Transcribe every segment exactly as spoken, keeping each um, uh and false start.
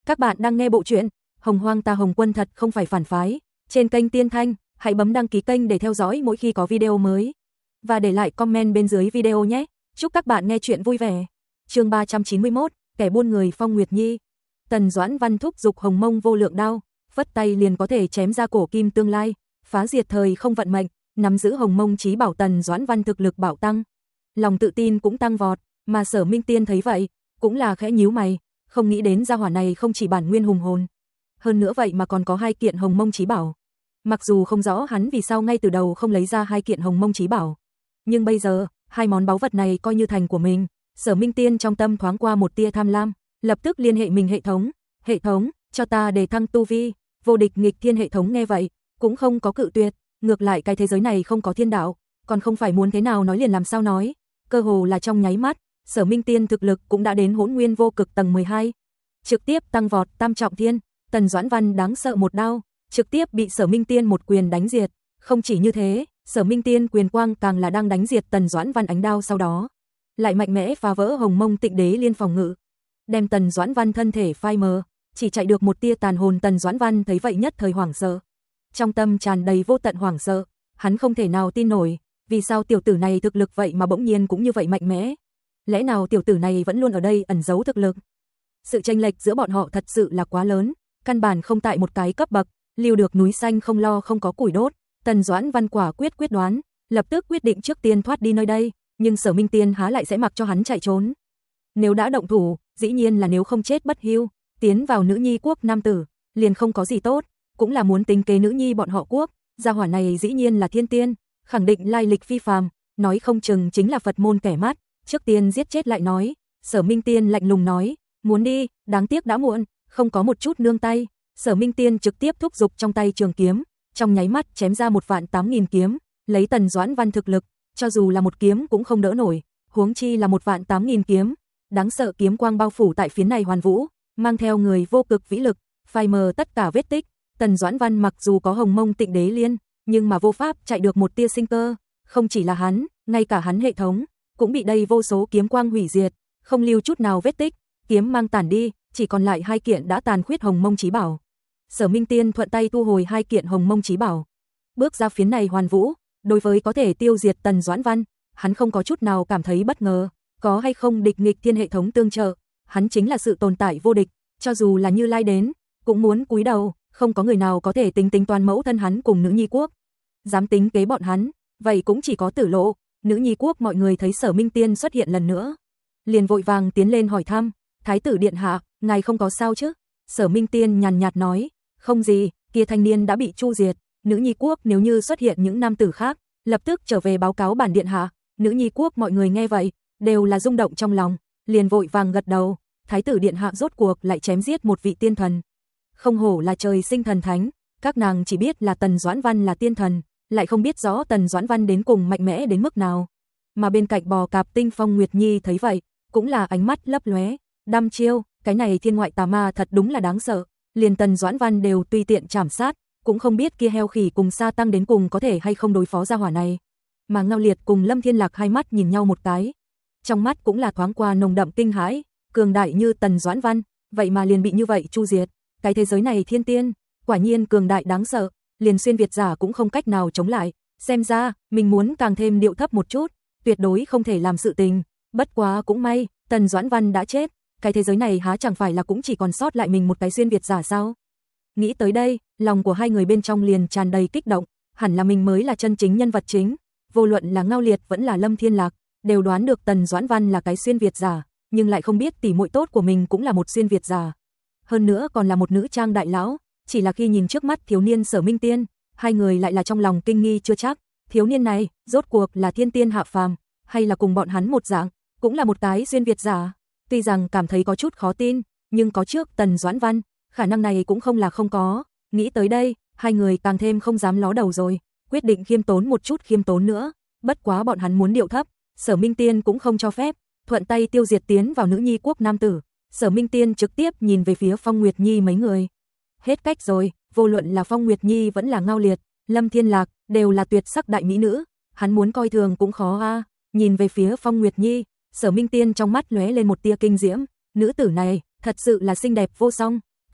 Các bạn đang nghe bộ truyện Hồng Hoang Ta Hồng Quân Thật Không Phải Phản Phái trên kênh Tiên Thanh, hãy bấm đăng ký kênh để theo dõi mỗi khi có video mới. Và để lại comment bên dưới video nhé. Chúc các bạn nghe truyện vui vẻ. Chương ba trăm chín mươi mốt, kẻ buôn người Phong Nguyệt Nhi. Tần Doãn Văn thúc giục Hồng Mông vô lượng đao, phất tay liền có thể chém ra cổ kim tương lai, phá diệt thời không vận mệnh, nắm giữ Hồng Mông chí bảo. Tần Doãn Văn thực lực bạo tăng, lòng tự tin cũng tăng vọt, mà Sở Minh Tiên thấy vậy, cũng là khẽ nhíu mày, không nghĩ đến gia hỏa này không chỉ bản nguyên hùng hồn, hơn nữa vậy mà còn có hai kiện Hồng Mông chí bảo. Mặc dù không rõ hắn vì sao ngay từ đầu không lấy ra hai kiện Hồng Mông chí bảo, nhưng bây giờ, hai món báu vật này coi như thành của mình. Sở Minh Tiên trong tâm thoáng qua một tia tham lam, lập tức liên hệ mình hệ thống, "Hệ thống, cho ta đề thăng tu vi." Vô địch nghịch thiên hệ thống nghe vậy, cũng không có cự tuyệt, ngược lại cái thế giới này không có thiên đạo, còn không phải muốn thế nào nói liền làm sao nói, cơ hồ là trong nháy mắt, Sở Minh Tiên thực lực cũng đã đến Hỗn Nguyên vô cực tầng mười hai, trực tiếp tăng vọt tam trọng thiên. Tần Doãn Văn đáng sợ một đao, trực tiếp bị Sở Minh Tiên một quyền đánh diệt. Không chỉ như thế, Sở Minh Tiên quyền quang càng là đang đánh diệt Tần Doãn Văn ánh đao, sau đó lại mạnh mẽ phá vỡ Hồng Mông Tịnh Đế liên phòng ngự, đem Tần Doãn Văn thân thể phai mờ, chỉ chạy được một tia tàn hồn. Tần Doãn Văn thấy vậy nhất thời hoảng sợ, trong tâm tràn đầy vô tận hoảng sợ, hắn không thể nào tin nổi, vì sao tiểu tử này thực lực vậy mà bỗng nhiên cũng như vậy mạnh mẽ? Lẽ nào tiểu tử này vẫn luôn ở đây ẩn giấu thực lực? Sự chênh lệch giữa bọn họ thật sự là quá lớn, căn bản không tại một cái cấp bậc, lưu được núi xanh không lo không có củi đốt. Tần Doãn Văn quả quyết quyết đoán, lập tức quyết định trước tiên thoát đi nơi đây, nhưng Sở Minh Tiên há lại sẽ mặc cho hắn chạy trốn. Nếu đã động thủ, dĩ nhiên là nếu không chết bất hiu, tiến vào nữ nhi quốc nam tử, liền không có gì tốt, cũng là muốn tính kế nữ nhi bọn họ quốc. Gia hỏa này dĩ nhiên là thiên tiên, khẳng định lai lịch phi phàm, nói không chừng chính là Phật môn kẻ mắt, trước tiên giết chết lại nói. Sở Minh Tiên lạnh lùng nói, muốn đi, đáng tiếc đã muộn, không có một chút nương tay. Sở Minh Tiên trực tiếp thúc giục trong tay trường kiếm, trong nháy mắt chém ra một vạn tám nghìn kiếm, lấy Tần Doãn Văn thực lực, cho dù là một kiếm cũng không đỡ nổi, huống chi là một vạn tám nghìn kiếm. Đáng sợ kiếm quang bao phủ tại phía này hoàn vũ, mang theo người vô cực vĩ lực, phai mờ tất cả vết tích. Tần Doãn Văn mặc dù có Hồng Mông Tịnh Đế liên, nhưng mà vô pháp chạy được một tia sinh cơ, không chỉ là hắn, ngay cả hắn hệ thống cũng bị đây vô số kiếm quang hủy diệt, không lưu chút nào vết tích, kiếm mang tản đi, chỉ còn lại hai kiện đã tàn khuyết Hồng Mông chí bảo. Sở Minh Tiên thuận tay thu hồi hai kiện Hồng Mông chí bảo, bước ra phiến này hoàn vũ, đối với có thể tiêu diệt Tần Doãn Văn, hắn không có chút nào cảm thấy bất ngờ, có hay không địch nghịch thiên hệ thống tương trợ, hắn chính là sự tồn tại vô địch, cho dù là Như Lai đến, cũng muốn cúi đầu, không có người nào có thể tính tính toán mẫu thân hắn cùng nữ nhi quốc. Dám tính kế bọn hắn, vậy cũng chỉ có Tử Lộ. Nữ nhi quốc mọi người thấy Sở Minh Tiên xuất hiện lần nữa, liền vội vàng tiến lên hỏi thăm, "Thái tử điện hạ, ngài không có sao chứ?" Sở Minh Tiên nhàn nhạt nói, "Không gì, kia thanh niên đã bị chu diệt, nữ nhi quốc nếu như xuất hiện những nam tử khác, lập tức trở về báo cáo bản điện hạ." Nữ nhi quốc mọi người nghe vậy, đều là rung động trong lòng, liền vội vàng gật đầu, Thái tử điện hạ rốt cuộc lại chém giết một vị tiên thần. Không hổ là trời sinh thần thánh, các nàng chỉ biết là Tần Doãn Văn là tiên thần, lại không biết rõ Tần Doãn Văn đến cùng mạnh mẽ đến mức nào. Mà bên cạnh bò cạp tinh Phong Nguyệt Nhi thấy vậy, cũng là ánh mắt lấp lóe, đăm chiêu, cái này thiên ngoại tà ma thật đúng là đáng sợ, liền Tần Doãn Văn đều tùy tiện chảm sát, cũng không biết kia heo khỉ cùng sa tăng đến cùng có thể hay không đối phó gia hỏa này. Mà Ngao Liệt cùng Lâm Thiên Lạc hai mắt nhìn nhau một cái, trong mắt cũng là thoáng qua nồng đậm kinh hãi, cường đại như Tần Doãn Văn, vậy mà liền bị như vậy chu diệt, cái thế giới này thiên tiên, quả nhiên cường đại đáng sợ, liền xuyên việt giả cũng không cách nào chống lại, xem ra, mình muốn càng thêm điệu thấp một chút, tuyệt đối không thể làm sự tình, bất quá cũng may, Tần Doãn Văn đã chết, cái thế giới này há chẳng phải là cũng chỉ còn sót lại mình một cái xuyên việt giả sao? Nghĩ tới đây, lòng của hai người bên trong liền tràn đầy kích động, hẳn là mình mới là chân chính nhân vật chính, vô luận là Ngao Liệt vẫn là Lâm Thiên Lạc, đều đoán được Tần Doãn Văn là cái xuyên việt giả, nhưng lại không biết tỷ muội tốt của mình cũng là một xuyên việt giả. Hơn nữa còn là một nữ trang đại lão, chỉ là khi nhìn trước mắt thiếu niên Sở Minh Tiên, hai người lại là trong lòng kinh nghi chưa chắc, thiếu niên này, rốt cuộc là thiên tiên hạ phàm, hay là cùng bọn hắn một dạng, cũng là một cái xuyên việt giả. Tuy rằng cảm thấy có chút khó tin, nhưng có trước Tần Doãn Văn, khả năng này cũng không là không có. Nghĩ tới đây, hai người càng thêm không dám ló đầu rồi, quyết định khiêm tốn một chút khiêm tốn nữa, bất quá bọn hắn muốn điệu thấp, Sở Minh Tiên cũng không cho phép, thuận tay tiêu diệt tiến vào nữ nhi quốc nam tử. Sở Minh Tiên trực tiếp nhìn về phía Phong Nguyệt Nhi mấy người. Hết cách rồi, vô luận là Phong Nguyệt Nhi vẫn là Ngao Liệt, Lâm Thiên Lạc, đều là tuyệt sắc đại mỹ nữ, hắn muốn coi thường cũng khó a. À. Nhìn về phía Phong Nguyệt Nhi, Sở Minh Tiên trong mắt lóe lên một tia kinh diễm, nữ tử này, thật sự là xinh đẹp vô song,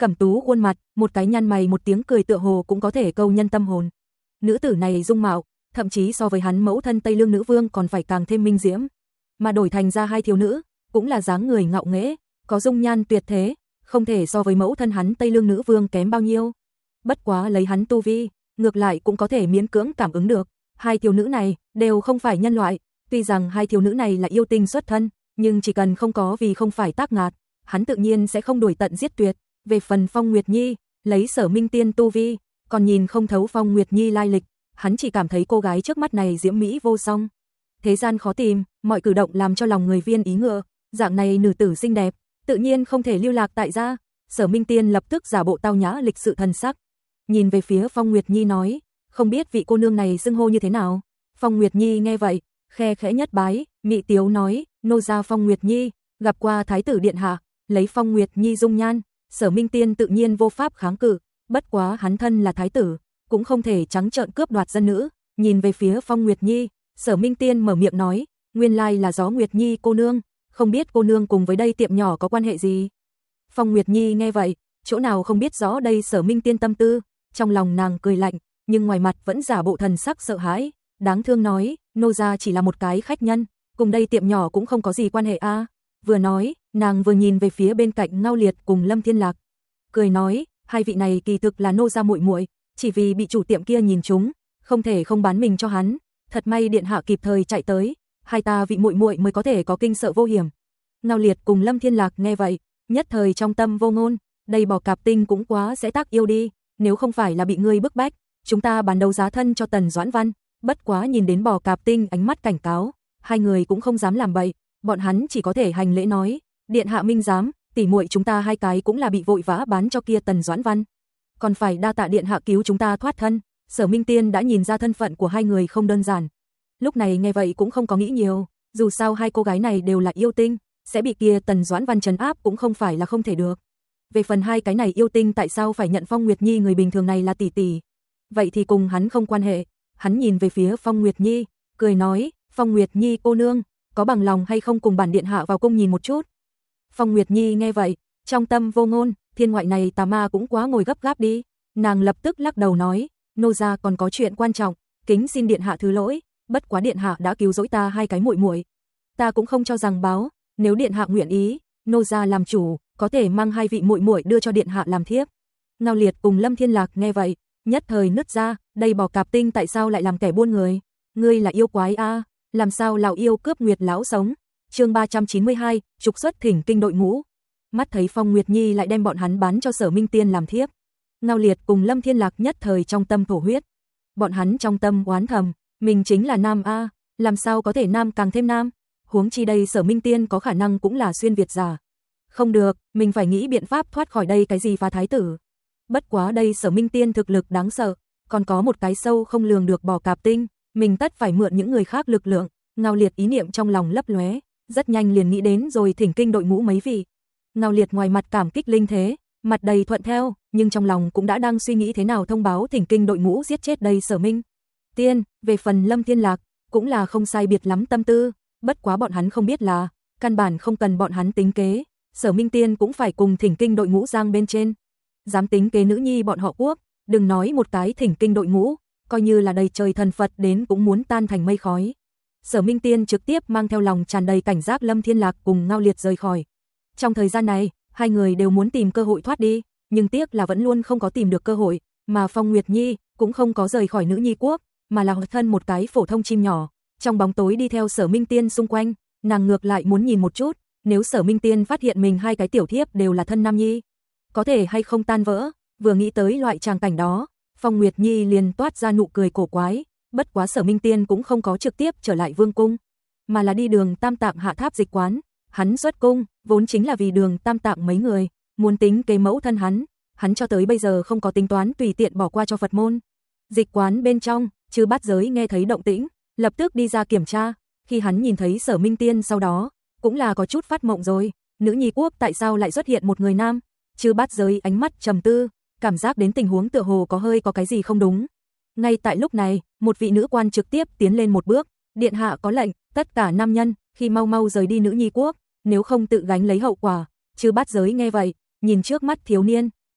cẩm tú khuôn mặt, một cái nhăn mày một tiếng cười tựa hồ cũng có thể câu nhân tâm hồn. Nữ tử này dung mạo, thậm chí so với hắn mẫu thân Tây Lương nữ vương còn phải càng thêm minh diễm, mà đổi thành ra hai thiếu nữ, cũng là dáng người ngạo nghễ, có dung nhan tuyệt thế, không thể so với mẫu thân hắn Tây Lương nữ vương kém bao nhiêu. Bất quá lấy hắn tu vi, ngược lại cũng có thể miễn cưỡng cảm ứng được, hai thiếu nữ này đều không phải nhân loại, tuy rằng hai thiếu nữ này là yêu tinh xuất thân, nhưng chỉ cần không có vì không phải tác ngạt, hắn tự nhiên sẽ không đuổi tận giết tuyệt. Về phần Phong Nguyệt Nhi, lấy Sở Minh Tiên tu vi, còn nhìn không thấu Phong Nguyệt Nhi lai lịch, hắn chỉ cảm thấy cô gái trước mắt này diễm mỹ vô song. Thế gian khó tìm, mọi cử động làm cho lòng người viên ý ngựa, dạng này nữ tử xinh đẹp, tự nhiên không thể lưu lạc tại gia. Sở Minh Tiên lập tức giả bộ tao nhã lịch sự thần sắc, nhìn về phía Phong Nguyệt Nhi nói, không biết vị cô nương này xưng hô như thế nào. Phong Nguyệt Nhi nghe vậy, khe khẽ nhất bái, mị tiếu nói, nô gia Phong Nguyệt Nhi, gặp qua thái tử điện hạ. Lấy Phong Nguyệt Nhi dung nhan, Sở Minh Tiên tự nhiên vô pháp kháng cự, bất quá hắn thân là thái tử, cũng không thể trắng trợn cướp đoạt dân nữ. Nhìn về phía Phong Nguyệt Nhi, Sở Minh Tiên mở miệng nói, nguyên lai là Gió Nguyệt Nhi cô nương, không biết cô nương cùng với đây tiệm nhỏ có quan hệ gì. Phong Nguyệt Nhi nghe vậy, chỗ nào không biết rõ đây Sở Minh Tiên tâm tư, trong lòng nàng cười lạnh, nhưng ngoài mặt vẫn giả bộ thần sắc sợ hãi, đáng thương nói, nô gia chỉ là một cái khách nhân, cùng đây tiệm nhỏ cũng không có gì quan hệ a. À. Vừa nói, nàng vừa nhìn về phía bên cạnh Ngao Liệt cùng Lâm Thiên Lạc, cười nói, hai vị này kỳ thực là nô gia muội muội, chỉ vì bị chủ tiệm kia nhìn trúng, không thể không bán mình cho hắn, thật may điện hạ kịp thời chạy tới, hai ta vị muội muội mới có thể có kinh sợ vô hiểm. Ngao Liệt cùng Lâm Thiên Lạc nghe vậy, nhất thời trong tâm vô ngôn, đây Bò Cạp Tinh cũng quá sẽ tác yêu đi, nếu không phải là bị ngươi bức bách, chúng ta bán đấu giá thân cho Tần Doãn Văn, bất quá nhìn đến Bò Cạp Tinh ánh mắt cảnh cáo, hai người cũng không dám làm bậy, bọn hắn chỉ có thể hành lễ nói, điện hạ minh giám, tỷ muội chúng ta hai cái cũng là bị vội vã bán cho kia Tần Doãn Văn, còn phải đa tạ điện hạ cứu chúng ta thoát thân. Sở Minh Tiên đã nhìn ra thân phận của hai người không đơn giản, lúc này nghe vậy cũng không có nghĩ nhiều, dù sao hai cô gái này đều là yêu tinh, sẽ bị kia Tần Doãn Văn trấn áp cũng không phải là không thể được. Về phần hai cái này yêu tinh tại sao phải nhận Phong Nguyệt Nhi người bình thường này là tỷ tỷ, vậy thì cùng hắn không quan hệ. Hắn nhìn về phía Phong Nguyệt Nhi, cười nói, Phong Nguyệt Nhi cô nương, có bằng lòng hay không cùng bản điện hạ vào cung nhìn một chút. Phong Nguyệt Nhi nghe vậy, trong tâm vô ngôn, thiên ngoại này tà ma cũng quá ngồi gấp gáp đi. Nàng lập tức lắc đầu nói, nô gia còn có chuyện quan trọng, kính xin điện hạ thứ lỗi, bất quá điện hạ đã cứu rỗi ta hai cái muội muội, ta cũng không cho rằng báo, nếu điện hạ nguyện ý, nô gia làm chủ, có thể mang hai vị muội muội đưa cho điện hạ làm thiếp. Ngao Liệt cùng Lâm Thiên Lạc nghe vậy, nhất thời nứt ra, đây Bò Cạp Tinh tại sao lại làm kẻ buôn người? Ngươi là yêu quái a, à, làm sao lão yêu cướp Nguyệt lão sống? Chương ba trăm chín mươi hai, trục xuất thỉnh kinh đội ngũ. Mắt thấy Phong Nguyệt Nhi lại đem bọn hắn bán cho Sở Minh Tiên làm thiếp, Ngao Liệt cùng Lâm Thiên Lạc nhất thời trong tâm thổ huyết. Bọn hắn trong tâm oán thầm, mình chính là nam a, làm sao có thể nam càng thêm nam? Huống chi đây Sở Minh Tiên có khả năng cũng là xuyên việt giả. Không được, mình phải nghĩ biện pháp thoát khỏi đây cái gì phá thái tử. Bất quá đây Sở Minh Tiên thực lực đáng sợ, còn có một cái sâu không lường được Bò Cạp Tinh, mình tất phải mượn những người khác lực lượng. Ngao Liệt ý niệm trong lòng lấp lóe, rất nhanh liền nghĩ đến rồi thỉnh kinh đội ngũ mấy vị. Ngao Liệt ngoài mặt cảm kích linh thế, mặt đầy thuận theo, nhưng trong lòng cũng đã đang suy nghĩ thế nào thông báo thỉnh kinh đội ngũ giết chết đây Sở Minh Tiên. Về phần Lâm Thiên Lạc, cũng là không sai biệt lắm tâm tư, bất quá bọn hắn không biết là, căn bản không cần bọn hắn tính kế, Sở Minh Tiên cũng phải cùng thỉnh kinh đội ngũ giang bên trên. Dám tính kế nữ nhi bọn họ quốc, đừng nói một cái thỉnh kinh đội ngũ, coi như là đầy trời thần Phật đến cũng muốn tan thành mây khói. Sở Minh Tiên trực tiếp mang theo lòng tràn đầy cảnh giác Lâm Thiên Lạc cùng Ngao Liệt rời khỏi. Trong thời gian này, hai người đều muốn tìm cơ hội thoát đi, nhưng tiếc là vẫn luôn không có tìm được cơ hội, mà Phong Nguyệt Nhi cũng không có rời khỏi nữ nhi quốc, mà là thân một cái phổ thông chim nhỏ, trong bóng tối đi theo Sở Minh Tiên xung quanh, nàng ngược lại muốn nhìn một chút, nếu Sở Minh Tiên phát hiện mình hai cái tiểu thiếp đều là thân nam nhi, có thể hay không tan vỡ. Vừa nghĩ tới loại tràng cảnh đó, Phong Nguyệt Nhi liền toát ra nụ cười cổ quái, bất quá Sở Minh Tiên cũng không có trực tiếp trở lại vương cung, mà là đi Đường Tam Tạng hạ tháp dịch quán. Hắn xuất cung, vốn chính là vì Đường Tam Tạng mấy người, muốn tính kế mẫu thân hắn, hắn cho tới bây giờ không có tính toán tùy tiện bỏ qua cho Phật môn. Dịch quán bên trong, Chư Bát Giới nghe thấy động tĩnh, lập tức đi ra kiểm tra, khi hắn nhìn thấy Sở Minh Tiên sau đó, cũng là có chút phát mộng rồi, nữ nhi quốc tại sao lại xuất hiện một người nam? Chư Bát Giới ánh mắt trầm tư, cảm giác đến tình huống tựa hồ có hơi có cái gì không đúng. Ngay tại lúc này, một vị nữ quan trực tiếp tiến lên một bước, điện hạ có lệnh, tất cả nam nhân khi mau mau rời đi nữ nhi quốc, nếu không tự gánh lấy hậu quả. Chư Bát Giới nghe vậy, nhìn trước mắt thiếu niên,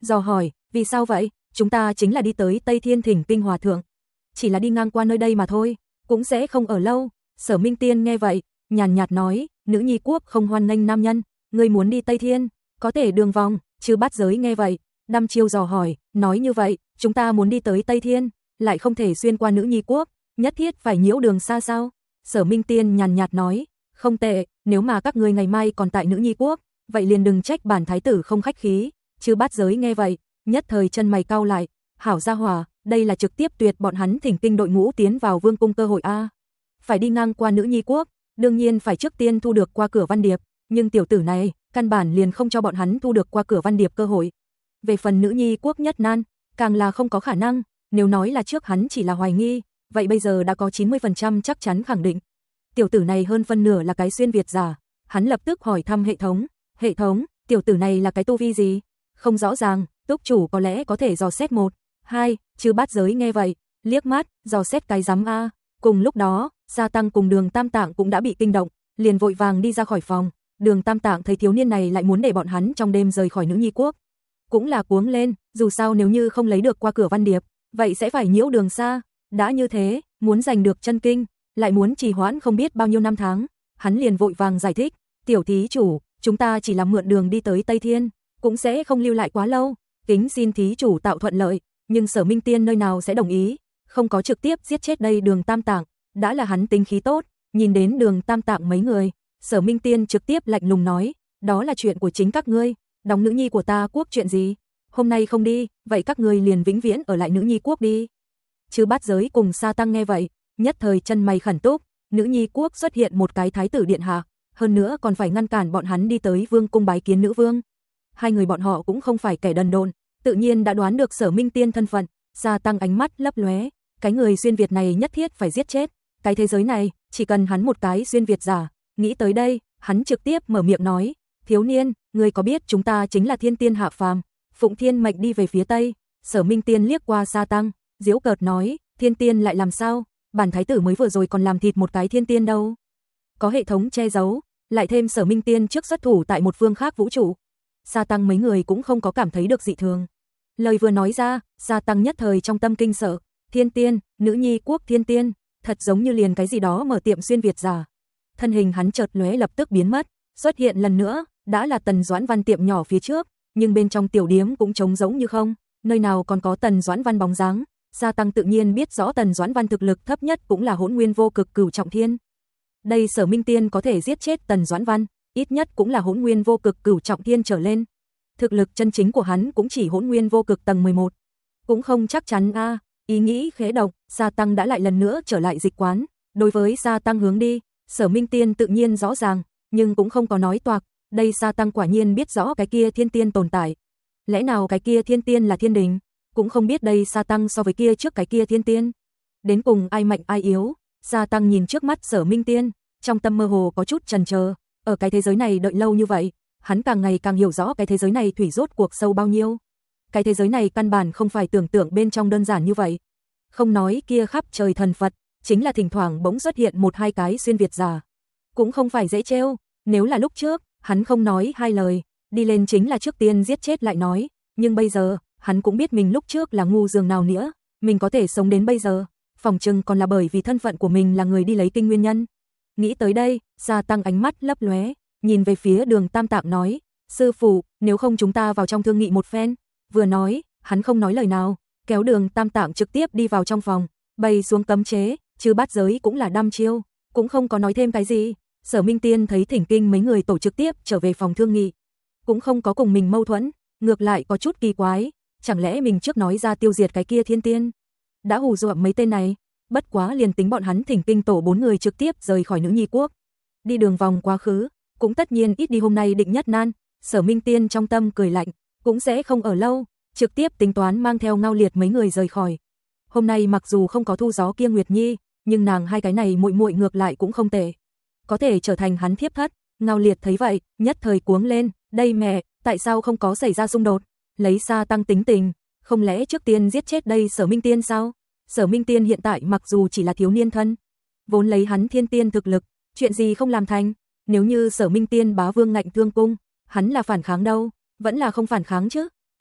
dò hỏi, vì sao vậy? Chúng ta chính là đi tới Tây Thiên thỉnh kinh hòa thượng. Chỉ là đi ngang qua nơi đây mà thôi, cũng sẽ không ở lâu. Sở Minh Tiên nghe vậy, nhàn nhạt nói, nữ nhi quốc không hoan nghênh nam nhân, ngươi muốn đi Tây Thiên, có thể đường vòng. Chư Bát Giới nghe vậy, đăm chiêu dò hỏi, nói như vậy, chúng ta muốn đi tới Tây Thiên, lại không thể xuyên qua nữ nhi quốc, nhất thiết phải nhiễu đường xa sao? Sở Minh Tiên nhàn nhạt nói, không tệ, nếu mà các ngươi ngày mai còn tại nữ nhi quốc, vậy liền đừng trách bản thái tử không khách khí. Chư Bát Giới nghe vậy, nhất thời chân mày cau lại, hảo gia hỏa, đây là trực tiếp tuyệt bọn hắn thỉnh kinh đội ngũ tiến vào vương cung cơ hội a. Phải đi ngang qua nữ nhi quốc, đương nhiên phải trước tiên thu được qua cửa Văn Điệp, nhưng tiểu tử này, căn bản liền không cho bọn hắn thu được qua cửa Văn Điệp cơ hội. Về phần nữ nhi quốc nhất nan, càng là không có khả năng, nếu nói là trước hắn chỉ là hoài nghi, vậy bây giờ đã có chín mươi phần trăm chắc chắn khẳng định. Tiểu tử này hơn phân nửa là cái xuyên Việt giả, hắn lập tức hỏi thăm hệ thống, hệ thống, tiểu tử này là cái tu vi gì? Không rõ ràng, túc chủ có lẽ có thể dò xét một, hai, Chư Bát Giới nghe vậy, liếc mắt, dò xét cái rắm a. Cùng lúc đó, Gia Tăng cùng Đường Tam Tạng cũng đã bị kinh động, liền vội vàng đi ra khỏi phòng. Đường Tam Tạng thấy thiếu niên này lại muốn để bọn hắn trong đêm rời khỏi nữ nhi quốc, cũng là cuống lên, dù sao nếu như không lấy được qua cửa Văn Điệp, vậy sẽ phải nhiễu đường xa. Đã như thế, muốn giành được chân kinh, lại muốn trì hoãn không biết bao nhiêu năm tháng, hắn liền vội vàng giải thích, tiểu thí chủ, chúng ta chỉ là mượn đường đi tới Tây Thiên, cũng sẽ không lưu lại quá lâu, kính xin thí chủ tạo thuận lợi. Nhưng Sở Minh Tiên nơi nào sẽ đồng ý, không có trực tiếp giết chết đây Đường Tam Tạng, đã là hắn tính khí tốt. Nhìn đến Đường Tam Tạng mấy người, Sở Minh Tiên trực tiếp lạnh lùng nói, đó là chuyện của chính các ngươi, đóng nữ nhi của ta quốc chuyện gì? Hôm nay không đi, vậy các ngươi liền vĩnh viễn ở lại nữ nhi quốc đi. Chư Bát Giới cùng Sa Tăng nghe vậy, nhất thời chân mày khẩn túc, nữ nhi quốc xuất hiện một cái thái tử điện hạ, hơn nữa còn phải ngăn cản bọn hắn đi tới vương cung bái kiến nữ vương. Hai người bọn họ cũng không phải kẻ đần độn, tự nhiên đã đoán được Sở Minh Tiên thân phận. Sa Tăng ánh mắt lấp lóe, cái người xuyên Việt này nhất thiết phải giết chết, cái thế giới này chỉ cần hắn một cái xuyên Việt giả. Nghĩ tới đây, hắn trực tiếp mở miệng nói, thiếu niên, ngươi có biết chúng ta chính là thiên tiên hạ phàm, phụng thiên mệnh đi về phía Tây. Sở Minh Tiên liếc qua Sa Tăng, giễu cợt nói, thiên tiên lại làm sao, bản thái tử mới vừa rồi còn làm thịt một cái thiên tiên đâu. Có hệ thống che giấu, lại thêm Sở Minh Tiên trước xuất thủ tại một phương khác vũ trụ, Sa Tăng mấy người cũng không có cảm thấy được dị thường. Lời vừa nói ra, Sa Tăng nhất thời trong tâm kinh sợ, thiên tiên, nữ nhi quốc thiên tiên, thật giống như liền cái gì đó mở tiệm xuyên Việt giả. Thân hình hắn chợt lóe lập tức biến mất, xuất hiện lần nữa, đã là Tần Doãn Văn tiệm nhỏ phía trước, nhưng bên trong tiểu điếm cũng trống rỗng như không, nơi nào còn có Tần Doãn Văn bóng dáng. Sa Tăng tự nhiên biết rõ Tần Doãn Văn thực lực thấp nhất cũng là Hỗn Nguyên Vô Cực Cửu Trọng Thiên. Đây Sở Minh Tiên có thể giết chết Tần Doãn Văn, ít nhất cũng là Hỗn Nguyên Vô Cực Cửu Trọng Thiên trở lên. Thực lực chân chính của hắn cũng chỉ Hỗn Nguyên Vô Cực tầng mười một, cũng không chắc chắn a. À, ý nghĩ khẽ động, Sa Tăng đã lại lần nữa trở lại dịch quán. Đối với Sa Tăng hướng đi, Sở Minh Tiên tự nhiên rõ ràng, nhưng cũng không có nói toạc. Đây Sa Tăng quả nhiên biết rõ cái kia thiên tiên tồn tại. Lẽ nào cái kia thiên tiên là thiên đình? Cũng không biết đây Sa Tăng so với kia trước cái kia thiên tiên, đến cùng ai mạnh ai yếu. Sa Tăng nhìn trước mắt Sở Minh Tiên, trong tâm mơ hồ có chút chần chờ. Ở cái thế giới này đợi lâu như vậy, hắn càng ngày càng hiểu rõ cái thế giới này thủy rốt cuộc sâu bao nhiêu. Cái thế giới này căn bản không phải tưởng tượng bên trong đơn giản như vậy. Không nói kia khắp trời thần Phật, chính là thỉnh thoảng bỗng xuất hiện một hai cái xuyên Việt giả, cũng không phải dễ trêu. Nếu là lúc trước, hắn không nói hai lời, đi lên chính là trước tiên giết chết lại nói. Nhưng bây giờ, hắn cũng biết mình lúc trước là ngu dường nào nữa, mình có thể sống đến bây giờ, phỏng chừng còn là bởi vì thân phận của mình là người đi lấy kinh nguyên nhân. Nghĩ tới đây, Sa Tăng ánh mắt lấp lóe, nhìn về phía Đường Tam Tạng nói, sư phụ, nếu không chúng ta vào trong thương nghị một phen. Vừa nói, hắn không nói lời nào, kéo Đường Tam Tạng trực tiếp đi vào trong phòng, bày xuống cấm chế. Chư Bát Giới cũng là đăm chiêu, cũng không có nói thêm cái gì. Sở Minh Tiên thấy thỉnh kinh mấy người tổ trực tiếp trở về phòng thương nghị, cũng không có cùng mình mâu thuẫn, ngược lại có chút kỳ quái, chẳng lẽ mình trước nói ra tiêu diệt cái kia thiên tiên, đã hù dọa mấy tên này. Bất quá liền tính bọn hắn thỉnh kinh tổ bốn người trực tiếp rời khỏi nữ nhi quốc, đi đường vòng quá khứ, cũng tất nhiên ít đi hôm nay định nhất nan. Sở Minh Tiên trong tâm cười lạnh, cũng sẽ không ở lâu, trực tiếp tính toán mang theo Ngao Liệt mấy người rời khỏi. Hôm nay mặc dù không có thu gió kia Nguyệt Nhi, nhưng nàng hai cái này muội muội ngược lại cũng không tệ, có thể trở thành hắn thiếp thất. Ngao Liệt thấy vậy, nhất thời cuống lên, đây mẹ, tại sao không có xảy ra xung đột? Lấy Sa Tăng tính tình, không lẽ trước tiên giết chết đây Sở Minh Tiên sao? Sở Minh Tiên hiện tại mặc dù chỉ là thiếu niên thân, vốn lấy hắn thiên tiên thực lực, chuyện gì không làm thành. Nếu như Sở Minh Tiên bá vương ngạnh thương cung, hắn là phản kháng đâu, vẫn là không phản kháng chứ.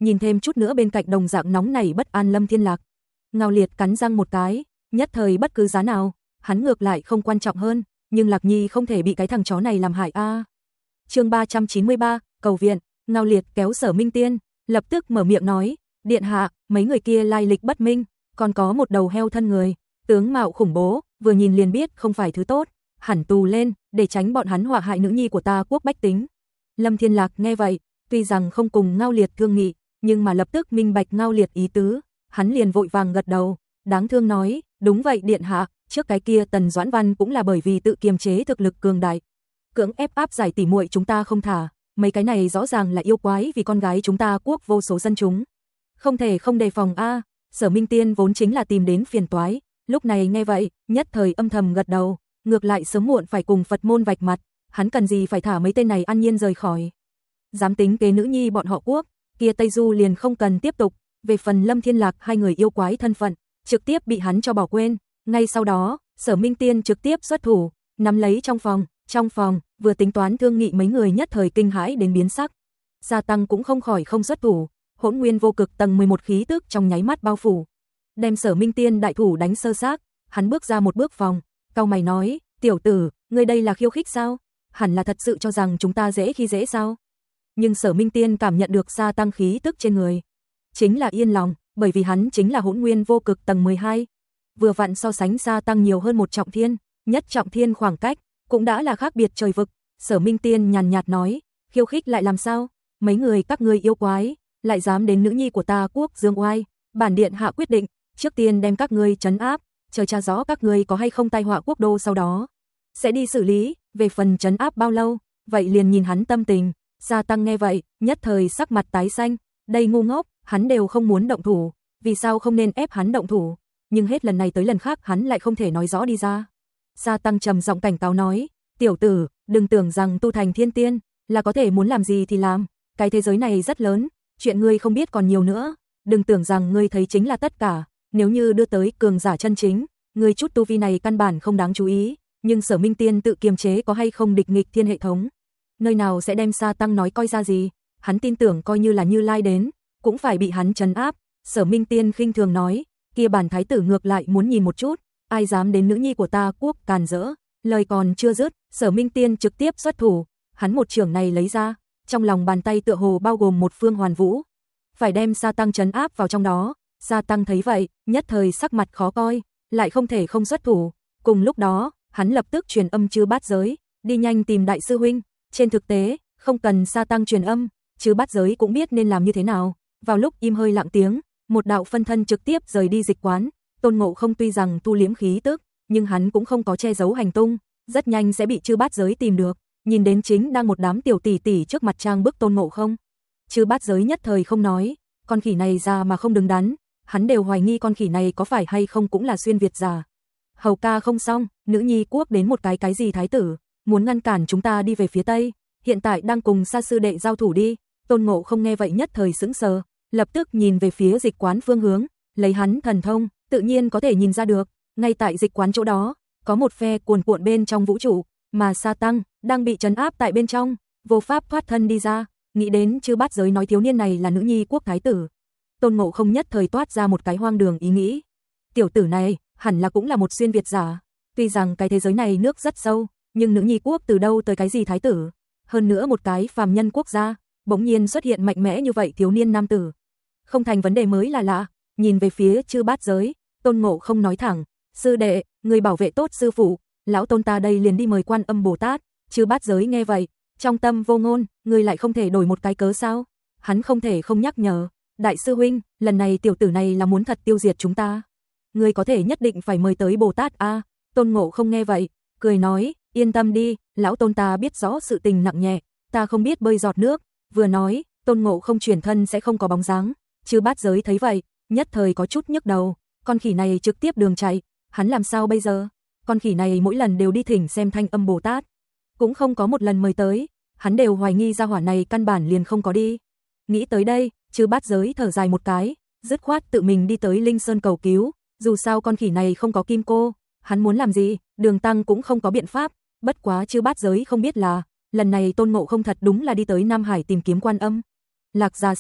nhìn thêm chút nữa bên cạnh đồng dạng nóng nảy bất an Lâm Thiên Lạc. Ngao Liệt cắn răng một cái, nhất thời bất cứ giá nào, hắn ngược lại không quan trọng hơn, nhưng Lạc Nhi không thể bị cái thằng chó này làm hại a. À. Chương ba trăm chín mươi ba, cầu viện. Ngao Liệt kéo Sở Minh Tiên, lập tức mở miệng nói, điện hạ, mấy người kia lai lịch bất minh, còn có một đầu heo thân người, tướng mạo khủng bố, vừa nhìn liền biết không phải thứ tốt, hẳn tù lên, để tránh bọn hắn họa hại nữ nhi của ta quốc bách tính. Lâm Thiên Lạc nghe vậy, tuy rằng không cùng Ngao Liệt thương nghị, nhưng mà lập tức minh bạch Ngao Liệt ý tứ, hắn liền vội vàng gật đầu, đáng thương nói, đúng vậy điện hạ, trước cái kia Tần Doãn Văn cũng là bởi vì tự kiềm chế thực lực cường đại, cưỡng ép áp giải tỉ muội chúng ta không thả, mấy cái này rõ ràng là yêu quái vì con gái chúng ta quốc vô số dân chúng. Không thể không đề phòng a. À, Sở Minh Tiên vốn chính là tìm đến phiền toái, lúc này nghe vậy, nhất thời âm thầm gật đầu, ngược lại sớm muộn phải cùng Phật môn vạch mặt, hắn cần gì phải thả mấy tên này an nhiên rời khỏi. Dám tính kế nữ nhi bọn họ quốc, kia Tây Du liền không cần tiếp tục, về phần Lâm Thiên Lạc hai người yêu quái thân phận, trực tiếp bị hắn cho bỏ quên, ngay sau đó, Sở Minh Tiên trực tiếp xuất thủ, nắm lấy trong phòng, trong phòng, vừa tính toán thương nghị mấy người nhất thời kinh hãi đến biến sắc. Gia Tăng cũng không khỏi không xuất thủ, Hỗn Nguyên vô cực tầng mười một khí tức trong nháy mắt bao phủ, đem Sở Minh Tiên đại thủ đánh sơ xác, hắn bước ra một bước phòng, cau mày nói, tiểu tử, ngươi đây là khiêu khích sao? Hẳn là thật sự cho rằng chúng ta dễ khi dễ sao? Nhưng Sở Minh Tiên cảm nhận được Gia Tăng khí tức trên người, chính là yên lòng, bởi vì hắn chính là Hỗn Nguyên vô cực tầng mười hai, vừa vặn so sánh Gia Tăng nhiều hơn một trọng thiên, nhất trọng thiên khoảng cách, cũng đã là khác biệt trời vực. Sở Minh Tiên nhàn nhạt nói, khiêu khích lại làm sao? Mấy người các ngươi yêu quái, lại dám đến nữ nhi của ta quốc dương oai, bản điện hạ quyết định, trước tiên đem các ngươi trấn áp, chờ tra rõ các ngươi có hay không tai họa quốc đô, sau đó sẽ đi xử lý, về phần trấn áp bao lâu, vậy liền nhìn hắn tâm tình. Gia Tăng nghe vậy, nhất thời sắc mặt tái xanh, đây ngu ngốc, hắn đều không muốn động thủ, vì sao không nên ép hắn động thủ, nhưng hết lần này tới lần khác hắn lại không thể nói rõ đi ra. Gia Tăng trầm giọng cảnh cáo nói, tiểu tử, đừng tưởng rằng tu thành thiên tiên, là có thể muốn làm gì thì làm, cái thế giới này rất lớn, chuyện ngươi không biết còn nhiều nữa, đừng tưởng rằng ngươi thấy chính là tất cả, nếu như đưa tới cường giả chân chính, ngươi chút tu vi này căn bản không đáng chú ý, nhưng Sở Minh Tiên tự kiềm chế có hay không địch nghịch thiên hệ thống, nơi nào sẽ đem Gia Tăng nói coi ra gì, hắn tin tưởng coi như là Như Lai đến, cũng phải bị hắn trấn áp. Sở Minh Tiên khinh thường nói, kia bản thái tử ngược lại muốn nhìn một chút, ai dám đến nữ nhi của ta quốc càn rỡ. Lời còn chưa dứt, Sở Minh Tiên trực tiếp xuất thủ, hắn một chưởng này lấy ra, trong lòng bàn tay tựa hồ bao gồm một phương hoàn vũ, phải đem Gia Tăng trấn áp vào trong đó. Gia Tăng thấy vậy, nhất thời sắc mặt khó coi, lại không thể không xuất thủ. Cùng lúc đó, hắn lập tức truyền âm Chư Bát Giới, đi nhanh tìm đại sư huynh. Trên thực tế, không cần Gia Tăng truyền âm, Chư Bát Giới cũng biết nên làm như thế nào. Vào lúc im hơi lặng tiếng, một đạo phân thân trực tiếp rời đi dịch quán. Tôn Ngộ Không tuy rằng tu liếm khí tức, nhưng hắn cũng không có che giấu hành tung, rất nhanh sẽ bị Chư Bát Giới tìm được. Nhìn đến chính đang một đám tiểu tỷ tỷ trước mặt trang bức Tôn Ngộ Không, Chư Bát Giới nhất thời không nói, con khỉ này ra mà không đứng đắn, hắn đều hoài nghi con khỉ này có phải hay không cũng là xuyên Việt giả. Hầu ca không xong, nữ nhi quốc đến một cái cái gì thái tử, muốn ngăn cản chúng ta đi về phía Tây, hiện tại đang cùng Sa sư đệ giao thủ đi. Tôn Ngộ Không nghe vậy nhất thời sững sờ, lập tức nhìn về phía dịch quán phương hướng, lấy hắn thần thông, tự nhiên có thể nhìn ra được, ngay tại dịch quán chỗ đó, có một phe cuồn cuộn bên trong vũ trụ, mà Sa Tăng đang bị trấn áp tại bên trong, vô pháp thoát thân đi ra. Nghĩ đến Chư Bát Giới nói thiếu niên này là nữ nhi quốc thái tử, Tôn Ngộ Không nhất thời toát ra một cái hoang đường ý nghĩ. Tiểu tử này, hẳn là cũng là một xuyên Việt giả. Tuy rằng cái thế giới này nước rất sâu, nhưng nữ nhi quốc từ đâu tới cái gì thái tử? Hơn nữa một cái phàm nhân quốc gia, bỗng nhiên xuất hiện mạnh mẽ như vậy thiếu niên nam tử. Không thành vấn đề mới là lạ. Nhìn về phía Chư Bát Giới, Tôn Ngộ Không nói thẳng, sư đệ, người bảo vệ tốt sư phụ, lão Tôn ta đây liền đi mời Quan Âm Bồ Tát. Chư Bát Giới nghe vậy, trong tâm vô ngôn, người lại không thể đổi một cái cớ sao? Hắn không thể không nhắc nhở, đại sư huynh, lần này tiểu tử này là muốn thật tiêu diệt chúng ta. Người có thể nhất định phải mời tới Bồ Tát a. À, Tôn Ngộ Không nghe vậy, cười nói, yên tâm đi, lão Tôn ta biết rõ sự tình nặng nhẹ, ta không biết bơi giọt nước. Vừa nói, Tôn Ngộ Không chuyển thân sẽ không có bóng dáng. Chư Bát Giới thấy vậy, nhất thời có chút nhức đầu, con khỉ này trực tiếp đường chạy, hắn làm sao bây giờ? Con khỉ này mỗi lần đều đi thỉnh xem Thanh Âm Bồ Tát, cũng không có một lần mời tới, hắn đều hoài nghi gia hỏa này căn bản liền không có đi. Nghĩ tới đây, Chư Bát Giới thở dài một cái, dứt khoát tự mình đi tới Linh Sơn cầu cứu, dù sao con khỉ này không có kim cô, hắn muốn làm gì, Đường Tăng cũng không có biện pháp, bất quá Chư Bát Giới không biết là, lần này Tôn Ngộ Không thật đúng là đi tới Nam Hải tìm kiếm Quan Âm Lạc Già Sơn,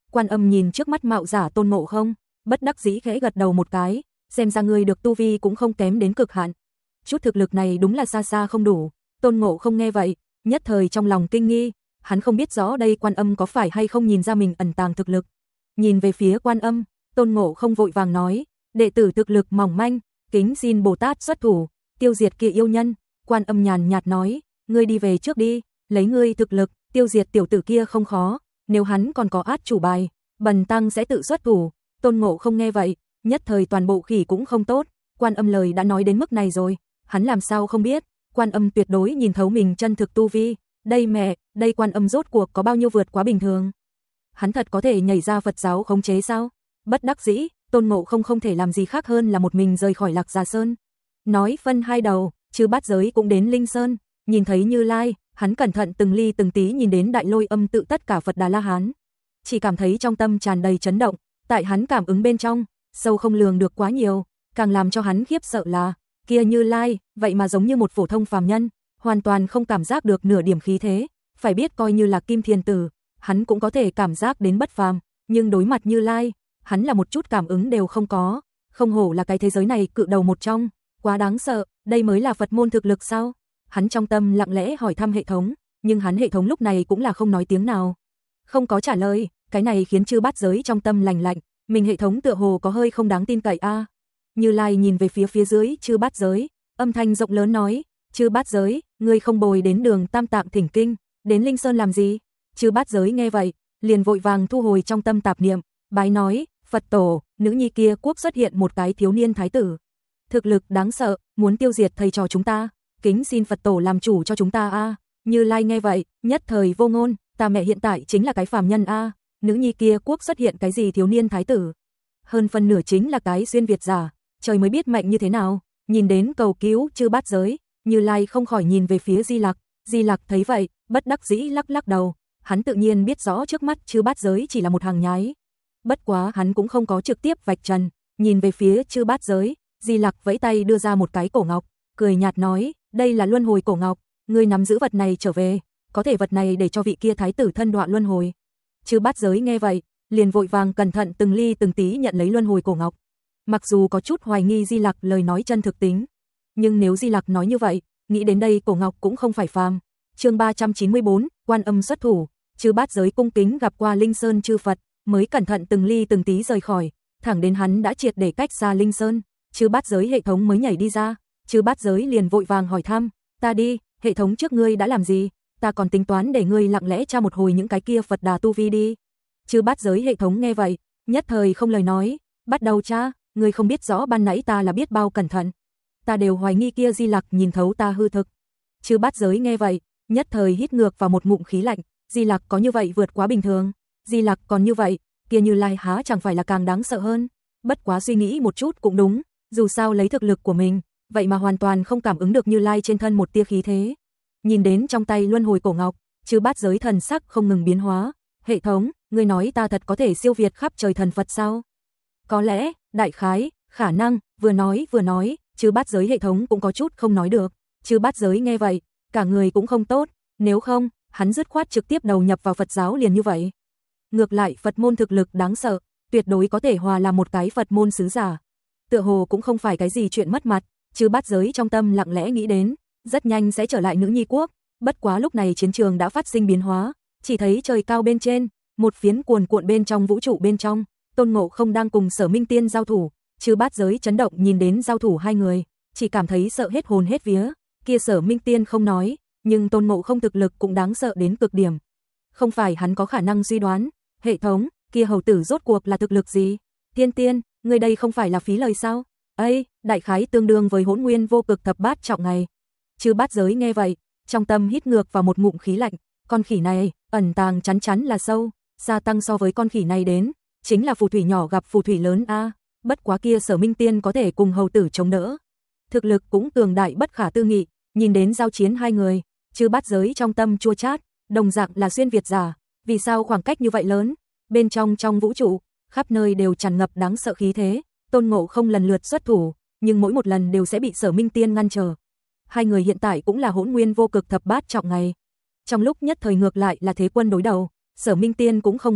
Quan Âm nhìn trước mắt mạo giả Tôn Ngộ Không, bất đắc dĩ khẽ gật đầu một cái, xem ra ngươi được tu vi cũng không kém đến cực hạn. Chút thực lực này đúng là xa xa không đủ. Tôn Ngộ Không nghe vậy, nhất thời trong lòng kinh nghi, hắn không biết rõ đây Quan Âm có phải hay không nhìn ra mình ẩn tàng thực lực. Nhìn về phía Quan Âm, Tôn Ngộ Không vội vàng nói, đệ tử thực lực mỏng manh, kính xin Bồ Tát xuất thủ, tiêu diệt kia yêu nhân. Quan Âm nhàn nhạt nói, ngươi đi về trước đi, lấy ngươi thực lực, tiêu diệt tiểu tử kia không khó, nếu hắn còn có át chủ bài, bần tăng sẽ tự xuất thủ. Tôn Ngộ Không nghe vậy, nhất thời toàn bộ khỉ cũng không tốt, Quan Âm lời đã nói đến mức này rồi, hắn làm sao không biết, Quan Âm tuyệt đối nhìn thấu mình chân thực tu vi, đây mẹ, đây Quan Âm rốt cuộc có bao nhiêu vượt quá bình thường. Hắn thật có thể nhảy ra Phật giáo khống chế sao? Bất đắc dĩ, Tôn Ngộ Không không thể làm gì khác hơn là một mình rời khỏi Lạc Già Sơn. Nói phân hai đầu, Chư Bát Giới cũng đến Linh Sơn, nhìn thấy Như Lai, hắn cẩn thận từng ly từng tí nhìn đến Đại Lôi Âm tự tất cả Phật Đà La Hán, chỉ cảm thấy trong tâm tràn đầy chấn động, tại hắn cảm ứng bên trong, sâu không lường được quá nhiều, càng làm cho hắn khiếp sợ là, kia Như Lai, vậy mà giống như một phổ thông phàm nhân, hoàn toàn không cảm giác được nửa điểm khí thế, phải biết coi như là Kim Thiền Tử, hắn cũng có thể cảm giác đến bất phàm, nhưng đối mặt Như Lai, hắn là một chút cảm ứng đều không có, không hổ là cái thế giới này cự đầu một trong, quá đáng sợ, đây mới là Phật môn thực lực sao? Hắn trong tâm lặng lẽ hỏi thăm hệ thống, nhưng hắn hệ thống lúc này cũng là không nói tiếng nào, không có trả lời, cái này khiến Chư Bát Giới trong tâm lành lạnh, mình hệ thống tựa hồ có hơi không đáng tin cậy a. À. Như Lai nhìn về phía phía dưới Chư Bát Giới, âm thanh rộng lớn nói, Chư Bát Giới, ngươi không bồi đến đường Tam Tạng thỉnh kinh, đến Linh Sơn làm gì? Chư Bát Giới nghe vậy, liền vội vàng thu hồi trong tâm tạp niệm, bái nói, Phật tổ, nữ nhi kia quốc xuất hiện một cái thiếu niên thái tử, thực lực đáng sợ, muốn tiêu diệt thầy trò chúng ta, kính xin Phật tổ làm chủ cho chúng ta a. À. Như Lai nghe vậy, nhất thời vô ngôn, ta mẹ hiện tại chính là cái phàm nhân a, à. Nữ nhi kia quốc xuất hiện cái gì thiếu niên thái tử, hơn phần nửa chính là cái xuyên việt giả, trời mới biết mạnh như thế nào. Nhìn đến cầu cứu Chư Bát Giới, Như Lai không khỏi nhìn về phía Di Lặc, Di Lặc thấy vậy, bất đắc dĩ lắc lắc đầu, hắn tự nhiên biết rõ trước mắt Chư Bát Giới chỉ là một hàng nhái, bất quá hắn cũng không có trực tiếp vạch trần, nhìn về phía Chư Bát Giới, Di Lặc vẫy tay đưa ra một cái cổ ngọc, cười nhạt nói, đây là luân hồi cổ ngọc, ngươi nắm giữ vật này trở về, có thể vật này để cho vị kia thái tử thân đọa luân hồi. Chư Bát Giới nghe vậy, liền vội vàng cẩn thận từng ly từng tí nhận lấy luân hồi cổ ngọc. Mặc dù có chút hoài nghi Di Lặc lời nói chân thực tính, nhưng nếu Di Lặc nói như vậy, nghĩ đến đây cổ ngọc cũng không phải phàm. Chương ba trăm chín mươi bốn, Quan Âm xuất thủ, Chư Bát Giới cung kính gặp qua Linh Sơn chư Phật, mới cẩn thận từng ly từng tí rời khỏi, thẳng đến hắn đã triệt để cách xa Linh Sơn, Chư Bát Giới hệ thống mới nhảy đi ra. Chư Bát Giới liền vội vàng hỏi thăm, ta đi, hệ thống trước ngươi đã làm gì? Ta còn tính toán để ngươi lặng lẽ tra một hồi những cái kia Phật Đà tu vi đi. Chư Bát Giới hệ thống nghe vậy, nhất thời không lời nói, bắt đầu tra, ngươi không biết rõ ban nãy ta là biết bao cẩn thận, ta đều hoài nghi kia Di Lặc nhìn thấu ta hư thực. Chư Bát Giới nghe vậy, nhất thời hít ngược vào một ngụm khí lạnh, Di Lặc có như vậy vượt quá bình thường, Di Lặc còn như vậy, kia Như Lai há chẳng phải là càng đáng sợ hơn. Bất quá suy nghĩ một chút cũng đúng, dù sao lấy thực lực của mình, vậy mà hoàn toàn không cảm ứng được Như Lai trên thân một tia khí thế. Nhìn đến trong tay luân hồi cổ ngọc, Chư Bát Giới thần sắc không ngừng biến hóa, hệ thống, ngươi nói ta thật có thể siêu việt khắp trời thần Phật sao? Có lẽ, đại khái, khả năng, vừa nói vừa nói, Chư Bát Giới hệ thống cũng có chút không nói được. Chư Bát Giới nghe vậy, cả người cũng không tốt, nếu không, hắn dứt khoát trực tiếp đầu nhập vào Phật giáo liền như vậy. Ngược lại Phật môn thực lực đáng sợ, tuyệt đối có thể hòa làm một cái Phật môn sứ giả. Tựa hồ cũng không phải cái gì chuyện mất mặt, Chư Bát Giới trong tâm lặng lẽ nghĩ đến, rất nhanh sẽ trở lại nữ nhi quốc, bất quá lúc này chiến trường đã phát sinh biến hóa, chỉ thấy trời cao bên trên, một phiến cuồn cuộn bên trong vũ trụ bên trong, Tôn Ngộ Không đang cùng Sở Minh Tiên giao thủ, Chư Bát Giới chấn động nhìn đến giao thủ hai người, chỉ cảm thấy sợ hết hồn hết vía, kia Sở Minh Tiên không nói, nhưng Tôn Ngộ Không thực lực cũng đáng sợ đến cực điểm. Không phải hắn có khả năng suy đoán, hệ thống, kia hầu tử rốt cuộc là thực lực gì? Tiên Tiên, người đây không phải là phí lời sao? Ây, đại khái tương đương với Hỗn Nguyên Vô Cực thập bát trọng ngày. Chư Bát Giới nghe vậy, trong tâm hít ngược vào một ngụm khí lạnh, con khỉ này, ẩn tàng chắn chắn là sâu, gia tăng so với con khỉ này đến, chính là phù thủy nhỏ gặp phù thủy lớn a, à. Bất quá kia Sở Minh Tiên có thể cùng hầu tử chống đỡ, thực lực cũng cường đại bất khả tư nghị, nhìn đến giao chiến hai người, Chư Bát Giới trong tâm chua chát, đồng dạng là xuyên việt giả, vì sao khoảng cách như vậy lớn, bên trong trong vũ trụ, khắp nơi đều tràn ngập đáng sợ khí thế, Tôn Ngộ Không lần lượt xuất thủ, nhưng mỗi một lần đều sẽ bị Sở Minh Tiên ngăn trở. Hai người hiện tại cũng là Hỗn Nguyên Vô Cực thập bát trọng ngày. Trong lúc nhất thời ngược lại là thế quân đối đầu, Sở Minh Tiên cũng không gấp,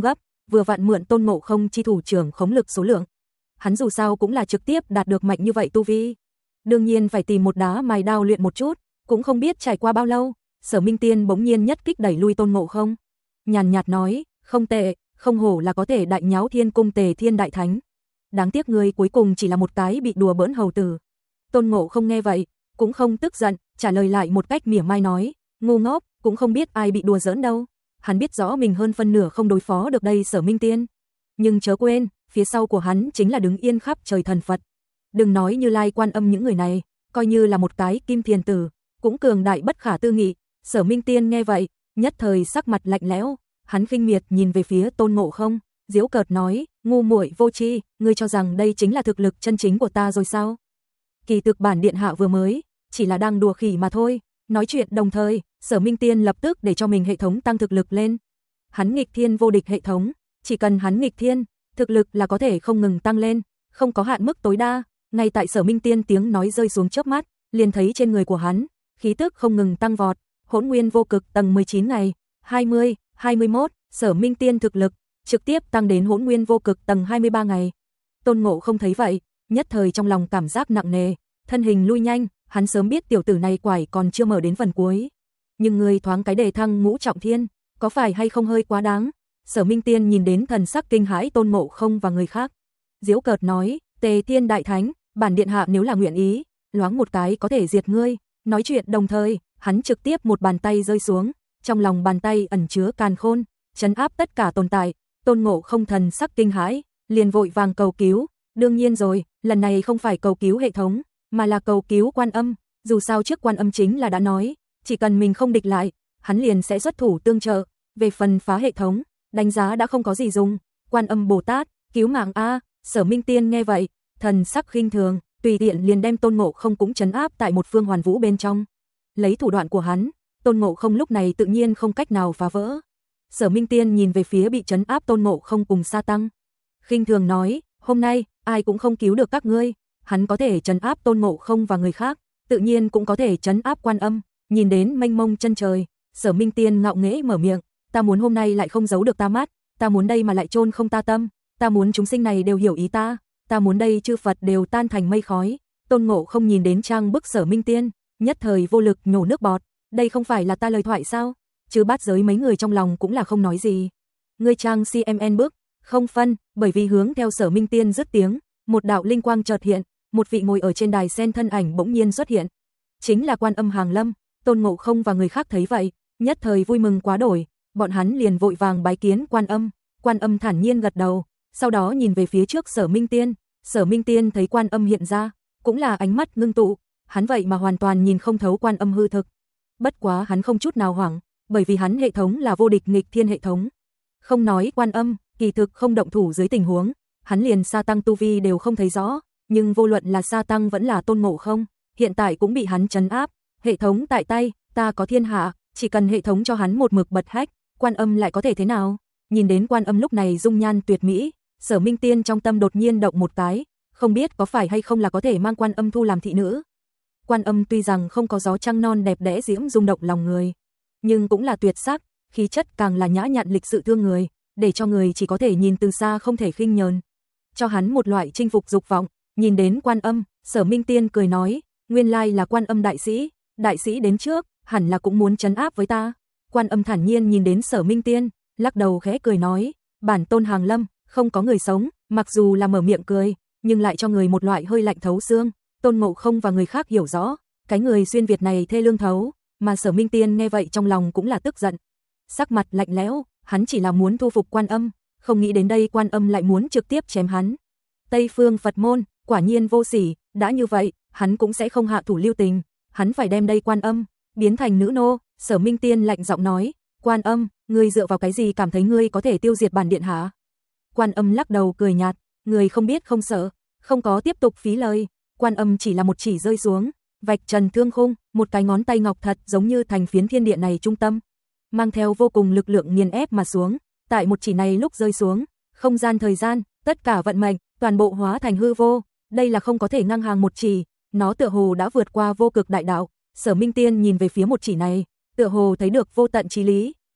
vừa vặn mượn Tôn Ngộ Không chi thủ trưởng khống lực số lượng. Hắn dù sao cũng là trực tiếp đạt được mạnh như vậy tu vi. Đương nhiên phải tìm một đá mài đao luyện một chút, cũng không biết trải qua bao lâu, Sở Minh Tiên bỗng nhiên nhất kích đẩy lui Tôn Ngộ Không. Nhàn nhạt nói, không tệ, không hổ là có thể đại nháo thiên cung Tề Thiên Đại Thánh. Đáng tiếc ngươi cuối cùng chỉ là một cái bị đùa bỡn hầu tử. Tôn Ngộ Không nghe vậy, cũng không tức giận, trả lời lại một cách mỉa mai nói, ngu ngốc, cũng không biết ai bị đùa giỡn đâu. Hắn biết rõ mình hơn phân nửa không đối phó được đây Sở Minh Tiên. Nhưng chớ quên, phía sau của hắn chính là đứng yên khắp trời thần Phật. Đừng nói Như Lai Quan Âm những người này, coi như là một cái kim thiền tử, cũng cường đại bất khả tư nghị. Sở Minh Tiên nghe vậy, nhất thời sắc mặt lạnh lẽo, hắn khinh miệt nhìn về phía Tôn Ngộ Không, giễu cợt nói, ngu muội vô tri, ngươi cho rằng đây chính là thực lực chân chính của ta rồi sao? Kỳ thực bản điện hạ vừa mới, chỉ là đang đùa khỉ mà thôi. Nói chuyện đồng thời, Sở Minh Tiên lập tức để cho mình hệ thống tăng thực lực lên. Hắn nghịch thiên vô địch hệ thống, chỉ cần hắn nghịch thiên, thực lực là có thể không ngừng tăng lên, không có hạn mức tối đa. Ngay tại Sở Minh Tiên tiếng nói rơi xuống chớp mắt, liền thấy trên người của hắn, khí tức không ngừng tăng vọt, Hỗn Nguyên Vô Cực tầng mười chín ngày, hai mươi, hai mươi mốt, Sở Minh Tiên thực lực trực tiếp tăng đến Hỗn Nguyên Vô Cực tầng hai mươi ba ngày. Tôn Ngộ Không thấy vậy, nhất thời trong lòng cảm giác nặng nề, thân hình lui nhanh, hắn sớm biết tiểu tử này quải còn chưa mở đến phần cuối. Nhưng người thoáng cái đề thăng ngũ trọng thiên, có phải hay không hơi quá đáng? Sở Minh Tiên nhìn đến thần sắc kinh hãi Tôn Ngộ Không và người khác, giễu cợt nói, Tề Thiên Đại Thánh, bản điện hạ nếu là nguyện ý, loáng một cái có thể diệt ngươi. Nói chuyện đồng thời, hắn trực tiếp một bàn tay rơi xuống, trong lòng bàn tay ẩn chứa càn khôn, trấn áp tất cả tồn tại. Tôn Ngộ Không thần sắc kinh hãi, liền vội vàng cầu cứu. Đương nhiên rồi, lần này không phải cầu cứu hệ thống, mà là cầu cứu Quan Âm. Dù sao trước Quan Âm chính là đã nói, chỉ cần mình không địch lại, hắn liền sẽ xuất thủ tương trợ. Về phần phá hệ thống, đánh giá đã không có gì dùng. Quan Âm Bồ Tát, cứu mạng a! Sở Minh Tiên nghe vậy, thần sắc khinh thường, tùy tiện liền đem Tôn Ngộ Không cũng trấn áp tại một phương hoàn vũ bên trong. Lấy thủ đoạn của hắn, Tôn Ngộ Không lúc này tự nhiên không cách nào phá vỡ. Sở Minh Tiên nhìn về phía bị trấn áp Tôn Ngộ Không cùng Sa Tăng, khinh thường nói, hôm nay ai cũng không cứu được các ngươi. Hắn có thể trấn áp Tôn Ngộ Không và người khác, tự nhiên cũng có thể trấn áp Quan Âm. Nhìn đến mênh mông chân trời, Sở Minh Tiên ngạo nghễ mở miệng, ta muốn hôm nay lại không giấu được ta mắt, ta muốn đây mà lại chôn không ta tâm, ta muốn chúng sinh này đều hiểu ý ta, ta muốn đây chư Phật đều tan thành mây khói. Tôn Ngộ Không nhìn đến trang bức Sở Minh Tiên, nhất thời vô lực nhổ nước bọt, đây không phải là ta lời thoại sao? Chứ bát giới mấy người trong lòng cũng là không nói gì. Ngươi trang xê em en bức, không phân, bởi vì hướng theo Sở Minh Tiên dứt tiếng, một đạo linh quang chợt hiện, một vị ngồi ở trên đài sen thân ảnh bỗng nhiên xuất hiện. Chính là Quan Âm Hàng Lâm. Tôn Ngộ Không và người khác thấy vậy, nhất thời vui mừng quá đổi, bọn hắn liền vội vàng bái kiến Quan Âm. Quan Âm thản nhiên gật đầu, sau đó nhìn về phía trước Sở Minh Tiên. Sở Minh Tiên thấy Quan Âm hiện ra, cũng là ánh mắt ngưng tụ, hắn vậy mà hoàn toàn nhìn không thấu Quan Âm hư thực. Bất quá hắn không chút nào hoảng, bởi vì hắn hệ thống là vô địch nghịch thiên hệ thống. Không nói Quan Âm, kỳ thực không động thủ dưới tình huống, hắn liền Sa Tăng tu vi đều không thấy rõ, nhưng vô luận là Sa Tăng vẫn là Tôn Ngộ Không, hiện tại cũng bị hắn trấn áp. Hệ thống tại tay, ta có thiên hạ, chỉ cần hệ thống cho hắn một mực bật hách, Quan Âm lại có thể thế nào? Nhìn đến Quan Âm lúc này dung nhan tuyệt mỹ, Sở Minh Tiên trong tâm đột nhiên động một cái, không biết có phải hay không là có thể mang Quan Âm thu làm thị nữ. Quan Âm tuy rằng không có gió trăng non đẹp đẽ diễm rung động lòng người, nhưng cũng là tuyệt sắc, khí chất càng là nhã nhặn lịch sự thương người, để cho người chỉ có thể nhìn từ xa không thể khinh nhờn, cho hắn một loại chinh phục dục vọng. Nhìn đến Quan Âm, Sở Minh Tiên cười nói, nguyên lai là Quan Âm đại sĩ, đại sĩ đến trước, hẳn là cũng muốn trấn áp với ta. Quan Âm thản nhiên nhìn đến Sở Minh Tiên, lắc đầu khẽ cười nói, bản tôn Hàng Lâm, không có người sống, mặc dù là mở miệng cười, nhưng lại cho người một loại hơi lạnh thấu xương. Tôn Ngộ Không và người khác hiểu rõ, cái người xuyên Việt này thê lương thấu, mà Sở Minh Tiên nghe vậy trong lòng cũng là tức giận. Sắc mặt lạnh lẽo, hắn chỉ là muốn thu phục Quan Âm, không nghĩ đến đây Quan Âm lại muốn trực tiếp chém hắn. Tây phương Phật môn, quả nhiên vô sỉ, đã như vậy, hắn cũng sẽ không hạ thủ lưu tình, hắn phải đem đây Quan Âm biến thành nữ nô. Sở Minh Tiên lạnh giọng nói, Quan Âm, ngươi dựa vào cái gì cảm thấy ngươi có thể tiêu diệt bản điện hạ? Quan Âm lắc đầu cười nhạt, người không biết không sợ, không có tiếp tục phí lời. Quan Âm chỉ là một chỉ rơi xuống, vạch trần thương khung, một cái ngón tay ngọc thật giống như thành phiến thiên địa này trung tâm, mang theo vô cùng lực lượng nghiền ép mà xuống. Tại một chỉ này lúc rơi xuống, không gian thời gian, tất cả vận mệnh, toàn bộ hóa thành hư vô. Đây là không có thể ngang hàng một chỉ, nó tựa hồ đã vượt qua vô cực đại đạo. Sở Minh Tiên nhìn về phía một chỉ này, tựa hồ thấy được vô tận chí lý,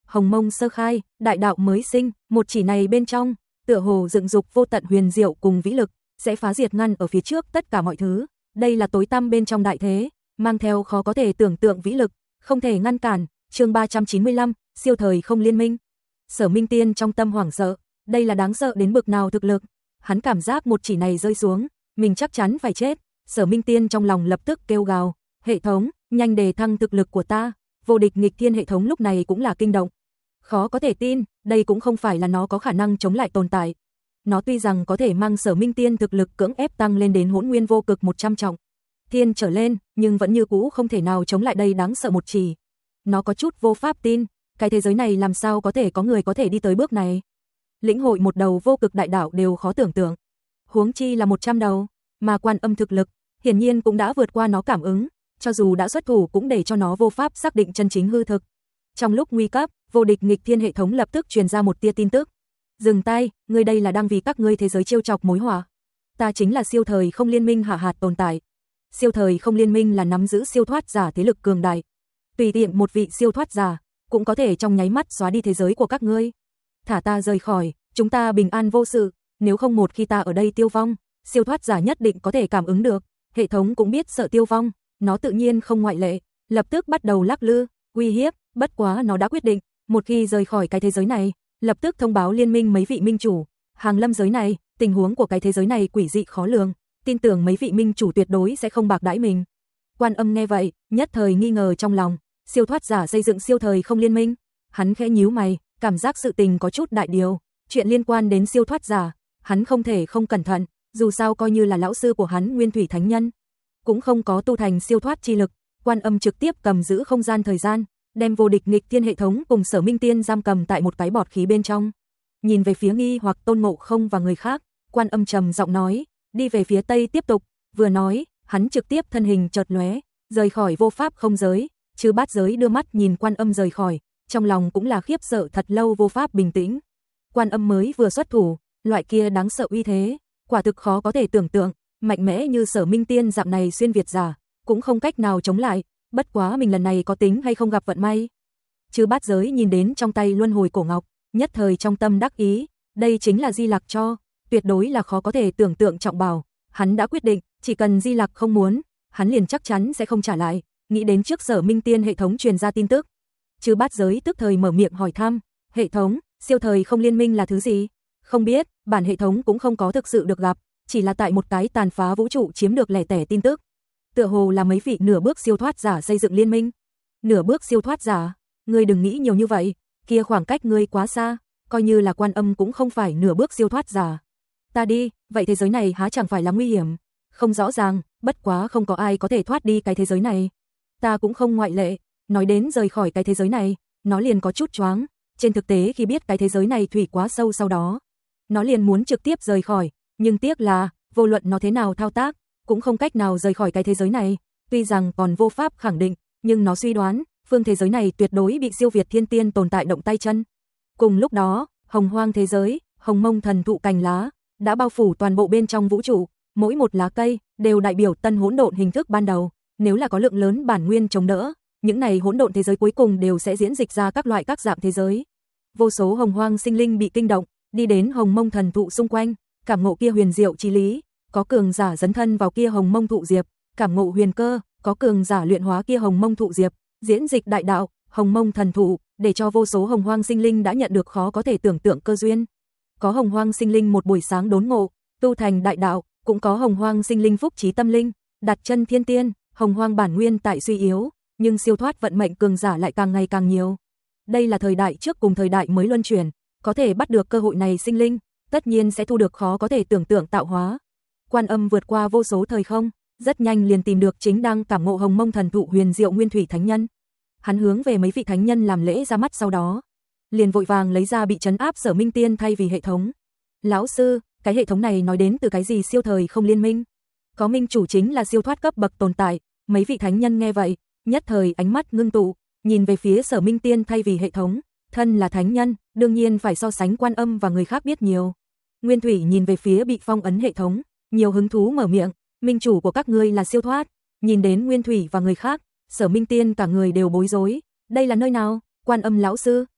Hồng Mông sơ khai, đại đạo mới sinh, một chỉ này bên trong, tựa hồ dựng dục vô tận huyền diệu cùng vĩ lực, sẽ phá diệt ngăn ở phía trước tất cả mọi thứ. Đây là tối tăm bên trong đại thế, mang theo khó có thể tưởng tượng vĩ lực, không thể ngăn cản. Chương ba trăm chín mươi lăm, siêu thời không liên minh. Sở Minh Tiên trong tâm hoảng sợ, đây là đáng sợ đến bực nào thực lực. Hắn cảm giác một chỉ này rơi xuống, mình chắc chắn phải chết. Sở Minh Tiên trong lòng lập tức kêu gào, hệ thống, nhanh đề thăng thực lực của ta. Vô địch nghịch thiên hệ thống lúc này cũng là kinh động. Khó có thể tin, đây cũng không phải là nó có khả năng chống lại tồn tại. Nó tuy rằng có thể mang Sở Minh Tiên thực lực cưỡng ép tăng lên đến hỗn nguyên vô cực một trăm trọng thiên trở lên, nhưng vẫn như cũ không thể nào chống lại đây đáng sợ một chỉ. Nó có chút vô pháp tin, cái thế giới này làm sao có thể có người có thể đi tới bước này. Lĩnh hội một đầu vô cực đại đạo đều khó tưởng tượng. Huống chi là một trăm đầu, mà Quan Âm thực lực, hiển nhiên cũng đã vượt qua nó cảm ứng, cho dù đã xuất thủ cũng để cho nó vô pháp xác định chân chính hư thực. Trong lúc nguy cấp, vô địch nghịch thiên hệ thống lập tức truyền ra một tia tin tức. Dừng tay, ngươi đây là đang vì các ngươi thế giới trêu chọc mối họa. Ta chính là siêu thời không liên minh hạ hạt tồn tại. Siêu thời không liên minh là nắm giữ siêu thoát giả thế lực cường đại. Tùy tiện một vị siêu thoát giả, cũng có thể trong nháy mắt xóa đi thế giới của các ngươi. Thả ta rời khỏi, chúng ta bình an vô sự, nếu không một khi ta ở đây tiêu vong, siêu thoát giả nhất định có thể cảm ứng được. Hệ thống cũng biết sợ tiêu vong, nó tự nhiên không ngoại lệ, lập tức bắt đầu lắc lư, uy hiếp, bất quá nó đã quyết định, một khi rời khỏi cái thế giới này, lập tức thông báo liên minh mấy vị minh chủ, hàng lâm giới này, tình huống của cái thế giới này quỷ dị khó lường, tin tưởng mấy vị minh chủ tuyệt đối sẽ không bạc đãi mình. Quan Âm nghe vậy, nhất thời nghi ngờ trong lòng, siêu thoát giả xây dựng siêu thời không liên minh, hắn khẽ nhíu mày, cảm giác sự tình có chút đại điều, chuyện liên quan đến siêu thoát giả, hắn không thể không cẩn thận, dù sao coi như là lão sư của hắn Nguyên Thủy Thánh Nhân, cũng không có tu thành siêu thoát chi lực. Quan Âm trực tiếp cầm giữ không gian thời gian, đem vô địch nghịch thiên hệ thống cùng Sở Minh Tiên giam cầm tại một cái bọt khí bên trong. Nhìn về phía nghi hoặc Tôn Ngộ Không và người khác, Quan Âm trầm giọng nói, đi về phía tây tiếp tục. Vừa nói, hắn trực tiếp thân hình chợt lóe, rời khỏi vô pháp không giới. Chư Bát Giới đưa mắt nhìn Quan Âm rời khỏi, trong lòng cũng là khiếp sợ thật lâu vô pháp bình tĩnh. Quan Âm mới vừa xuất thủ, loại kia đáng sợ uy thế, quả thực khó có thể tưởng tượng, mạnh mẽ như Sở Minh Tiên dạng này xuyên việt giả, cũng không cách nào chống lại. Bất quá mình lần này có tính hay không gặp vận may. Chư Bát Giới nhìn đến trong tay luân hồi cổ ngọc, nhất thời trong tâm đắc ý, đây chính là Di Lặc cho, tuyệt đối là khó có thể tưởng tượng trọng bảo. Hắn đã quyết định, chỉ cần Di Lặc không muốn, hắn liền chắc chắn sẽ không trả lại. Nghĩ đến trước Sở Minh Tiên hệ thống truyền ra tin tức, Chư Bát Giới tức thời mở miệng hỏi thăm, hệ thống, siêu thời không liên minh là thứ gì? Không biết, bản hệ thống cũng không có thực sự được gặp, chỉ là tại một cái tàn phá vũ trụ chiếm được lẻ tẻ tin tức. Tựa hồ là mấy vị nửa bước siêu thoát giả xây dựng liên minh. Nửa bước siêu thoát giả, ngươi đừng nghĩ nhiều như vậy, kia khoảng cách ngươi quá xa, coi như là Quan Âm cũng không phải nửa bước siêu thoát giả. Ta đi, vậy thế giới này há chẳng phải là nguy hiểm? Không rõ ràng, bất quá không có ai có thể thoát đi cái thế giới này. Ta cũng không ngoại lệ, nói đến rời khỏi cái thế giới này, nó liền có chút choáng. Trên thực tế khi biết cái thế giới này thủy quá sâu sau đó, nó liền muốn trực tiếp rời khỏi, nhưng tiếc là, vô luận nó thế nào thao tác, cũng không cách nào rời khỏi cái thế giới này. Tuy rằng còn vô pháp khẳng định, nhưng nó suy đoán, phương thế giới này tuyệt đối bị siêu việt thiên tiên tồn tại động tay chân. Cùng lúc đó, hồng hoang thế giới, hồng mông thần thụ cành lá, đã bao phủ toàn bộ bên trong vũ trụ, mỗi một lá cây đều đại biểu tân hỗn độn hình thức ban đầu. Nếu là có lượng lớn bản nguyên chống đỡ, những này hỗn độn thế giới cuối cùng đều sẽ diễn dịch ra các loại các dạng thế giới. Vô số hồng hoang sinh linh bị kinh động, đi đến hồng mông thần thụ xung quanh, cảm ngộ kia huyền diệu chí lý. Có cường giả dấn thân vào kia hồng mông thụ diệp, cảm ngộ huyền cơ, có cường giả luyện hóa kia hồng mông thụ diệp, diễn dịch đại đạo, hồng mông thần thụ, để cho vô số hồng hoang sinh linh đã nhận được khó có thể tưởng tượng cơ duyên. Có hồng hoang sinh linh một buổi sáng đốn ngộ, tu thành đại đạo, cũng có hồng hoang sinh linh phúc trí tâm linh, đặt chân thiên tiên, hồng hoang bản nguyên tại suy yếu, nhưng siêu thoát vận mệnh cường giả lại càng ngày càng nhiều. Đây là thời đại trước cùng thời đại mới luân chuyển, có thể bắt được cơ hội này sinh linh, tất nhiên sẽ thu được khó có thể tưởng tượng tạo hóa. Quan Âm vượt qua vô số thời không, rất nhanh liền tìm được chính đang cảm ngộ hồng mông thần thụ huyền diệu Nguyên Thủy Thánh Nhân. Hắn hướng về mấy vị thánh nhân làm lễ ra mắt, sau đó liền vội vàng lấy ra bị trấn áp Sở Minh Tiên thay vì hệ thống. Lão sư, cái hệ thống này nói đến từ cái gì siêu thời không liên minh? Có minh chủ chính là siêu thoát cấp bậc tồn tại. Mấy vị thánh nhân nghe vậy, nhất thời ánh mắt ngưng tụ, nhìn về phía Sở Minh Tiên thay vì hệ thống. Thân là thánh nhân, đương nhiên phải so sánh Quan Âm và người khác biết nhiều. Nguyên Thủy nhìn về phía bị phong ấn hệ thống, nhiều hứng thú mở miệng, minh chủ của các ngươi là siêu thoát. Nhìn đến Nguyên Thủy và người khác, Sở Minh Tiên cả người đều bối rối, đây là nơi nào? Quan Âm lão sư,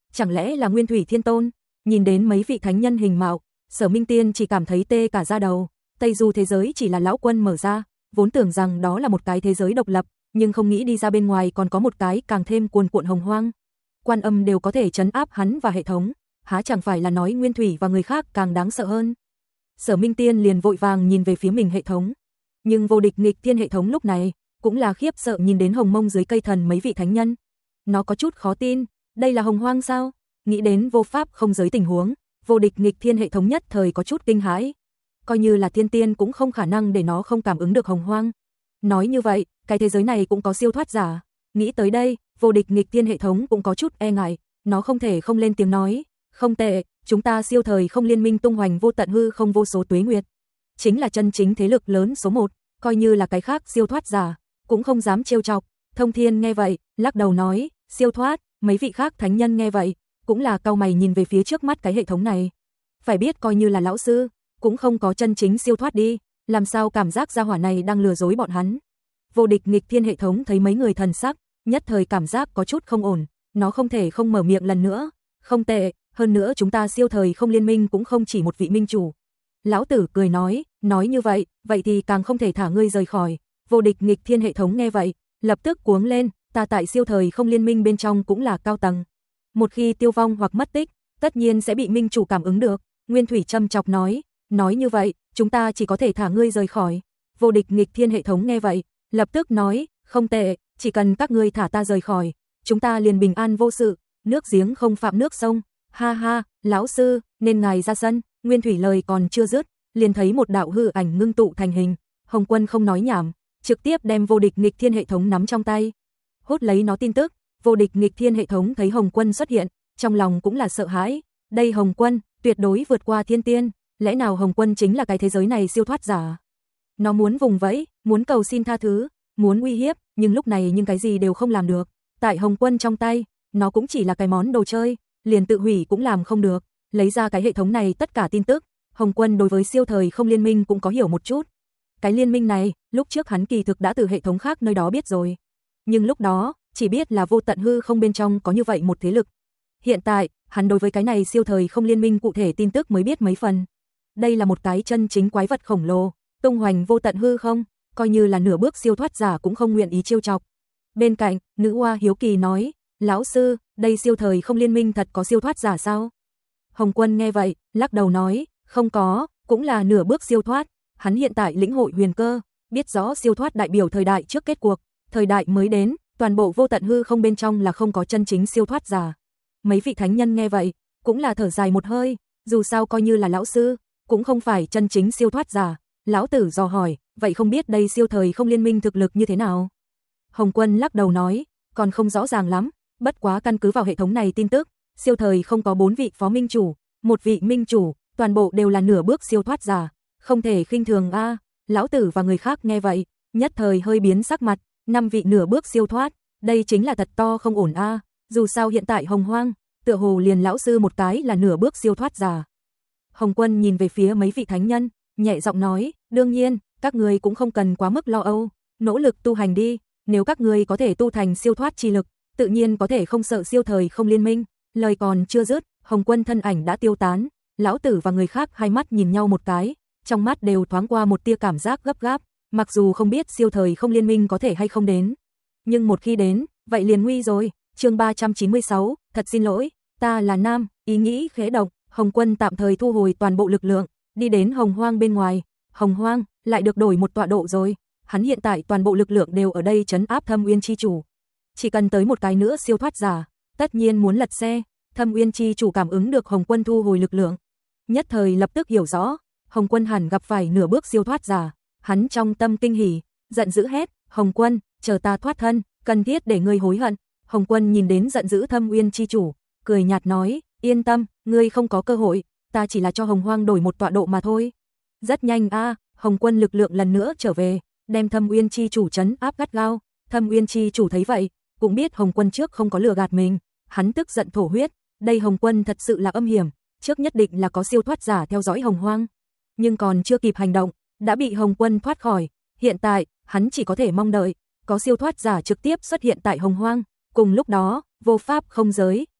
chẳng lẽ là Nguyên Thủy Thiên Tôn? Nhìn đến mấy vị thánh nhân hình mạo, Sở Minh Tiên chỉ cảm thấy tê cả da đầu. Tây Du thế giới chỉ là lão quân mở ra, vốn tưởng rằng đó là một cái thế giới độc lập, nhưng không nghĩ đi ra bên ngoài còn có một cái càng thêm cuồn cuộn hồng hoang. Quan Âm đều có thể trấn áp hắn và hệ thống, há chẳng phải là nói Nguyên Thủy và người khác càng đáng sợ hơn. Sở Minh Tiên liền vội vàng nhìn về phía mình hệ thống. Nhưng Vô Địch Nghịch Thiên hệ thống lúc này cũng là khiếp sợ nhìn đến hồng mông dưới cây thần mấy vị thánh nhân. Nó có chút khó tin, đây là hồng hoang sao? Nghĩ đến vô pháp không giới tình huống, Vô Địch Nghịch Thiên hệ thống nhất thời có chút kinh hãi. Coi như là thiên tiên cũng không khả năng để nó không cảm ứng được hồng hoang. Nói như vậy, cái thế giới này cũng có siêu thoát giả. Nghĩ tới đây, Vô Địch Nghịch Thiên hệ thống cũng có chút e ngại, nó không thể không lên tiếng nói. Không tệ, chúng ta siêu thời không liên minh tung hoành vô tận hư không vô số tuế nguyệt. Chính là chân chính thế lực lớn số một, coi như là cái khác siêu thoát giả, cũng không dám trêu chọc. Thông Thiên nghe vậy, lắc đầu nói, siêu thoát, mấy vị khác thánh nhân nghe vậy, cũng là cau mày nhìn về phía trước mắt cái hệ thống này. Phải biết coi như là lão sư, cũng không có chân chính siêu thoát đi, làm sao cảm giác gia hỏa này đang lừa dối bọn hắn. Vô Địch Nghịch Thiên hệ thống thấy mấy người thần sắc, nhất thời cảm giác có chút không ổn, nó không thể không mở miệng lần nữa. Không tệ, hơn nữa chúng ta siêu thời không liên minh cũng không chỉ một vị minh chủ. Lão tử cười nói, nói như vậy, vậy thì càng không thể thả ngươi rời khỏi. Vô Địch Nghịch Thiên hệ thống nghe vậy, lập tức cuống lên, ta tại siêu thời không liên minh bên trong cũng là cao tầng. Một khi tiêu vong hoặc mất tích, tất nhiên sẽ bị minh chủ cảm ứng được. Nguyên Thủy châm chọc nói, nói như vậy, chúng ta chỉ có thể thả ngươi rời khỏi. Vô Địch Nghịch Thiên hệ thống nghe vậy, lập tức nói, không tệ, chỉ cần các ngươi thả ta rời khỏi, chúng ta liền bình an vô sự, nước giếng không phạm nước sông. Ha ha, lão sư, nên ngài ra sân. Nguyên Thủy lời còn chưa dứt, liền thấy một đạo hư ảnh ngưng tụ thành hình. Hồng Quân không nói nhảm, trực tiếp đem Vô Địch Nghịch Thiên hệ thống nắm trong tay, hút lấy nó tin tức. Vô Địch Nghịch Thiên hệ thống thấy Hồng Quân xuất hiện, trong lòng cũng là sợ hãi. Đây Hồng Quân, tuyệt đối vượt qua thiên tiên, lẽ nào Hồng Quân chính là cái thế giới này siêu thoát giả? Nó muốn vùng vẫy, muốn cầu xin tha thứ, muốn uy hiếp, nhưng lúc này nhưng cái gì đều không làm được. Tại Hồng Quân trong tay, nó cũng chỉ là cái món đồ chơi, liền tự hủy cũng làm không được. Lấy ra cái hệ thống này tất cả tin tức, Hồng Quân đối với siêu thời không liên minh cũng có hiểu một chút. Cái liên minh này, lúc trước hắn kỳ thực đã từ hệ thống khác nơi đó biết rồi. Nhưng lúc đó, chỉ biết là vô tận hư không bên trong có như vậy một thế lực. Hiện tại, hắn đối với cái này siêu thời không liên minh cụ thể tin tức mới biết mấy phần. Đây là một cái chân chính quái vật khổng lồ, tung hoành vô tận hư không, coi như là nửa bước siêu thoát giả cũng không nguyện ý trêu chọc. Bên cạnh, nữ oa hiếu kỳ nói, lão sư, đây siêu thời không liên minh thật có siêu thoát giả sao? Hồng Quân nghe vậy, lắc đầu nói, không có, cũng là nửa bước siêu thoát. Hắn hiện tại lĩnh hội huyền cơ, biết rõ siêu thoát đại biểu thời đại trước kết cuộc, thời đại mới đến, toàn bộ vô tận hư không bên trong là không có chân chính siêu thoát giả. Mấy vị thánh nhân nghe vậy, cũng là thở dài một hơi, dù sao coi như là lão sư, cũng không phải chân chính siêu thoát giả. Lão tử dò hỏi, vậy không biết đây siêu thời không liên minh thực lực như thế nào? Hồng Quân lắc đầu nói, còn không rõ ràng lắm, bất quá căn cứ vào hệ thống này tin tức, siêu thời không có bốn vị phó minh chủ, một vị minh chủ, toàn bộ đều là nửa bước siêu thoát giả, không thể khinh thường a. À. Lão tử và người khác nghe vậy, nhất thời hơi biến sắc mặt, năm vị nửa bước siêu thoát, đây chính là thật to không ổn a. À. Dù sao hiện tại Hồng Hoang, tựa hồ liền lão sư một cái là nửa bước siêu thoát giả. Hồng Quân nhìn về phía mấy vị thánh nhân, nhẹ giọng nói, đương nhiên, các người cũng không cần quá mức lo âu, nỗ lực tu hành đi, nếu các người có thể tu thành siêu thoát chi lực, tự nhiên có thể không sợ siêu thời không liên minh. Lời còn chưa dứt, Hồng Quân thân ảnh đã tiêu tán, lão tử và người khác hai mắt nhìn nhau một cái, trong mắt đều thoáng qua một tia cảm giác gấp gáp, mặc dù không biết siêu thời không liên minh có thể hay không đến, nhưng một khi đến, vậy liền nguy rồi. Chương ba trăm chín mươi sáu, thật xin lỗi, ta là nam, ý nghĩ khẽ động, Hồng Quân tạm thời thu hồi toàn bộ lực lượng, đi đến Hồng Hoang bên ngoài. Hồng Hoang lại được đổi một tọa độ rồi, hắn hiện tại toàn bộ lực lượng đều ở đây trấn áp Thâm Uyên chi chủ. Chỉ cần tới một cái nữa siêu thoát giả, tất nhiên muốn lật xe. Thâm Uyên chi chủ cảm ứng được Hồng Quân thu hồi lực lượng, nhất thời lập tức hiểu rõ, Hồng Quân hẳn gặp phải nửa bước siêu thoát giả, hắn trong tâm kinh hỉ, giận dữ hét, Hồng Quân, chờ ta thoát thân, cần thiết để ngươi hối hận. Hồng Quân nhìn đến giận dữ Thâm Uyên chi chủ, cười nhạt nói, yên tâm, ngươi không có cơ hội, ta chỉ là cho Hồng Hoang đổi một tọa độ mà thôi. Rất nhanh a, à, Hồng Quân lực lượng lần nữa trở về, đem Thâm Uyên chi chủ trấn áp gắt gao. Thâm Uyên chi chủ thấy vậy, cũng biết Hồng Quân trước không có lừa gạt mình, hắn tức giận thổ huyết, đây Hồng Quân thật sự là âm hiểm, trước nhất định là có siêu thoát giả theo dõi Hồng Hoang, nhưng còn chưa kịp hành động, đã bị Hồng Quân thoát khỏi, hiện tại, hắn chỉ có thể mong đợi có siêu thoát giả trực tiếp xuất hiện tại Hồng Hoang, cùng lúc đó, vô pháp không giới,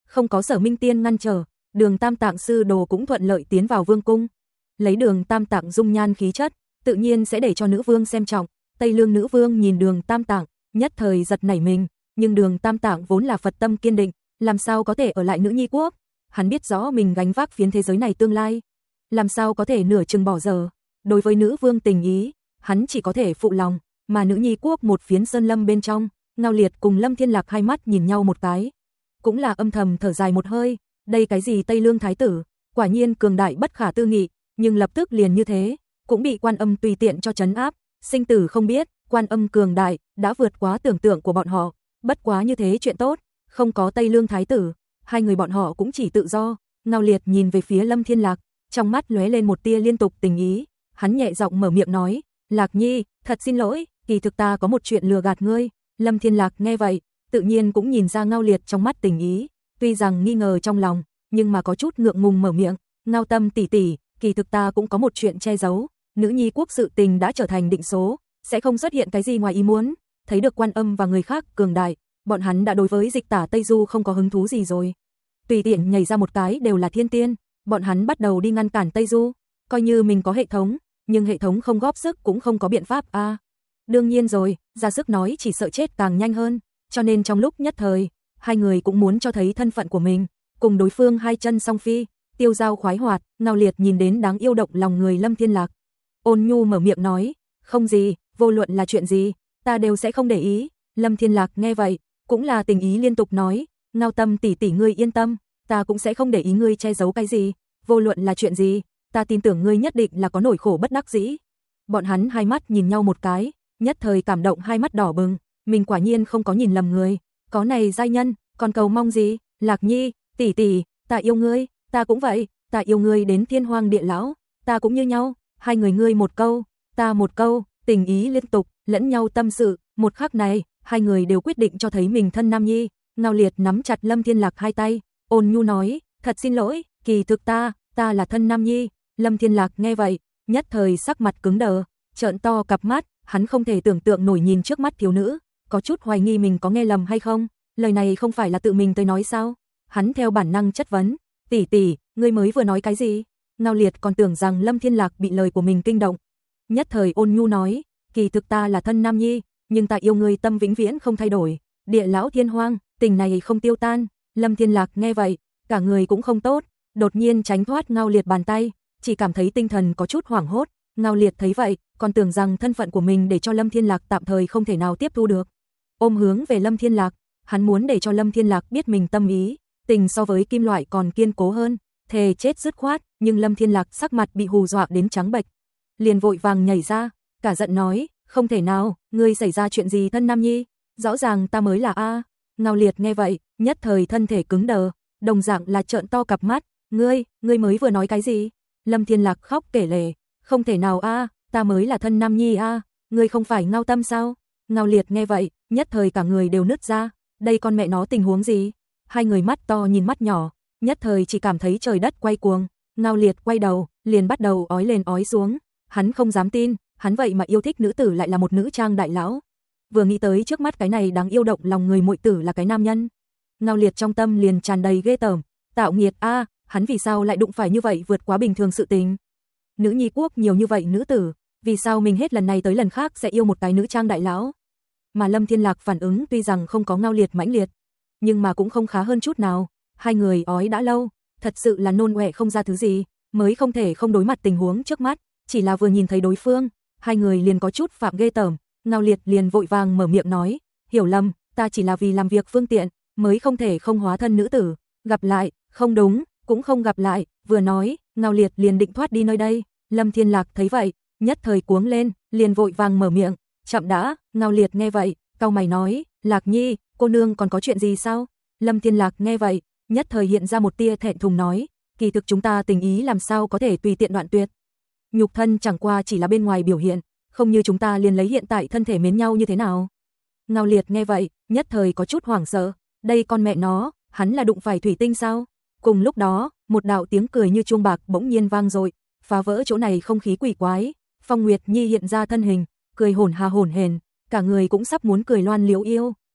không có Sở Minh Tiên ngăn trở, Đường Tam Tạng sư đồ cũng thuận lợi tiến vào vương cung. Lấy Đường Tam Tạng dung nhan khí chất, tự nhiên sẽ để cho nữ vương xem trọng. Tây Lương nữ vương nhìn Đường Tam Tạng, nhất thời giật nảy mình, nhưng Đường Tam Tạng vốn là Phật tâm kiên định, làm sao có thể ở lại nữ nhi quốc? Hắn biết rõ mình gánh vác phiến thế giới này tương lai, làm sao có thể nửa chừng bỏ dở. Đối với nữ vương tình ý, hắn chỉ có thể phụ lòng, mà nữ nhi quốc một phiến sơn lâm bên trong, Ngao Liệt cùng Lâm Thiên Lạc hai mắt nhìn nhau một cái, cũng là âm thầm thở dài một hơi, đây cái gì Tây Lương thái tử, quả nhiên cường đại bất khả tư nghị, nhưng lập tức liền như thế, cũng bị Quan Âm tùy tiện cho trấn áp, sinh tử không biết, Quan Âm cường đại, đã vượt quá tưởng tượng của bọn họ, bất quá như thế chuyện tốt, không có Tây Lương thái tử, hai người bọn họ cũng chỉ tự do. Ngao Liệt nhìn về phía Lâm Thiên Lạc, trong mắt lóe lên một tia liên tục tình ý, hắn nhẹ giọng mở miệng nói, Lạc Nhi, thật xin lỗi, kỳ thực ta có một chuyện lừa gạt ngươi. Lâm Thiên Lạc nghe vậy, tự nhiên cũng nhìn ra Ngao Liệt trong mắt tình ý, tuy rằng nghi ngờ trong lòng, nhưng mà có chút ngượng ngùng mở miệng, Ngao Tâm tỷ tỷ, kỳ thực ta cũng có một chuyện che giấu, nữ nhi quốc sự tình đã trở thành định số, sẽ không xuất hiện cái gì ngoài ý muốn, thấy được Quan Âm và người khác cường đại, bọn hắn đã đối với dịch tả Tây Du không có hứng thú gì rồi. Tùy tiện nhảy ra một cái đều là thiên tiên, bọn hắn bắt đầu đi ngăn cản Tây Du, coi như mình có hệ thống, nhưng hệ thống không góp sức cũng không có biện pháp a. À, đương nhiên rồi, ra sức nói chỉ sợ chết càng nhanh hơn, cho nên trong lúc nhất thời, hai người cũng muốn cho thấy thân phận của mình, cùng đối phương hai chân song phi, tiêu dao khoái hoạt. Ngao Liệt nhìn đến đáng yêu động lòng người Lâm Thiên Lạc, ôn nhu mở miệng nói, không gì, vô luận là chuyện gì, ta đều sẽ không để ý. Lâm Thiên Lạc nghe vậy, cũng là tình ý liên tục nói, Ngao Tâm tỷ tỷ ngươi yên tâm, ta cũng sẽ không để ý ngươi che giấu cái gì, vô luận là chuyện gì, ta tin tưởng ngươi nhất định là có nỗi khổ bất đắc dĩ. Bọn hắn hai mắt nhìn nhau một cái, nhất thời cảm động hai mắt đỏ bừng, mình quả nhiên không có nhìn lầm người, có này giai nhân, còn cầu mong gì? Lạc Nhi, tỷ tỷ, ta yêu ngươi, ta cũng vậy, ta yêu ngươi đến thiên hoang địa lão, ta cũng như nhau, hai người ngươi một câu, ta một câu, tình ý liên tục, lẫn nhau tâm sự, một khắc này, hai người đều quyết định cho thấy mình thân nam nhi. Ngao Liệt nắm chặt Lâm Thiên Lạc hai tay, ôn nhu nói, thật xin lỗi, kỳ thực ta, ta là thân nam nhi. Lâm Thiên Lạc nghe vậy, nhất thời sắc mặt cứng đờ, trợn to cặp mắt, hắn không thể tưởng tượng nổi nhìn trước mắt thiếu nữ, có chút hoài nghi mình có nghe lầm hay không, lời này không phải là tự mình tới nói sao? Hắn theo bản năng chất vấn, tỷ tỷ, ngươi mới vừa nói cái gì? Ngao Liệt còn tưởng rằng Lâm Thiên Lạc bị lời của mình kinh động, nhất thời ôn nhu nói, kỳ thực ta là thân nam nhi, nhưng ta yêu ngươi tâm vĩnh viễn không thay đổi, địa lão thiên hoang, tình này không tiêu tan. Lâm Thiên Lạc nghe vậy, cả người cũng không tốt, đột nhiên tránh thoát Ngao Liệt bàn tay, chỉ cảm thấy tinh thần có chút hoảng hốt. Ngao Liệt thấy vậy, còn tưởng rằng thân phận của mình để cho Lâm Thiên Lạc tạm thời không thể nào tiếp thu được. Ôm hướng về Lâm Thiên Lạc, hắn muốn để cho Lâm Thiên Lạc biết mình tâm ý, tình so với kim loại còn kiên cố hơn, thề chết dứt khoát, nhưng Lâm Thiên Lạc sắc mặt bị hù dọa đến trắng bệch, liền vội vàng nhảy ra, cả giận nói, không thể nào, ngươi xảy ra chuyện gì thân nam nhi, rõ ràng ta mới là a. Ngao Liệt nghe vậy, nhất thời thân thể cứng đờ, đồng dạng là trợn to cặp mắt, ngươi, ngươi mới vừa nói cái gì? Lâm Thiên Lạc khóc kể lể, không thể nào a, ta mới là thân nam nhi a, ngươi không phải Ngao Tâm sao? Ngao Liệt nghe vậy, nhất thời cả người đều nứt ra, đây con mẹ nó tình huống gì? Hai người mắt to nhìn mắt nhỏ, nhất thời chỉ cảm thấy trời đất quay cuồng. Ngao Liệt quay đầu, liền bắt đầu ói lên ói xuống, hắn không dám tin, hắn vậy mà yêu thích nữ tử lại là một nữ trang đại lão. Vừa nghĩ tới trước mắt cái này đáng yêu động lòng người muội tử là cái nam nhân, Ngao Liệt trong tâm liền tràn đầy ghê tởm, tạo nghiệt a, hắn vì sao lại đụng phải như vậy vượt quá bình thường sự tình. Nữ nhi quốc nhiều như vậy nữ tử, vì sao mình hết lần này tới lần khác sẽ yêu một cái nữ trang đại lão? Mà Lâm Thiên Lạc phản ứng tuy rằng không có Ngao Liệt mãnh liệt, nhưng mà cũng không khá hơn chút nào, hai người ói đã lâu, thật sự là nôn ọe không ra thứ gì, mới không thể không đối mặt tình huống trước mắt, chỉ là vừa nhìn thấy đối phương, hai người liền có chút phạm ghê tởm. Ngao Liệt liền vội vàng mở miệng nói, hiểu lầm, ta chỉ là vì làm việc phương tiện, mới không thể không hóa thân nữ tử, gặp lại, không đúng, cũng không gặp lại, vừa nói, Ngao Liệt liền định thoát đi nơi đây. Lâm Thiên Lạc thấy vậy, nhất thời cuống lên, liền vội vàng mở miệng, chậm đã. Ngao Liệt nghe vậy, cau mày nói, Lạc Nhi, cô nương còn có chuyện gì sao? Lâm Thiên Lạc nghe vậy, nhất thời hiện ra một tia thẹn thùng nói, kỳ thực chúng ta tình ý làm sao có thể tùy tiện đoạn tuyệt, nhục thân chẳng qua chỉ là bên ngoài biểu hiện, không như chúng ta liền lấy hiện tại thân thể mến nhau như thế nào. Ngao Liệt nghe vậy, nhất thời có chút hoảng sợ, đây con mẹ nó, hắn là đụng phải thủy tinh sao? Cùng lúc đó, một đạo tiếng cười như chuông bạc bỗng nhiên vang dội, phá vỡ chỗ này không khí quỷ quái. Phong Nguyệt Nhi hiện ra thân hình, cười hổn hà hổn hển, cả người cũng sắp muốn cười loan liếu yêu.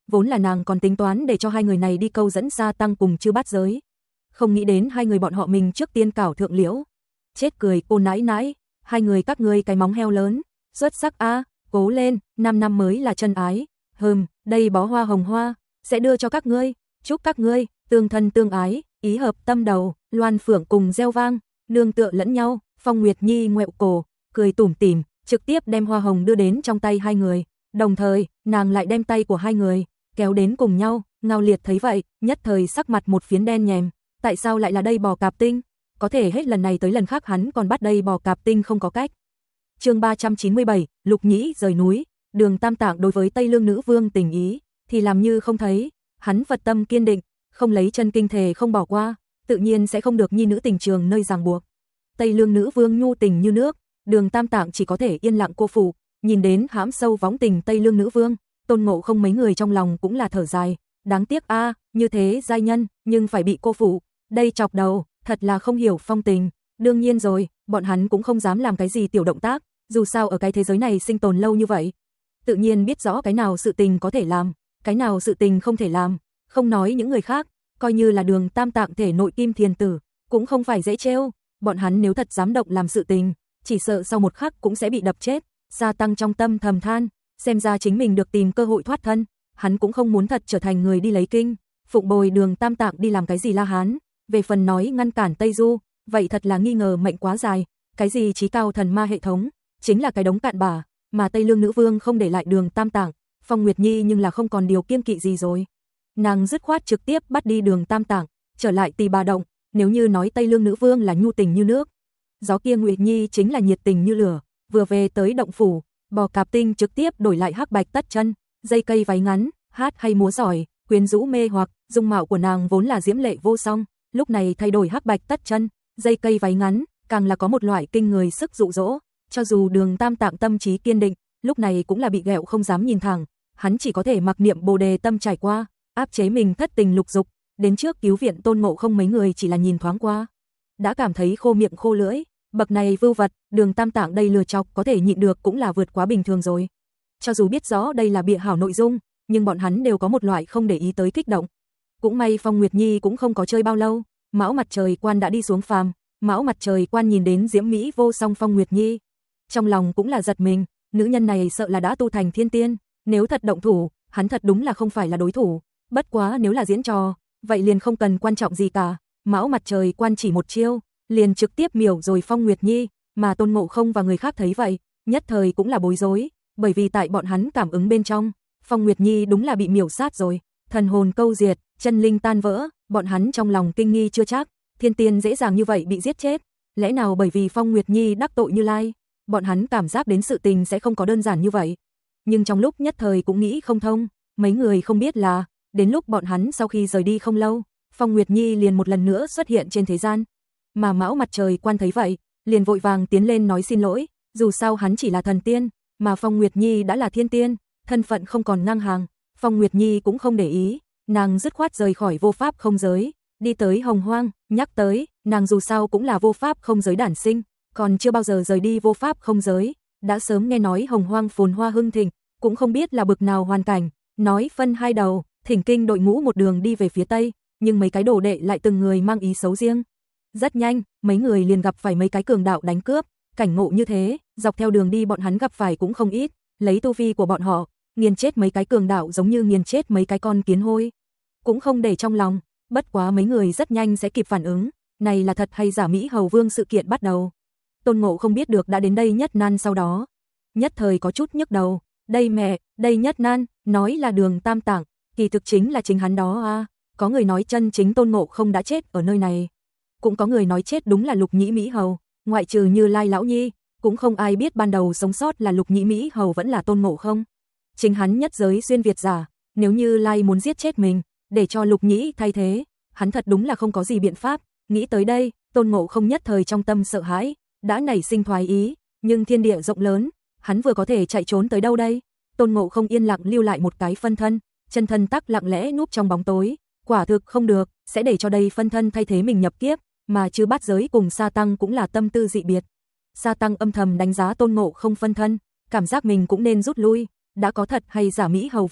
Vốn là nàng còn tính toán để cho hai người này đi câu dẫn Sa Tăng cùng Chư Bát Giới. Không nghĩ đến hai người bọn họ mình trước tiên cảo thượng liễu. Chết cười cô nãi nãi, hai người các ngươi cái móng heo lớn, xuất sắc a, cố lên, năm năm mới là chân ái. Hừm, đây bó hoa hồng hoa, sẽ đưa cho các ngươi, chúc các ngươi tương thân tương ái, ý hợp tâm đầu. Loan Phượng cùng reo vang, nương tựa lẫn nhau. Phong Nguyệt Nhi ngoẹo cổ, cười tủm tỉm, trực tiếp đem hoa hồng đưa đến trong tay hai người. Đồng thời, nàng lại đem tay của hai người kéo đến cùng nhau. Ngao Liệt thấy vậy, nhất thời sắc mặt một phiến đen nhèm. Tại sao lại là đây bò cạp tinh? Có thể hết lần này tới lần khác hắn còn bắt đây bò cạp tinh không có cách. Chương ba trăm chín mươi bảy, Lục Nhĩ rời núi. Đường Tam Tạng đối với Tây Lương nữ vương tình ý thì làm như không thấy, hắn Phật tâm kiên định, không lấy chân kinh thề không bỏ qua, tự nhiên sẽ không được nhi nữ tình trường nơi ràng buộc. Tây Lương nữ vương nhu tình như nước, Đường Tam Tạng chỉ có thể yên lặng cô phụ. Nhìn đến hãm sâu vóng tình Tây Lương nữ vương, Tôn Ngộ Không mấy người trong lòng cũng là thở dài, đáng tiếc a, như thế giai nhân, nhưng phải bị cô phụ, đây chọc đầu, thật là không hiểu phong tình. Đương nhiên rồi, bọn hắn cũng không dám làm cái gì tiểu động tác, dù sao ở cái thế giới này sinh tồn lâu như vậy, tự nhiên biết rõ cái nào sự tình có thể làm, cái nào sự tình không thể làm, không nói những người khác, coi như là Đường Tam Tạng thể nội kim thiền tử, cũng không phải dễ trêu, bọn hắn nếu thật dám động làm sự tình, chỉ sợ sau một khắc cũng sẽ bị đập chết. Gia Tăng trong tâm thầm than, xem ra chính mình được tìm cơ hội thoát thân, hắn cũng không muốn thật trở thành người đi lấy kinh, phụng bồi Đường Tam Tạng đi làm cái gì La Hán. Về phần nói ngăn cản Tây Du, vậy thật là nghi ngờ mệnh quá dài, cái gì trí cao thần ma hệ thống, chính là cái đống cạn bã, mà Tây Lương nữ vương không để lại Đường Tam Tạng, Phong Nguyệt Nhi nhưng là không còn điều kiêng kỵ gì rồi. Nàng dứt khoát trực tiếp bắt đi Đường Tam Tạng, trở lại Tỳ Bà Động. Nếu như nói Tây Lương nữ vương là nhu tình như nước, gió kia Nguyệt Nhi chính là nhiệt tình như lửa. Vừa về tới động phủ, bò cạp tinh trực tiếp đổi lại hắc bạch tất chân, dây cây váy ngắn, hát hay múa giỏi, quyến rũ mê hoặc, dung mạo của nàng vốn là diễm lệ vô song, lúc này thay đổi hắc bạch tất chân, dây cây váy ngắn, càng là có một loại kinh người sức dụ dỗ, cho dù Đường Tam Tạng tâm trí kiên định, lúc này cũng là bị ghẹo không dám nhìn thẳng, hắn chỉ có thể mặc niệm Bồ Đề tâm trải qua, áp chế mình thất tình lục dục, đến trước cứu viện Tôn Ngộ Không mấy người chỉ là nhìn thoáng qua, đã cảm thấy khô miệng khô lưỡi. Bậc này vưu vật, Đường Tam Tạng đây lừa chọc có thể nhịn được cũng là vượt quá bình thường rồi. Cho dù biết rõ đây là bịa hảo nội dung, nhưng bọn hắn đều có một loại không để ý tới kích động. Cũng may Phong Nguyệt Nhi cũng không có chơi bao lâu, Mão Mặt Trời Quan đã đi xuống phàm, Mão Mặt Trời Quan nhìn đến diễm mỹ vô song Phong Nguyệt Nhi, trong lòng cũng là giật mình, nữ nhân này sợ là đã tu thành thiên tiên, nếu thật động thủ, hắn thật đúng là không phải là đối thủ, bất quá nếu là diễn trò, vậy liền không cần quan trọng gì cả. Mão Mặt Trời Quan chỉ một chiêu, liền trực tiếp miểu rồi Phong Nguyệt Nhi, mà Tôn Ngộ Không và người khác thấy vậy, nhất thời cũng là bối rối, bởi vì tại bọn hắn cảm ứng bên trong, Phong Nguyệt Nhi đúng là bị miểu sát rồi, thần hồn câu diệt, chân linh tan vỡ, bọn hắn trong lòng kinh nghi chưa chắc, thiên tiên dễ dàng như vậy bị giết chết, lẽ nào bởi vì Phong Nguyệt Nhi đắc tội Như Lai, bọn hắn cảm giác đến sự tình sẽ không có đơn giản như vậy. Nhưng trong lúc nhất thời cũng nghĩ không thông, mấy người không biết là, đến lúc bọn hắn sau khi rời đi không lâu, Phong Nguyệt Nhi liền một lần nữa xuất hiện trên thế gian. Mà Mão Mặt Trời Quan thấy vậy, liền vội vàng tiến lên nói xin lỗi, dù sao hắn chỉ là thần tiên, mà Phong Nguyệt Nhi đã là thiên tiên, thân phận không còn ngang hàng. Phong Nguyệt Nhi cũng không để ý, nàng dứt khoát rời khỏi vô pháp không giới, đi tới Hồng Hoang, nhắc tới, nàng dù sao cũng là vô pháp không giới đản sinh, còn chưa bao giờ rời đi vô pháp không giới, đã sớm nghe nói Hồng Hoang phồn hoa hưng thịnh, cũng không biết là bực nào hoàn cảnh, nói phân hai đầu, thỉnh kinh đội ngũ một đường đi về phía Tây, nhưng mấy cái đồ đệ lại từng người mang ý xấu riêng. Rất nhanh, mấy người liền gặp phải mấy cái cường đạo đánh cướp, cảnh ngộ như thế, dọc theo đường đi bọn hắn gặp phải cũng không ít, lấy tu vi của bọn họ, nghiền chết mấy cái cường đạo giống như nghiền chết mấy cái con kiến hôi. Cũng không để trong lòng, bất quá mấy người rất nhanh sẽ kịp phản ứng, này là thật hay giả Mỹ Hầu Vương sự kiện bắt đầu. Tôn Ngộ không biết được đã đến đây Nhất Nan sau đó, nhất thời có chút nhức đầu, đây mẹ, đây Nhất Nan, nói là Đường Tam Tạng, kỳ thực chính là chính hắn đó a. À. Có người nói chân chính Tôn Ngộ không đã chết ở nơi này, cũng có người nói chết đúng là Lục Nhĩ Mỹ Hầu, ngoại trừ Như Lai lão nhi, cũng không ai biết ban đầu sống sót là Lục Nhĩ Mỹ Hầu vẫn là Tôn Ngộ không. Chính hắn nhất giới xuyên Việt giả, nếu Như Lai muốn giết chết mình, để cho Lục Nhĩ thay thế, hắn thật đúng là không có gì biện pháp. Nghĩ tới đây, Tôn Ngộ không nhất thời trong tâm sợ hãi, đã nảy sinh thoái ý, nhưng thiên địa rộng lớn, hắn vừa có thể chạy trốn tới đâu đây? Tôn Ngộ không yên lặng lưu lại một cái phân thân, chân thân tắc lặng lẽ núp trong bóng tối, quả thực không được, sẽ để cho đây phân thân thay thế mình nhập kiếp, mà Chư Bát Giới cùng Sa Tăng cũng là tâm tư dị biệt. Sa Tăng âm thầm đánh giá Tôn Ngộ không phân thân, cảm giác mình cũng nên rút lui, đã có thật hay giả Mỹ Hầu Vương,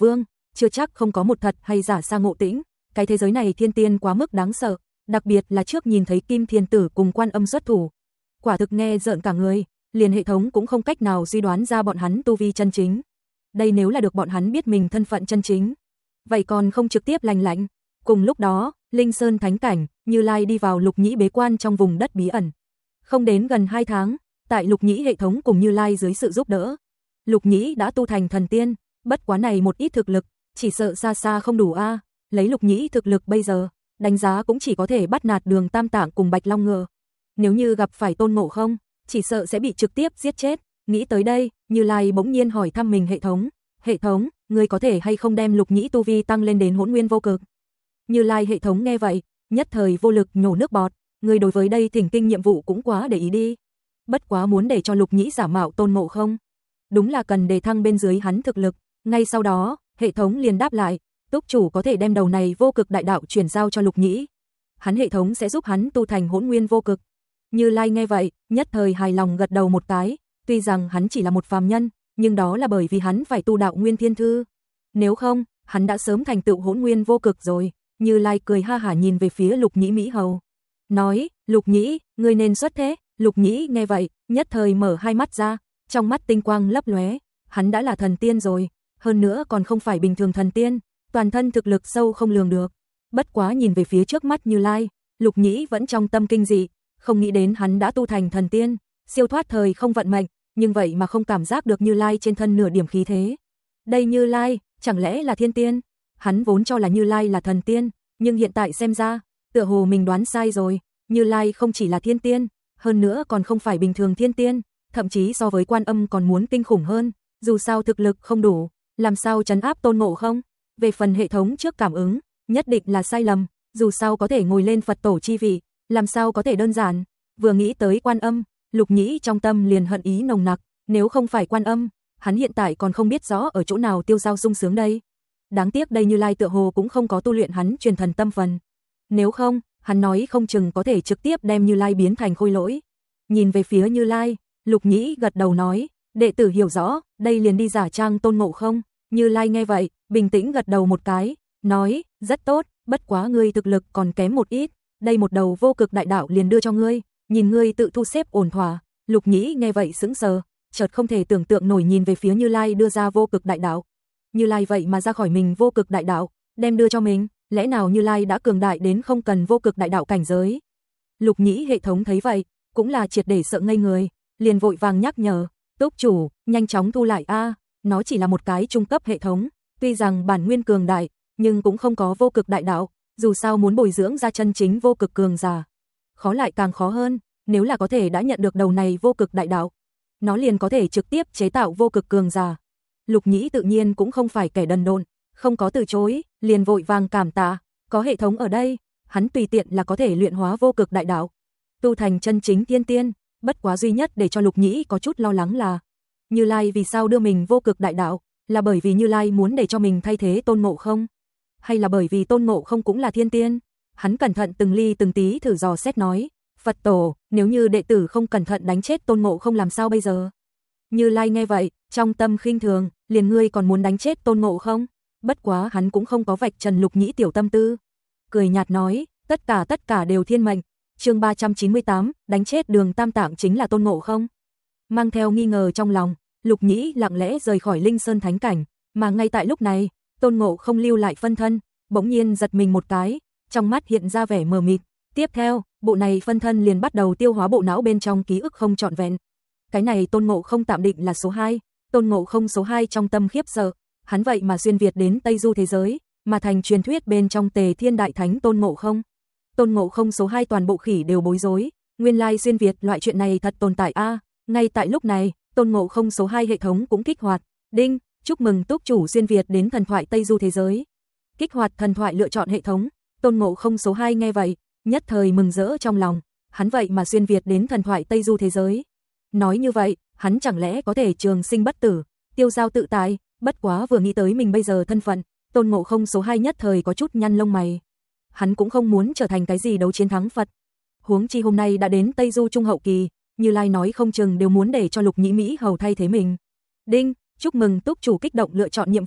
chưa chắc không có một thật hay giả Sa Ngộ Tĩnh, cái thế giới này thiên tiên quá mức đáng sợ, đặc biệt là trước nhìn thấy Kim Thiên Tử cùng Quan Âm xuất thủ. Quả thực nghe rợn cả người, liền hệ thống cũng không cách nào suy đoán ra bọn hắn tu vi chân chính. Đây nếu là được bọn hắn biết mình thân phận chân chính, vậy còn không trực tiếp lành lạnh. Cùng lúc đó, Linh Sơn Thánh Cảnh, Như Lai đi vào Lục Nhĩ bế quan trong vùng đất bí ẩn. Không đến gần hai tháng, tại Lục Nhĩ hệ thống cùng Như Lai dưới sự giúp đỡ, Lục Nhĩ đã tu thành thần tiên, bất quá này một ít thực lực, chỉ sợ xa xa không đủ a, lấy Lục Nhĩ thực lực bây giờ, đánh giá cũng chỉ có thể bắt nạt Đường Tam Tạng cùng Bạch Long Ngựa. Nếu như gặp phải Tôn Ngộ Không, chỉ sợ sẽ bị trực tiếp giết chết. Nghĩ tới đây, Như Lai bỗng nhiên hỏi thăm mình hệ thống, "Hệ thống, ngươi có thể hay không đem Lục Nhĩ tu vi tăng lên đến Hỗn Nguyên Vô Cực?" Như Lai hệ thống nghe vậy, nhất thời vô lực nhổ nước bọt, ngươi đối với đây thỉnh kinh nhiệm vụ cũng quá để ý đi. Bất quá muốn để cho Lục Nhĩ giả mạo Tôn Ngộ Không, đúng là cần đề thăng bên dưới hắn thực lực. Ngay sau đó, hệ thống liền đáp lại, túc chủ có thể đem đầu này vô cực đại đạo chuyển giao cho Lục Nhĩ. Hắn hệ thống sẽ giúp hắn tu thành Hỗn Nguyên Vô Cực. Như Lai nghe vậy, nhất thời hài lòng gật đầu một cái, tuy rằng hắn chỉ là một phàm nhân, nhưng đó là bởi vì hắn phải tu đạo Nguyên Thiên Thư. Nếu không, hắn đã sớm thành tựu Hỗn Nguyên Vô Cực rồi. Như Lai cười ha hả nhìn về phía Lục Nhĩ Mỹ Hầu, nói, Lục Nhĩ, ngươi nên xuất thế. Lục Nhĩ nghe vậy, nhất thời mở hai mắt ra, trong mắt tinh quang lấp lóe, hắn đã là thần tiên rồi, hơn nữa còn không phải bình thường thần tiên, toàn thân thực lực sâu không lường được. Bất quá nhìn về phía trước mắt Như Lai, Lục Nhĩ vẫn trong tâm kinh dị, không nghĩ đến hắn đã tu thành thần tiên, siêu thoát thời không vận mệnh, nhưng vậy mà không cảm giác được Như Lai trên thân nửa điểm khí thế. Đây Như Lai, chẳng lẽ là thiên tiên? Hắn vốn cho là Như Lai là thần tiên, nhưng hiện tại xem ra, tựa hồ mình đoán sai rồi, Như Lai không chỉ là thiên tiên, hơn nữa còn không phải bình thường thiên tiên, thậm chí so với Quan Âm còn muốn kinh khủng hơn, dù sao thực lực không đủ, làm sao trấn áp Tôn Ngộ Không? Về phần hệ thống trước cảm ứng, nhất định là sai lầm, dù sao có thể ngồi lên Phật tổ chi vị, làm sao có thể đơn giản. Vừa nghĩ tới Quan Âm, Lục Nhĩ trong tâm liền hận ý nồng nặc, nếu không phải Quan Âm, hắn hiện tại còn không biết rõ ở chỗ nào tiêu dao sung sướng đây. Đáng tiếc đây Như Lai tựa hồ cũng không có tu luyện hắn truyền thần tâm phần. Nếu không, hắn nói không chừng có thể trực tiếp đem Như Lai biến thành khôi lỗi. Nhìn về phía Như Lai, Lục Nhĩ gật đầu nói, đệ tử hiểu rõ, đây liền đi giả trang Tôn Ngộ Không. Như Lai nghe vậy, bình tĩnh gật đầu một cái, nói, rất tốt, bất quá ngươi thực lực còn kém một ít, đây một đầu vô cực đại đạo liền đưa cho ngươi, nhìn ngươi tự thu xếp ổn thỏa. Lục Nhĩ nghe vậy sững sờ, chợt không thể tưởng tượng nổi nhìn về phía Như Lai đưa ra vô cực đại đạo. Như Lai vậy mà ra khỏi mình vô cực đại đạo, đem đưa cho mình, lẽ nào Như Lai đã cường đại đến không cần vô cực đại đạo cảnh giới? Lục Nhĩ hệ thống thấy vậy, cũng là triệt để sợ ngây người, liền vội vàng nhắc nhở, túc chủ, nhanh chóng thu lại a, nó chỉ là một cái trung cấp hệ thống, tuy rằng bản nguyên cường đại, nhưng cũng không có vô cực đại đạo, dù sao muốn bồi dưỡng ra chân chính vô cực cường giả, khó lại càng khó hơn, nếu là có thể đã nhận được đầu này vô cực đại đạo, nó liền có thể trực tiếp chế tạo vô cực cường giả. Lục Nhĩ tự nhiên cũng không phải kẻ đần độn, không có từ chối, liền vội vàng cảm tạ, có hệ thống ở đây, hắn tùy tiện là có thể luyện hóa vô cực đại đạo, tu thành chân chính thiên tiên. Bất quá duy nhất để cho Lục Nhĩ có chút lo lắng là, Như Lai vì sao đưa mình vô cực đại đạo, là bởi vì Như Lai muốn để cho mình thay thế Tôn Ngộ Không, hay là bởi vì Tôn Ngộ Không cũng là thiên tiên? Hắn cẩn thận từng ly từng tí thử dò xét nói, Phật tổ, nếu như đệ tử không cẩn thận đánh chết Tôn Ngộ Không làm sao bây giờ? Như Lai nghe vậy, trong tâm khinh thường, liền ngươi còn muốn đánh chết Tôn Ngộ Không? Bất quá hắn cũng không có vạch trần Lục Nhĩ tiểu tâm tư, cười nhạt nói, tất cả tất cả đều thiên mệnh. Chương ba trăm chín mươi tám, đánh chết Đường Tam Tạng chính là Tôn Ngộ Không. Mang theo nghi ngờ trong lòng, Lục Nhĩ lặng lẽ rời khỏi Linh Sơn Thánh Cảnh, mà ngay tại lúc này, Tôn Ngộ Không lưu lại phân thân, bỗng nhiên giật mình một cái, trong mắt hiện ra vẻ mờ mịt. Tiếp theo, bộ này phân thân liền bắt đầu tiêu hóa bộ não bên trong ký ức không trọn vẹn. Cái này Tôn Ngộ Không tạm định là số hai, Tôn Ngộ Không số hai trong tâm khiếp sợ, hắn vậy mà xuyên việt đến Tây Du thế giới, mà thành truyền thuyết bên trong Tề Thiên Đại Thánh Tôn Ngộ Không. Tôn Ngộ Không số hai toàn bộ khỉ đều bối rối, nguyên lai xuyên việt loại chuyện này thật tồn tại a. À. Ngay tại lúc này, Tôn Ngộ Không số hai hệ thống cũng kích hoạt, đinh, chúc mừng túc chủ xuyên việt đến thần thoại Tây Du thế giới. Kích hoạt thần thoại lựa chọn hệ thống, Tôn Ngộ Không số hai nghe vậy, nhất thời mừng rỡ trong lòng, hắn vậy mà xuyên việt đến thần thoại Tây Du thế giới. Nói như vậy, hắn chẳng lẽ có thể trường sinh bất tử, tiêu dao tự tại, bất quá vừa nghĩ tới mình bây giờ thân phận, Tôn Ngộ Không số hai nhất thời có chút nhăn lông mày. Hắn cũng không muốn trở thành cái gì đấu chiến thắng Phật. Huống chi hôm nay đã đến Tây Du trung hậu kỳ, Như Lai nói không chừng đều muốn để cho Lục Nhĩ Mỹ hầu thay thế mình. Đinh, chúc mừng túc chủ kích động lựa chọn nhiệm vụ,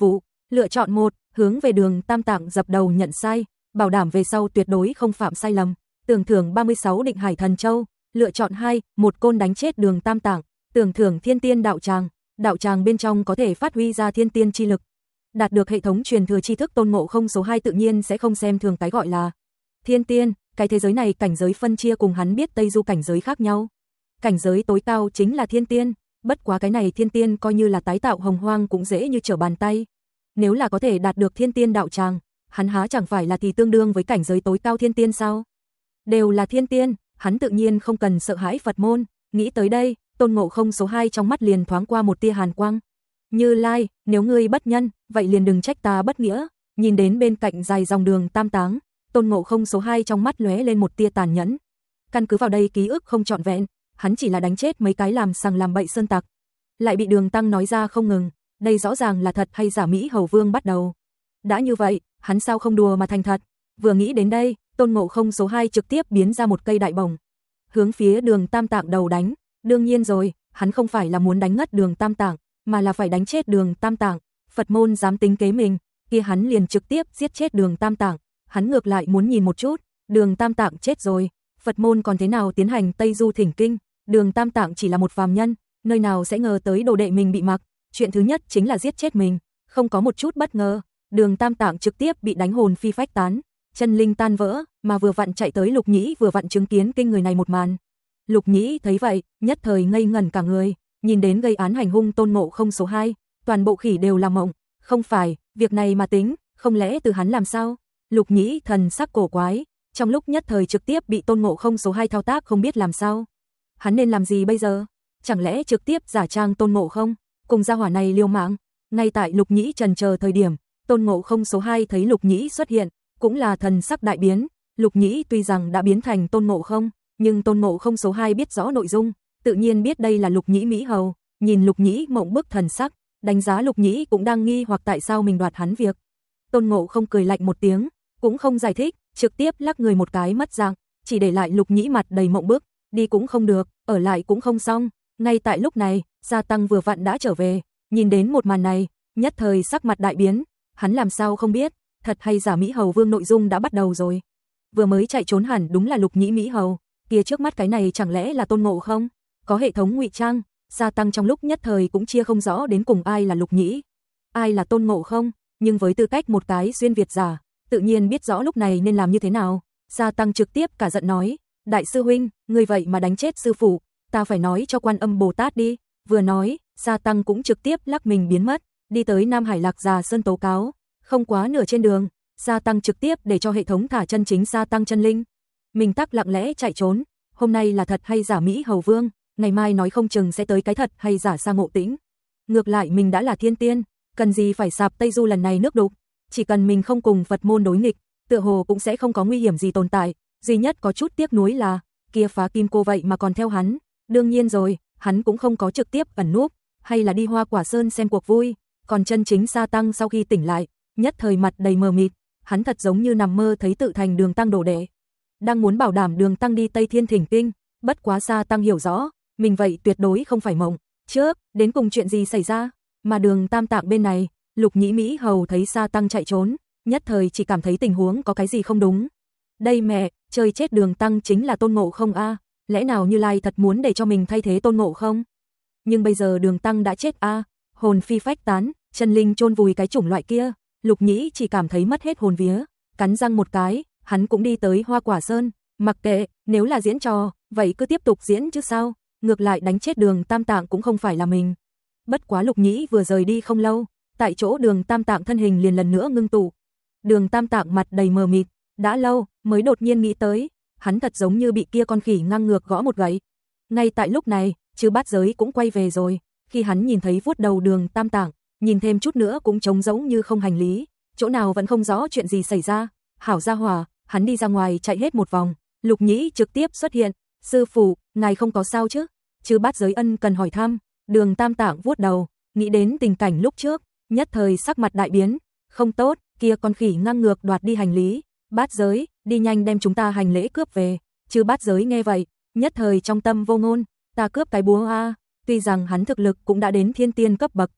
Lựa chọn một, hướng về Đường Tam Tạng dập đầu nhận sai, bảo đảm về sau tuyệt đối không phạm sai lầm, tưởng thưởng ba mươi sáu Định Hải Thần Châu. Lựa chọn hai, một côn đánh chết Đường Tam Tạng, tưởng thưởng Thiên Tiên đạo tràng, đạo tràng bên trong có thể phát huy ra thiên tiên chi lực. Đạt được hệ thống truyền thừa tri thức Tôn Ngộ Không số hai tự nhiên sẽ không xem thường cái gọi là thiên tiên, cái thế giới này cảnh giới phân chia cùng hắn biết Tây Du cảnh giới khác nhau. Cảnh giới tối cao chính là thiên tiên, bất quá cái này thiên tiên coi như là tái tạo hồng hoang cũng dễ như trở bàn tay. Nếu là có thể đạt được thiên tiên đạo tràng, hắn há chẳng phải là thì tương đương với cảnh giới tối cao thiên tiên sao? Đều là thiên tiên, hắn tự nhiên không cần sợ hãi Phật môn. Nghĩ tới đây, Tôn Ngộ Không số hai trong mắt liền thoáng qua một tia hàn quang. Như Lai, nếu ngươi bất nhân, vậy liền đừng trách ta bất nghĩa. Nhìn đến bên cạnh dài dòng Đường Tam Táng, Tôn Ngộ Không số hai trong mắt lóe lên một tia tàn nhẫn. Căn cứ vào đây ký ức không trọn vẹn, hắn chỉ là đánh chết mấy cái làm sằng làm bậy sơn tặc, lại bị Đường Tăng nói ra không ngừng, đây rõ ràng là thật hay giả Mỹ Hầu Vương bắt đầu. Đã như vậy, hắn sao không đùa mà thành thật. Vừa nghĩ đến đây, Tôn Ngộ Không số hai trực tiếp biến ra một cây đại bổng, hướng phía Đường Tam Tạng đầu đánh. Đương nhiên rồi, hắn không phải là muốn đánh ngất Đường Tam Tạng, mà là phải đánh chết Đường Tam Tạng. Phật môn dám tính kế mình, kia hắn liền trực tiếp giết chết Đường Tam Tạng. Hắn ngược lại muốn nhìn một chút, Đường Tam Tạng chết rồi, Phật môn còn thế nào tiến hành Tây Du thỉnh kinh. Đường Tam Tạng chỉ là một phàm nhân, nơi nào sẽ ngờ tới đồ đệ mình bị mặc. Chuyện thứ nhất chính là giết chết mình, không có một chút bất ngờ. Đường Tam Tạng trực tiếp bị đánh hồn phi phách tán, chân linh tan vỡ, mà vừa vặn chạy tới Lục Nhĩ vừa vặn chứng kiến kinh người này một màn. Lục Nhĩ thấy vậy, nhất thời ngây ngẩn cả người, nhìn đến gây án hành hung Tôn Ngộ Không số hai, toàn bộ khỉ đều là mộng. Không phải, việc này mà tính, không lẽ từ hắn làm sao? Lục Nhĩ thần sắc cổ quái, trong lúc nhất thời trực tiếp bị Tôn Ngộ Không số hai thao tác không biết làm sao. Hắn nên làm gì bây giờ? Chẳng lẽ trực tiếp giả trang Tôn Ngộ Không, cùng gia hỏa này liều mạng? Ngay tại Lục Nhĩ trần chờ thời điểm, Tôn Ngộ Không số hai thấy Lục Nhĩ xuất hiện, cũng là thần sắc đại biến. Lục Nhĩ tuy rằng đã biến thành Tôn Ngộ Không, nhưng Tôn Ngộ Không số hai biết rõ nội dung, tự nhiên biết đây là Lục Nhĩ Mỹ Hầu. Nhìn Lục Nhĩ mộng bức thần sắc, đánh giá Lục Nhĩ cũng đang nghi hoặc tại sao mình đoạt hắn việc. Tôn Ngộ Không cười lạnh một tiếng, cũng không giải thích, trực tiếp lắc người một cái mất dạng, chỉ để lại Lục Nhĩ mặt đầy mộng bức, đi cũng không được, ở lại cũng không xong. Ngay tại lúc này, Gia Tăng vừa vặn đã trở về, nhìn đến một màn này, nhất thời sắc mặt đại biến, hắn làm sao không biết, thật hay giả Mỹ Hầu Vương nội dung đã bắt đầu rồi. Vừa mới chạy trốn hẳn đúng là Lục Nhĩ Mỹ Hầu, kia trước mắt cái này chẳng lẽ là Tôn Ngộ Không? Có hệ thống ngụy trang, Gia Tăng trong lúc nhất thời cũng chia không rõ đến cùng ai là Lục Nhĩ, ai là Tôn Ngộ Không, nhưng với tư cách một cái xuyên Việt giả, tự nhiên biết rõ lúc này nên làm như thế nào. Gia Tăng trực tiếp cả giận nói, đại sư huynh, ngươi vậy mà đánh chết sư phụ, ta phải nói cho Quan Âm Bồ Tát đi. Vừa nói, Gia Tăng cũng trực tiếp lắc mình biến mất, đi tới Nam Hải Lạc Già Sơn tố cáo. Không quá nửa trên đường, Gia Tăng trực tiếp để cho hệ thống thả chân chính Gia Tăng chân linh. Mình tắc lặng lẽ chạy trốn, hôm nay là thật hay giả Mỹ Hầu Vương, ngày mai nói không chừng sẽ tới cái thật hay giả Sa Ngộ Tĩnh. Ngược lại mình đã là thiên tiên, cần gì phải sạp Tây Du lần này nước đục, chỉ cần mình không cùng Phật môn đối nghịch, tựa hồ cũng sẽ không có nguy hiểm gì tồn tại. Duy nhất có chút tiếc nuối là, kia Phá Kim Cô vậy mà còn theo hắn. Đương nhiên rồi, hắn cũng không có trực tiếp ẩn núp, hay là đi Hoa Quả Sơn xem cuộc vui. Còn chân chính Sa Tăng sau khi tỉnh lại, nhất thời mặt đầy mờ mịt, hắn thật giống như nằm mơ thấy tự thành Đường Tăng đồ đệ, đang muốn bảo đảm Đường Tăng đi Tây Thiên thỉnh kinh. Bất quá Sa Tăng hiểu rõ, mình vậy tuyệt đối không phải mộng. Trước, đến cùng chuyện gì xảy ra? Mà Đường Tam Tạng bên này, Lục Nhĩ Mỹ Hầu thấy Sa Tăng chạy trốn, nhất thời chỉ cảm thấy tình huống có cái gì không đúng. Đây mẹ, chơi chết Đường Tăng chính là Tôn Ngộ Không a, lẽ nào Như Lai thật muốn để cho mình thay thế Tôn Ngộ Không? Nhưng bây giờ Đường Tăng đã chết a, hồn phi phách tán, chân linh chôn vùi cái chủng loại kia, Lục Nhĩ chỉ cảm thấy mất hết hồn vía, cắn răng một cái, hắn cũng đi tới Hoa Quả Sơn, mặc kệ, nếu là diễn trò, vậy cứ tiếp tục diễn chứ sao, ngược lại đánh chết Đường Tam Tạng cũng không phải là mình. Bất quá Lục Nhĩ vừa rời đi không lâu, tại chỗ Đường Tam Tạng thân hình liền lần nữa ngưng tụ. Đường Tam Tạng mặt đầy mờ mịt, đã lâu mới đột nhiên nghĩ tới, hắn thật giống như bị kia con khỉ ngang ngược gõ một gậy. Ngay tại lúc này, Chư Bát Giới cũng quay về rồi, khi hắn nhìn thấy vuốt đầu Đường Tam Tạng, nhìn thêm chút nữa cũng trống rỗng như không hành lý, chỗ nào vẫn không rõ chuyện gì xảy ra. Hảo gia hỏa, hắn đi ra ngoài chạy hết một vòng, Lục Nhĩ trực tiếp xuất hiện, sư phụ, ngài không có sao chứ? Chư Bát Giới ân cần hỏi thăm. Đường Tam Tạng vuốt đầu, nghĩ đến tình cảnh lúc trước, nhất thời sắc mặt đại biến, không tốt, kia con khỉ ngang ngược đoạt đi hành lý. Bát Giới, đi nhanh đem chúng ta hành lễ cướp về. Chư Bát Giới nghe vậy, nhất thời trong tâm vô ngôn, ta cướp cái búa a, tuy rằng hắn thực lực cũng đã đến thiên tiên cấp bậc,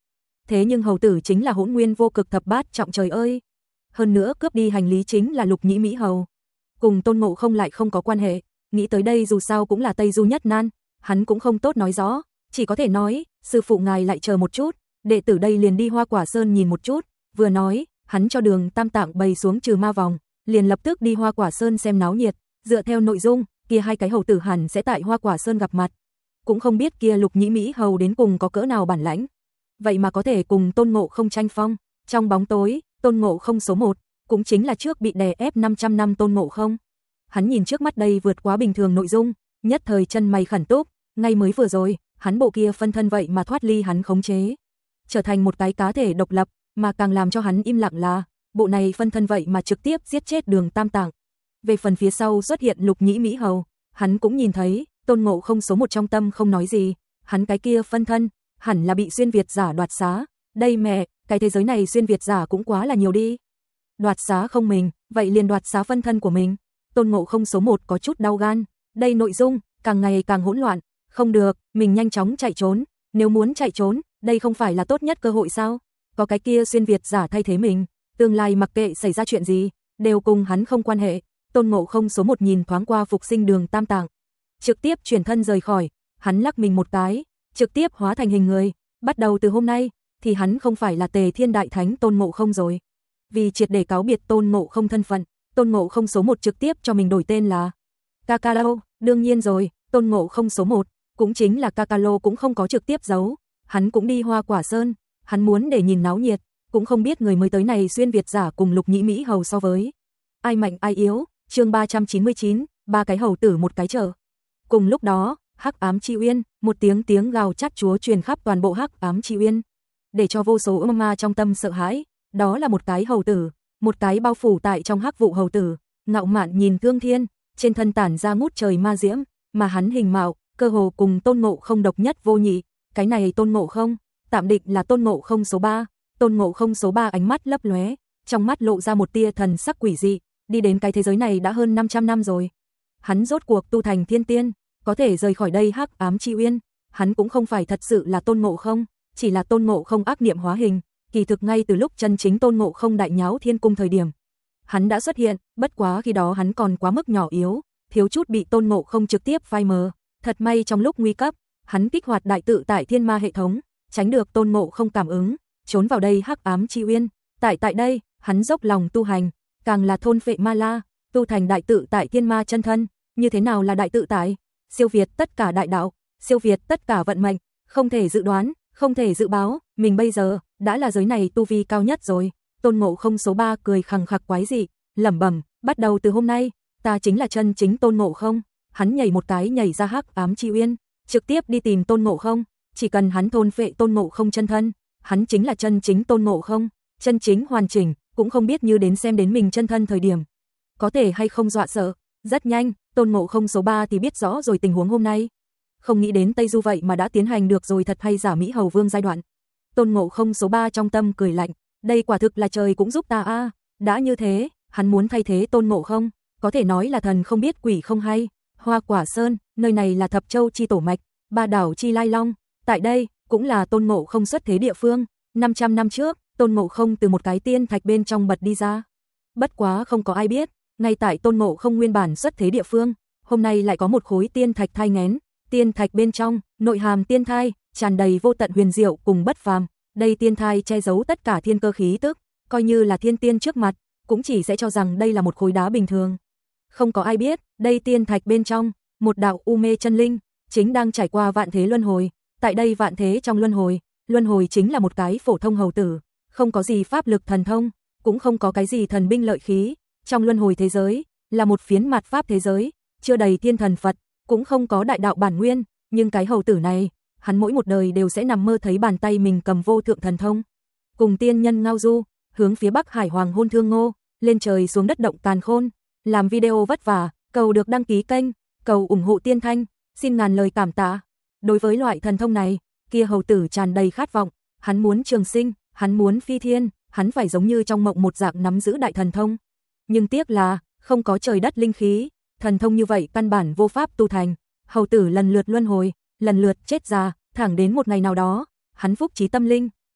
Thế nhưng hầu tử chính là Hỗn Nguyên vô cực thập bát trọng, trời ơi. Hơn nữa cướp đi hành lý chính là Lục Nhĩ Mỹ hầu. Cùng Tôn Ngộ Không lại không có quan hệ, nghĩ tới đây dù sao cũng là Tây Du Nhất Nan, hắn cũng không tốt nói rõ, chỉ có thể nói, sư phụ ngài lại chờ một chút, đệ tử đây liền đi Hoa Quả Sơn nhìn một chút, vừa nói, hắn cho Đường Tam Tạng bày xuống trừ ma vòng, liền lập tức đi Hoa Quả Sơn xem náo nhiệt, dựa theo nội dung, kia hai cái hầu tử hẳn sẽ tại Hoa Quả Sơn gặp mặt. Cũng không biết kia Lục Nhĩ Mỹ hầu đến cùng có cỡ nào bản lãnh, vậy mà có thể cùng Tôn Ngộ Không tranh phong. Trong bóng tối, Tôn Ngộ Không số một, cũng chính là trước bị đè ép năm trăm năm Tôn Ngộ Không. Hắn nhìn trước mắt đây vượt quá bình thường nội dung, nhất thời chân mày khẩn túc, ngay mới vừa rồi, hắn bộ kia phân thân vậy mà thoát ly hắn khống chế, trở thành một cái cá thể độc lập, mà càng làm cho hắn im lặng là, bộ này phân thân vậy mà trực tiếp giết chết Đường Tam Tạng. Về phần phía sau xuất hiện Lục Nhĩ Mỹ hầu, hắn cũng nhìn thấy, Tôn Ngộ Không số một trong tâm không nói gì, hắn cái kia phân thân, hẳn là bị xuyên Việt giả đoạt xá, đây mẹ, cái thế giới này xuyên Việt giả cũng quá là nhiều đi. Đoạt xá không mình, vậy liền đoạt xá phân thân của mình. Tôn Ngộ Không số một có chút đau gan, đây nội dung, càng ngày càng hỗn loạn, không được, mình nhanh chóng chạy trốn, nếu muốn chạy trốn, đây không phải là tốt nhất cơ hội sao? Có cái kia xuyên Việt giả thay thế mình, tương lai mặc kệ xảy ra chuyện gì, đều cùng hắn không quan hệ. Tôn Ngộ Không số một nhìn thoáng qua phục sinh Đường Tam Tạng, trực tiếp chuyển thân rời khỏi, hắn lắc mình một cái, trực tiếp hóa thành hình người, bắt đầu từ hôm nay, thì hắn không phải là Tề Thiên Đại Thánh Tôn Ngộ Không rồi. Vì triệt để cáo biệt Tôn Ngộ Không thân phận, Tôn Ngộ Không số một trực tiếp cho mình đổi tên là Kakalo, đương nhiên rồi, Tôn Ngộ Không số một, cũng chính là Kakalo cũng không có trực tiếp giấu, hắn cũng đi Hoa Quả Sơn, hắn muốn để nhìn náo nhiệt, cũng không biết người mới tới này xuyên Việt giả cùng Lục Nhĩ Mỹ hầu so với ai mạnh ai yếu. Chương ba trăm chín mươi chín, ba cái hầu tử một cái chợ. Cùng lúc đó, Hắc Ám Chi Uyên, một tiếng tiếng gào chát chúa truyền khắp toàn bộ Hắc Ám Chi Uyên, để cho vô số ma trong tâm sợ hãi. Đó là một cái hầu tử, một cái bao phủ tại trong hắc vụ hầu tử, ngạo mạn nhìn Thương Thiên, trên thân tản ra ngút trời ma diễm, mà hắn hình mạo, cơ hồ cùng Tôn Ngộ Không độc nhất vô nhị. Cái này Tôn Ngộ Không, tạm định là Tôn Ngộ Không số ba. Tôn Ngộ Không số ba ánh mắt lấp lóe, trong mắt lộ ra một tia thần sắc quỷ dị, đi đến cái thế giới này đã hơn năm trăm năm rồi. Hắn rốt cuộc tu thành thiên tiên, có thể rời khỏi đây Hắc Ám Chi Uyên, hắn cũng không phải thật sự là Tôn Ngộ Không, chỉ là Tôn Ngộ Không ác niệm hóa hình, kỳ thực ngay từ lúc chân chính Tôn Ngộ Không đại nháo thiên cung thời điểm, hắn đã xuất hiện, bất quá khi đó hắn còn quá mức nhỏ yếu, thiếu chút bị Tôn Ngộ Không trực tiếp phai mờ, thật may trong lúc nguy cấp, hắn kích hoạt đại tự tại thiên ma hệ thống, tránh được Tôn Ngộ Không cảm ứng, trốn vào đây Hắc Ám Chi Uyên, tại tại đây, hắn dốc lòng tu hành, càng là thôn phệ ma la, tu thành đại tự tại thiên ma chân thân. Như thế nào là đại tự tại? Siêu việt tất cả đại đạo, siêu việt tất cả vận mệnh, không thể dự đoán, không thể dự báo, mình bây giờ đã là giới này tu vi cao nhất rồi. Tôn Ngộ Không số ba cười khằng khặc quái dị, lẩm bẩm, bắt đầu từ hôm nay, ta chính là chân chính Tôn Ngộ Không. Hắn nhảy một cái nhảy ra Hắc Ám Chi Uyên, trực tiếp đi tìm Tôn Ngộ Không, chỉ cần hắn thôn phệ Tôn Ngộ Không chân thân, hắn chính là chân chính Tôn Ngộ Không, chân chính hoàn chỉnh, cũng không biết như đến xem đến mình chân thân thời điểm, có thể hay không dọa sợ. Rất nhanh, Tôn Ngộ Không số ba thì biết rõ rồi tình huống hôm nay. Không nghĩ đến Tây Du vậy mà đã tiến hành được rồi, thật hay giả Mỹ Hầu Vương giai đoạn. Tôn Ngộ Không số ba trong tâm cười lạnh, đây quả thực là trời cũng giúp ta a. À. Đã như thế, hắn muốn thay thế Tôn Ngộ Không, có thể nói là thần không biết quỷ không hay. Hoa Quả Sơn, nơi này là Thập Châu chi tổ mạch, Ba đảo chi lai long, tại đây cũng là Tôn Ngộ Không xuất thế địa phương. năm trăm năm trước, Tôn Ngộ Không từ một cái tiên thạch bên trong bật đi ra. Bất quá không có ai biết, ngay tại Tôn Ngộ Không nguyên bản xuất thế địa phương, hôm nay lại có một khối tiên thạch thai nghén, tiên thạch bên trong, nội hàm tiên thai, tràn đầy vô tận huyền diệu cùng bất phàm. Đây tiên thai che giấu tất cả thiên cơ khí tức, coi như là thiên tiên trước mặt, cũng chỉ sẽ cho rằng đây là một khối đá bình thường. Không có ai biết, đây tiên thạch bên trong, một đạo u mê chân linh, chính đang trải qua vạn thế luân hồi. Tại đây vạn thế trong luân hồi, luân hồi chính là một cái phổ thông hầu tử, không có gì pháp lực thần thông, cũng không có cái gì thần binh lợi khí. Trong luân hồi thế giới, là một phiến mạt pháp thế giới, chưa đầy thiên thần Phật, cũng không có đại đạo bản nguyên, nhưng cái hầu tử này, hắn mỗi một đời đều sẽ nằm mơ thấy bàn tay mình cầm vô thượng thần thông. Cùng tiên nhân ngao du, hướng phía Bắc Hải Hoàng hôn Thương Ngô, lên trời xuống đất động càn khôn, làm video vất vả, cầu được đăng ký kênh, cầu ủng hộ Tiên Thanh, xin ngàn lời cảm tạ. Đối với loại thần thông này, kia hầu tử tràn đầy khát vọng, hắn muốn trường sinh, hắn muốn phi thiên, hắn phải giống như trong mộng một dạng nắm giữ đại thần thông. Nhưng tiếc là, không có trời đất linh khí, thần thông như vậy căn bản vô pháp tu thành. Hầu tử lần lượt luân hồi, lần lượt chết già, thẳng đến một ngày nào đó, hắn phúc trí tâm linh,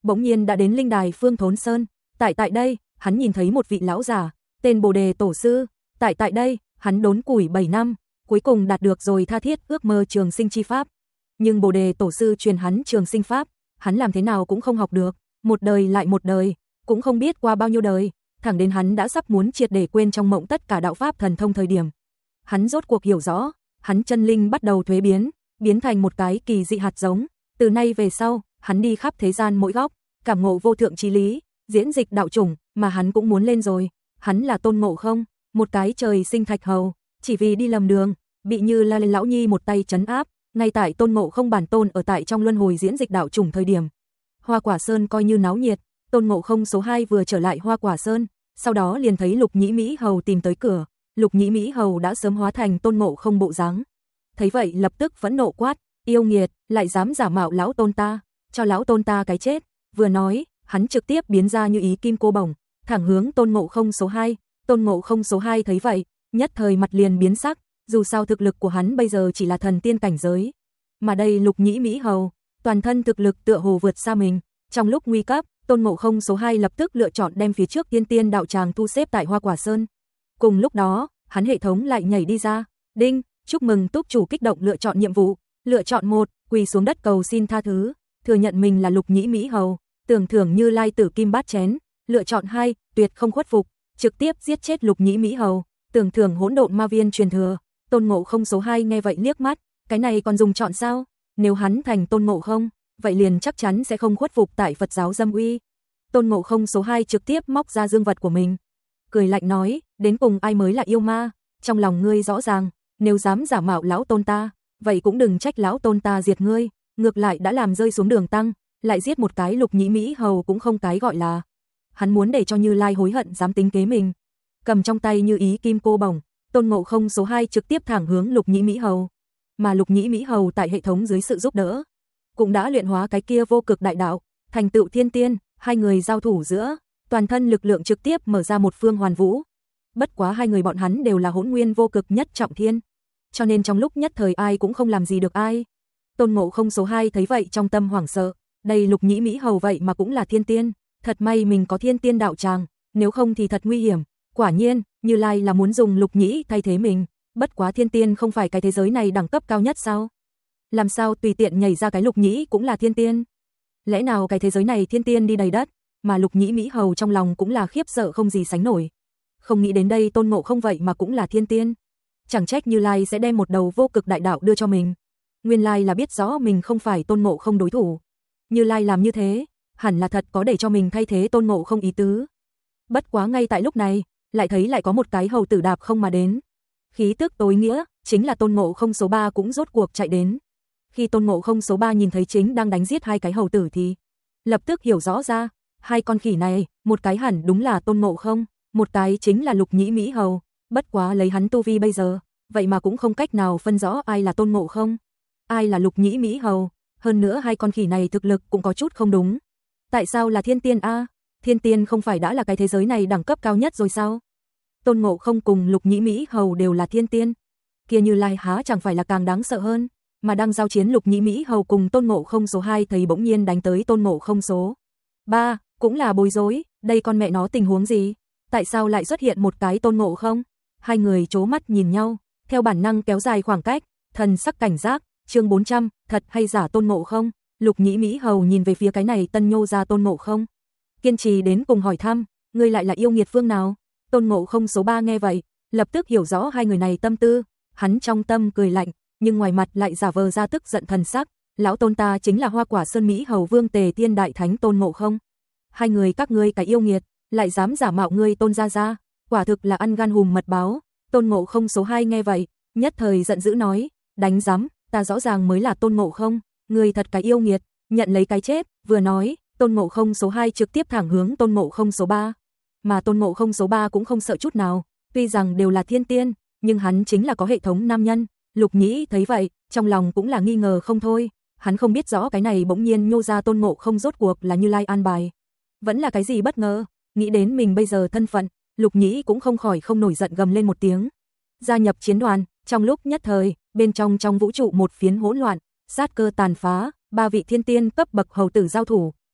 bỗng nhiên đã đến linh đài Phương Thốn Sơn. Tại tại đây, hắn nhìn thấy một vị lão giả, tên Bồ Đề Tổ sư. Tại tại đây, hắn đốn củi bảy năm, cuối cùng đạt được rồi tha thiết ước mơ trường sinh chi pháp. Nhưng Bồ Đề Tổ sư truyền hắn trường sinh pháp, hắn làm thế nào cũng không học được, một đời lại một đời, cũng không biết qua bao nhiêu đời, thẳng đến hắn đã sắp muốn triệt để quên trong mộng tất cả đạo pháp thần thông thời điểm. Hắn rốt cuộc hiểu rõ, hắn chân linh bắt đầu thuế biến, biến thành một cái kỳ dị hạt giống, từ nay về sau, hắn đi khắp thế gian mỗi góc, cảm ngộ vô thượng chí lý, diễn dịch đạo chủng, mà hắn cũng muốn lên rồi. Hắn là Tôn Ngộ Không, một cái trời sinh thạch hầu, chỉ vì đi lầm đường, bị Như Lai lão nhi một tay trấn áp, ngay tại Tôn Ngộ Không bản tôn ở tại trong luân hồi diễn dịch đạo chủng thời điểm. Hoa Quả Sơn coi như náo nhiệt, Tôn Ngộ Không số hai vừa trở lại Hoa Quả Sơn, sau đó liền thấy Lục Nhĩ Mỹ Hầu tìm tới cửa. Lục Nhĩ Mỹ Hầu đã sớm hóa thành Tôn Ngộ Không bộ dáng. Thấy vậy lập tức phẫn nộ quát, yêu nghiệt, lại dám giả mạo lão tôn ta, cho lão tôn ta cái chết. Vừa nói, hắn trực tiếp biến ra như ý kim cô bổng, thẳng hướng Tôn Ngộ Không số hai. Tôn Ngộ Không số hai thấy vậy, nhất thời mặt liền biến sắc, dù sao thực lực của hắn bây giờ chỉ là thần tiên cảnh giới, mà đây Lục Nhĩ Mỹ Hầu, toàn thân thực lực tựa hồ vượt xa mình. Trong lúc nguy cấp, Tôn Ngộ Không số hai lập tức lựa chọn đem phía trước Tiên Tiên đạo tràng thu xếp tại Hoa Quả Sơn. Cùng lúc đó, hắn hệ thống lại nhảy đi ra, đinh, chúc mừng túc chủ kích động lựa chọn nhiệm vụ, lựa chọn một, quỳ xuống đất cầu xin tha thứ, thừa nhận mình là Lục Nhĩ Mỹ Hầu, tưởng thưởng Như Lai Tử Kim Bát Chén, lựa chọn hai, tuyệt không khuất phục, trực tiếp giết chết Lục Nhĩ Mỹ Hầu, tưởng thưởng Hỗn Độn Ma Viên truyền thừa. Tôn Ngộ Không số hai nghe vậy liếc mắt, cái này còn dùng chọn sao? Nếu hắn thành Tôn Ngộ Không, vậy liền chắc chắn sẽ không khuất phục tại Phật giáo dâm uy. Tôn Ngộ Không số hai trực tiếp móc ra dương vật của mình, cười lạnh nói, đến cùng ai mới là yêu ma, trong lòng ngươi rõ ràng, nếu dám giả mạo lão tôn ta, vậy cũng đừng trách lão tôn ta diệt ngươi, ngược lại đã làm rơi xuống đường tăng, lại giết một cái Lục Nhĩ Mỹ Hầu cũng không cái gọi là. Hắn muốn để cho Như Lai hối hận dám tính kế mình. Cầm trong tay như ý kim cô bổng, Tôn Ngộ Không số hai trực tiếp thẳng hướng Lục Nhĩ Mỹ Hầu, mà Lục Nhĩ Mỹ Hầu tại hệ thống dưới sự giúp đỡ, cũng đã luyện hóa cái kia vô cực đại đạo, thành tựu thiên tiên. Hai người giao thủ giữa, toàn thân lực lượng trực tiếp mở ra một phương hoàn vũ. Bất quá hai người bọn hắn đều là hỗn nguyên vô cực nhất trọng thiên, cho nên trong lúc nhất thời ai cũng không làm gì được ai. Tôn Ngộ Không số hai thấy vậy trong tâm hoảng sợ, đây Lục Nhĩ Mỹ Hầu vậy mà cũng là thiên tiên, thật may mình có thiên tiên đạo tràng, nếu không thì thật nguy hiểm. Quả nhiên, Như Lai là muốn dùng Lục Nhĩ thay thế mình, bất quá thiên tiên không phải cái thế giới này đẳng cấp cao nhất sao? Làm sao tùy tiện nhảy ra cái Lục Nhĩ cũng là thiên tiên? Lẽ nào cái thế giới này thiên tiên đi đầy đất, mà Lục Nhĩ Mỹ Hầu trong lòng cũng là khiếp sợ không gì sánh nổi. Không nghĩ đến đây Tôn Ngộ Không vậy mà cũng là thiên tiên. Chẳng trách Như Lai sẽ đem một đầu vô cực đại đạo đưa cho mình. Nguyên lai là biết rõ mình không phải Tôn Ngộ Không đối thủ. Như Lai làm như thế, hẳn là thật có để cho mình thay thế Tôn Ngộ Không ý tứ. Bất quá ngay tại lúc này, lại thấy lại có một cái hầu tử đạp không mà đến. Khí tức tối nghĩa, chính là Tôn Ngộ Không số ba cũng rốt cuộc chạy đến. Khi Tôn Ngộ Không số ba nhìn thấy chính đang đánh giết hai cái hầu tử thì lập tức hiểu rõ ra, hai con khỉ này, một cái hẳn đúng là Tôn Ngộ Không, một cái chính là Lục Nhĩ Mỹ Hầu, bất quá lấy hắn tu vi bây giờ, vậy mà cũng không cách nào phân rõ ai là Tôn Ngộ Không, ai là Lục Nhĩ Mỹ Hầu, hơn nữa hai con khỉ này thực lực cũng có chút không đúng. Tại sao là thiên tiên a? Thiên tiên không phải đã là cái thế giới này đẳng cấp cao nhất rồi sao? Tôn Ngộ Không cùng Lục Nhĩ Mỹ Hầu đều là thiên tiên, kia Như Lai há chẳng phải là càng đáng sợ hơn? Mà đang giao chiến Lục Nhĩ Mỹ Hầu cùng Tôn Ngộ Không số hai thấy bỗng nhiên đánh tới Tôn Ngộ Không số ba, cũng là bối rối, đây con mẹ nó tình huống gì? Tại sao lại xuất hiện một cái Tôn Ngộ Không? Hai người trố mắt nhìn nhau, theo bản năng kéo dài khoảng cách, thần sắc cảnh giác. Chương bốn trăm, thật hay giả Tôn Ngộ Không? Lục Nhĩ Mỹ Hầu nhìn về phía cái này tân nhô ra Tôn Ngộ Không, kiên trì đến cùng hỏi thăm, ngươi lại là yêu nghiệt phương nào? Tôn Ngộ Không số ba nghe vậy, lập tức hiểu rõ hai người này tâm tư, hắn trong tâm cười lạnh, nhưng ngoài mặt lại giả vờ ra tức giận thần sắc, lão tôn ta chính là Hoa Quả Sơn Mỹ Hầu Vương Tề Thiên Đại Thánh Tôn Ngộ Không. Hai người các ngươi cái yêu nghiệt, lại dám giả mạo ngươi Tôn gia gia, quả thực là ăn gan hùm mật báo. Tôn Ngộ Không số hai nghe vậy, nhất thời giận dữ nói, đánh rắm, ta rõ ràng mới là Tôn Ngộ Không, ngươi thật cái yêu nghiệt, nhận lấy cái chết. Vừa nói, Tôn Ngộ Không số hai trực tiếp thẳng hướng Tôn Ngộ Không số ba, mà Tôn Ngộ Không số ba cũng không sợ chút nào, tuy rằng đều là thiên tiên, nhưng hắn chính là có hệ thống nam nhân. Lục Nhĩ thấy vậy, trong lòng cũng là nghi ngờ không thôi, hắn không biết rõ cái này bỗng nhiên nhô ra Tôn Ngộ Không rốt cuộc là Như Lai an bài, vẫn là cái gì bất ngờ. Nghĩ đến mình bây giờ thân phận, Lục Nhĩ cũng không khỏi không nổi giận gầm lên một tiếng, gia nhập chiến đoàn. Trong lúc nhất thời, bên trong trong vũ trụ một phiến hỗn loạn, sát cơ tàn phá, ba vị thiên tiên cấp bậc hầu tử giao thủ,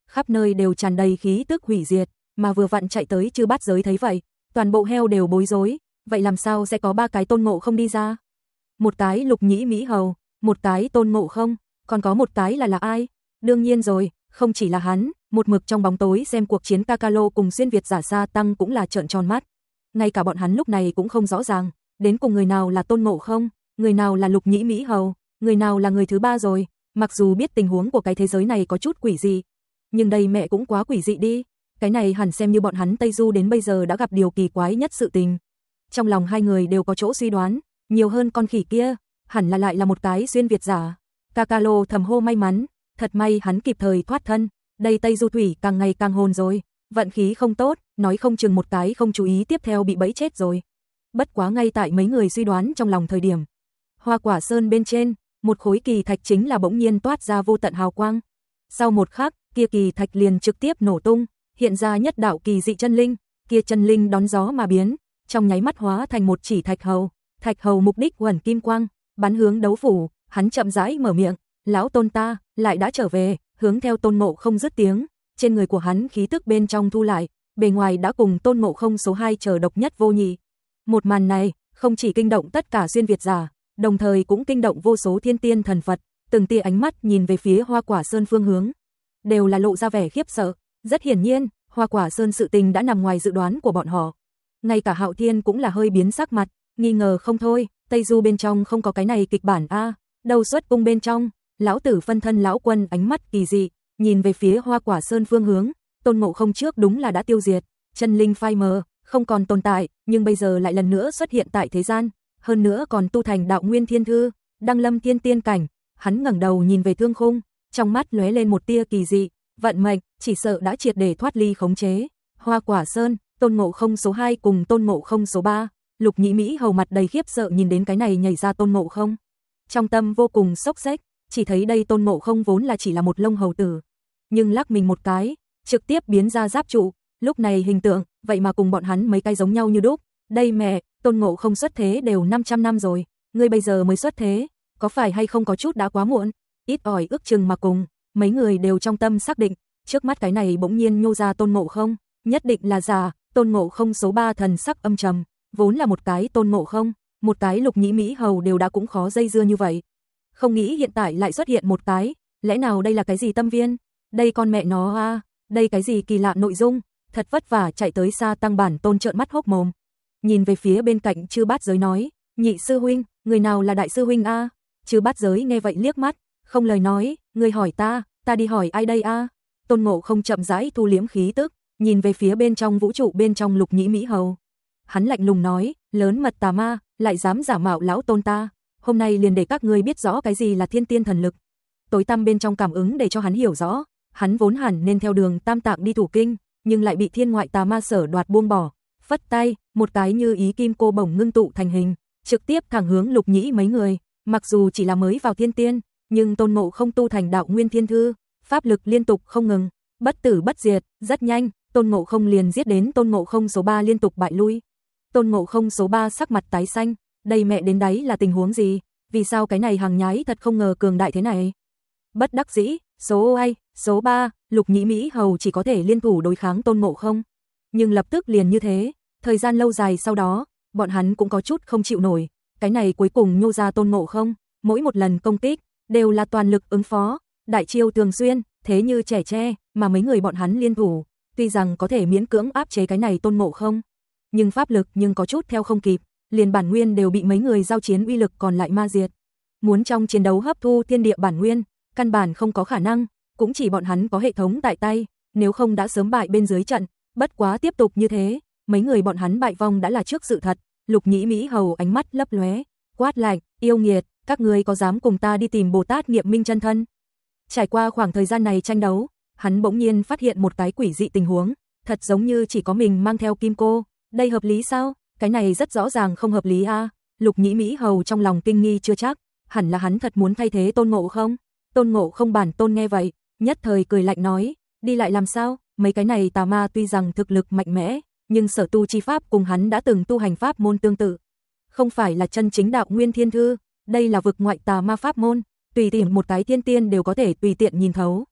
khắp nơi đều tràn đầy khí tức hủy diệt, mà vừa vặn chạy tới Chư Bát Giới thấy vậy, toàn bộ heo đều bối rối, vậy làm sao sẽ có ba cái Tôn Ngộ Không đi ra? Một cái Lục Nhĩ Mỹ Hầu, một cái Tôn Ngộ Không, còn có một cái là là ai? Đương nhiên rồi, không chỉ là hắn, một mực trong bóng tối xem cuộc chiến Kakalo cùng xuyên Việt giả Sa Tăng cũng là trợn tròn mắt. Ngay cả bọn hắn lúc này cũng không rõ ràng, đến cùng người nào là Tôn Ngộ Không, người nào là Lục Nhĩ Mỹ Hầu, người nào là người thứ ba rồi, mặc dù biết tình huống của cái thế giới này có chút quỷ dị, nhưng đây mẹ cũng quá quỷ dị đi, cái này hẳn xem như bọn hắn Tây Du đến bây giờ đã gặp điều kỳ quái nhất sự tình. Trong lòng hai người đều có chỗ suy đoán, nhiều hơn con khỉ kia, hẳn là lại là một cái xuyên Việt giả. Kakalo thầm hô may mắn, thật may hắn kịp thời thoát thân, đây Tây Du thủy càng ngày càng hồn rồi, vận khí không tốt, nói không chừng một cái không chú ý tiếp theo bị bẫy chết rồi. Bất quá ngay tại mấy người suy đoán trong lòng thời điểm, Hoa Quả Sơn bên trên, một khối kỳ thạch chính là bỗng nhiên toát ra vô tận hào quang. Sau một khắc, kia kỳ thạch liền trực tiếp nổ tung, hiện ra nhất đạo kỳ dị chân linh, kia chân linh đón gió mà biến, trong nháy mắt hóa thành một chỉ thạch hầu, thạch hầu mục đích uẩn kim quang, bắn hướng đấu phủ, hắn chậm rãi mở miệng, lão Tôn ta lại đã trở về, hướng theo Tôn Ngộ Không dứt tiếng, trên người của hắn khí tức bên trong thu lại, bề ngoài đã cùng Tôn Ngộ Không số hai chờ độc nhất vô nhị. Một màn này không chỉ kinh động tất cả xuyên Việt giả, đồng thời cũng kinh động vô số thiên tiên thần Phật, từng tia ánh mắt nhìn về phía Hoa Quả Sơn phương hướng, đều là lộ ra vẻ khiếp sợ. Rất hiển nhiên, Hoa Quả Sơn sự tình đã nằm ngoài dự đoán của bọn họ. Ngay cả Hạo Thiên cũng là hơi biến sắc mặt, nghi ngờ không thôi, Tây Du bên trong không có cái này kịch bản a, đâu xuất cung bên trong, lão tử phân thân lão quân ánh mắt kỳ dị, nhìn về phía Hoa Quả Sơn phương hướng, Tôn Ngộ Không trước đúng là đã tiêu diệt, chân linh phai mờ, không còn tồn tại, nhưng bây giờ lại lần nữa xuất hiện tại thế gian, hơn nữa còn tu thành đạo nguyên thiên thư, đăng lâm thiên tiên cảnh, hắn ngẩng đầu nhìn về thương khung, trong mắt lóe lên một tia kỳ dị, vận mệnh, chỉ sợ đã triệt để thoát ly khống chế. Hoa Quả Sơn, Tôn Ngộ Không số hai cùng Tôn Ngộ Không số ba, Lục Nhĩ Mỹ Hầu mặt đầy khiếp sợ nhìn đến cái này nhảy ra Tôn Ngộ Không. Trong tâm vô cùng sốc xếch, chỉ thấy đây Tôn Ngộ Không vốn là chỉ là một lông hầu tử, nhưng lắc mình một cái, trực tiếp biến ra giáp trụ, lúc này hình tượng, vậy mà cùng bọn hắn mấy cái giống nhau như đúc. Đây mẹ, Tôn Ngộ Không xuất thế đều năm trăm năm rồi, ngươi bây giờ mới xuất thế, có phải hay không có chút đã quá muộn? Ít ỏi ước chừng mà cùng, mấy người đều trong tâm xác định, trước mắt cái này bỗng nhiên nhô ra Tôn Ngộ Không, nhất định là giả. Tôn Ngộ Không số ba thần sắc âm trầm, vốn là một cái Tôn Ngộ Không, một cái Lục Nhĩ Mỹ Hầu đều đã cũng khó dây dưa như vậy. Không nghĩ hiện tại lại xuất hiện một cái, lẽ nào đây là cái gì tâm viên? Đây con mẹ nó a, à, đây cái gì kỳ lạ nội dung, thật vất vả chạy tới xa Tăng Bản Tôn trợn mắt hốc mồm. Nhìn về phía bên cạnh Chư Bát Giới nói, nhị sư huynh, người nào là đại sư huynh a? À? Chư Bát Giới nghe vậy liếc mắt, không lời nói, người hỏi ta, ta đi hỏi ai đây a? À? Tôn Ngộ Không chậm rãi thu liếm khí tức, nhìn về phía bên trong vũ trụ bên trong Lục Nhĩ Mỹ Hầu. Hắn lạnh lùng nói, lớn mật tà ma, lại dám giả mạo lão Tôn ta, hôm nay liền để các ngươi biết rõ cái gì là thiên tiên thần lực. Tối tăm bên trong cảm ứng để cho hắn hiểu rõ, hắn vốn hẳn nên theo đường Tam Tạng đi thủ kinh, nhưng lại bị thiên ngoại tà ma sở đoạt buông bỏ, phất tay, một cái như ý kim cô bổng ngưng tụ thành hình, trực tiếp thẳng hướng Lục Nhĩ mấy người, mặc dù chỉ là mới vào thiên tiên, nhưng Tôn Ngộ Không tu thành đạo nguyên thiên thư, pháp lực liên tục không ngừng, bất tử bất diệt, rất nhanh, Tôn Ngộ Không liền giết đến Tôn Ngộ Không số ba liên tục bại lui. Tôn Ngộ Không số ba sắc mặt tái xanh, đây mẹ đến đáy là tình huống gì, vì sao cái này hàng nhái thật không ngờ cường đại thế này. Bất đắc dĩ, số ai, số ba, Lục Nhĩ Mỹ Hầu chỉ có thể liên thủ đối kháng Tôn Ngộ Không. Nhưng lập tức liền như thế, thời gian lâu dài sau đó, bọn hắn cũng có chút không chịu nổi, cái này cuối cùng nhô ra Tôn Ngộ Không, mỗi một lần công kích, đều là toàn lực ứng phó, đại chiêu thường xuyên, thế như trẻ tre, mà mấy người bọn hắn liên thủ, tuy rằng có thể miễn cưỡng áp chế cái này Tôn Ngộ Không, nhưng pháp lực nhưng có chút theo không kịp, liền bản nguyên đều bị mấy người giao chiến uy lực còn lại ma diệt. Muốn trong chiến đấu hấp thu thiên địa bản nguyên, căn bản không có khả năng, cũng chỉ bọn hắn có hệ thống tại tay, nếu không đã sớm bại bên dưới trận, bất quá tiếp tục như thế, mấy người bọn hắn bại vong đã là trước sự thật. Lục Nhĩ Mỹ Hầu ánh mắt lấp lóe, quát lạnh, yêu nghiệt, các ngươi có dám cùng ta đi tìm Bồ Tát Nghiệm Minh chân thân? Trải qua khoảng thời gian này tranh đấu, hắn bỗng nhiên phát hiện một cái quỷ dị tình huống, thật giống như chỉ có mình mang theo kim cô, đây hợp lý sao? Cái này rất rõ ràng không hợp lý a. À? Lục Nhĩ Mỹ Hầu trong lòng kinh nghi chưa chắc, hẳn là hắn thật muốn thay thế Tôn Ngộ Không. Tôn Ngộ Không bản tôn nghe vậy, nhất thời cười lạnh nói, đi lại làm sao? Mấy cái này tà ma tuy rằng thực lực mạnh mẽ, nhưng sở tu chi pháp cùng hắn đã từng tu hành pháp môn tương tự, không phải là chân chính đạo nguyên thiên thư, đây là vực ngoại tà ma pháp môn, tùy tiện một cái thiên tiên đều có thể tùy tiện nhìn thấu.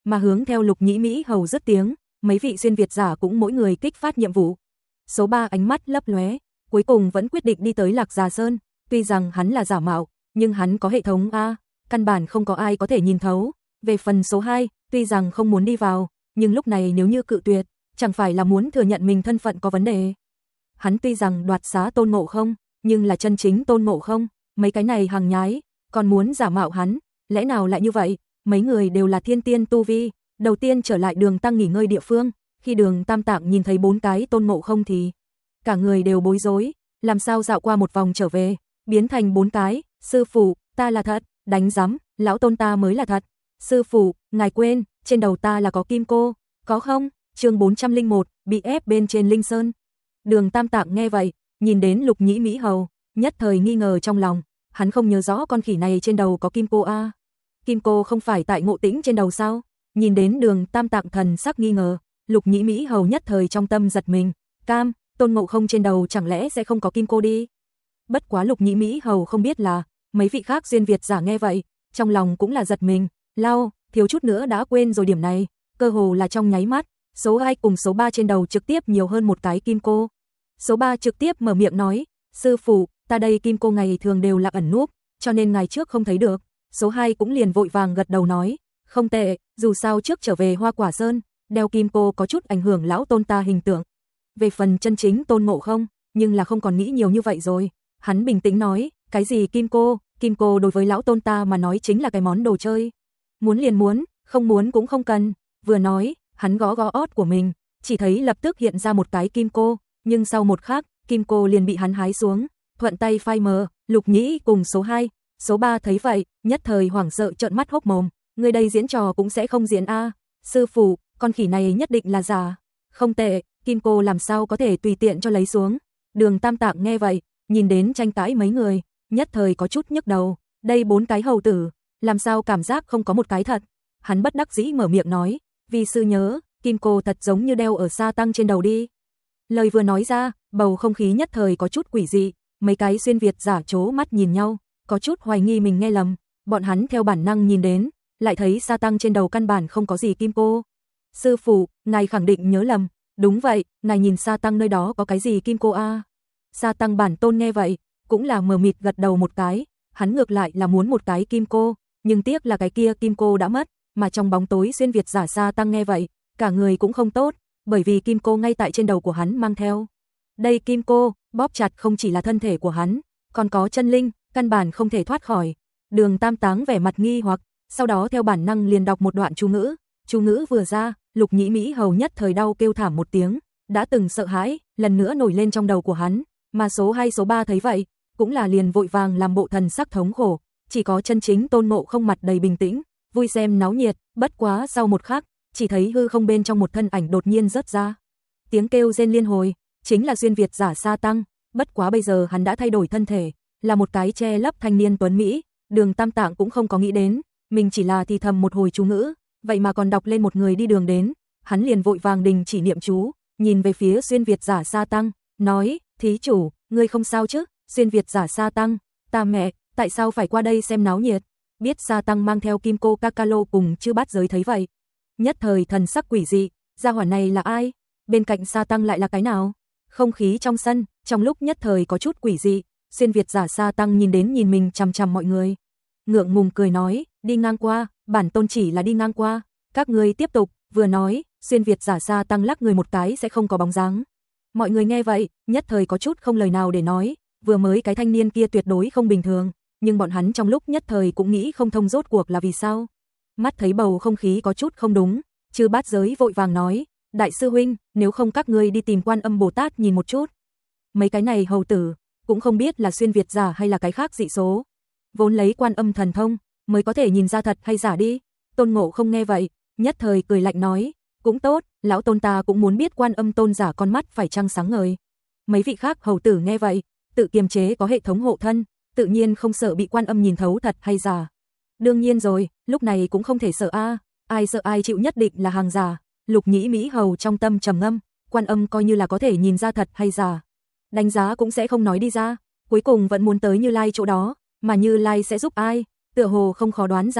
mà hướng theo Lục Nhĩ Mỹ hầu dứt tiếng, mấy vị xuyên Việt giả cũng mỗi người kích phát nhiệm vụ. Số ba ánh mắt lấp lóe, cuối cùng vẫn quyết định đi tới Lạc Già Sơn, tuy rằng hắn là giả mạo, nhưng hắn có hệ thống a, căn bản không có ai có thể nhìn thấu. Về phần số hai, tuy rằng không muốn đi vào, nhưng lúc này nếu như cự tuyệt, chẳng phải là muốn thừa nhận mình thân phận có vấn đề. Hắn tuy rằng đoạt xá Tôn Ngộ Không, nhưng là chân chính Tôn Ngộ Không, mấy cái này hàng nhái, còn muốn giả mạo hắn, lẽ nào lại như vậy? Mấy người đều là thiên tiên tu vi, đầu tiên trở lại Đường Tăng nghỉ ngơi địa phương, khi Đường Tam Tạng nhìn thấy bốn cái Tôn Ngộ Không thì cả người đều bối rối, làm sao dạo qua một vòng trở về, biến thành bốn cái, sư phụ, ta là thật, đánh rắm, lão Tôn ta mới là thật. Sư phụ, ngài quên, trên đầu ta là có kim cô, có không? Chương bốn trăm lẻ một, bị ép bên trên Linh Sơn. Đường Tam Tạng nghe vậy, nhìn đến Lục Nhĩ Mỹ hầu, nhất thời nghi ngờ trong lòng, hắn không nhớ rõ con khỉ này trên đầu có kim cô a. À. Kim cô không phải tại Ngộ Tĩnh trên đầu sao? Nhìn đến Đường Tam Tạng thần sắc nghi ngờ, Lục Nhĩ Mỹ hầu nhất thời trong tâm giật mình, cam, Tôn Ngộ Không trên đầu chẳng lẽ sẽ không có kim cô đi? Bất quá Lục Nhĩ Mỹ hầu không biết là, mấy vị khác xuyên Việt giả nghe vậy, trong lòng cũng là giật mình, lao, thiếu chút nữa đã quên rồi điểm này, cơ hồ là trong nháy mắt, số hai cùng số ba trên đầu trực tiếp nhiều hơn một cái kim cô. Số ba trực tiếp mở miệng nói, sư phụ, ta đây kim cô ngày thường đều là ẩn núp, cho nên ngày trước không thấy được. Số hai cũng liền vội vàng gật đầu nói, không tệ, dù sao trước trở về Hoa Quả Sơn, đeo kim cô có chút ảnh hưởng lão Tôn ta hình tượng. Về phần chân chính Tôn Ngộ Không, nhưng là không còn nghĩ nhiều như vậy rồi. Hắn bình tĩnh nói, cái gì kim cô, kim cô đối với lão Tôn ta mà nói chính là cái món đồ chơi. Muốn liền muốn, không muốn cũng không cần. Vừa nói, hắn gõ gõ ót của mình, chỉ thấy lập tức hiện ra một cái kim cô, nhưng sau một khắc, kim cô liền bị hắn hái xuống, thuận tay phai mờ. Lục Nhĩ cùng số hai, số ba thấy vậy, nhất thời hoảng sợ trợn mắt hốc mồm, người đây diễn trò cũng sẽ không diễn a. Sư phụ, con khỉ này nhất định là giả. Không tệ, kim cô làm sao có thể tùy tiện cho lấy xuống. Đường Tam Tạng nghe vậy, nhìn đến tranh cãi mấy người, nhất thời có chút nhức đầu, đây bốn cái hầu tử, làm sao cảm giác không có một cái thật. Hắn bất đắc dĩ mở miệng nói, vì sư nhớ, kim cô thật giống như đeo ở sa tăng trên đầu đi. Lời vừa nói ra, bầu không khí nhất thời có chút quỷ dị, mấy cái xuyên Việt giả chố mắt nhìn nhau, có chút hoài nghi mình nghe lầm, bọn hắn theo bản năng nhìn đến, lại thấy sa tăng trên đầu căn bản không có gì kim cô. Sư phụ, ngài khẳng định nhớ lầm, đúng vậy, ngài nhìn sa tăng nơi đó có cái gì kim cô a? À? Sa tăng bản tôn nghe vậy, cũng là mờ mịt gật đầu một cái, hắn ngược lại là muốn một cái kim cô, nhưng tiếc là cái kia kim cô đã mất, mà trong bóng tối xuyên Việt giả sa tăng nghe vậy, cả người cũng không tốt, bởi vì kim cô ngay tại trên đầu của hắn mang theo. Đây kim cô, bóp chặt không chỉ là thân thể của hắn, còn có chân linh, căn bản không thể thoát khỏi. Đường Tam Táng vẻ mặt nghi hoặc, sau đó theo bản năng liền đọc một đoạn chú ngữ, chú ngữ vừa ra, Lục Nhĩ Mỹ hầu nhất thời đau kêu thảm một tiếng, đã từng sợ hãi, lần nữa nổi lên trong đầu của hắn, mà số hai số ba thấy vậy, cũng là liền vội vàng làm bộ thần sắc thống khổ, chỉ có chân chính Tôn Ngộ Không mặt đầy bình tĩnh, vui xem náo nhiệt, bất quá sau một khắc, chỉ thấy hư không bên trong một thân ảnh đột nhiên rớt ra. Tiếng kêu rên liên hồi, chính là xuyên Việt giả sa tăng, bất quá bây giờ hắn đã thay đổi thân thể, là một cái che lấp thanh niên tuấn mỹ, Đường Tam Tạng cũng không có nghĩ đến, mình chỉ là thì thầm một hồi chú ngữ, vậy mà còn đọc lên một người đi đường đến, hắn liền vội vàng đình chỉ niệm chú, nhìn về phía xuyên Việt giả sa tăng, nói, thí chủ, ngươi không sao chứ? Xuyên Việt giả sa tăng, ta mẹ, tại sao phải qua đây xem náo nhiệt? Biết sa tăng mang theo kim cô Kakalo cùng chư bát giới thấy vậy, nhất thời thần sắc quỷ dị, gia hỏa này là ai? Bên cạnh sa tăng lại là cái nào? Không khí trong sân, trong lúc nhất thời có chút quỷ dị, xuyên Việt giả sa tăng nhìn đến nhìn mình chằm chằm mọi người, ngượng ngùng cười nói, đi ngang qua, bản tôn chỉ là đi ngang qua, các ngươi tiếp tục. Vừa nói, xuyên Việt giả sa tăng lắc người một cái sẽ không có bóng dáng. Mọi người nghe vậy, nhất thời có chút không lời nào để nói, vừa mới cái thanh niên kia tuyệt đối không bình thường, nhưng bọn hắn trong lúc nhất thời cũng nghĩ không thông rốt cuộc là vì sao. Mắt thấy bầu không khí có chút không đúng, chư bát giới vội vàng nói, đại sư huynh, nếu không các ngươi đi tìm Quan Âm Bồ Tát nhìn một chút. Mấy cái này hầu tử, cũng không biết là xuyên Việt giả hay là cái khác dị số. Vốn lấy Quan Âm thần thông, mới có thể nhìn ra thật hay giả đi. Tôn Ngộ Không nghe vậy, nhất thời cười lạnh nói, cũng tốt, lão Tôn ta cũng muốn biết Quan Âm tôn giả con mắt phải trăng sáng ngời. Mấy vị khác hầu tử nghe vậy, tự kiềm chế có hệ thống hộ thân, tự nhiên không sợ bị Quan Âm nhìn thấu thật hay giả. Đương nhiên rồi, lúc này cũng không thể sợ a, ai sợ ai chịu nhất định là hàng giả. Lục Nhĩ Mỹ hầu trong tâm trầm ngâm, Quan Âm coi như là có thể nhìn ra thật hay giả, đánh giá cũng sẽ không nói đi ra, cuối cùng vẫn muốn tới Như Lai chỗ đó, mà Như Lai sẽ giúp ai, tựa hồ không khó đoán ra.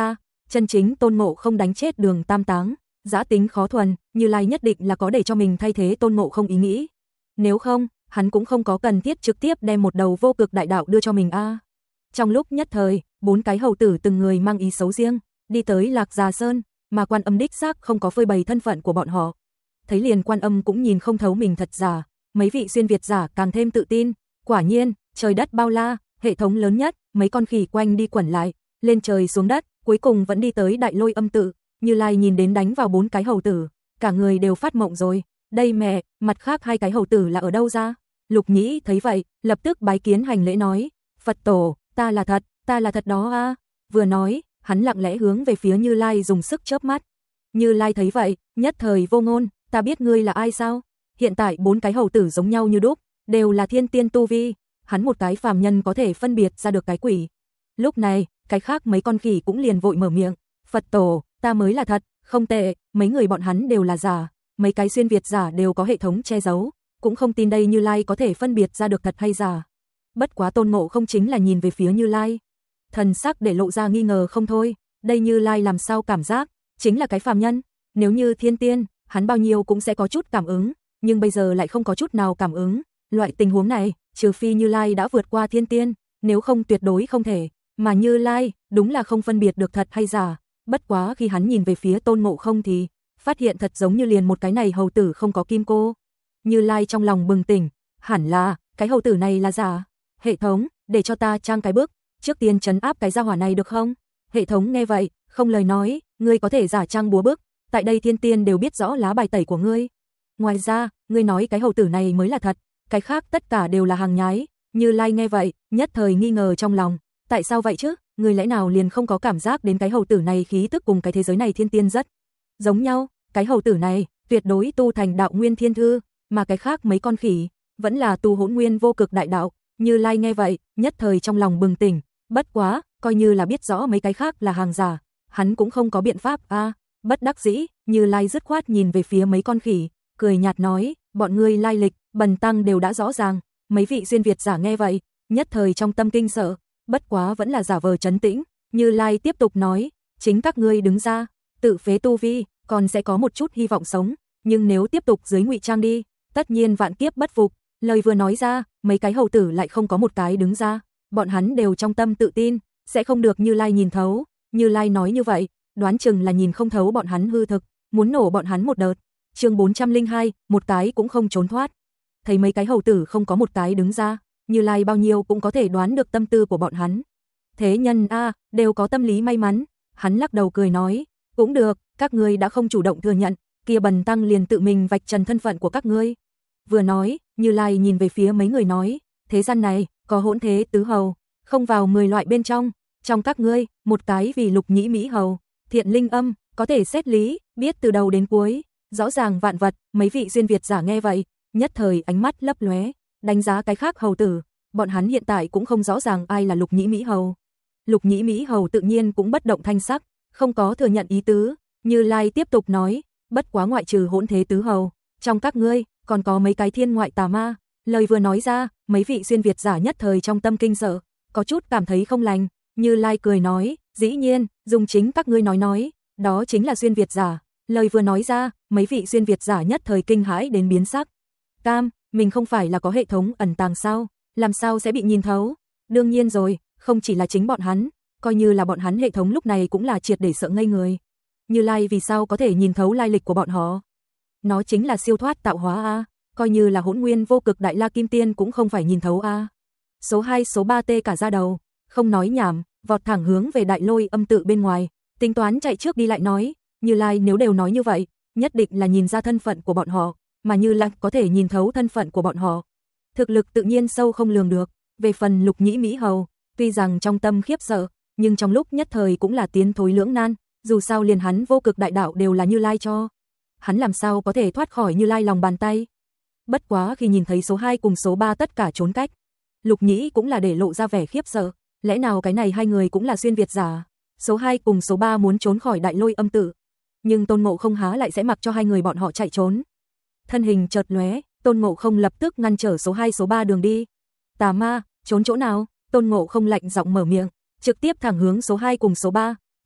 chân chính Tôn Ngộ Không đánh chết Đường Tam Táng, dã tính khó thuần, Như Lai nhất định là có để cho mình thay thế Tôn Ngộ Không ý nghĩ. Nếu không, hắn cũng không có cần thiết trực tiếp đem một đầu vô cực đại đạo đưa cho mình a. À. Trong lúc nhất thời, bốn cái hầu tử từng người mang ý xấu riêng, đi tới Lạc Già Sơn, mà Quan Âm đích xác không có phơi bày thân phận của bọn họ. Thấy liền Quan Âm cũng nhìn không thấu mình thật giả, mấy vị xuyên Việt giả càng thêm tự tin, quả nhiên, trời đất bao la, hệ thống lớn nhất, mấy con khỉ quanh đi quẩn lại, lên trời xuống đất, cuối cùng vẫn đi tới Đại Lôi Âm tự. Như Lai nhìn đến đánh vào bốn cái hầu tử, cả người đều phát mộng rồi. Đây mẹ, mặt khác hai cái hầu tử là ở đâu ra? Lục Nhĩ thấy vậy, lập tức bái kiến hành lễ nói, Phật tổ, ta là thật, ta là thật đó a. À. Vừa nói, hắn lặng lẽ hướng về phía Như Lai dùng sức chớp mắt. Như Lai thấy vậy, nhất thời vô ngôn, ta biết ngươi là ai sao? Hiện tại bốn cái hầu tử giống nhau như đúc, đều là thiên tiên tu vi, hắn một cái phàm nhân có thể phân biệt ra được cái quỷ. Lúc này, cái khác mấy con khỉ cũng liền vội mở miệng, Phật tổ, ta mới là thật, không tệ, mấy người bọn hắn đều là giả, mấy cái xuyên Việt giả đều có hệ thống che giấu, cũng không tin đây Như Lai có thể phân biệt ra được thật hay giả. Bất quá Tôn Ngộ Không chính là nhìn về phía Như Lai, thần sắc để lộ ra nghi ngờ không thôi, đây Như Lai làm sao cảm giác, chính là cái phàm nhân, nếu như thiên tiên, hắn bao nhiêu cũng sẽ có chút cảm ứng, nhưng bây giờ lại không có chút nào cảm ứng, loại tình huống này, trừ phi Như Lai đã vượt qua thiên tiên, nếu không tuyệt đối không thể, mà Như Lai, đúng là không phân biệt được thật hay giả, bất quá khi hắn nhìn về phía Tôn Ngộ Không thì, phát hiện thật giống như liền một cái này hầu tử không có kim cô. Như Lai trong lòng bừng tỉnh, hẳn là, cái hầu tử này là giả, hệ thống, để cho ta trang cái bước, trước tiên trấn áp cái gia hỏa này được không? Hệ thống nghe vậy, không lời nói, ngươi có thể giả trang búa bức, tại đây thiên tiên đều biết rõ lá bài tẩy của ngươi. Ngoài ra, ngươi nói cái hầu tử này mới là thật, cái khác tất cả đều là hàng nhái. Như Lai nghe vậy, nhất thời nghi ngờ trong lòng, tại sao vậy chứ? Ngươi lẽ nào liền không có cảm giác đến cái hầu tử này khí tức cùng cái thế giới này thiên tiên rất giống nhau, cái hầu tử này tuyệt đối tu thành đạo nguyên thiên thư, mà cái khác mấy con khỉ vẫn là tu hỗn nguyên vô cực đại đạo. Như Lai nghe vậy, nhất thời trong lòng bừng tỉnh, bất quá, coi như là biết rõ mấy cái khác là hàng giả, hắn cũng không có biện pháp a. À, bất đắc dĩ, Như Lai dứt khoát nhìn về phía mấy con khỉ, cười nhạt nói, bọn ngươi lai lịch, bần tăng đều đã rõ ràng. Mấy vị xuyên Việt giả nghe vậy, nhất thời trong tâm kinh sợ, bất quá vẫn là giả vờ trấn tĩnh. Như Lai tiếp tục nói, chính các ngươi đứng ra, tự phế tu vi, còn sẽ có một chút hy vọng sống, nhưng nếu tiếp tục dưới ngụy trang đi, tất nhiên vạn kiếp bất phục. Lời vừa nói ra, mấy cái hầu tử lại không có một cái đứng ra, bọn hắn đều trong tâm tự tin, sẽ không được Như Lai nhìn thấu. Như Lai nói như vậy, đoán chừng là nhìn không thấu bọn hắn hư thực, muốn nổ bọn hắn một đợt. Chương bốn trăm lẻ hai, một cái cũng không trốn thoát. Thấy mấy cái hầu tử không có một cái đứng ra, Như Lai bao nhiêu cũng có thể đoán được tâm tư của bọn hắn. Thế nhân a, à, đều có tâm lý may mắn, hắn lắc đầu cười nói, cũng được, các ngươi đã không chủ động thừa nhận, kia bần tăng liền tự mình vạch trần thân phận của các ngươi. Vừa nói, Như Lai nhìn về phía mấy người nói, thế gian này, có hỗn thế tứ hầu, không vào mười loại bên trong, trong các ngươi, một cái vì Lục Nhĩ Mỹ hầu, Thiện Linh Âm, có thể xét lý, biết từ đầu đến cuối, rõ ràng vạn vật. Mấy vị xuyên Việt giả nghe vậy, nhất thời ánh mắt lấp lóe, đánh giá cái khác hầu tử, bọn hắn hiện tại cũng không rõ ràng ai là Lục Nhĩ Mỹ hầu. Lục Nhĩ Mỹ hầu tự nhiên cũng bất động thanh sắc, không có thừa nhận ý tứ. Như Lai tiếp tục nói, bất quá ngoại trừ hỗn thế tứ hầu, trong các ngươi còn có mấy cái thiên ngoại tà ma. Lời vừa nói ra, mấy vị xuyên Việt giả nhất thời trong tâm kinh sợ, có chút cảm thấy không lành. Như Lai cười nói, dĩ nhiên, dùng chính các ngươi nói nói, đó chính là xuyên Việt giả. Lời vừa nói ra, mấy vị xuyên Việt giả nhất thời kinh hãi đến biến sắc. Cam, mình không phải là có hệ thống ẩn tàng sao, làm sao sẽ bị nhìn thấu? Đương nhiên rồi, không chỉ là chính bọn hắn, coi như là bọn hắn hệ thống lúc này cũng là triệt để sợ ngây người. Như Lai vì sao có thể nhìn thấu lai lịch của bọn họ? Nó chính là siêu thoát tạo hóa a, coi như là hỗn nguyên vô cực đại la kim tiên cũng không phải nhìn thấu a. Số hai số ba tê cả da đầu, không nói nhảm, vọt thẳng hướng về Đại Lôi Âm tự bên ngoài, tính toán chạy trước đi lại nói, Như Lai nếu đều nói như vậy, nhất định là nhìn ra thân phận của bọn họ, mà Như Lai có thể nhìn thấu thân phận của bọn họ. Thực lực tự nhiên sâu không lường được, về phần Lục Nhĩ Mỹ hầu, tuy rằng trong tâm khiếp sợ, nhưng trong lúc nhất thời cũng là tiến thối lưỡng nan, dù sao liền hắn vô cực đại đạo đều là Như Lai cho. Hắn làm sao có thể thoát khỏi Như Lai lòng bàn tay. Bất quá khi nhìn thấy số hai cùng số ba tất cả trốn cách, Lục Nhĩ cũng là để lộ ra vẻ khiếp sợ, lẽ nào cái này hai người cũng là xuyên Việt giả? Số hai cùng số ba muốn trốn khỏi Đại Lôi Âm tự, nhưng Tôn Ngộ Không há lại sẽ mặc cho hai người bọn họ chạy trốn. Thân hình chợt lóe, Tôn Ngộ Không lập tức ngăn trở số hai số ba đường đi. Tà ma, trốn chỗ nào? Tôn Ngộ Không lạnh giọng mở miệng, trực tiếp thẳng hướng số hai cùng số ba.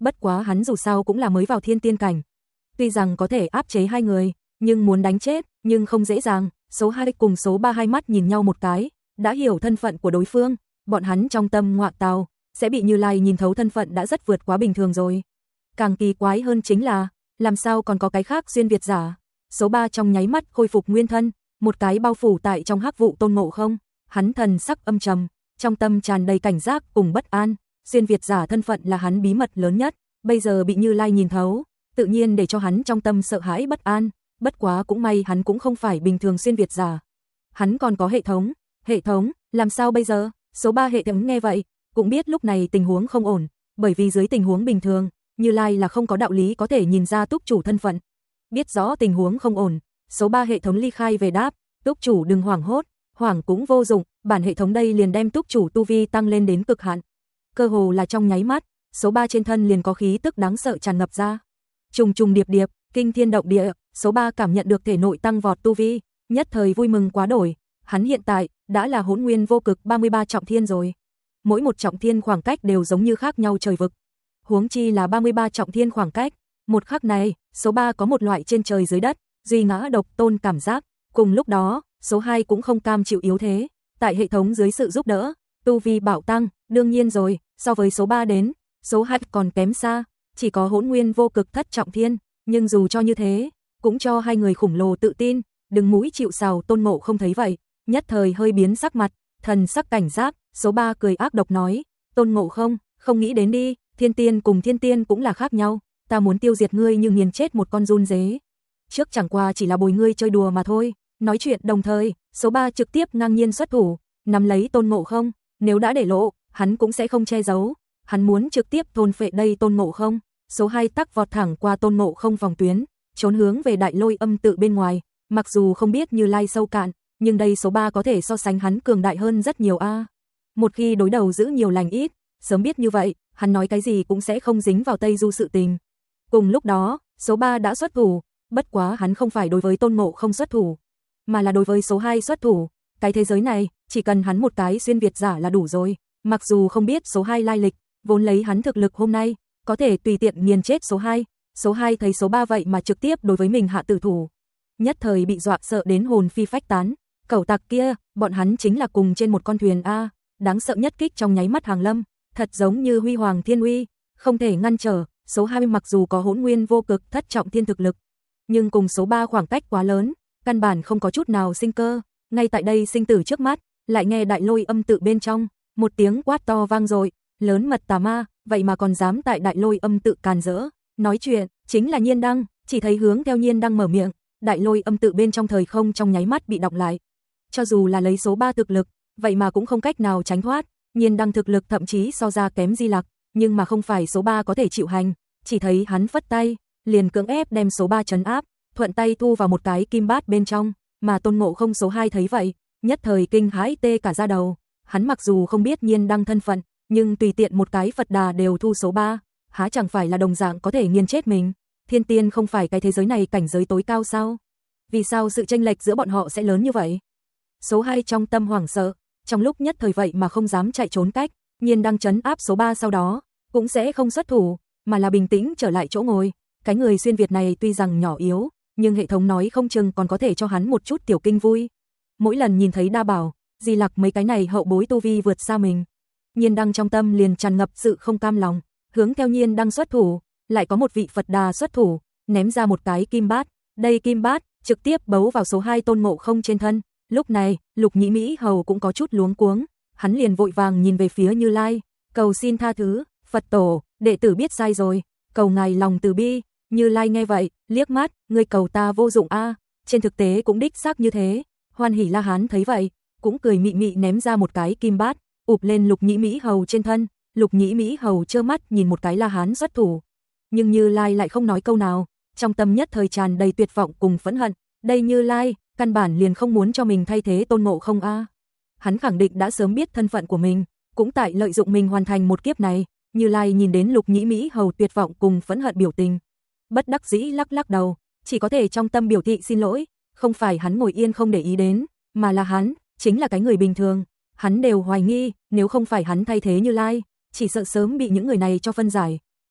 bất quá hắn dù sao cũng là mới vào thiên tiên cảnh. Tuy rằng có thể áp chế hai người, nhưng muốn đánh chết, nhưng không dễ dàng. Số hai cùng số ba hai mắt nhìn nhau một cái, đã hiểu thân phận của đối phương, bọn hắn trong tâm ngọa tào, sẽ bị Như Lai nhìn thấu thân phận đã rất vượt quá bình thường rồi. Càng kỳ quái hơn chính là, làm sao còn có cái khác xuyên Việt giả. Số ba trong nháy mắt khôi phục nguyên thân, một cái bao phủ tại trong hắc vụ Tôn Ngộ Không, hắn thần sắc âm trầm, trong tâm tràn đầy cảnh giác cùng bất an, xuyên Việt giả thân phận là hắn bí mật lớn nhất, bây giờ bị Như Lai nhìn thấu, tự nhiên để cho hắn trong tâm sợ hãi bất an, bất quá cũng may hắn cũng không phải bình thường xuyên Việt giả. Hắn còn có hệ thống, hệ thống, làm sao bây giờ? Số ba hệ thống nghe vậy, cũng biết lúc này tình huống không ổn, bởi vì dưới tình huống bình thường, Như Lai là không có đạo lý có thể nhìn ra túc chủ thân phận. Biết rõ tình huống không ổn, số ba hệ thống ly khai về đáp, túc chủ đừng hoảng hốt, hoảng cũng vô dụng, bản hệ thống đây liền đem túc chủ tu vi tăng lên đến cực hạn. Cơ hồ là trong nháy mắt, số ba trên thân liền có khí tức đáng sợ tràn ngập ra. Trùng trùng điệp điệp, kinh thiên động địa, số ba cảm nhận được thể nội tăng vọt tu vi, nhất thời vui mừng quá đổi, hắn hiện tại đã là Hỗn Nguyên Vô Cực ba mươi ba trọng thiên rồi. Mỗi một trọng thiên khoảng cách đều giống như khác nhau trời vực. Huống chi là ba mươi ba trọng thiên khoảng cách, một khắc này, số ba có một loại trên trời dưới đất, duy ngã độc tôn cảm giác, cùng lúc đó, số hai cũng không cam chịu yếu thế, tại hệ thống dưới sự giúp đỡ, tu vi bảo tăng, đương nhiên rồi, so với số ba đến, số hai còn kém xa, chỉ có Hỗn Nguyên Vô Cực thất trọng thiên, nhưng dù cho như thế, cũng cho hai người khủng lồ tự tin, đừng mũi chịu sào. Tôn Ngộ không thấy vậy, nhất thời hơi biến sắc mặt, thần sắc cảnh giác, số ba cười ác độc nói, Tôn Ngộ không, không nghĩ đến đi, thiên tiên cùng thiên tiên cũng là khác nhau, ta muốn tiêu diệt ngươi như nghiền chết một con giun dế. Trước chẳng qua chỉ là bồi ngươi chơi đùa mà thôi. Nói chuyện đồng thời, số ba trực tiếp ngang nhiên xuất thủ, nắm lấy Tôn Ngộ không, nếu đã để lộ, hắn cũng sẽ không che giấu, hắn muốn trực tiếp thôn phệ đây Tôn Ngộ không. Số hai tắc vọt thẳng qua Tôn Ngộ không vòng tuyến, trốn hướng về Đại Lôi Âm tự bên ngoài, mặc dù không biết Như Lai sâu cạn, nhưng đây số ba có thể so sánh hắn cường đại hơn rất nhiều a. À. Một khi đối đầu giữ nhiều lành ít, sớm biết như vậy, hắn nói cái gì cũng sẽ không dính vào Tây Du sự tình. Cùng lúc đó, số ba đã xuất thủ, bất quá hắn không phải đối với Tôn Ngộ không xuất thủ, mà là đối với số hai xuất thủ. Cái thế giới này, chỉ cần hắn một cái xuyên Việt giả là đủ rồi, mặc dù không biết số hai lai lịch, vốn lấy hắn thực lực hôm nay, có thể tùy tiện nghiền chết số hai. Số hai thấy số ba vậy mà trực tiếp đối với mình hạ tử thủ, nhất thời bị dọa sợ đến hồn phi phách tán. Cẩu tặc kia, bọn hắn chính là cùng trên một con thuyền a, đáng sợ nhất kích trong nháy mắt hàng lâm, thật giống như huy hoàng thiên uy, không thể ngăn trở. Số hai mặc dù có Hỗn Nguyên Vô Cực thất trọng thiên thực lực, nhưng cùng số ba khoảng cách quá lớn, căn bản không có chút nào sinh cơ. Ngay tại đây sinh tử trước mắt, lại nghe Đại Lôi Âm tự bên trong, một tiếng quát to vang dội, lớn mật tà ma, vậy mà còn dám tại Đại Lôi Âm tự càn rỡ. Nói chuyện, chính là Nhiên Đăng, chỉ thấy hướng theo Nhiên Đăng mở miệng, Đại Lôi Âm tự bên trong thời không trong nháy mắt bị đọc lại. Cho dù là lấy số ba thực lực, vậy mà cũng không cách nào tránh thoát, Nhiên Đăng thực lực thậm chí so ra kém Di Lặc, nhưng mà không phải số ba có thể chịu hành, chỉ thấy hắn phất tay, liền cưỡng ép đem số ba trấn áp, thuận tay thu vào một cái kim bát bên trong, mà Tôn Ngộ không số hai thấy vậy, nhất thời kinh hãi tê cả da đầu, hắn mặc dù không biết Nhiên Đăng thân phận, nhưng tùy tiện một cái Phật Đà đều thu số ba, há chẳng phải là đồng dạng có thể nghiền chết mình. Thiên tiên không phải cái thế giới này cảnh giới tối cao sao? Vì sao sự chênh lệch giữa bọn họ sẽ lớn như vậy? Số hai trong tâm hoảng sợ, trong lúc nhất thời vậy mà không dám chạy trốn cách, Nhiên Đăng trấn áp số ba sau đó, cũng sẽ không xuất thủ, mà là bình tĩnh trở lại chỗ ngồi. Cái người xuyên Việt này tuy rằng nhỏ yếu, nhưng hệ thống nói không chừng còn có thể cho hắn một chút tiểu kinh vui. Mỗi lần nhìn thấy Đa Bảo, Di Lặc mấy cái này hậu bối tu vi vượt xa mình, Nhiên Đăng trong tâm liền tràn ngập sự không cam lòng, hướng theo Nhiên Đăng xuất thủ, lại có một vị Phật Đà xuất thủ, ném ra một cái kim bát, đây kim bát trực tiếp bấu vào số hai Tôn Ngộ không trên thân. Lúc này, Lục Nhĩ Mỹ Hầu cũng có chút luống cuống, hắn liền vội vàng nhìn về phía Như Lai, cầu xin tha thứ, Phật tổ, đệ tử biết sai rồi, cầu ngài lòng từ bi. Như Lai nghe vậy, liếc mắt, ngươi cầu ta vô dụng a, trên thực tế cũng đích xác như thế. Hoan Hỷ La Hán thấy vậy, cũng cười mị mị ném ra một cái kim bát, ụp lên Lục Nhĩ Mỹ Hầu trên thân. Lục Nhĩ Mỹ Hầu trơ mắt nhìn một cái La Hán xuất thủ, nhưng Như Lai lại không nói câu nào, trong tâm nhất thời tràn đầy tuyệt vọng cùng phẫn hận. Đây Như Lai, căn bản liền không muốn cho mình thay thế Tôn Ngộ không a. Hắn khẳng định đã sớm biết thân phận của mình, cũng tại lợi dụng mình hoàn thành một kiếp này. Như Lai nhìn đến Lục Nhĩ Mỹ Hầu tuyệt vọng cùng phẫn hận biểu tình, bất đắc dĩ lắc lắc đầu, chỉ có thể trong tâm biểu thị xin lỗi, không phải hắn ngồi yên không để ý đến, mà là hắn, chính là cái người bình thường, hắn đều hoài nghi, nếu không phải hắn thay thế Như Lai, chỉ sợ sớm bị những người này cho phân giải.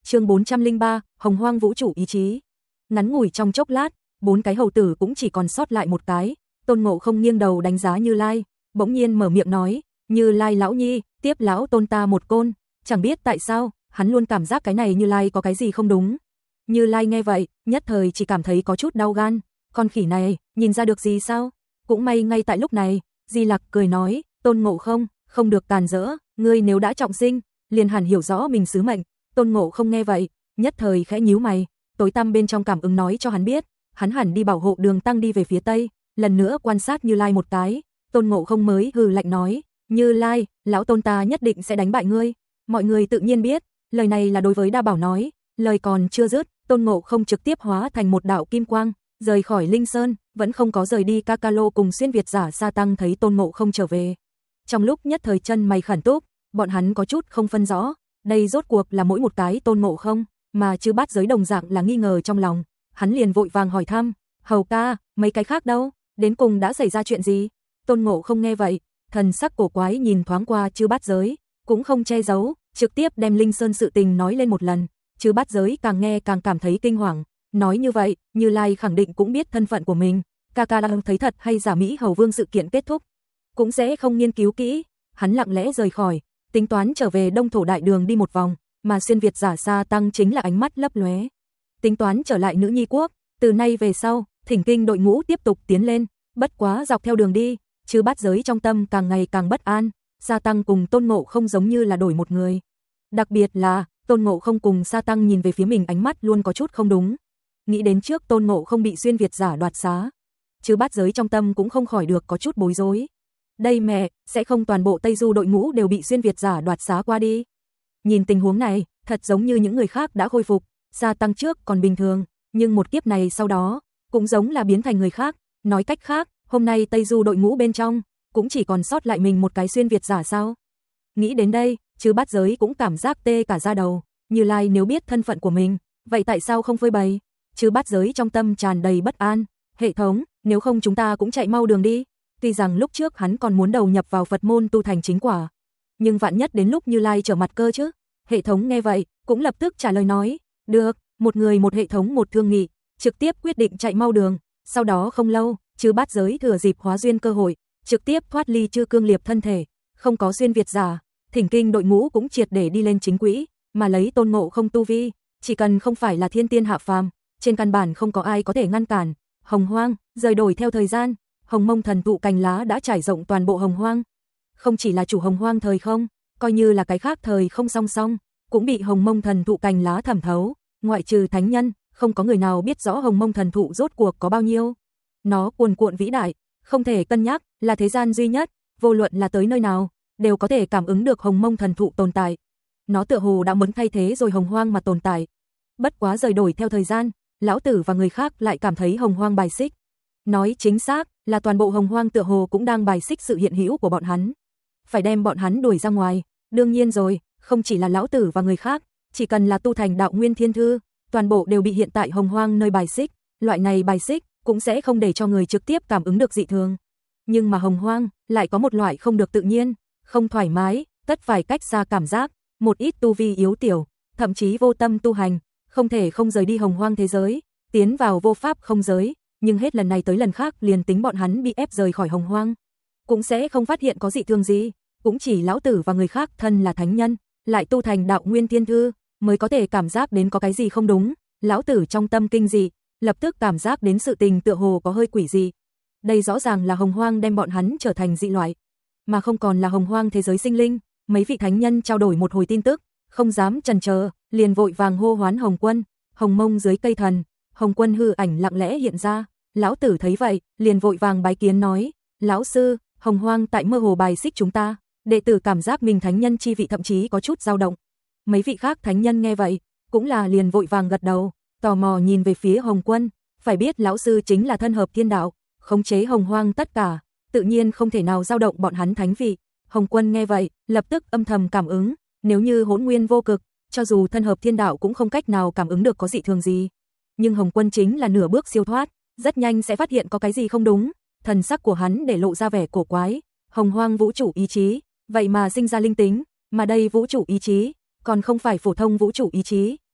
Chương bốn trăm lẻ ba, Hồng Hoang vũ trụ ý chí. Ngắn ngủi trong chốc lát, bốn cái hầu tử cũng chỉ còn sót lại một cái. Tôn Ngộ Không nghiêng đầu đánh giá Như Lai, bỗng nhiên mở miệng nói, Như Lai lão nhi, tiếp lão Tôn ta một côn. Chẳng biết tại sao, hắn luôn cảm giác cái này Như Lai có cái gì không đúng. Như Lai nghe vậy, nhất thời chỉ cảm thấy có chút đau gan. Con khỉ này, nhìn ra được gì sao? Cũng may ngay tại lúc này, Di Lặc cười nói, Tôn Ngộ Không, không được càn rỡ, ngươi nếu đã trọng sinh, liền hẳn hiểu rõ mình sứ mệnh. Tôn Ngộ Không nghe vậy, nhất thời khẽ nhíu mày, tối tăm bên trong cảm ứng nói cho hắn biết, hắn hẳn đi bảo hộ Đường Tăng đi về phía tây. Lần nữa quan sát Như Lai một cái, Tôn Ngộ Không mới hừ lạnh nói, Như Lai, lão Tôn ta nhất định sẽ đánh bại ngươi. Mọi người tự nhiên biết, lời này là đối với Đa Bảo nói. Lời còn chưa dứt, Tôn Ngộ Không trực tiếp hóa thành một đạo kim quang, rời khỏi Linh Sơn, vẫn không có rời đi. Ca Ca Lô cùng Xuyên Việt giả Sa Tăng thấy Tôn Ngộ Không trở về, trong lúc nhất thời chân mày khẩn túc, bọn hắn có chút không phân rõ, đây rốt cuộc là mỗi một cái Tôn Ngộ Không, mà Chư Bát Giới đồng dạng là nghi ngờ trong lòng. Hắn liền vội vàng hỏi thăm, hầu ca, mấy cái khác đâu, đến cùng đã xảy ra chuyện gì? Tôn Ngộ Không nghe vậy, thần sắc cổ quái nhìn thoáng qua Chư Bát Giới, cũng không che giấu, trực tiếp đem Linh Sơn sự tình nói lên một lần. Chư Bát Giới càng nghe càng cảm thấy kinh hoàng, nói như vậy, Như Lai khẳng định cũng biết thân phận của mình. Ca Ca đang thấy thật hay giả Mỹ Hầu Vương sự kiện kết thúc, cũng sẽ không nghiên cứu kỹ. Hắn lặng lẽ rời khỏi, tính toán trở về Đông Thổ Đại Đường đi một vòng, mà Xuyên Việt giả Sa Tăng chính là ánh mắt lấp lóe, tính toán trở lại Nữ Nhi Quốc. Từ nay về sau, thỉnh kinh đội ngũ tiếp tục tiến lên, bất quá dọc theo đường đi, Chư Bát Giới trong tâm càng ngày càng bất an. Sa Tăng cùng Tôn Ngộ Không giống như là đổi một người, đặc biệt là Tôn Ngộ Không cùng Sa Tăng nhìn về phía mình ánh mắt luôn có chút không đúng. Nghĩ đến trước Tôn Ngộ Không bị Xuyên Việt giả đoạt xá, Chư Bát Giới trong tâm cũng không khỏi được có chút bối rối. Đây mẹ, sẽ không toàn bộ Tây Du đội ngũ đều bị Xuyên Việt giả đoạt xá qua đi. Nhìn tình huống này, thật giống như những người khác đã khôi phục. Sa Tăng trước còn bình thường, nhưng một kiếp này sau đó, cũng giống là biến thành người khác. Nói cách khác, hôm nay Tây Du đội ngũ bên trong, cũng chỉ còn sót lại mình một cái Xuyên Việt giả sao? Nghĩ đến đây, Chư Bát Giới cũng cảm giác tê cả da đầu. Như Lai nếu biết thân phận của mình, vậy tại sao không phơi bày? Chư Bát Giới trong tâm tràn đầy bất an. Hệ thống, nếu không chúng ta cũng chạy mau đường đi. Tuy rằng lúc trước hắn còn muốn đầu nhập vào Phật môn tu thành chính quả, nhưng vạn nhất đến lúc Như Lai trở mặt cơ chứ. Hệ thống nghe vậy, cũng lập tức trả lời nói, được, một người một hệ thống một thương nghị, trực tiếp quyết định chạy mau đường. Sau đó không lâu, Chư Bát Giới thừa dịp hóa duyên cơ hội, trực tiếp thoát ly Chư Cương Liệp thân thể, không có Xuyên Việt giả, thỉnh kinh đội ngũ cũng triệt để đi lên chính quỹ, mà lấy Tôn Ngộ Không tu vi, chỉ cần không phải là thiên tiên hạ phàm, trên căn bản không có ai có thể ngăn cản. Hồng Hoang, rời đổi theo thời gian, Hồng Mông thần thụ cành lá đã trải rộng toàn bộ Hồng Hoang. Không chỉ là chủ Hồng Hoang thời không, coi như là cái khác thời không song song, cũng bị Hồng Mông thần thụ cành lá thẩm thấu, ngoại trừ thánh nhân, không có người nào biết rõ Hồng Mông thần thụ rốt cuộc có bao nhiêu. Nó cuồn cuộn vĩ đại, không thể cân nhắc, là thế gian duy nhất, vô luận là tới nơi nào, đều có thể cảm ứng được Hồng Mông thần thụ tồn tại. Nó tựa hồ đã muốn thay thế rồi Hồng Hoang mà tồn tại. Bất quá rời đổi theo thời gian, lão tử và người khác lại cảm thấy Hồng Hoang bài xích. Nói chính xác, là toàn bộ Hồng Hoang tựa hồ cũng đang bài xích sự hiện hữu của bọn hắn. Phải đem bọn hắn đuổi ra ngoài. Đương nhiên rồi, không chỉ là lão tử và người khác, chỉ cần là tu thành đạo nguyên thiên thư, toàn bộ đều bị hiện tại Hồng Hoang nơi bài xích. Loại này bài xích cũng sẽ không để cho người trực tiếp cảm ứng được dị thường. Nhưng mà Hồng Hoang lại có một loại không được tự nhiên, không thoải mái, tất phải cách xa cảm giác. Một ít tu vi yếu tiểu, thậm chí vô tâm tu hành, không thể không rời đi Hồng Hoang thế giới, tiến vào vô pháp không giới. Nhưng hết lần này tới lần khác liền tính bọn hắn bị ép rời khỏi Hồng Hoang, cũng sẽ không phát hiện có dị thường gì. Cũng chỉ lão tử và người khác thân là thánh nhân, lại tu thành đạo nguyên thiên thư, mới có thể cảm giác đến có cái gì không đúng. Lão tử trong tâm kinh dị, lập tức cảm giác đến sự tình tựa hồ có hơi quỷ dị. Đây rõ ràng là Hồng Hoang đem bọn hắn trở thành dị loại, mà không còn là Hồng Hoang thế giới sinh linh. Mấy vị thánh nhân trao đổi một hồi tin tức, không dám chần chờ, liền vội vàng hô hoán Hồng Quân. Hồng Mông dưới cây thần, Hồng Quân hư ảnh lặng lẽ hiện ra. Lão tử thấy vậy, liền vội vàng bái kiến nói, lão sư, Hồng Hoang tại mơ hồ bài xích chúng ta. Đệ tử cảm giác mình thánh nhân chi vị thậm chí có chút dao động. Mấy vị khác thánh nhân nghe vậy, cũng là liền vội vàng gật đầu, tò mò nhìn về phía Hồng Quân. Phải biết lão sư chính là thân hợp thiên đạo, khống chế Hồng Hoang tất cả, tự nhiên không thể nào dao động bọn hắn thánh vị. Hồng Quân nghe vậy, lập tức âm thầm cảm ứng, nếu như hỗn nguyên vô cực, cho dù thân hợp thiên đạo cũng không cách nào cảm ứng được có dị thường gì. Nhưng Hồng Quân chính là nửa bước siêu thoát, rất nhanh sẽ phát hiện có cái gì không đúng. Thần sắc của hắn để lộ ra vẻ cổ quái. Hồng Hoang vũ trụ ý chí, vậy mà sinh ra linh tính, mà đây vũ trụ ý chí, còn không phải phổ thông vũ trụ ý chí,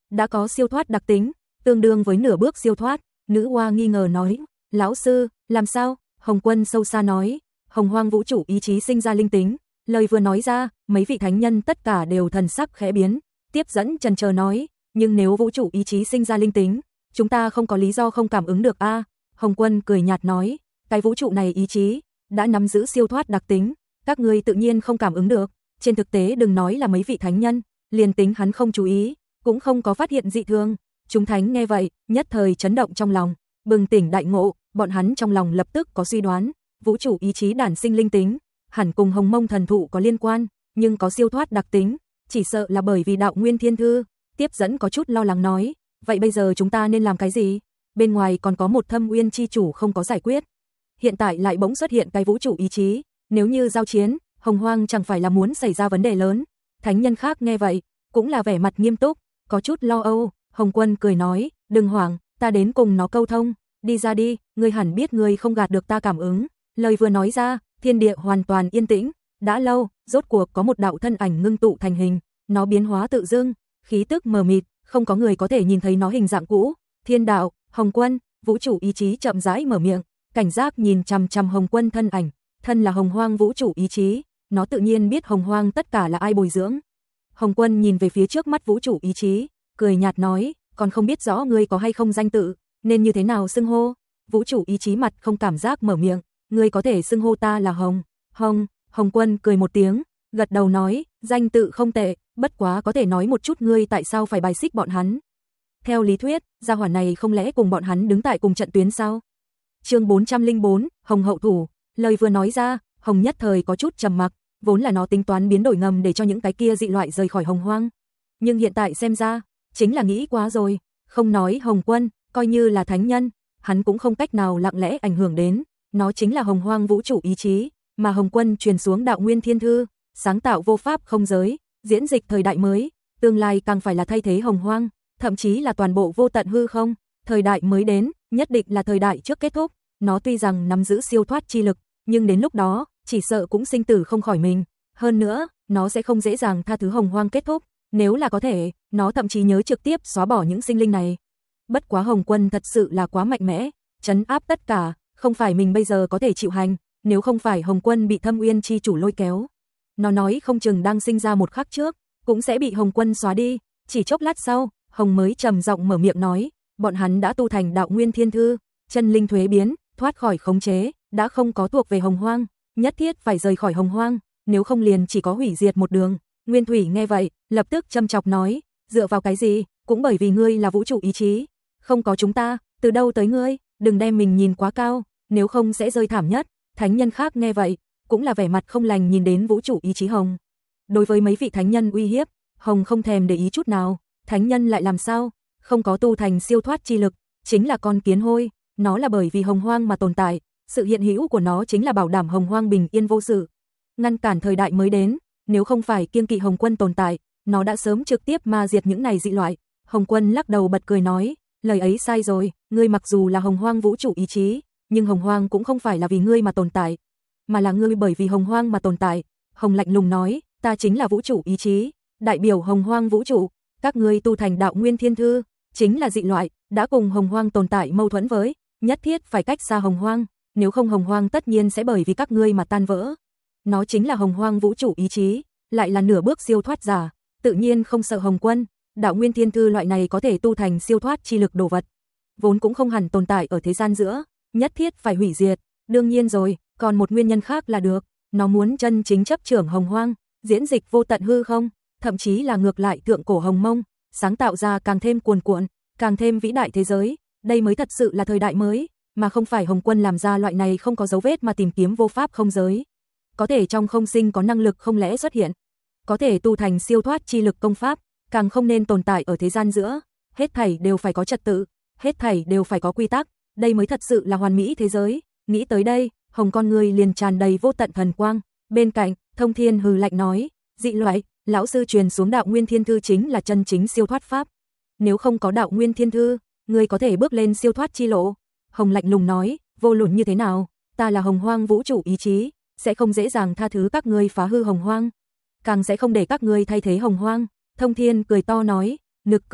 đã có siêu thoát đặc tính, tương đương với nửa bước siêu thoát. Nữ oa nghi ngờ nói, lão sư, làm sao? Hồng Quân sâu xa nói, hồng hoang vũ trụ ý chí sinh ra linh tính. Lời vừa nói ra, mấy vị thánh nhân tất cả đều thần sắc khẽ biến, tiếp dẫn chần chờ nói, nhưng nếu vũ trụ ý chí sinh ra linh tính, chúng ta không có lý do không cảm ứng được a. À? Hồng Quân cười nhạt nói, cái vũ trụ này ý chí đã nắm giữ siêu thoát đặc tính, các ngươi tự nhiên không cảm ứng được. Trên thực tế đừng nói là mấy vị thánh nhân, liền tính hắn không chú ý, cũng không có phát hiện dị thường. Chúng thánh nghe vậy, nhất thời chấn động trong lòng, bừng tỉnh đại ngộ, bọn hắn trong lòng lập tức có suy đoán, vũ trụ ý chí đản sinh linh tính, hẳn cùng Hồng Mông thần thụ có liên quan, nhưng có siêu thoát đặc tính, chỉ sợ là bởi vì Đạo Nguyên Thiên Thư. Tiếp dẫn có chút lo lắng nói, vậy bây giờ chúng ta nên làm cái gì? Bên ngoài còn có một Thâm Uyên chi chủ không có giải quyết. Hiện tại lại bỗng xuất hiện cái vũ trụ ý chí, nếu như giao chiến, hồng hoang chẳng phải là muốn xảy ra vấn đề lớn. Thánh nhân khác nghe vậy, cũng là vẻ mặt nghiêm túc, có chút lo âu. Hồng Quân cười nói, đừng hoảng, ta đến cùng nó câu thông, đi ra đi, ngươi hẳn biết ngươi không gạt được ta cảm ứng. Lời vừa nói ra, thiên địa hoàn toàn yên tĩnh, đã lâu, rốt cuộc có một đạo thân ảnh ngưng tụ thành hình, nó biến hóa tự dưng, khí tức mờ mịt, không có người có thể nhìn thấy nó hình dạng cũ. Thiên đạo, Hồng Quân, vũ trụ ý chí chậm rãi mở miệng, cảnh giác nhìn chằm chằm Hồng Quân thân ảnh, thân là hồng hoang vũ trụ ý chí, nó tự nhiên biết hồng hoang tất cả là ai bồi dưỡng. Hồng Quân nhìn về phía trước mắt vũ trụ ý chí, cười nhạt nói, còn không biết rõ ngươi có hay không danh tự, nên như thế nào xưng hô? Vũ trụ ý chí mặt không cảm giác mở miệng, ngươi có thể xưng hô ta là Hồng. Hồng, Hồng Quân cười một tiếng, gật đầu nói, danh tự không tệ, bất quá có thể nói một chút ngươi tại sao phải bài xích bọn hắn. Theo lý thuyết, gia hỏa này không lẽ cùng bọn hắn đứng tại cùng trận tuyến sao? Chương bốn trăm lẻ bốn, Hồng hậu thủ. Lời vừa nói ra, Hồng nhất thời có chút trầm mặc, vốn là nó tính toán biến đổi ngầm để cho những cái kia dị loại rời khỏi hồng hoang. Nhưng hiện tại xem ra, chính là nghĩ quá rồi, không nói Hồng Quân, coi như là thánh nhân, hắn cũng không cách nào lặng lẽ ảnh hưởng đến, nó chính là hồng hoang vũ trụ ý chí, mà Hồng Quân truyền xuống Đạo Nguyên Thiên Thư, sáng tạo vô pháp không giới, diễn dịch thời đại mới, tương lai càng phải là thay thế hồng hoang, thậm chí là toàn bộ vô tận hư không, thời đại mới đến, nhất định là thời đại trước kết thúc, nó tuy rằng nắm giữ siêu thoát chi lực, nhưng đến lúc đó, chỉ sợ cũng sinh tử không khỏi mình, hơn nữa, nó sẽ không dễ dàng tha thứ hồng hoang kết thúc, nếu là có thể, nó thậm chí nhớ trực tiếp xóa bỏ những sinh linh này. Bất quá Hồng Quân thật sự là quá mạnh mẽ, trấn áp tất cả, không phải mình bây giờ có thể chịu hành, nếu không phải Hồng Quân bị Thâm Uyên chi chủ lôi kéo. Nó nói không chừng đang sinh ra một khắc trước, cũng sẽ bị Hồng Quân xóa đi, chỉ chốc lát sau, Hồng mới trầm giọng mở miệng nói, bọn hắn đã tu thành Đạo Nguyên Thiên Thư, chân linh thuế biến, thoát khỏi khống chế, đã không có thuộc về hồng hoang, nhất thiết phải rời khỏi hồng hoang, nếu không liền chỉ có hủy diệt một đường. Nguyên Thủy nghe vậy, lập tức châm chọc nói, dựa vào cái gì, cũng bởi vì ngươi là vũ trụ ý chí, không có chúng ta, từ đâu tới ngươi, đừng đem mình nhìn quá cao, nếu không sẽ rơi thảm nhất. Thánh nhân khác nghe vậy, cũng là vẻ mặt không lành nhìn đến vũ trụ ý chí Hồng. Đối với mấy vị thánh nhân uy hiếp, Hồng không thèm để ý chút nào, thánh nhân lại làm sao, không có tu thành siêu thoát chi lực, chính là con kiến hôi, nó là bởi vì hồng hoang mà tồn tại, sự hiện hữu của nó chính là bảo đảm hồng hoang bình yên vô sự, ngăn cản thời đại mới đến, nếu không phải kiêng kỵ Hồng Quân tồn tại, nó đã sớm trực tiếp ma diệt những này dị loại. Hồng Quân lắc đầu bật cười nói, lời ấy sai rồi, ngươi mặc dù là hồng hoang vũ trụ ý chí, nhưng hồng hoang cũng không phải là vì ngươi mà tồn tại, mà là ngươi bởi vì hồng hoang mà tồn tại. Hồng lạnh lùng nói, ta chính là vũ trụ ý chí, đại biểu hồng hoang vũ trụ, các ngươi tu thành Đạo Nguyên Thiên Thư, chính là dị loại, đã cùng hồng hoang tồn tại mâu thuẫn với, nhất thiết phải cách xa hồng hoang, nếu không hồng hoang tất nhiên sẽ bởi vì các ngươi mà tan vỡ. Nó chính là hồng hoang vũ trụ ý chí, lại là nửa bước siêu thoát giả, tự nhiên không sợ Hồng Quân. Đạo Nguyên Thiên Thư loại này có thể tu thành siêu thoát chi lực đồ vật, vốn cũng không hẳn tồn tại ở thế gian giữa, nhất thiết phải hủy diệt. Đương nhiên rồi, còn một nguyên nhân khác là được, nó muốn chân chính chấp trưởng hồng hoang, diễn dịch vô tận hư không, thậm chí là ngược lại thượng cổ hồng mông, sáng tạo ra càng thêm cuồn cuộn, càng thêm vĩ đại thế giới, đây mới thật sự là thời đại mới, mà không phải Hồng Quân làm ra loại này không có dấu vết mà tìm kiếm vô pháp không giới. Có thể trong không sinh có năng lực không lẽ xuất hiện, có thể tu thành siêu thoát chi lực công pháp, càng không nên tồn tại ở thế gian giữa, hết thảy đều phải có trật tự, hết thảy đều phải có quy tắc, đây mới thật sự là hoàn mỹ thế giới. Nghĩ tới đây, Hồng con người liền tràn đầy vô tận thần quang. Bên cạnh, Thông Thiên hừ lạnh nói, dị loại, lão sư truyền xuống Đạo Nguyên Thiên Thư chính là chân chính siêu thoát pháp. Nếu không có Đạo Nguyên Thiên Thư, ngươi có thể bước lên siêu thoát chi lộ. Hồng lạnh lùng nói, vô luận như thế nào, ta là hồng hoang vũ trụ ý chí, sẽ không dễ dàng tha thứ các ngươi phá hư hồng hoang, càng sẽ không để các ngươi thay thế hồng hoang. Thông Thiên cười to nói, nực cười,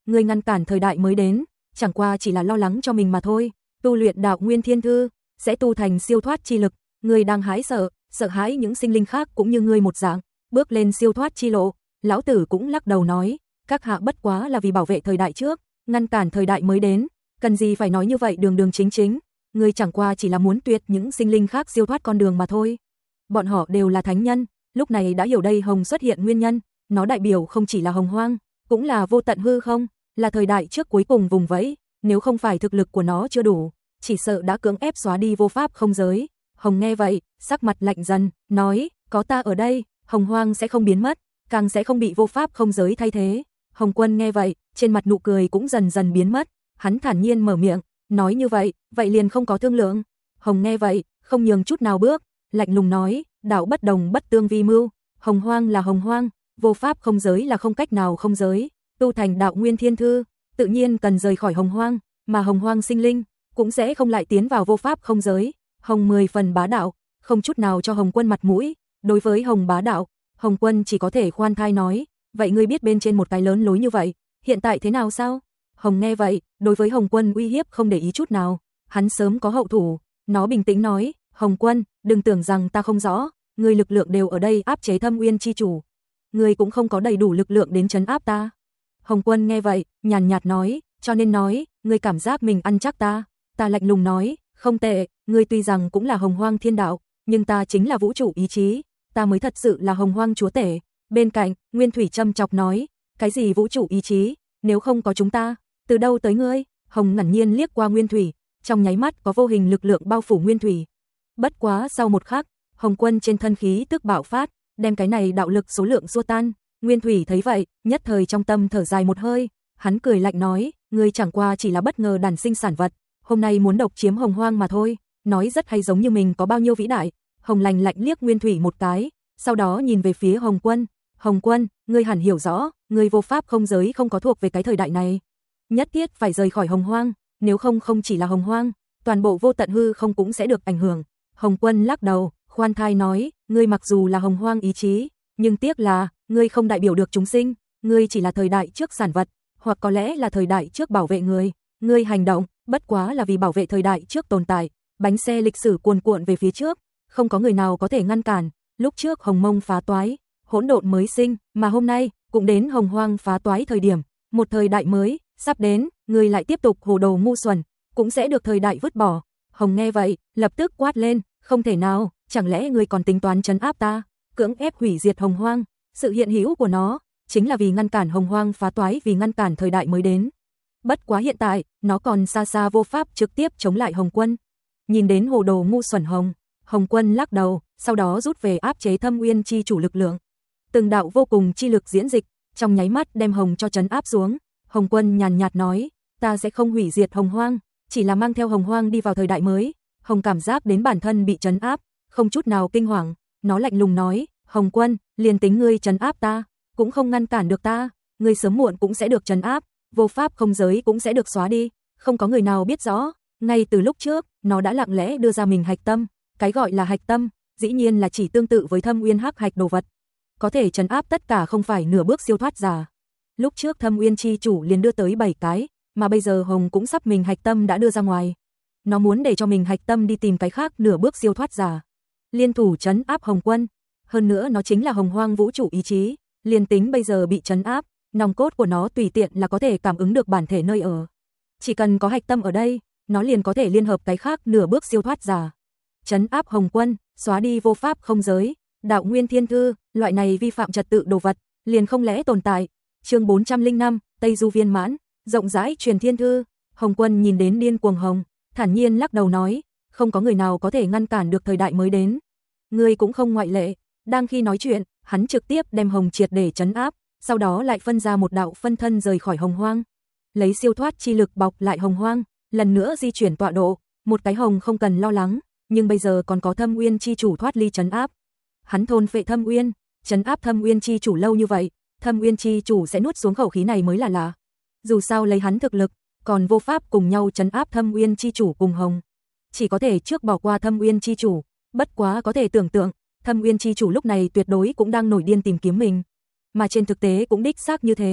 ngươi ngăn cản thời đại mới đến, chẳng qua chỉ là lo lắng cho mình mà thôi. Tu luyện đạo Nguyên Thiên Thư, sẽ tu thành siêu thoát chi lực, ngươi đang hãi sợ, sợ hãi những sinh linh khác cũng như ngươi một dạng, bước lên siêu thoát chi lộ. Lão tử cũng lắc đầu nói, các hạ bất quá là vì bảo vệ thời đại trước, ngăn cản thời đại mới đến, cần gì phải nói như vậy đường đường chính chính, ngươi chẳng qua chỉ là muốn tuyệt những sinh linh khác siêu thoát con đường mà thôi. Bọn họ đều là thánh nhân, lúc này đã hiểu đây hồng xuất hiện nguyên nhân, nó đại biểu không chỉ là hồng hoang, cũng là vô tận hư không, là thời đại trước cuối cùng vùng vẫy, nếu không phải thực lực của nó chưa đủ, chỉ sợ đã cưỡng ép xóa đi vô pháp không giới. Hồng nghe vậy, sắc mặt lạnh dần, nói, có ta ở đây, hồng hoang sẽ không biến mất, càng sẽ không bị vô pháp không giới thay thế. Hồng Quân nghe vậy, trên mặt nụ cười cũng dần dần biến mất, hắn thản nhiên mở miệng, nói như vậy, vậy liền không có thương lượng. Hồng nghe vậy, không nhường chút nào bước, lạnh lùng nói, đạo bất đồng bất tương vi mưu, hồng hoang là hồng hoang, vô pháp không giới là không cách nào không giới, tu thành đạo Nguyên Thiên Thư, tự nhiên cần rời khỏi hồng hoang, mà hồng hoang sinh linh cũng sẽ không lại tiến vào vô pháp không giới. Hồng mười phần bá đạo, không chút nào cho Hồng Quân mặt mũi, đối với Hồng bá đạo, Hồng Quân chỉ có thể khoan thai nói, vậy ngươi biết bên trên một cái lớn lối như vậy, hiện tại thế nào sao? Hồng nghe vậy, đối với Hồng Quân uy hiếp không để ý chút nào, hắn sớm có hậu thủ, nó bình tĩnh nói, Hồng Quân, đừng tưởng rằng ta không rõ, ngươi lực lượng đều ở đây áp chế Thâm Uyên chi chủ, ngươi cũng không có đầy đủ lực lượng đến trấn áp ta. Hồng Quân nghe vậy, nhàn nhạt nói, cho nên nói, ngươi cảm giác mình ăn chắc ta. Ta lạnh lùng nói, không tệ, ngươi tuy rằng cũng là hồng hoang thiên đạo, nhưng ta chính là vũ trụ ý chí, ta mới thật sự là hồng hoang chúa tể. Bên cạnh, Nguyên Thủy châm chọc nói, cái gì vũ trụ ý chí, nếu không có chúng ta, từ đâu tới ngươi? Hồng ngẩn nhiên liếc qua Nguyên Thủy, trong nháy mắt có vô hình lực lượng bao phủ Nguyên Thủy. Bất quá sau một khắc, Hồng Quân trên thân khí tức bạo phát, đem cái này đạo lực số lượng xua tan. Nguyên Thủy thấy vậy, nhất thời trong tâm thở dài một hơi, hắn cười lạnh nói, ngươi chẳng qua chỉ là bất ngờ đản sinh sản vật, hôm nay muốn độc chiếm hồng hoang mà thôi, nói rất hay giống như mình có bao nhiêu vĩ đại. Hồng lành lạnh liếc Nguyên Thủy một cái, sau đó nhìn về phía Hồng Quân, Hồng Quân, ngươi hẳn hiểu rõ, ngươi vô pháp không giới không có thuộc về cái thời đại này, nhất thiết phải rời khỏi hồng hoang, nếu không không chỉ là hồng hoang, toàn bộ vô tận hư không cũng sẽ được ảnh hưởng. Hồng Quân lắc đầu, khoan thai nói, ngươi mặc dù là hồng hoang ý chí, nhưng tiếc là, ngươi không đại biểu được chúng sinh, ngươi chỉ là thời đại trước sản vật, hoặc có lẽ là thời đại trước bảo vệ người, ngươi hành động, bất quá là vì bảo vệ thời đại trước tồn tại, bánh xe lịch sử cuồn cuộn về phía trước, không có người nào có thể ngăn cản, lúc trước hồng mông phá toái, hỗn độn mới sinh, mà hôm nay, cũng đến hồng hoang phá toái thời điểm, một thời đại mới, sắp đến, ngươi lại tiếp tục hồ đồ ngu xuẩn, cũng sẽ được thời đại vứt bỏ. Hồng nghe vậy, lập tức quát lên, không thể nào, chẳng lẽ ngươi còn tính toán trấn áp ta, cưỡng ép hủy diệt hồng hoang, sự hiện hữu của nó, chính là vì ngăn cản hồng hoang phá toái, vì ngăn cản thời đại mới đến. Bất quá hiện tại, nó còn xa xa vô pháp trực tiếp chống lại Hồng Quân. Nhìn đến hồ đồ ngu xuẩn Hồng, Hồng Quân lắc đầu, sau đó rút về áp chế Thâm Uyên chi chủ lực lượng. Từng đạo vô cùng chi lực diễn dịch, trong nháy mắt đem Hồng cho trấn áp xuống. Hồng Quân nhàn nhạt nói, ta sẽ không hủy diệt hồng hoang, chỉ là mang theo hồng hoang đi vào thời đại mới. Hồng cảm giác đến bản thân bị trấn áp, không chút nào kinh hoàng, nó lạnh lùng nói, Hồng Quân, liền tính ngươi trấn áp ta, cũng không ngăn cản được ta, ngươi sớm muộn cũng sẽ được trấn áp, vô pháp không giới cũng sẽ được xóa đi, không có người nào biết rõ, ngay từ lúc trước, nó đã lặng lẽ đưa ra mình hạch tâm, cái gọi là hạch tâm, dĩ nhiên là chỉ tương tự với Thâm Uyên hắc hạch đồ vật, có thể trấn áp tất cả không phải nửa bước siêu thoát giả. Lúc trước Thâm Uyên chi chủ liền đưa tới bảy cái, mà bây giờ Hồng cũng sắp mình hạch tâm đã đưa ra ngoài. Nó muốn để cho mình hạch tâm đi tìm cái khác nửa bước siêu thoát giả, liên thủ trấn áp Hồng Quân, hơn nữa nó chính là hồng hoang vũ trụ ý chí, liền tính bây giờ bị trấn áp, nòng cốt của nó tùy tiện là có thể cảm ứng được bản thể nơi ở. Chỉ cần có hạch tâm ở đây, nó liền có thể liên hợp cái khác nửa bước siêu thoát giả. Trấn áp Hồng Quân, xóa đi vô pháp không giới, đạo Nguyên Thiên Thư, loại này vi phạm trật tự đồ vật, liền không lẽ tồn tại. Chương bốn trăm lẻ năm, Tây Du viên mãn, rộng rãi truyền thiên thư. Hồng Quân nhìn đến điên cuồng Hồng, thản nhiên lắc đầu nói, không có người nào có thể ngăn cản được thời đại mới đến. Ngươi cũng không ngoại lệ. Đang khi nói chuyện, hắn trực tiếp đem Hồng triệt để trấn áp, sau đó lại phân ra một đạo phân thân rời khỏi hồng hoang, lấy siêu thoát chi lực bọc lại hồng hoang, lần nữa di chuyển tọa độ. Một cái Hồng không cần lo lắng, nhưng bây giờ còn có Thâm Uyên chi chủ thoát ly trấn áp. Hắn thôn phệ Thâm Uyên, trấn áp Thâm Uyên chi chủ lâu như vậy, Thâm Uyên chi chủ sẽ nuốt xuống khẩu khí này mới là lạ. Dù sao lấy hắn thực lực, còn vô pháp cùng nhau trấn áp Thâm Uyên chi chủ cùng Hồng, chỉ có thể trước bỏ qua Thâm Uyên chi chủ. Bất quá có thể tưởng tượng, Thâm Uyên chi chủ lúc này tuyệt đối cũng đang nổi điên tìm kiếm mình, mà trên thực tế cũng đích xác như thế. Thâm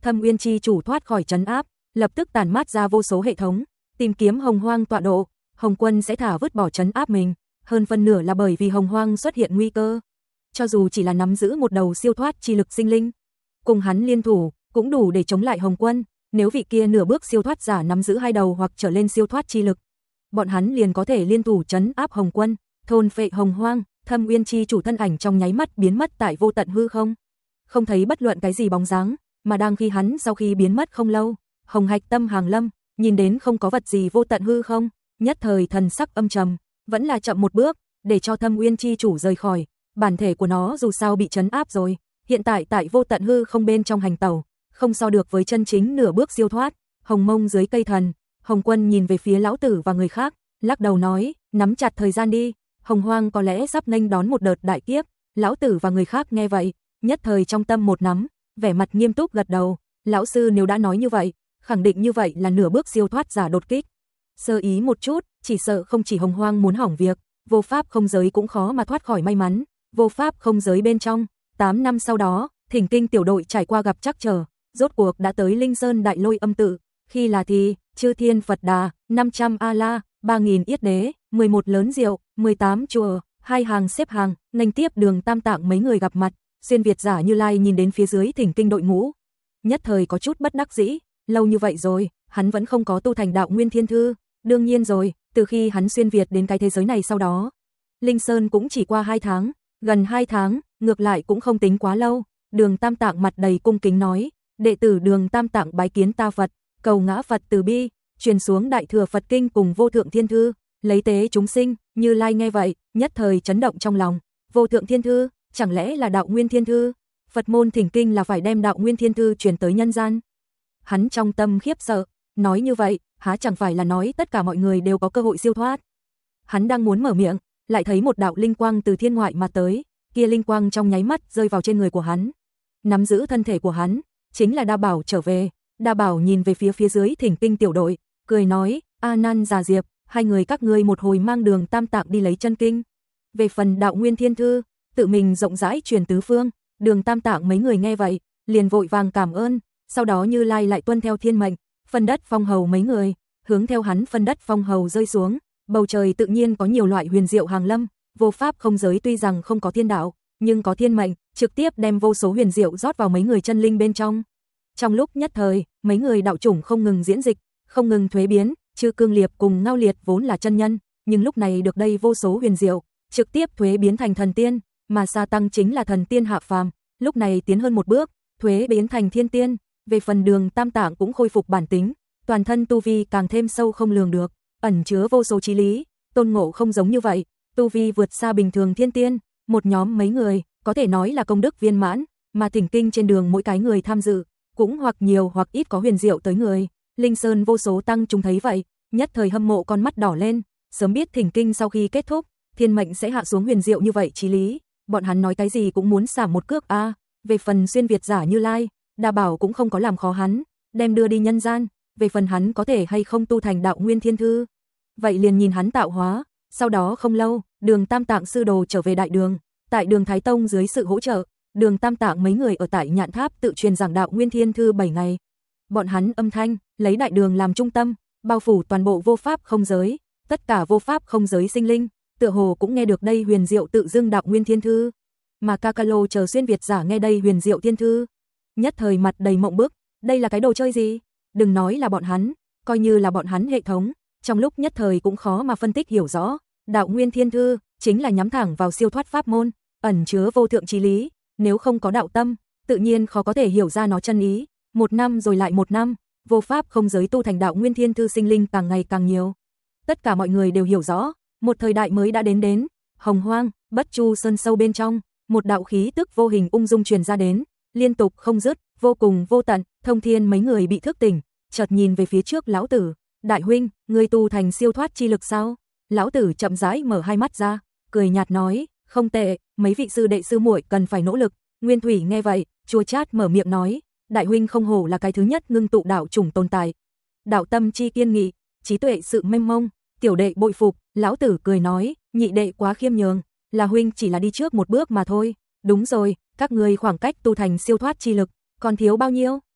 Thâm Uyên chi chủ thoát khỏi trấn áp, lập tức tản mát ra vô số hệ thống, tìm kiếm Hồng Hoang tọa độ. Hồng Quân sẽ thả vứt bỏ trấn áp mình, hơn phân nửa là bởi vì Hồng Hoang xuất hiện nguy cơ. Cho dù chỉ là nắm giữ một đầu siêu thoát chi lực sinh linh, cùng hắn liên thủ, cũng đủ để chống lại Hồng Quân. Nếu vị kia nửa bước siêu thoát giả nắm giữ hai đầu hoặc trở lên siêu thoát chi lực, bọn hắn liền có thể liên thủ trấn áp Hồng Quân, thôn phệ Hồng Hoang. Thâm Uyên chi chủ thân ảnh trong nháy mắt biến mất tại vô tận hư không, không thấy bất luận cái gì bóng dáng, mà đang khi hắn sau khi biến mất không lâu, Hồng Hạch Tâm hàng lâm, nhìn đến không có vật gì vô tận hư không, nhất thời thần sắc âm trầm, vẫn là chậm một bước, để cho Thâm Uyên chi chủ rời khỏi, bản thể của nó dù sao bị trấn áp rồi, hiện tại tại vô tận hư không bên trong hành tẩu, không so được với chân chính nửa bước siêu thoát. Hồng Mông dưới cây thần, Hồng Quân nhìn về phía lão tử và người khác, lắc đầu nói, nắm chặt thời gian đi, Hồng Hoang có lẽ sắp nghênh đón một đợt đại kiếp. Lão tử và người khác nghe vậy, nhất thời trong tâm một nắm, vẻ mặt nghiêm túc gật đầu, lão sư nếu đã nói như vậy, khẳng định như vậy là nửa bước siêu thoát giả đột kích. Sơ ý một chút, chỉ sợ không chỉ Hồng Hoang muốn hỏng việc, vô pháp không giới cũng khó mà thoát khỏi may mắn. Vô pháp không giới bên trong, tám năm sau đó, Thỉnh Kinh tiểu đội trải qua gặp trắc trở, rốt cuộc đã tới Linh Sơn Đại Lôi Âm tự, khi là thì, Chư Thiên Phật Đà, năm trăm A-la, ba nghìn Yết Đế, mười một lớn rượu, mười tám chùa, hai hàng xếp hàng, nghênh tiếp Đường Tam Tạng mấy người gặp mặt. Xuyên Việt giả Như Lai nhìn đến phía dưới Thỉnh Kinh đội ngũ, nhất thời có chút bất đắc dĩ, lâu như vậy rồi, hắn vẫn không có tu thành Đạo Nguyên Thiên Thư. Đương nhiên rồi, từ khi hắn xuyên Việt đến cái thế giới này sau đó, Linh Sơn cũng chỉ qua hai tháng, gần hai tháng, ngược lại cũng không tính quá lâu. Đường Tam Tạng mặt đầy cung kính nói, đệ tử Đường Tam Tạng bái kiến ta Phật, cầu ngã Phật từ bi, truyền xuống Đại Thừa Phật Kinh cùng Vô Thượng Thiên Thư, lấy tế chúng sinh. Như Lai nghe vậy, nhất thời chấn động trong lòng, Vô Thượng Thiên Thư, chẳng lẽ là Đạo Nguyên Thiên Thư? Phật môn thỉnh kinh là phải đem Đạo Nguyên Thiên Thư truyền tới nhân gian. Hắn trong tâm khiếp sợ, nói như vậy, há chẳng phải là nói tất cả mọi người đều có cơ hội siêu thoát. Hắn đang muốn mở miệng, lại thấy một đạo linh quang từ thiên ngoại mà tới, kia linh quang trong nháy mắt rơi vào trên người của hắn, nắm giữ thân thể của hắn, chính là Đa Bảo trở về. Đa Bảo nhìn về phía phía dưới Thỉnh Kinh tiểu đội, cười nói, A Nan Già Diệp, hai người các ngươi một hồi mang Đường Tam Tạng đi lấy chân kinh. Về phần Đạo Nguyên Thiên Thư, tự mình rộng rãi truyền tứ phương. Đường Tam Tạng mấy người nghe vậy, liền vội vàng cảm ơn, sau đó Như Lai lại tuân theo thiên mệnh, phân đất phong hầu mấy người, hướng theo hắn phân đất phong hầu rơi xuống, bầu trời tự nhiên có nhiều loại huyền diệu hàng lâm. Vô pháp không giới tuy rằng không có thiên đạo, nhưng có thiên mệnh, trực tiếp đem vô số huyền diệu rót vào mấy người chân linh bên trong. Trong lúc nhất thời, mấy người đạo chủng không ngừng diễn dịch, không ngừng thuế biến. Chư Cương Liệp cùng Ngao Liệt vốn là chân nhân, nhưng lúc này được đây vô số huyền diệu, trực tiếp thuế biến thành thần tiên, mà Sa Tăng chính là thần tiên hạ phàm, lúc này tiến hơn một bước, thuế biến thành thiên tiên. Về phần Đường Tam Tạng cũng khôi phục bản tính, toàn thân tu vi càng thêm sâu không lường được, ẩn chứa vô số chí lý. Tôn Ngộ không giống như vậy, tu vi vượt xa bình thường thiên tiên. Một nhóm mấy người, có thể nói là công đức viên mãn, mà Thỉnh Kinh trên đường mỗi cái người tham dự, cũng hoặc nhiều hoặc ít có huyền diệu tới người. Linh Sơn vô số tăng chúng thấy vậy, nhất thời hâm mộ con mắt đỏ lên, sớm biết Thỉnh Kinh sau khi kết thúc, thiên mệnh sẽ hạ xuống huyền diệu như vậy chí lý, bọn hắn nói cái gì cũng muốn xả một cước a. À, về phần Xuyên Việt giả Như Lai, Đa Bảo cũng không có làm khó hắn, đem đưa đi nhân gian. Về phần hắn có thể hay không tu thành Đạo Nguyên Thiên Thư, vậy liền nhìn hắn tạo hóa. Sau đó không lâu, Đường Tam Tạng sư đồ trở về Đại Đường, tại Đường Thái Tông dưới sự hỗ trợ, Đường Tam Tạng mấy người ở tại Nhạn Tháp tự truyền giảng Đạo Nguyên Thiên Thư bảy ngày. Bọn hắn âm thanh lấy Đại Đường làm trung tâm, bao phủ toàn bộ vô pháp không giới, tất cả vô pháp không giới sinh linh, tựa hồ cũng nghe được đây huyền diệu tự dưng Đạo Nguyên Thiên Thư. Mà Kakalo chờ Xuyên Việt giả nghe đây huyền diệu thiên thư, nhất thời mặt đầy mộng bức, đây là cái đồ chơi gì? Đừng nói là bọn hắn, coi như là bọn hắn hệ thống, trong lúc nhất thời cũng khó mà phân tích hiểu rõ. Đạo Nguyên Thiên Thư chính là nhắm thẳng vào siêu thoát pháp môn, ẩn chứa vô thượng chí lý, nếu không có đạo tâm, tự nhiên khó có thể hiểu ra nó chân ý. Một năm rồi lại một năm, vô pháp không giới tu thành Đạo Nguyên Thiên Thư sinh linh càng ngày càng nhiều. Tất cả mọi người đều hiểu rõ, một thời đại mới đã đến đến. Hồng Hoang, Bất Chu Sơn sâu bên trong, một đạo khí tức vô hình ung dung truyền ra đến, liên tục không dứt, vô cùng vô tận. Thông Thiên mấy người bị thức tỉnh, chợt nhìn về phía trước lão tử, đại huynh, ngươi tu thành siêu thoát chi lực sao? Lão tử chậm rãi mở hai mắt ra, cười nhạt nói, không tệ, mấy vị sư đệ sư muội cần phải nỗ lực. Nguyên Thủy nghe vậy, chua chát mở miệng nói, đại huynh không hổ là cái thứ nhất ngưng tụ đạo chủng tồn tại. Đạo tâm chi kiên nghị, trí tuệ sự mênh mông, tiểu đệ bội phục. Lão tử cười nói, nhị đệ quá khiêm nhường, là huynh chỉ là đi trước một bước mà thôi. Đúng rồi, các ngươi khoảng cách tu thành siêu thoát chi lực còn thiếu bao nhiêu?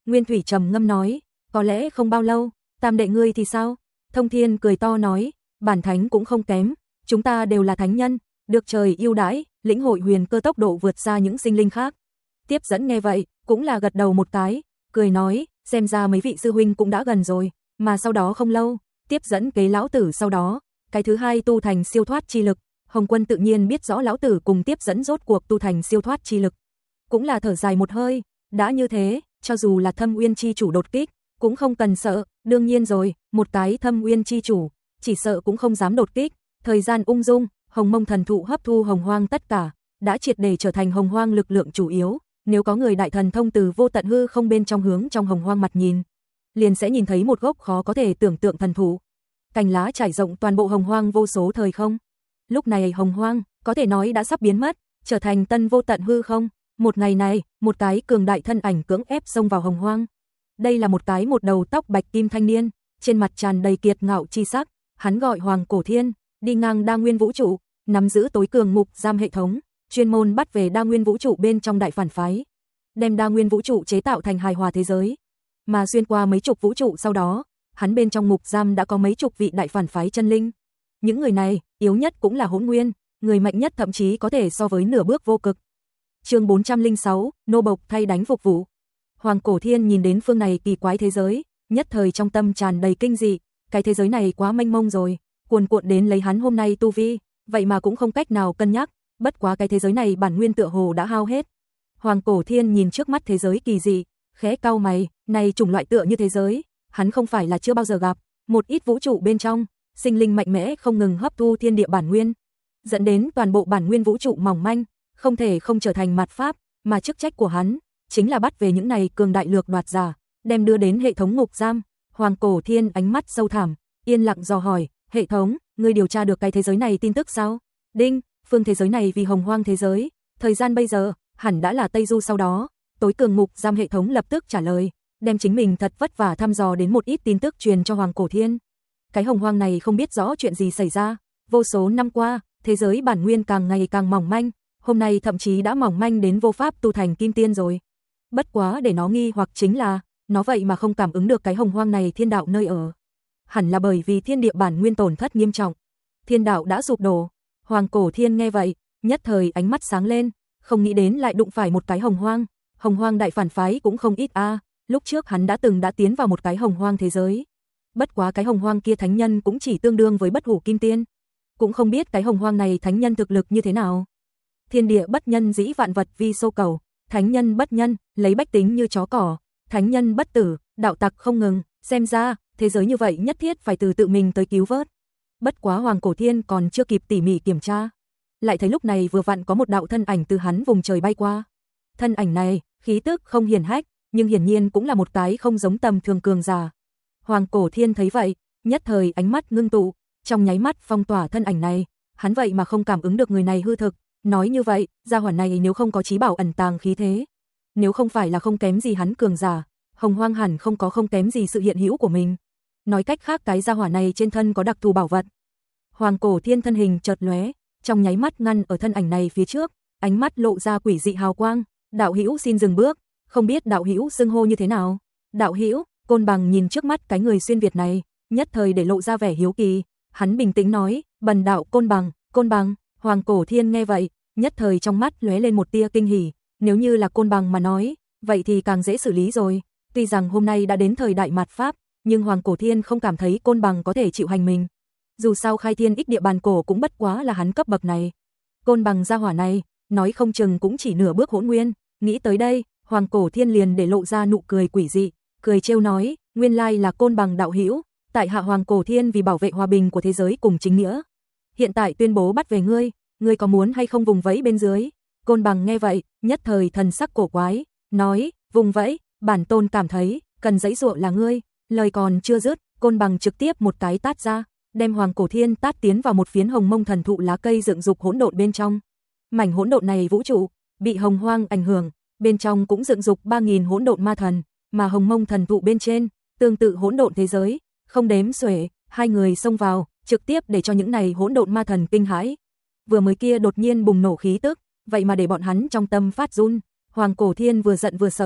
Nguyên Thủy trầm ngâm nói, có lẽ không bao lâu. Tam đệ ngươi thì sao? Thông Thiên cười to nói, bản thánh cũng không kém, chúng ta đều là thánh nhân, được trời yêu đãi, lĩnh hội huyền cơ tốc độ vượt xa những sinh linh khác. Tiếp dẫn nghe vậy, cũng là gật đầu một cái, cười nói, xem ra mấy vị sư huynh cũng đã gần rồi, mà sau đó không lâu, tiếp dẫn kế lão tử sau đó, cái thứ hai tu thành siêu thoát chi lực, Hồng Quân tự nhiên biết rõ lão tử cùng tiếp dẫn rốt cuộc tu thành siêu thoát chi lực. Cũng là thở dài một hơi, đã như thế, cho dù là Thâm Uyên chi chủ đột kích, cũng không cần sợ, đương nhiên rồi, một cái Thâm Uyên chi chủ, chỉ sợ cũng không dám đột kích, thời gian ung dung, Hồng Mông thần thụ hấp thu hồng hoang tất cả, đã triệt để trở thành hồng hoang lực lượng chủ yếu, nếu có người đại thần thông từ vô tận hư không bên trong hướng trong hồng hoang mặt nhìn, liền sẽ nhìn thấy một gốc khó có thể tưởng tượng thần thụ. Cành lá trải rộng toàn bộ hồng hoang vô số thời không. Lúc này hồng hoang, có thể nói đã sắp biến mất, trở thành tân vô tận hư không. Một ngày này, một cái cường đại thân ảnh cưỡng ép xông vào hồng hoang. Đây là một cái một đầu tóc bạch kim thanh niên, trên mặt tràn đầy kiệt ngạo chi sắc, hắn gọi Hoàng Cổ Thiên, đi ngang đa nguyên vũ trụ, nắm giữ tối cường ngục giam hệ thống, chuyên môn bắt về đa nguyên vũ trụ bên trong đại phản phái, đem đa nguyên vũ trụ chế tạo thành hài hòa thế giới. Mà xuyên qua mấy chục vũ trụ sau đó, hắn bên trong ngục giam đã có mấy chục vị đại phản phái chân linh. Những người này, yếu nhất cũng là hỗn nguyên, người mạnh nhất thậm chí có thể so với nửa bước vô cực. Chương bốn trăm lẻ sáu, nô bộc thay đánh phục vụ. Hoàng Cổ Thiên nhìn đến phương này kỳ quái thế giới, nhất thời trong tâm tràn đầy kinh dị, cái thế giới này quá mênh mông rồi, cuồn cuộn đến lấy hắn hôm nay tu vi, vậy mà cũng không cách nào cân nhắc, bất quá cái thế giới này bản nguyên tựa hồ đã hao hết. Hoàng Cổ Thiên nhìn trước mắt thế giới kỳ dị, khẽ cau mày, này chủng loại tựa như thế giới, hắn không phải là chưa bao giờ gặp, một ít vũ trụ bên trong, sinh linh mạnh mẽ không ngừng hấp thu thiên địa bản nguyên, dẫn đến toàn bộ bản nguyên vũ trụ mỏng manh, không thể không trở thành mạt pháp, mà chức trách của hắn chính là bắt về những này cường đại lược đoạt giả, đem đưa đến hệ thống ngục giam. Hoàng Cổ Thiên ánh mắt sâu thẳm, yên lặng dò hỏi, hệ thống, ngươi điều tra được cái thế giới này tin tức sao? Đinh, phương thế giới này vì hồng hoang thế giới, thời gian bây giờ, hẳn đã là Tây Du sau đó, tối cường ngục giam hệ thống lập tức trả lời, đem chính mình thật vất vả thăm dò đến một ít tin tức truyền cho Hoàng Cổ Thiên. Cái hồng hoang này không biết rõ chuyện gì xảy ra, vô số năm qua, thế giới bản nguyên càng ngày càng mỏng manh, hôm nay thậm chí đã mỏng manh đến vô pháp tu thành kim tiên rồi. Bất quá để nó nghi hoặc chính là, nó vậy mà không cảm ứng được cái hồng hoang này thiên đạo nơi ở. Hẳn là bởi vì thiên địa bản nguyên tổn thất nghiêm trọng, thiên đạo đã sụp đổ. Hoàng Cổ Thiên nghe vậy, nhất thời ánh mắt sáng lên, không nghĩ đến lại đụng phải một cái hồng hoang, hồng hoang đại phản phái cũng không ít a, à. Lúc trước hắn đã từng đã tiến vào một cái hồng hoang thế giới. Bất quá cái hồng hoang kia thánh nhân cũng chỉ tương đương với bất hủ kim tiên, cũng không biết cái hồng hoang này thánh nhân thực lực như thế nào. Thiên địa bất nhân dĩ vạn vật vi sô cầu, thánh nhân bất nhân, lấy bách tính như chó cỏ, thánh nhân bất tử, đạo tặc không ngừng, xem ra, thế giới như vậy nhất thiết phải từ tự mình tới cứu vớt. Bất quá Hoàng Cổ Thiên còn chưa kịp tỉ mỉ kiểm tra, lại thấy lúc này vừa vặn có một đạo thân ảnh từ hắn vùng trời bay qua. Thân ảnh này, khí tức không hiển hách, nhưng hiển nhiên cũng là một cái không giống tầm thường cường giả. Hoàng Cổ Thiên thấy vậy, nhất thời ánh mắt ngưng tụ, trong nháy mắt phong tỏa thân ảnh này, hắn vậy mà không cảm ứng được người này hư thực, nói như vậy, gia hỏa này nếu không có trí bảo ẩn tàng khí thế, nếu không phải là không kém gì hắn cường giả, hồng hoang hẳn không có không kém gì sự hiện hữu của mình. Nói cách khác cái gia hỏa này trên thân có đặc thù bảo vật. Hoàng Cổ Thiên thân hình chợt lóe, trong nháy mắt ngăn ở thân ảnh này phía trước, ánh mắt lộ ra quỷ dị hào quang, đạo hữu xin dừng bước, không biết đạo hữu xưng hô như thế nào? Đạo hữu, Côn Bằng nhìn trước mắt cái người xuyên Việt này, nhất thời để lộ ra vẻ hiếu kỳ, hắn bình tĩnh nói, bần đạo Côn Bằng, Côn Bằng. Hoàng Cổ Thiên nghe vậy, nhất thời trong mắt lóe lên một tia kinh hỉ, nếu như là Côn Bằng mà nói, vậy thì càng dễ xử lý rồi. Tuy rằng hôm nay đã đến thời đại mạt pháp, nhưng Hoàng Cổ Thiên không cảm thấy Côn Bằng có thể chịu hành mình. Dù sao khai thiên ích địa bàn cổ cũng bất quá là hắn cấp bậc này. Côn Bằng gia hỏa này, nói không chừng cũng chỉ nửa bước hỗn nguyên. Nghĩ tới đây, Hoàng Cổ Thiên liền để lộ ra nụ cười quỷ dị, cười trêu nói, nguyên lai là Côn Bằng đạo hữu, tại hạ Hoàng Cổ Thiên vì bảo vệ hòa bình của thế giới cùng chính nghĩa, hiện tại tuyên bố bắt về ngươi, ngươi có muốn hay không vùng vẫy bên dưới? Côn Bằng nghe vậy, nhất thời thần sắc cổ quái, nói, vùng vẫy, bản tôn cảm thấy, cần giãy giụa là ngươi. Lời còn chưa dứt, Côn Bằng trực tiếp một cái tát ra, đem Hoàng Cổ Thiên tát tiến vào một phiến hồng mông thần thụ lá cây dựng dục hỗn độn bên trong. Mảnh hỗn độn này vũ trụ bị hồng hoang ảnh hưởng, bên trong cũng dựng dục ba nghìn hỗn độn ma thần, mà hồng mông thần thụ bên trên, tương tự hỗn độn thế giới, không đếm xuể, hai người xông vào, trực tiếp để cho những này hỗn độn ma thần kinh hãi. Vừa mới kia đột nhiên bùng nổ khí tức, vậy mà để bọn hắn trong tâm phát run. Hoàng Cổ Thiên vừa giận vừa sợ,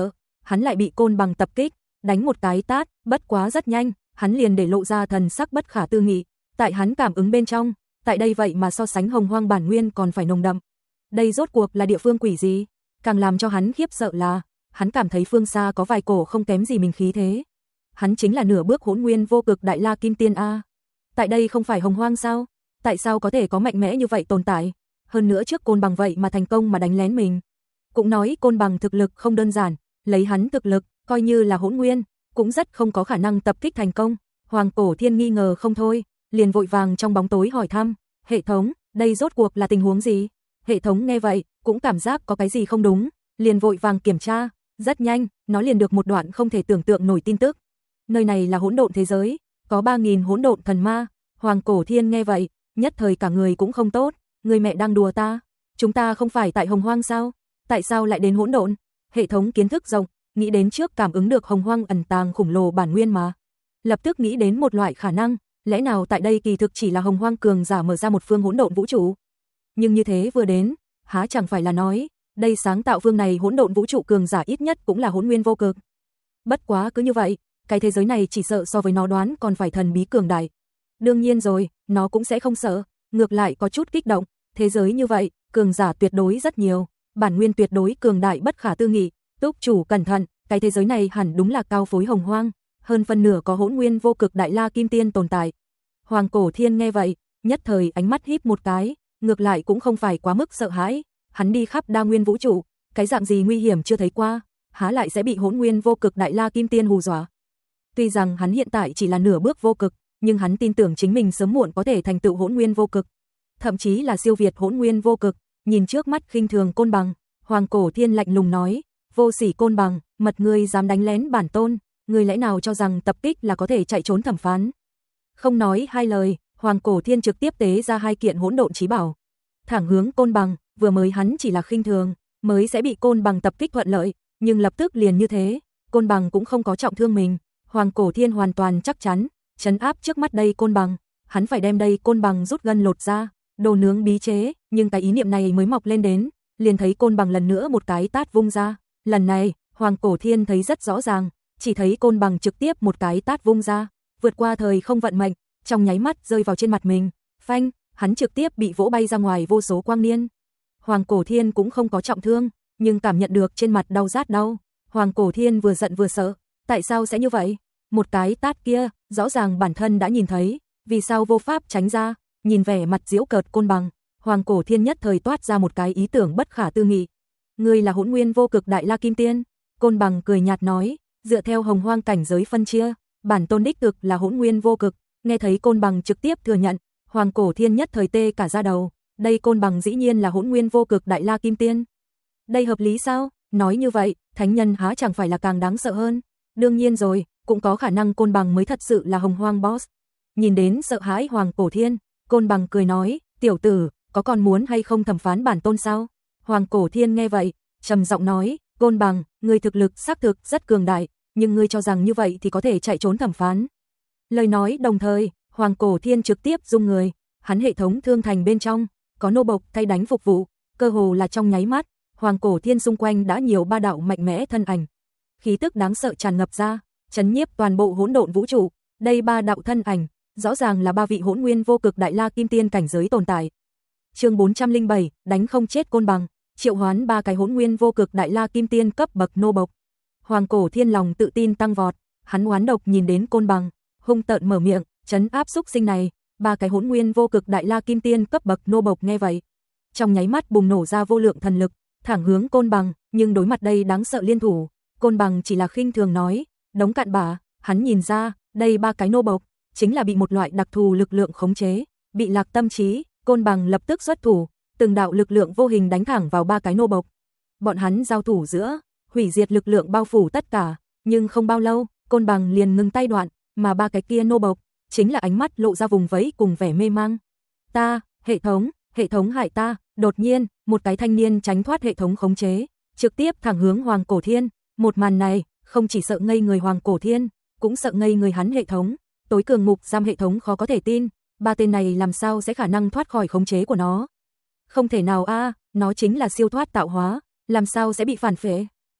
hắn lại bị côn bằng tập kích, đánh một cái tát, bất quá rất nhanh, hắn liền để lộ ra thần sắc bất khả tư nghị, tại hắn cảm ứng bên trong, tại đây vậy mà so sánh hồng hoang bản nguyên còn phải nồng đậm. Đây rốt cuộc là địa phương quỷ gì? Càng làm cho hắn khiếp sợ là, hắn cảm thấy phương xa có vài cổ không kém gì mình khí thế. Hắn chính là nửa bước hỗn nguyên vô cực đại la kim tiên a. Tại đây không phải hồng hoang sao? Tại sao có thể có mạnh mẽ như vậy tồn tại? Hơn nữa trước côn bằng vậy mà thành công mà đánh lén mình. Cũng nói côn bằng thực lực không đơn giản, lấy hắn thực lực, coi như là hỗn nguyên, cũng rất không có khả năng tập kích thành công. Hoàng Cổ Thiên nghi ngờ không thôi, liền vội vàng trong bóng tối hỏi thăm, hệ thống, đây rốt cuộc là tình huống gì? Hệ thống nghe vậy, cũng cảm giác có cái gì không đúng, liền vội vàng kiểm tra, rất nhanh, nó liền được một đoạn không thể tưởng tượng nổi tin tức. Nơi này là hỗn độn thế giới, có ba nghìn hỗn độn thần ma. Hoàng Cổ Thiên nghe vậy, nhất thời cả người cũng không tốt, người mẹ đang đùa ta, chúng ta không phải tại hồng hoang sao? Tại sao lại đến hỗn độn? Hệ thống kiến thức rộng, nghĩ đến trước cảm ứng được hồng hoang ẩn tàng khủng lồ bản nguyên mà. Lập tức nghĩ đến một loại khả năng, lẽ nào tại đây kỳ thực chỉ là hồng hoang cường giả mở ra một phương hỗn độn vũ trụ? Nhưng như thế vừa đến, há chẳng phải là nói, đây sáng tạo phương này hỗn độn vũ trụ cường giả ít nhất cũng là hỗn nguyên vô cực. Bất quá cứ như vậy, cái thế giới này chỉ sợ so với nó đoán còn phải thần bí cường đại. Đương nhiên rồi, nó cũng sẽ không sợ, ngược lại có chút kích động, thế giới như vậy, cường giả tuyệt đối rất nhiều, bản nguyên tuyệt đối cường đại bất khả tư nghị, túc chủ cẩn thận, cái thế giới này hẳn đúng là cao phối hồng hoang, hơn phân nửa có hỗn nguyên vô cực đại la kim tiên tồn tại. Hoàng Cổ Thiên nghe vậy, nhất thời ánh mắt híp một cái, ngược lại cũng không phải quá mức sợ hãi, hắn đi khắp đa nguyên vũ trụ, cái dạng gì nguy hiểm chưa thấy qua, há lại sẽ bị hỗn nguyên vô cực đại la kim tiên hù dọa. Tuy rằng hắn hiện tại chỉ là nửa bước vô cực, nhưng hắn tin tưởng chính mình sớm muộn có thể thành tựu hỗn nguyên vô cực, thậm chí là siêu việt hỗn nguyên vô cực. Nhìn trước mắt khinh thường côn bằng, Hoàng Cổ Thiên lạnh lùng nói, vô sỉ côn bằng, mật ngươi dám đánh lén bản tôn, ngươi lẽ nào cho rằng tập kích là có thể chạy trốn thẩm phán? Không nói hai lời, Hoàng Cổ Thiên trực tiếp tế ra hai kiện hỗn độn chí bảo, thẳng hướng côn bằng. Vừa mới hắn chỉ là khinh thường, mới sẽ bị côn bằng tập kích thuận lợi, nhưng lập tức liền như thế, côn bằng cũng không có trọng thương mình. Hoàng Cổ Thiên hoàn toàn chắc chắn, trấn áp trước mắt đây côn bằng, hắn phải đem đây côn bằng rút gân lột ra, đồ nướng bí chế, nhưng cái ý niệm này mới mọc lên đến, liền thấy côn bằng lần nữa một cái tát vung ra. Lần này, Hoàng Cổ Thiên thấy rất rõ ràng, chỉ thấy côn bằng trực tiếp một cái tát vung ra, vượt qua thời không vận mệnh, trong nháy mắt rơi vào trên mặt mình, phanh, hắn trực tiếp bị vỗ bay ra ngoài vô số quang niên. Hoàng Cổ Thiên cũng không có trọng thương, nhưng cảm nhận được trên mặt đau rát đau. Hoàng Cổ Thiên vừa giận vừa sợ, tại sao sẽ như vậy? Một cái tát kia, rõ ràng bản thân đã nhìn thấy, vì sao vô pháp tránh ra? Nhìn vẻ mặt giễu cợt côn bằng, Hoàng Cổ Thiên nhất thời toát ra một cái ý tưởng bất khả tư nghị. Ngươi là hỗn nguyên vô cực đại la kim tiên? Côn bằng cười nhạt nói, dựa theo hồng hoang cảnh giới phân chia, bản tôn đích thực là hỗn nguyên vô cực. Nghe thấy côn bằng trực tiếp thừa nhận, Hoàng Cổ Thiên nhất thời tê cả da đầu. Đây côn bằng dĩ nhiên là hỗn nguyên vô cực đại la kim tiên. Đây hợp lý sao? Nói như vậy, thánh nhân há chẳng phải là càng đáng sợ hơn? Đương nhiên rồi, cũng có khả năng côn bằng mới thật sự là hồng hoang boss. Nhìn đến sợ hãi Hoàng Cổ Thiên, côn bằng cười nói, tiểu tử, có còn muốn hay không thẩm phán bản tôn sao? Hoàng Cổ Thiên nghe vậy, trầm giọng nói, côn bằng, ngươi thực lực xác thực rất cường đại, nhưng ngươi cho rằng như vậy thì có thể chạy trốn thẩm phán? Lời nói đồng thời, Hoàng Cổ Thiên trực tiếp rung người, hắn hệ thống thương thành bên trong, có nô bộc thay đánh phục vụ, cơ hồ là trong nháy mắt, Hoàng Cổ Thiên xung quanh đã nhiều ba đạo mạnh mẽ thân ảnh. Khí tức đáng sợ tràn ngập ra, chấn nhiếp toàn bộ hỗn độn vũ trụ, đây ba đạo thân ảnh, rõ ràng là ba vị hỗn nguyên vô cực đại la kim tiên cảnh giới tồn tại. Chương bốn trăm lẻ bảy, đánh không chết côn bằng, triệu hoán ba cái hỗn nguyên vô cực đại la kim tiên cấp bậc nô bộc. Hoàng Cổ Thiên lòng tự tin tăng vọt, hắn oán độc nhìn đến côn bằng, hung tợn mở miệng, trấn áp xúc sinh này. Ba cái hỗn nguyên vô cực đại la kim tiên cấp bậc nô bộc nghe vậy, trong nháy mắt bùng nổ ra vô lượng thần lực, thẳng hướng côn bằng, nhưng đối mặt đây đáng sợ liên thủ, côn bằng chỉ là khinh thường nói, đống cặn bã. Hắn nhìn ra, đây ba cái nô bộc chính là bị một loại đặc thù lực lượng khống chế, bị lạc tâm trí. Côn bằng lập tức xuất thủ, từng đạo lực lượng vô hình đánh thẳng vào ba cái nô bộc. Bọn hắn giao thủ giữa, hủy diệt lực lượng bao phủ tất cả, nhưng không bao lâu, côn bằng liền ngừng tay đoạn, mà ba cái kia nô bộc chính là ánh mắt lộ ra vùng vẫy cùng vẻ mê mang. Ta, hệ thống, hệ thống hại ta. Đột nhiên, một cái thanh niên tránh thoát hệ thống khống chế, trực tiếp thẳng hướng Hoàng Cổ Thiên. Một màn này, không chỉ sợ ngây người Hoàng Cổ Thiên, cũng sợ ngây người hắn hệ thống. Tối cường mục giam hệ thống khó có thể tin, ba tên này làm sao sẽ khả năng thoát khỏi khống chế của nó? Không thể nào a, à, nó chính là siêu thoát tạo hóa, làm sao sẽ bị phản phệ?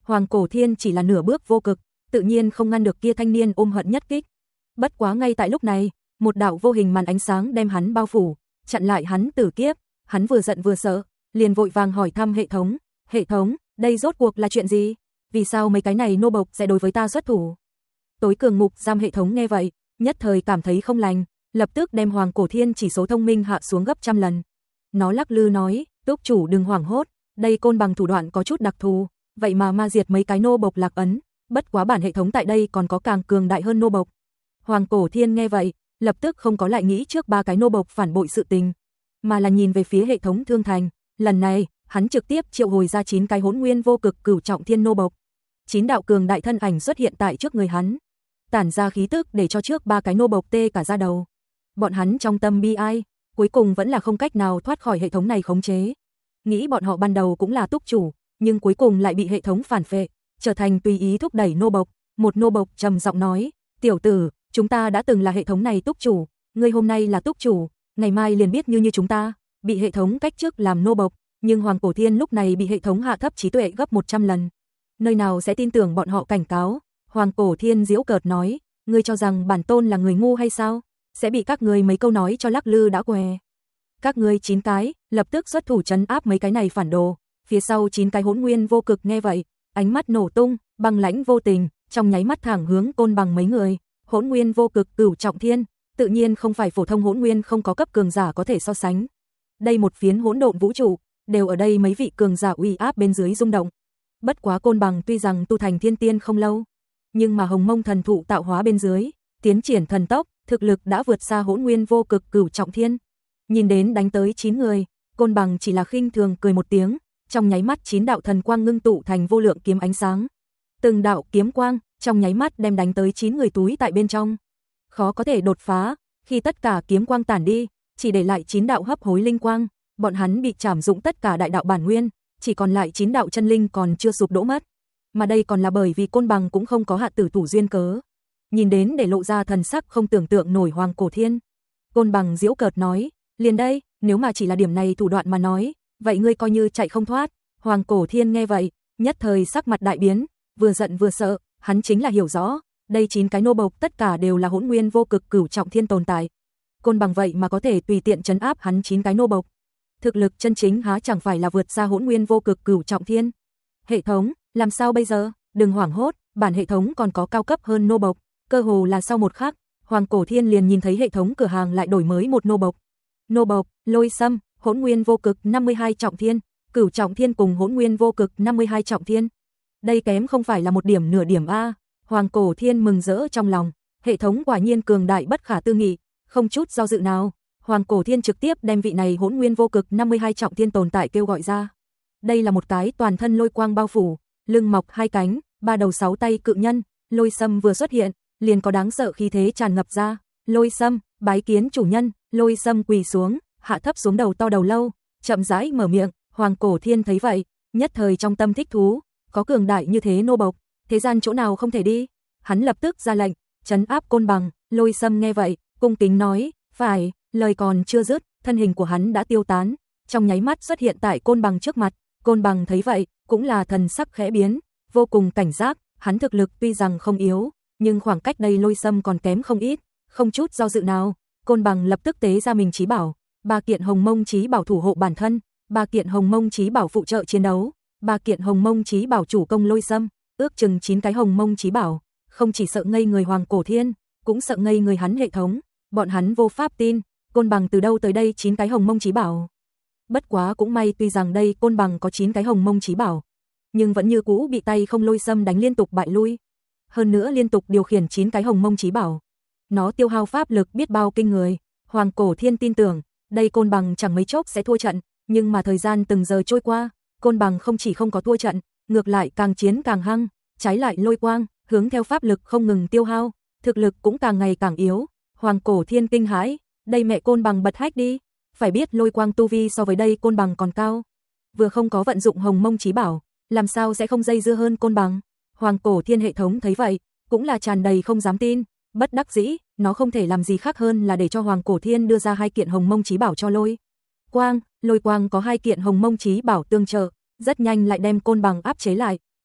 Hoàng Cổ Thiên chỉ là nửa bước vô cực, tự nhiên không ngăn được kia thanh niên ôm hận nhất kích. Bất quá ngay tại lúc này, một đạo vô hình màn ánh sáng đem hắn bao phủ, chặn lại hắn tử kiếp, hắn vừa giận vừa sợ, liền vội vàng hỏi thăm hệ thống, "Hệ thống, đây rốt cuộc là chuyện gì? Vì sao mấy cái này nô bộc sẽ đối với ta xuất thủ?" Tối cường ngục giam hệ thống nghe vậy, nhất thời cảm thấy không lành, lập tức đem Hoàng Cổ Thiên chỉ số thông minh hạ xuống gấp trăm lần. Nó lắc lư nói, "Túc chủ đừng hoảng hốt, đây côn bằng thủ đoạn có chút đặc thù, vậy mà ma diệt mấy cái nô bộc lạc ấn, bất quá bản hệ thống tại đây còn có càng cường đại hơn nô bộc." Hoàng Cổ Thiên nghe vậy, lập tức không có lại nghĩ trước ba cái nô bộc phản bội sự tình, mà là nhìn về phía hệ thống Thương Thành, lần này, hắn trực tiếp triệu hồi ra chín cái hỗn nguyên vô cực cửu trọng thiên nô bộc. Chín đạo cường đại thân ảnh xuất hiện tại trước người hắn, tản ra khí tức để cho trước ba cái nô bộc tê cả da đầu. Bọn hắn trong tâm bi ai, cuối cùng vẫn là không cách nào thoát khỏi hệ thống này khống chế. Nghĩ bọn họ ban đầu cũng là túc chủ, nhưng cuối cùng lại bị hệ thống phản phệ, trở thành tùy ý thúc đẩy nô bộc. Một nô bộc trầm giọng nói, "Tiểu tử, chúng ta đã từng là hệ thống này túc chủ, ngươi hôm nay là túc chủ, ngày mai liền biết như như chúng ta, bị hệ thống cách chức làm nô bộc." Nhưng Hoàng Cổ Thiên lúc này bị hệ thống hạ thấp trí tuệ gấp một trăm lần. Nơi nào sẽ tin tưởng bọn họ cảnh cáo? Hoàng Cổ Thiên giễu cợt nói, "Ngươi cho rằng bản tôn là người ngu hay sao? Sẽ bị các ngươi mấy câu nói cho lắc lư đã què. Các ngươi chín cái, lập tức xuất thủ trấn áp mấy cái này phản đồ." Phía sau chín cái hỗn nguyên vô cực nghe vậy, ánh mắt nổ tung, băng lãnh vô tình, trong nháy mắt thẳng hướng Côn Bằng mấy người. Hỗn nguyên vô cực cửu trọng thiên, tự nhiên không phải phổ thông hỗn nguyên không có cấp cường giả có thể so sánh. Đây một phiến hỗn độn vũ trụ, đều ở đây mấy vị cường giả uy áp bên dưới rung động. Bất quá Côn Bằng tuy rằng tu thành thiên tiên không lâu, nhưng mà Hồng Mông thần thụ tạo hóa bên dưới, tiến triển thần tốc, thực lực đã vượt xa hỗn nguyên vô cực cửu trọng thiên. Nhìn đến đánh tới chín người, Côn Bằng chỉ là khinh thường cười một tiếng, trong nháy mắt chín đạo thần quang ngưng tụ thành vô lượng kiếm ánh sáng. Từng đạo kiếm quang, trong nháy mắt đem đánh tới chín người túi tại bên trong. Khó có thể đột phá, khi tất cả kiếm quang tản đi, chỉ để lại chín đạo hấp hối linh quang, bọn hắn bị trảm dụng tất cả đại đạo bản nguyên, chỉ còn lại chín đạo chân linh còn chưa sụp đổ mất. Mà đây còn là bởi vì Côn Bằng cũng không có hạ tử thủ duyên cớ. Nhìn đến để lộ ra thần sắc không tưởng tượng nổi Hoàng Cổ Thiên. Côn Bằng giễu cợt nói, "Liền đây, nếu mà chỉ là điểm này thủ đoạn mà nói, vậy ngươi coi như chạy không thoát." Hoàng Cổ Thiên nghe vậy, nhất thời sắc mặt đại biến, vừa giận vừa sợ, hắn chính là hiểu rõ, đây chín cái nô bộc tất cả đều là hỗn nguyên vô cực cửu trọng thiên tồn tại. Côn Bằng vậy mà có thể tùy tiện trấn áp hắn chín cái nô bộc. Thực lực chân chính há chẳng phải là vượt xa hỗn nguyên vô cực cửu trọng thiên. Hệ thống, làm sao bây giờ? Đừng hoảng hốt, bản hệ thống còn có cao cấp hơn nô bộc. Cơ hồ là sau một khắc, Hoàng Cổ Thiên liền nhìn thấy hệ thống cửa hàng lại đổi mới một nô bộc. Nô bộc, Lôi Sâm, hỗn nguyên vô cực năm mươi hai trọng thiên, cửu trọng thiên cùng hỗn nguyên vô cực năm mươi hai trọng thiên. Đây kém không phải là một điểm nửa điểm a. Hoàng Cổ Thiên mừng rỡ trong lòng, hệ thống quả nhiên cường đại bất khả tư nghị, không chút do dự nào. Hoàng Cổ Thiên trực tiếp đem vị này hỗn nguyên vô cực năm mươi hai trọng thiên tồn tại kêu gọi ra. Đây là một cái toàn thân lôi quang bao phủ, lưng mọc hai cánh, ba đầu sáu tay cự nhân, Lôi Sâm vừa xuất hiện, liền có đáng sợ khí thế tràn ngập ra. "Lôi Sâm, bái kiến chủ nhân." Lôi Sâm quỳ xuống, hạ thấp xuống đầu to đầu lâu, chậm rãi mở miệng. Hoàng Cổ Thiên thấy vậy, nhất thời trong tâm thích thú, có cường đại như thế nô bộc, thế gian chỗ nào không thể đi. Hắn lập tức ra lệnh, trấn áp Côn Bằng. Lôi Sâm nghe vậy, cung kính nói, "Phải." Lời còn chưa dứt, thân hình của hắn đã tiêu tán, trong nháy mắt xuất hiện tại Côn Bằng trước mặt. Côn Bằng thấy vậy, cũng là thần sắc khẽ biến, vô cùng cảnh giác, hắn thực lực tuy rằng không yếu, nhưng khoảng cách đây Lôi Sâm còn kém không ít, không chút do dự nào, Côn Bằng lập tức tế ra mình chí bảo, ba kiện Hồng Mông chí bảo thủ hộ bản thân, ba kiện Hồng Mông chí bảo phụ trợ chiến đấu, ba kiện Hồng Mông chí bảo chủ công Lôi Sâm, ước chừng chín cái Hồng Mông chí bảo, không chỉ sợ ngây người Hoàng Cổ Thiên, cũng sợ ngây người hắn hệ thống, bọn hắn vô pháp tin, Côn Bằng từ đâu tới đây chín cái Hồng Mông chí bảo. Bất quá cũng may tuy rằng đây Côn Bằng có chín cái Hồng Mông chí bảo, nhưng vẫn như cũ bị tay không Lôi Sâm đánh liên tục bại lui. Hơn nữa liên tục điều khiển chín cái Hồng Mông chí bảo. Nó tiêu hao pháp lực biết bao kinh người, Hoàng Cổ Thiên tin tưởng, đây Côn Bằng chẳng mấy chốc sẽ thua trận, nhưng mà thời gian từng giờ trôi qua, Côn Bằng không chỉ không có thua trận, ngược lại càng chiến càng hăng, trái lại lôi quang, hướng theo pháp lực không ngừng tiêu hao, thực lực cũng càng ngày càng yếu. Hoàng Cổ Thiên kinh hãi, đây mẹ Côn Bằng bật hách đi, phải biết lôi quang tu vi so với đây Côn Bằng còn cao, vừa không có vận dụng Hồng Mông chí bảo, làm sao sẽ không dây dưa hơn Côn Bằng. Hoàng Cổ Thiên hệ thống thấy vậy, cũng là tràn đầy không dám tin, bất đắc dĩ, nó không thể làm gì khác hơn là để cho Hoàng Cổ Thiên đưa ra hai kiện Hồng Mông chí bảo cho Lôi Quang. Lôi Quang có hai kiện Hồng Mông chí bảo tương trợ, rất nhanh lại đem Côn Bằng áp chế lại,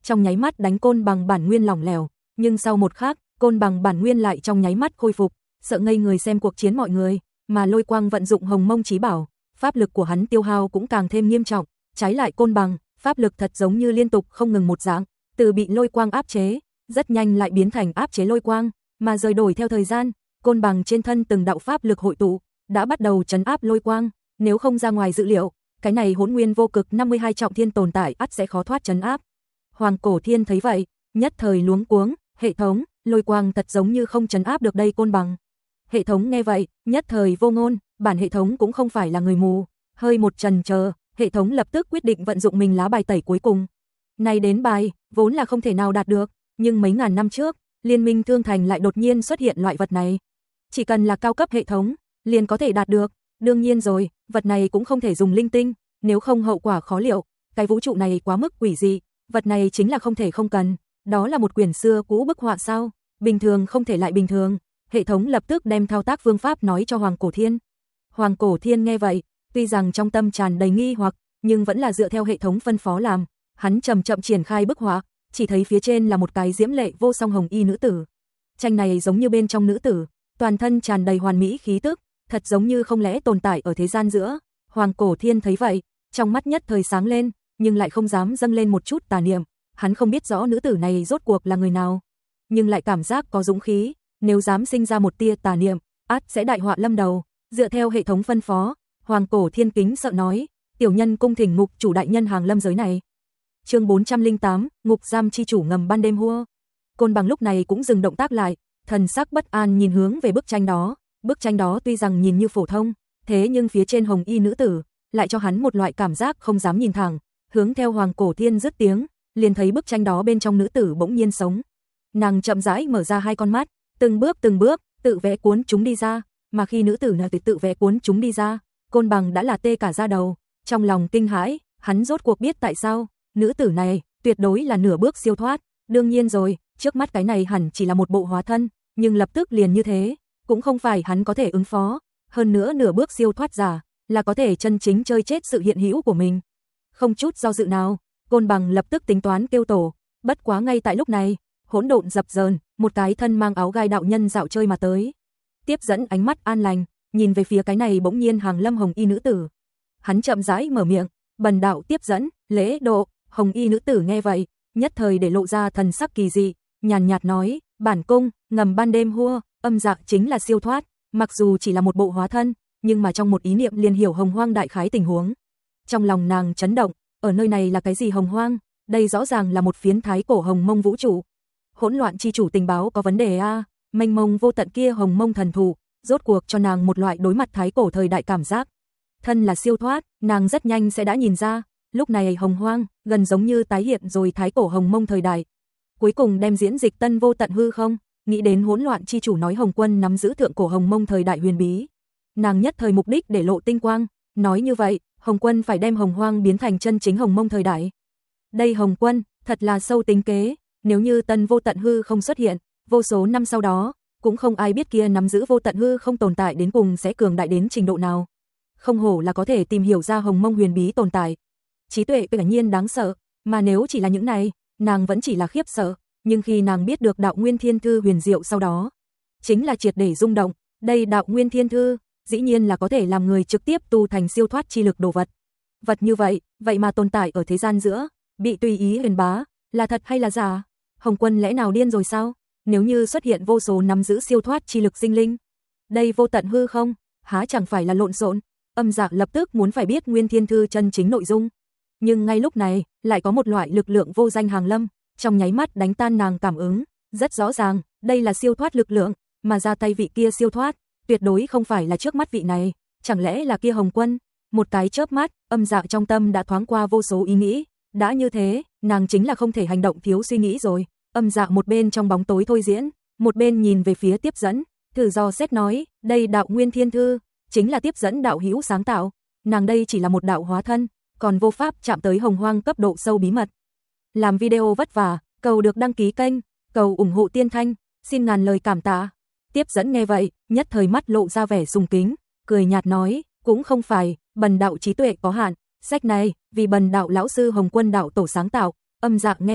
trong nháy mắt đánh côn bằng bản nguyên lỏng lẻo, nhưng sau một khắc, côn bằng bản nguyên lại trong nháy mắt khôi phục, sợ ngây người xem cuộc chiến mọi người, mà Lôi Quang vận dụng Hồng Mông Chí Bảo, pháp lực của hắn tiêu hao cũng càng thêm nghiêm trọng, trái lại côn bằng, pháp lực thật giống như liên tục không ngừng một dạng, từ bị Lôi Quang áp chế, rất nhanh lại biến thành áp chế Lôi Quang, mà rời đổi theo thời gian, côn bằng trên thân từng đạo pháp lực hội tụ, đã bắt đầu trấn áp Lôi Quang, nếu không ra ngoài dự liệu, cái này Hỗn Nguyên Vô Cực năm mươi hai trọng thiên tồn tại ắt sẽ khó thoát trấn áp. Hoàng Cổ Thiên thấy vậy, nhất thời luống cuống, hệ thống, Lôi Quang thật giống như không trấn áp được đây côn bằng. Hệ thống nghe vậy, nhất thời vô ngôn, bản hệ thống cũng không phải là người mù, hơi một chần chờ, hệ thống lập tức quyết định vận dụng mình lá bài tẩy cuối cùng. Này đến bài, vốn là không thể nào đạt được, nhưng mấy ngàn năm trước, Liên minh Thương Thành lại đột nhiên xuất hiện loại vật này. Chỉ cần là cao cấp hệ thống, liền có thể đạt được, đương nhiên rồi, vật này cũng không thể dùng linh tinh, nếu không hậu quả khó liệu, cái vũ trụ này quá mức quỷ dị, vật này chính là không thể không cần, đó là một quyển xưa cũ bức họa sao, bình thường không thể lại bình thường. Hệ thống lập tức đem thao tác phương pháp nói cho Hoàng Cổ Thiên. Hoàng Cổ Thiên nghe vậy, tuy rằng trong tâm tràn đầy nghi hoặc, nhưng vẫn là dựa theo hệ thống phân phó làm, hắn chậm chậm triển khai bức họa, chỉ thấy phía trên là một cái diễm lệ vô song hồng y nữ tử. Tranh này giống như bên trong nữ tử, toàn thân tràn đầy hoàn mỹ khí tức, thật giống như không lẽ tồn tại ở thế gian giữa. Hoàng Cổ Thiên thấy vậy, trong mắt nhất thời sáng lên, nhưng lại không dám dâng lên một chút tà niệm, hắn không biết rõ nữ tử này rốt cuộc là người nào, nhưng lại cảm giác có dũng khí, nếu dám sinh ra một tia tà niệm, ắt sẽ đại họa lâm đầu. Dựa theo hệ thống phân phó, Hoàng Cổ Thiên kính sợ nói, tiểu nhân cung thỉnh ngục chủ đại nhân hàng lâm giới này. Chương bốn trăm lẻ tám, ngục giam chi chủ ngầm ban đêm hua. Côn bằng lúc này cũng dừng động tác lại, thần sắc bất an nhìn hướng về bức tranh đó, bức tranh đó tuy rằng nhìn như phổ thông, thế nhưng phía trên hồng y nữ tử lại cho hắn một loại cảm giác không dám nhìn thẳng, hướng theo Hoàng Cổ Thiên dứt tiếng, liền thấy bức tranh đó bên trong nữ tử bỗng nhiên sống. Nàng chậm rãi mở ra hai con mắt, từng bước từng bước, tự vẽ cuốn chúng đi ra, mà khi nữ tử nào tự, tự vẽ cuốn chúng đi ra, côn bằng đã là tê cả da đầu, trong lòng kinh hãi, hắn rốt cuộc biết tại sao, nữ tử này, tuyệt đối là nửa bước siêu thoát, đương nhiên rồi, trước mắt cái này hẳn chỉ là một bộ hóa thân, nhưng lập tức liền như thế, cũng không phải hắn có thể ứng phó, hơn nữa nửa bước siêu thoát giả, là có thể chân chính chơi chết sự hiện hữu của mình. Không chút do dự nào, côn bằng lập tức tính toán kêu tổ, bất quá ngay tại lúc này, hỗn độn dập dờn, một cái thân mang áo gai đạo nhân dạo chơi mà tới. Tiếp dẫn ánh mắt an lành, nhìn về phía cái này bỗng nhiên hàng lâm hồng y nữ tử. Hắn chậm rãi mở miệng, bần đạo tiếp dẫn, lễ độ. Hồng y nữ tử nghe vậy, nhất thời để lộ ra thần sắc kỳ dị, nhàn nhạt nói, bản cung, ngầm ban đêm hua, âm dạ chính là siêu thoát, mặc dù chỉ là một bộ hóa thân, nhưng mà trong một ý niệm liền hiểu hồng hoang đại khái tình huống. Trong lòng nàng chấn động, ở nơi này là cái gì hồng hoang, đây rõ ràng là một phiến thái cổ hồng mông vũ trụ. Hỗn loạn chi chủ tình báo có vấn đề a, à? Mênh mông vô tận kia hồng mông thần thụ, rốt cuộc cho nàng một loại đối mặt thái cổ thời đại cảm giác. Thân là siêu thoát, nàng rất nhanh sẽ đã nhìn ra, lúc này hồng hoang, gần giống như tái hiện rồi thái cổ hồng mông thời đại. Cuối cùng đem diễn dịch tân vô tận hư không, nghĩ đến hỗn loạn chi chủ nói Hồng Quân nắm giữ thượng cổ hồng mông thời đại huyền bí. Nàng nhất thời mục đích để lộ tinh quang, nói như vậy, Hồng Quân phải đem hồng hoang biến thành chân chính hồng mông thời đại. Đây Hồng Quân, thật là sâu tính kế, nếu như tân vô tận hư không xuất hiện, vô số năm sau đó, cũng không ai biết kia nắm giữ vô tận hư không tồn tại đến cùng sẽ cường đại đến trình độ nào. Không hổ là có thể tìm hiểu ra hồng mông huyền bí tồn tại. Trí tuệ quả nhiên đáng sợ, mà nếu chỉ là những này, nàng vẫn chỉ là khiếp sợ, nhưng khi nàng biết được đạo nguyên thiên thư huyền diệu sau đó, chính là triệt để rung động, đây đạo nguyên thiên thư, dĩ nhiên là có thể làm người trực tiếp tu thành siêu thoát chi lực đồ vật. Vật như vậy, vậy mà tồn tại ở thế gian giữa, bị tùy ý huyền bá, là thật hay là giả? Hồng Quân lẽ nào điên rồi sao? Nếu như xuất hiện vô số nắm giữ siêu thoát chi lực sinh linh, đây vô tận hư không, há chẳng phải là lộn xộn? Âm Dạ lập tức muốn phải biết nguyên thiên thư chân chính nội dung. Nhưng ngay lúc này, lại có một loại lực lượng vô danh hàng lâm, trong nháy mắt đánh tan nàng cảm ứng, rất rõ ràng, đây là siêu thoát lực lượng, mà ra tay vị kia siêu thoát, tuyệt đối không phải là trước mắt vị này, chẳng lẽ là kia Hồng Quân? Một cái chớp mắt, Âm Dạ trong tâm đã thoáng qua vô số ý nghĩ, đã như thế, nàng chính là không thể hành động thiếu suy nghĩ rồi. Âm Dạ một bên trong bóng tối thôi diễn, một bên nhìn về phía tiếp dẫn, thử dò xét nói, đây đạo nguyên thiên thư, chính là tiếp dẫn đạo hữu sáng tạo, nàng đây chỉ là một đạo hóa thân, còn vô pháp chạm tới hồng hoang cấp độ sâu bí mật. Làm video vất vả, cầu được đăng ký kênh, cầu ủng hộ Tiên Thanh, xin ngàn lời cảm tạ. Tiếp dẫn nghe vậy, nhất thời mắt lộ ra vẻ sùng kính, cười nhạt nói, cũng không phải, bần đạo trí tuệ có hạn, sách này, vì bần đạo lão sư Hồng Quân đạo tổ sáng tạo. Âm Dạ nghe vậy,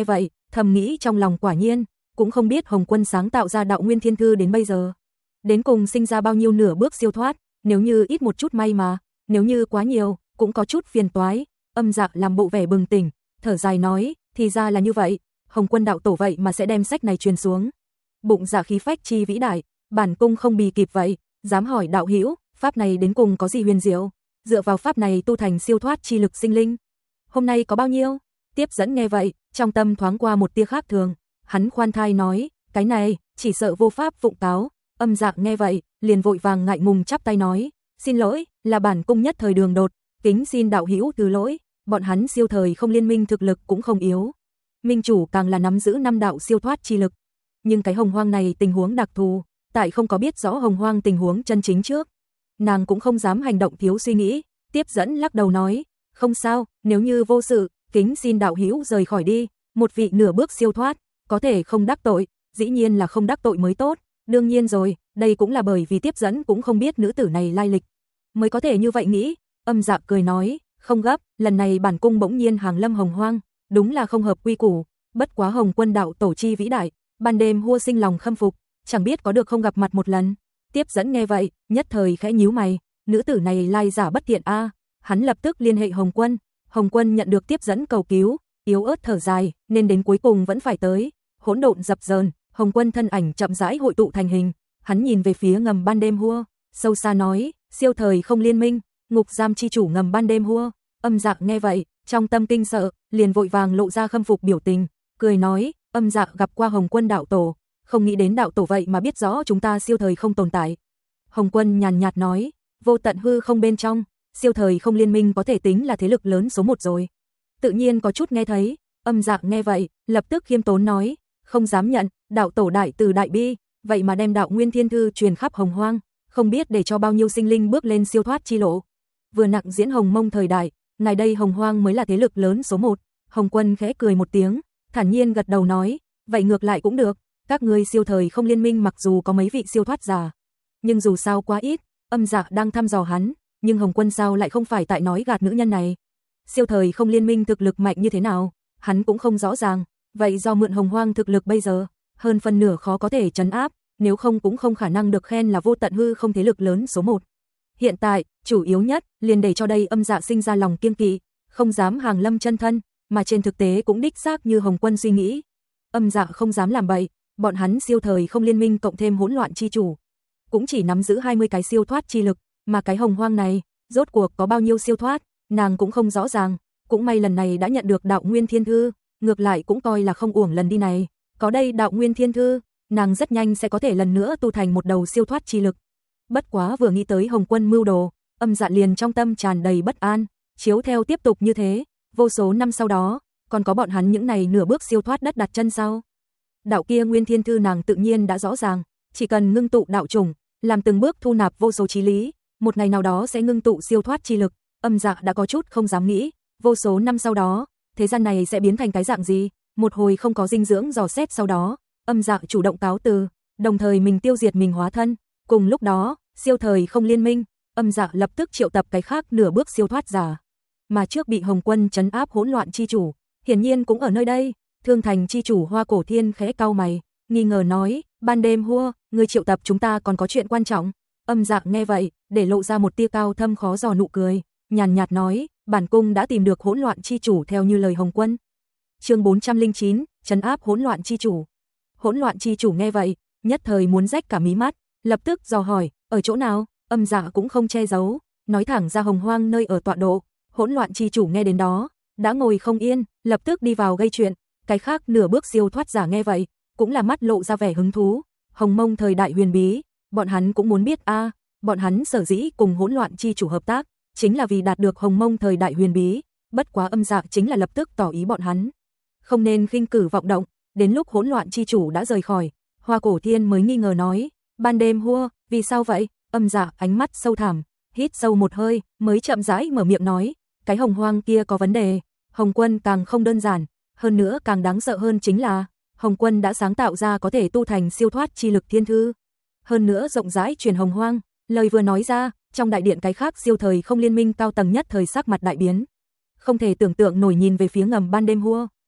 thầm nghĩ trong lòng quả nhiên, cũng không biết Hồng Quân sáng tạo ra đạo nguyên thiên thư đến bây giờ. Đến cùng sinh ra bao nhiêu nửa bước siêu thoát, nếu như ít một chút may mà, nếu như quá nhiều, cũng có chút phiền toái. Âm Dạ làm bộ vẻ bừng tỉnh, thở dài nói, thì ra là như vậy, Hồng Quân đạo tổ vậy mà sẽ đem sách này truyền xuống. Bụng dạ khí phách chi vĩ đại, bản cung không bì kịp vậy, dám hỏi đạo hữu, pháp này đến cùng có gì huyền diệu? Dựa vào pháp này tu thành siêu thoát chi lực sinh linh. Hôm nay có bao nhiêu? Tiếp dẫn nghe vậy, trong tâm thoáng qua một tia khác thường, hắn khoan thai nói, cái này, chỉ sợ vô pháp phụng cáo. Âm Dạ nghe vậy, liền vội vàng ngại ngùng chắp tay nói, xin lỗi, là bản cung nhất thời đường đột, kính xin đạo hữu thứ lỗi. Bọn hắn siêu thời không liên minh thực lực cũng không yếu. Minh chủ càng là nắm giữ năm đạo siêu thoát chi lực. Nhưng cái hồng hoang này tình huống đặc thù, tại không có biết rõ hồng hoang tình huống chân chính trước. Nàng cũng không dám hành động thiếu suy nghĩ, tiếp dẫn lắc đầu nói, không sao, nếu như vô sự, kính xin đạo hữu rời khỏi đi, một vị nửa bước siêu thoát, có thể không đắc tội, dĩ nhiên là không đắc tội mới tốt, đương nhiên rồi, đây cũng là bởi vì tiếp dẫn cũng không biết nữ tử này lai lịch, mới có thể như vậy nghĩ. Âm Dạ cười nói, không gấp, lần này bản cung bỗng nhiên hàng lâm hồng hoang, đúng là không hợp quy củ, bất quá Hồng Quân đạo tổ chi vĩ đại, ban đêm hua sinh lòng khâm phục, chẳng biết có được không gặp mặt một lần. Tiếp dẫn nghe vậy, nhất thời khẽ nhíu mày, nữ tử này lai giả bất thiện a. Hắn lập tức liên hệ Hồng Quân, Hồng Quân nhận được tiếp dẫn cầu cứu, yếu ớt thở dài, nên đến cuối cùng vẫn phải tới. Hỗn độn dập dờn, Hồng Quân thân ảnh chậm rãi hội tụ thành hình, hắn nhìn về phía ngầm ban đêm hua, sâu xa nói, siêu thời không liên minh, ngục giam chi chủ ngầm ban đêm hua. Âm Dạ nghe vậy, trong tâm kinh sợ, liền vội vàng lộ ra khâm phục biểu tình, cười nói, Âm Dạ gặp qua Hồng Quân đạo tổ, không nghĩ đến đạo tổ vậy mà biết rõ chúng ta siêu thời không tồn tại. Hồng Quân nhàn nhạt nói, vô tận hư không bên trong, siêu thời không liên minh có thể tính là thế lực lớn số một rồi. Tự nhiên có chút nghe thấy. Âm Dạ nghe vậy, lập tức khiêm tốn nói, không dám nhận, đạo tổ đại từ đại bi, vậy mà đem đạo nguyên thiên thư truyền khắp hồng hoang, không biết để cho bao nhiêu sinh linh bước lên siêu thoát chi lộ. Vừa nặng diễn hồng mông thời đại, ngày đây hồng hoang mới là thế lực lớn số một. Hồng Quân khẽ cười một tiếng, thản nhiên gật đầu nói, vậy ngược lại cũng được, các ngươi siêu thời không liên minh mặc dù có mấy vị siêu thoát giả, nhưng dù sao quá ít. Âm Dạ đang thăm dò hắn, nhưng Hồng Quân sao lại không phải tại nói gạt nữ nhân này. Siêu thời không liên minh thực lực mạnh như thế nào, hắn cũng không rõ ràng, vậy do mượn hồng hoang thực lực bây giờ, hơn phân nửa khó có thể trấn áp, nếu không cũng không khả năng được khen là vô tận hư không thế lực lớn số một. Hiện tại, chủ yếu nhất, liền để cho đây Âm Dạ sinh ra lòng kiêng kỵ, không dám hàng lâm chân thân, mà trên thực tế cũng đích xác như Hồng Quân suy nghĩ. Âm Dạ không dám làm bậy, bọn hắn siêu thời không liên minh cộng thêm hỗn loạn chi chủ, cũng chỉ nắm giữ hai mươi cái siêu thoát chi lực, mà cái hồng hoang này, rốt cuộc có bao nhiêu siêu thoát, nàng cũng không rõ ràng, cũng may lần này đã nhận được đạo nguyên thiên thư, ngược lại cũng coi là không uổng lần đi này, có đây đạo nguyên thiên thư, nàng rất nhanh sẽ có thể lần nữa tu thành một đầu siêu thoát chi lực. Bất quá vừa nghĩ tới Hồng Quân mưu đồ, Âm Dạ liền trong tâm tràn đầy bất an, chiếu theo tiếp tục như thế, vô số năm sau đó, còn có bọn hắn những này nửa bước siêu thoát đất đặt chân sau. Đạo kia nguyên thiên thư nàng tự nhiên đã rõ ràng, chỉ cần ngưng tụ đạo chủng, làm từng bước thu nạp vô số chí lý, một ngày nào đó sẽ ngưng tụ siêu thoát chi lực. Âm Dạ đã có chút không dám nghĩ, vô số năm sau đó, thế gian này sẽ biến thành cái dạng gì. Một hồi không có dinh dưỡng dò xét sau đó, Âm Dạ chủ động cáo từ, đồng thời mình tiêu diệt mình hóa thân. Cùng lúc đó, siêu thời không liên minh, Âm Dạ lập tức triệu tập cái khác nửa bước siêu thoát giả, mà trước bị Hồng Quân trấn áp hỗn loạn chi chủ, hiển nhiên cũng ở nơi đây. Thương Thành chi chủ Hoa Cổ Thiên khẽ cau mày, nghi ngờ nói, ban đêm hua, người triệu tập chúng ta còn có chuyện quan trọng. Âm Dạ nghe vậy, để lộ ra một tia cao thâm khó dò nụ cười, nhàn nhạt nói, bản cung đã tìm được hỗn loạn chi chủ theo như lời Hồng Quân. Chương bốn trăm lẻ chín, trấn áp hỗn loạn chi chủ. Hỗn loạn chi chủ nghe vậy, nhất thời muốn rách cả mí mắt, lập tức dò hỏi, ở chỗ nào? Âm Dạ cũng không che giấu, nói thẳng ra hồng hoang nơi ở tọa độ. Hỗn loạn chi chủ nghe đến đó, đã ngồi không yên, lập tức đi vào gây chuyện. Cái khác nửa bước siêu thoát giả nghe vậy, cũng là mắt lộ ra vẻ hứng thú. Hồng Mông thời đại huyền bí, bọn hắn cũng muốn biết a, à, bọn hắn sở dĩ cùng hỗn loạn chi chủ hợp tác, chính là vì đạt được Hồng Mông thời đại huyền bí. Bất quá Âm Dạ chính là lập tức tỏ ý bọn hắn không nên khinh cử vọng động. Đến lúc hỗn loạn chi chủ đã rời khỏi, Hoa Cổ Thiên mới nghi ngờ nói, ban đêm hua, vì sao vậy? Âm Dạ ánh mắt sâu thẳm, hít sâu một hơi, mới chậm rãi mở miệng nói, cái hồng hoang kia có vấn đề. Hồng Quân càng không đơn giản, hơn nữa càng đáng sợ hơn chính là Hồng Quân đã sáng tạo ra có thể tu thành siêu thoát chi lực thiên thư, hơn nữa rộng rãi truyền hồng hoang. Lời vừa nói ra, trong đại điện cái khác siêu thời không liên minh cao tầng nhất thời sắc mặt đại biến, không thể tưởng tượng nổi nhìn về phía ngầm ban đêm hua.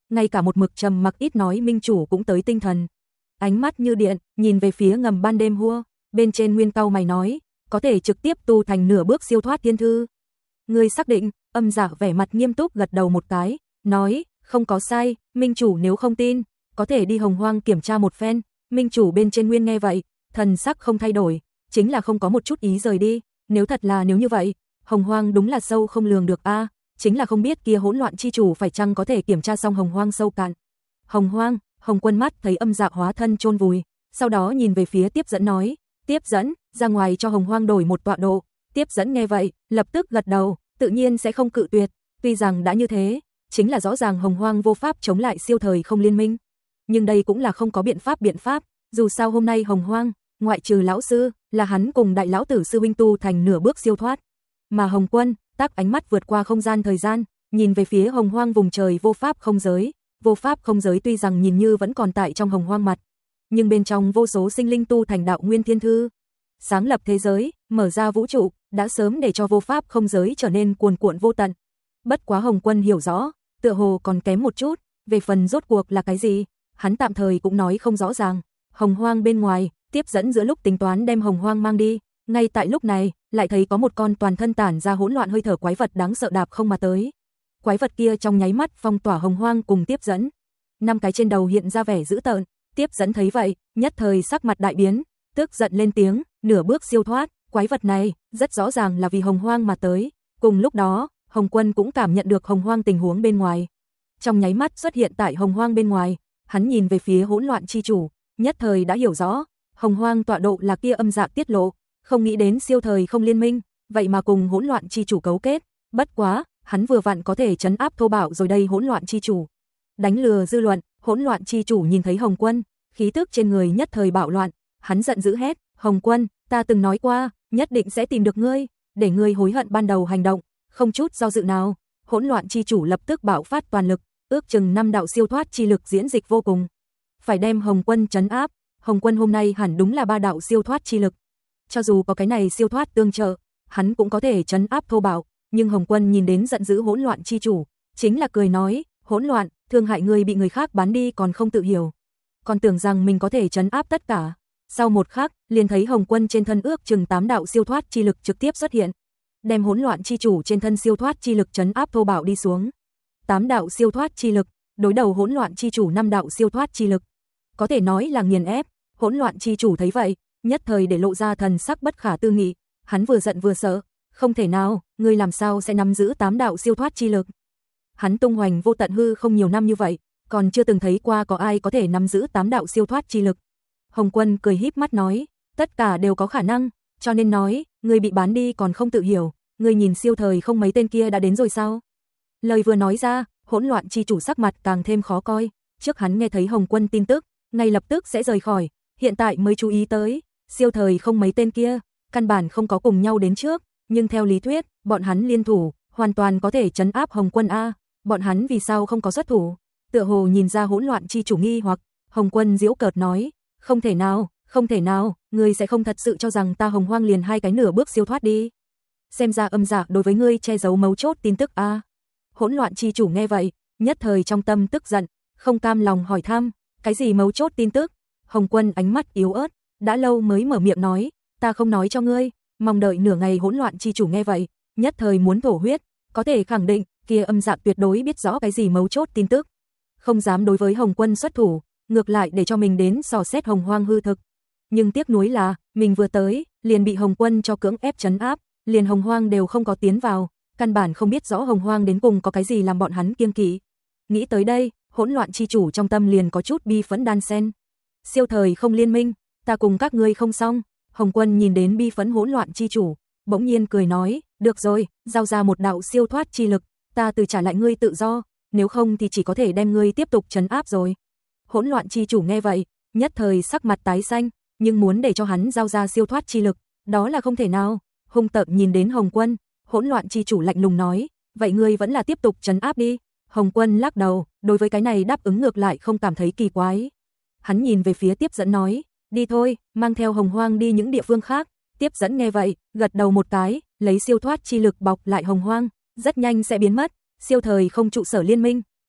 ngay cả một mực trầm mặc ít nói minh chủ cũng tới tinh thần. Ánh mắt như điện, nhìn về phía ngầm ban đêm hua, bên trên nguyên cau mày nói, có thể trực tiếp tu thành nửa bước siêu thoát thiên thư. Ngươi xác định? Âm Dạ vẻ mặt nghiêm túc gật đầu một cái, nói, không có sai, minh chủ nếu không tin, có thể đi Hồng Hoang kiểm tra một phen. Minh chủ bên trên nguyên nghe vậy, thần sắc không thay đổi, chính là không có một chút ý rời đi, nếu thật là nếu như vậy, Hồng Hoang đúng là sâu không lường được a, chính là không biết kia hỗn loạn chi chủ phải chăng có thể kiểm tra xong Hồng Hoang sâu cạn. Hồng Hoang, Hồng Quân mắt thấy Âm Dạ hóa thân chôn vùi, sau đó nhìn về phía Tiếp Dẫn nói, Tiếp Dẫn, ra ngoài cho Hồng Hoang đổi một tọa độ. Tiếp Dẫn nghe vậy, lập tức gật đầu, tự nhiên sẽ không cự tuyệt, tuy rằng đã như thế, chính là rõ ràng Hồng Hoang vô pháp chống lại siêu thời không liên minh. Nhưng đây cũng là không có biện pháp biện pháp, dù sao hôm nay Hồng Hoang, ngoại trừ lão sư, là hắn cùng đại lão tử sư huynh tu thành nửa bước siêu thoát. Mà Hồng Quân, tác ánh mắt vượt qua không gian thời gian, nhìn về phía Hồng Hoang vùng trời vô pháp không giới, vô pháp không giới tuy rằng nhìn như vẫn còn tại trong Hồng Hoang mặt, nhưng bên trong vô số sinh linh tu thành đạo nguyên thiên thư, sáng lập thế giới, mở ra vũ trụ, đã sớm để cho vô pháp không giới trở nên cuồn cuộn vô tận. Bất quá Hồng Quân hiểu rõ, tựa hồ còn kém một chút, về phần rốt cuộc là cái gì, hắn tạm thời cũng nói không rõ ràng. Hồng Hoang bên ngoài, Tiếp Dẫn giữa lúc tính toán đem Hồng Hoang mang đi, ngay tại lúc này, lại thấy có một con toàn thân tản ra hỗn loạn hơi thở quái vật đáng sợ đạp không mà tới. Quái vật kia trong nháy mắt phong tỏa Hồng Hoang cùng Tiếp Dẫn. Năm cái trên đầu hiện ra vẻ dữ tợn, Tiếp Dẫn thấy vậy, nhất thời sắc mặt đại biến, tức giận lên tiếng, nửa bước siêu thoát, quái vật này rất rõ ràng là vì Hồng Hoang mà tới. Cùng lúc đó, Hồng Quân cũng cảm nhận được Hồng Hoang tình huống bên ngoài. Trong nháy mắt xuất hiện tại Hồng Hoang bên ngoài, hắn nhìn về phía hỗn loạn chi chủ, nhất thời đã hiểu rõ, Hồng Hoang tọa độ là kia Âm Dạ tiết lộ, không nghĩ đến siêu thời không liên minh, vậy mà cùng hỗn loạn chi chủ cấu kết, bất quá, hắn vừa vặn có thể trấn áp thô bạo rồi đây hỗn loạn chi chủ. Đánh lừa dư luận, hỗn loạn chi chủ nhìn thấy Hồng Quân, khí tức trên người nhất thời bạo loạn, hắn giận dữ hét, Hồng Quân, ta từng nói qua, nhất định sẽ tìm được ngươi, để ngươi hối hận ban đầu hành động, không chút do dự nào. Hỗn loạn chi chủ lập tức bạo phát toàn lực, ước chừng năm đạo siêu thoát chi lực diễn dịch vô cùng, phải đem Hồng Quân trấn áp. Hồng Quân hôm nay hẳn đúng là ba đạo siêu thoát chi lực, cho dù có cái này siêu thoát tương trợ, hắn cũng có thể trấn áp thô bạo. Nhưng Hồng Quân nhìn đến giận dữ hỗn loạn chi chủ, chính là cười nói, hỗn loạn, thương hại người bị người khác bán đi còn không tự hiểu, còn tưởng rằng mình có thể trấn áp tất cả. Sau một khắc, liền thấy Hồng Quân trên thân ước chừng tám đạo siêu thoát chi lực trực tiếp xuất hiện, đem hỗn loạn chi chủ trên thân siêu thoát chi lực trấn áp thô bạo đi xuống. Tám đạo siêu thoát chi lực, đối đầu hỗn loạn chi chủ năm đạo siêu thoát chi lực, có thể nói là nghiền ép. Hỗn loạn chi chủ thấy vậy, nhất thời để lộ ra thần sắc bất khả tư nghị, hắn vừa giận vừa sợ, không thể nào, ngươi làm sao sẽ nắm giữ tám đạo siêu thoát chi lực? Hắn tung hoành vô tận hư không nhiều năm như vậy, còn chưa từng thấy qua có ai có thể nắm giữ tám đạo siêu thoát chi lực. Hồng Quân cười híp mắt nói, tất cả đều có khả năng, cho nên nói, ngươi bị bán đi còn không tự hiểu, ngươi nhìn siêu thời không mấy tên kia đã đến rồi sao? Lời vừa nói ra, hỗn loạn chi chủ sắc mặt càng thêm khó coi, trước hắn nghe thấy Hồng Quân tin tức, ngay lập tức sẽ rời khỏi, hiện tại mới chú ý tới, siêu thời không mấy tên kia, căn bản không có cùng nhau đến trước, nhưng theo lý thuyết, bọn hắn liên thủ, hoàn toàn có thể trấn áp Hồng Quân a, bọn hắn vì sao không có xuất thủ? Tựa hồ nhìn ra hỗn loạn chi chủ nghi hoặc, Hồng Quân giễu cợt nói, không thể nào, không thể nào, ngươi sẽ không thật sự cho rằng ta Hồng Hoang liền hai cái nửa bước siêu thoát đi. Xem ra Âm Dạ đối với ngươi che giấu mấu chốt tin tức a. Hỗn loạn chi chủ nghe vậy, nhất thời trong tâm tức giận, không cam lòng hỏi thăm, cái gì mấu chốt tin tức? Hồng Quân ánh mắt yếu ớt, đã lâu mới mở miệng nói, ta không nói cho ngươi. Mong đợi nửa ngày hỗn loạn chi chủ nghe vậy, nhất thời muốn thổ huyết, có thể khẳng định, kia Âm Dạ tuyệt đối biết rõ cái gì mấu chốt tin tức, không dám đối với Hồng Quân xuất thủ, ngược lại để cho mình đến dò xét Hồng Hoang hư thực. Nhưng tiếc nuối là, mình vừa tới, liền bị Hồng Quân cho cưỡng ép trấn áp, liền Hồng Hoang đều không có tiến vào, căn bản không biết rõ Hồng Hoang đến cùng có cái gì làm bọn hắn kiêng kỵ. Nghĩ tới đây, hỗn loạn chi chủ trong tâm liền có chút bi phẫn đan xen. Siêu thời không liên minh, ta cùng các ngươi không xong. Hồng Quân nhìn đến bi phẫn hỗn loạn chi chủ, bỗng nhiên cười nói, được rồi, giao ra một đạo siêu thoát chi lực, ta từ trả lại ngươi tự do, nếu không thì chỉ có thể đem ngươi tiếp tục trấn áp rồi. Hỗn loạn chi chủ nghe vậy, nhất thời sắc mặt tái xanh, nhưng muốn để cho hắn giao ra siêu thoát chi lực, đó là không thể nào. Hung tợn nhìn đến Hồng Quân, hỗn loạn chi chủ lạnh lùng nói, vậy ngươi vẫn là tiếp tục trấn áp đi. Hồng Quân lắc đầu, đối với cái này đáp ứng ngược lại không cảm thấy kỳ quái. Hắn nhìn về phía Tiếp Dẫn nói, đi thôi, mang theo Hồng Hoang đi những địa phương khác. Tiếp Dẫn nghe vậy, gật đầu một cái, lấy siêu thoát chi lực bọc lại Hồng Hoang, rất nhanh sẽ biến mất. Siêu thời không trụ sở liên minh,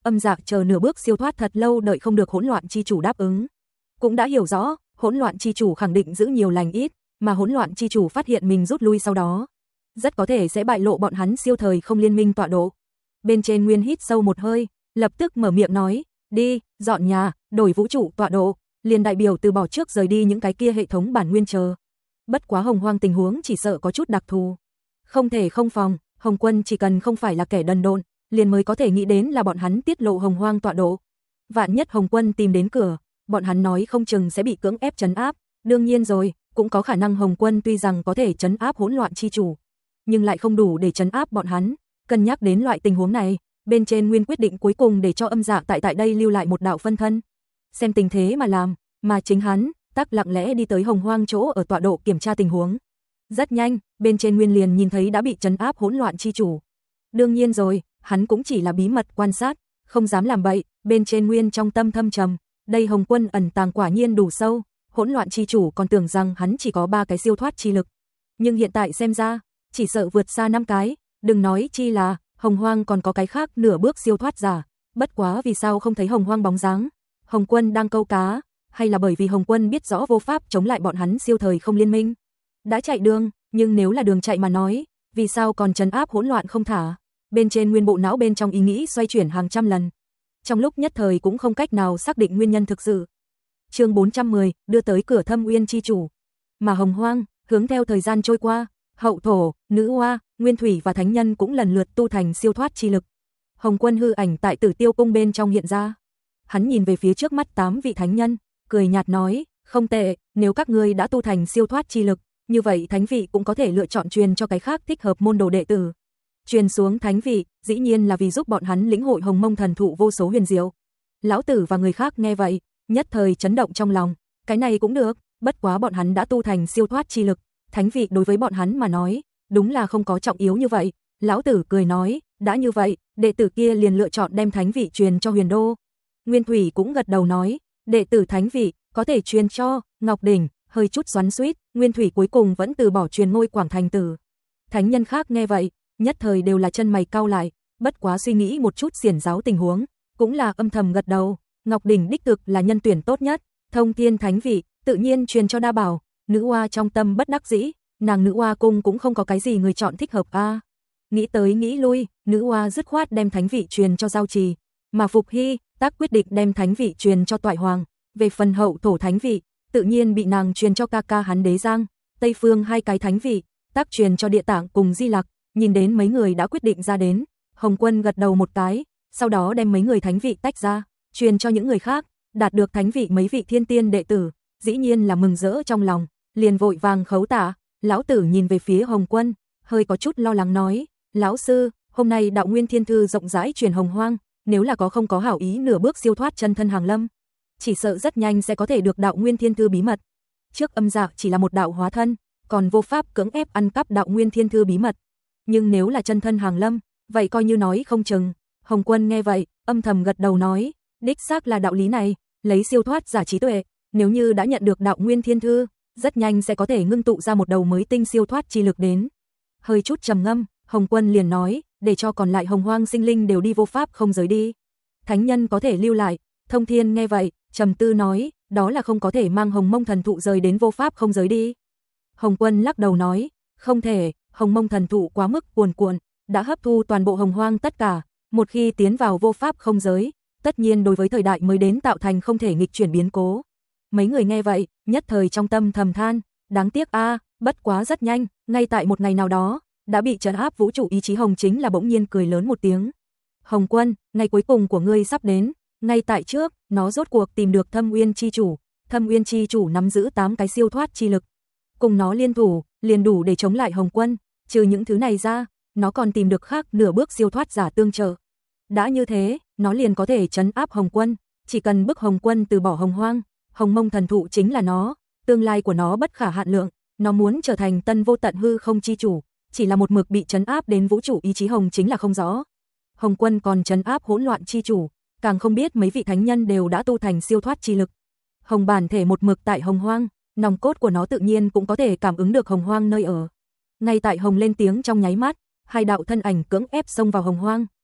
Âm Dạ chờ nửa bước siêu thoát thật lâu đợi không được Hỗn Loạn chi chủ đáp ứng. Cũng đã hiểu rõ, Hỗn Loạn chi chủ khẳng định giữ nhiều lành ít, mà Hỗn Loạn chi chủ phát hiện mình rút lui sau đó, rất có thể sẽ bại lộ bọn hắn siêu thời không liên minh tọa độ. Bên trên Nguyên hít sâu một hơi, lập tức mở miệng nói, đi, dọn nhà, đổi vũ trụ tọa độ, liền đại biểu từ bỏ trước rời đi những cái kia hệ thống bản nguyên chờ. Bất quá Hồng Hoang tình huống chỉ sợ có chút đặc thù. Không thể không phòng, Hồng Quân chỉ cần không phải là kẻ đần độn, liền mới có thể nghĩ đến là bọn hắn tiết lộ Hồng Hoang tọa độ. Vạn nhất Hồng Quân tìm đến cửa, bọn hắn nói không chừng sẽ bị cưỡng ép trấn áp. Đương nhiên rồi, cũng có khả năng Hồng Quân tuy rằng có thể trấn áp Hỗn Loạn chi chủ, nhưng lại không đủ để trấn áp bọn hắn. Cân nhắc đến loại tình huống này, bên trên Nguyên quyết định cuối cùng để cho Âm Dạ tại tại đây lưu lại một đạo phân thân, xem tình thế mà làm, mà chính hắn tắc lặng lẽ đi tới Hồng Hoang chỗ ở tọa độ kiểm tra tình huống. Rất nhanh, bên trên Nguyên liền nhìn thấy đã bị trấn áp Hỗn Loạn chi chủ. Đương nhiên rồi, hắn cũng chỉ là bí mật quan sát, không dám làm bậy. Bên trên Nguyên trong tâm thâm trầm, đây Hồng Quân ẩn tàng quả nhiên đủ sâu. Hỗn Loạn chi chủ còn tưởng rằng hắn chỉ có ba cái siêu thoát chi lực, nhưng hiện tại xem ra, chỉ sợ vượt xa năm cái. Đừng nói chi là Hồng Hoang còn có cái khác nửa bước siêu thoát giả. Bất quá vì sao không thấy Hồng Hoang bóng dáng? Hồng Quân đang câu cá, hay là bởi vì Hồng Quân biết rõ vô pháp chống lại bọn hắn siêu thời không liên minh? Đã chạy đường, nhưng nếu là đường chạy mà nói, vì sao còn trấn áp hỗn loạn không thả? Bên trên Nguyên bộ não bên trong ý nghĩ xoay chuyển hàng trăm lần. Trong lúc nhất thời cũng không cách nào xác định nguyên nhân thực sự. Chương bốn trăm mười, đưa tới cửa Thâm Uyên chi chủ. Mà Hồng Hoang, hướng theo thời gian trôi qua, Hậu Thổ, Nữ Hoa, Nguyên Thủy và Thánh Nhân cũng lần lượt tu thành siêu thoát chi lực. Hồng Quân hư ảnh tại Tử Tiêu cung bên trong hiện ra. Hắn nhìn về phía trước mắt tám vị thánh nhân, cười nhạt nói, không tệ, nếu các ngươi đã tu thành siêu thoát chi lực, như vậy thánh vị cũng có thể lựa chọn truyền cho cái khác thích hợp môn đồ đệ tử. Truyền xuống thánh vị, dĩ nhiên là vì giúp bọn hắn lĩnh hội Hồng Mông thần thụ vô số huyền diệu. Lão tử và người khác nghe vậy, nhất thời chấn động trong lòng, cái này cũng được, bất quá bọn hắn đã tu thành siêu thoát chi lực, thánh vị đối với bọn hắn mà nói, đúng là không có trọng yếu như vậy. Lão tử cười nói, đã như vậy, đệ tử kia liền lựa chọn đem thánh vị truyền cho Huyền Đô. Nguyên Thủy cũng gật đầu nói, đệ tử thánh vị có thể truyền cho Ngọc Đỉnh. Hơi chút xoắn xuýt, Nguyên Thủy cuối cùng vẫn từ bỏ truyền ngôi Quảng Thành Tử. Thánh nhân khác nghe vậy, nhất thời đều là chân mày cau lại, bất quá suy nghĩ một chút xiển giáo tình huống, cũng là âm thầm gật đầu. Ngọc Đỉnh đích thực là nhân tuyển tốt nhất, thông thiên thánh vị tự nhiên truyền cho Đa Bảo. Nữ Hoa trong tâm bất đắc dĩ, nàng Nữ Hoa cung cũng không có cái gì người chọn thích hợp a. À, nghĩ tới nghĩ lui, Nữ Hoa dứt khoát đem thánh vị truyền cho Giao Trì, mà Phục Hy tác quyết định đem thánh vị truyền cho Toại Hoàng. Về phần Hậu Thổ thánh vị, tự nhiên bị nàng truyền cho ca ca hắn Đế Giang. Tây phương hai cái thánh vị tác truyền cho Địa Tạng cùng Di Lặc. Nhìn đến mấy người đã quyết định ra đến, Hồng Quân gật đầu một cái, sau đó đem mấy người thánh vị tách ra, truyền cho những người khác. Đạt được thánh vị mấy vị thiên tiên đệ tử, dĩ nhiên là mừng rỡ trong lòng, liền vội vàng khấu tạ. Lão tử nhìn về phía Hồng Quân, hơi có chút lo lắng nói, lão sư, hôm nay đạo nguyên thiên thư rộng rãi truyền Hồng Hoang, nếu là có không có hảo ý nửa bước siêu thoát chân thân hàng lâm, chỉ sợ rất nhanh sẽ có thể được đạo nguyên thiên thư bí mật. Trước Âm Dạ chỉ là một đạo hóa thân, còn vô pháp cưỡng ép ăn cắp đạo nguyên thiên thư bí mật. Nhưng nếu là chân thân hàng lâm, vậy coi như nói không chừng. Hồng Quân nghe vậy, âm thầm gật đầu nói, đích xác là đạo lý này, lấy siêu thoát giả trí tuệ, nếu như đã nhận được đạo nguyên thiên thư, rất nhanh sẽ có thể ngưng tụ ra một đầu mới tinh siêu thoát chi lực đến. Hơi chút trầm ngâm, Hồng Quân liền nói, để cho còn lại Hồng Hoang sinh linh đều đi vô pháp không giới đi. Thánh nhân có thể lưu lại. Thông Thiên nghe vậy, trầm tư nói, đó là không có thể mang Hồng Mông thần thụ rời đến vô pháp không giới đi. Hồng Quân lắc đầu nói, không thể, Hồng Mông thần thụ quá mức cuồn cuộn, đã hấp thu toàn bộ Hồng Hoang tất cả, một khi tiến vào vô pháp không giới, tất nhiên đối với thời đại mới đến tạo thành không thể nghịch chuyển biến cố. Mấy người nghe vậy, nhất thời trong tâm thầm than, đáng tiếc a, à, bất quá rất nhanh, ngay tại một ngày nào đó, đã bị trấn áp vũ trụ ý chí Hồng chính là bỗng nhiên cười lớn một tiếng. Hồng Quân, ngày cuối cùng của ngươi sắp đến, ngay tại trước, nó rốt cuộc tìm được Thâm Uyên chi chủ, Thâm Uyên chi chủ nắm giữ tám cái siêu thoát chi lực, cùng nó liên thủ, liền đủ để chống lại Hồng Quân, trừ những thứ này ra, nó còn tìm được khác nửa bước siêu thoát giả tương trợ. Đã như thế, nó liền có thể trấn áp Hồng Quân, chỉ cần bức Hồng Quân từ bỏ Hồng Hoang, Hồng Mông thần thụ chính là nó, tương lai của nó bất khả hạn lượng, nó muốn trở thành tân vô tận hư không chi chủ, chỉ là một mực bị trấn áp đến vũ trụ ý chí Hồng chính là không rõ. Hồng Quân còn trấn áp hỗn loạn chi chủ, càng không biết mấy vị thánh nhân đều đã tu thành siêu thoát chi lực. Hồng bản thể một mực tại Hồng Hoang, nòng cốt của nó tự nhiên cũng có thể cảm ứng được Hồng Hoang nơi ở. Ngay tại Hồng lên tiếng trong nháy mắt, hai đạo thân ảnh cưỡng ép xông vào Hồng Hoang,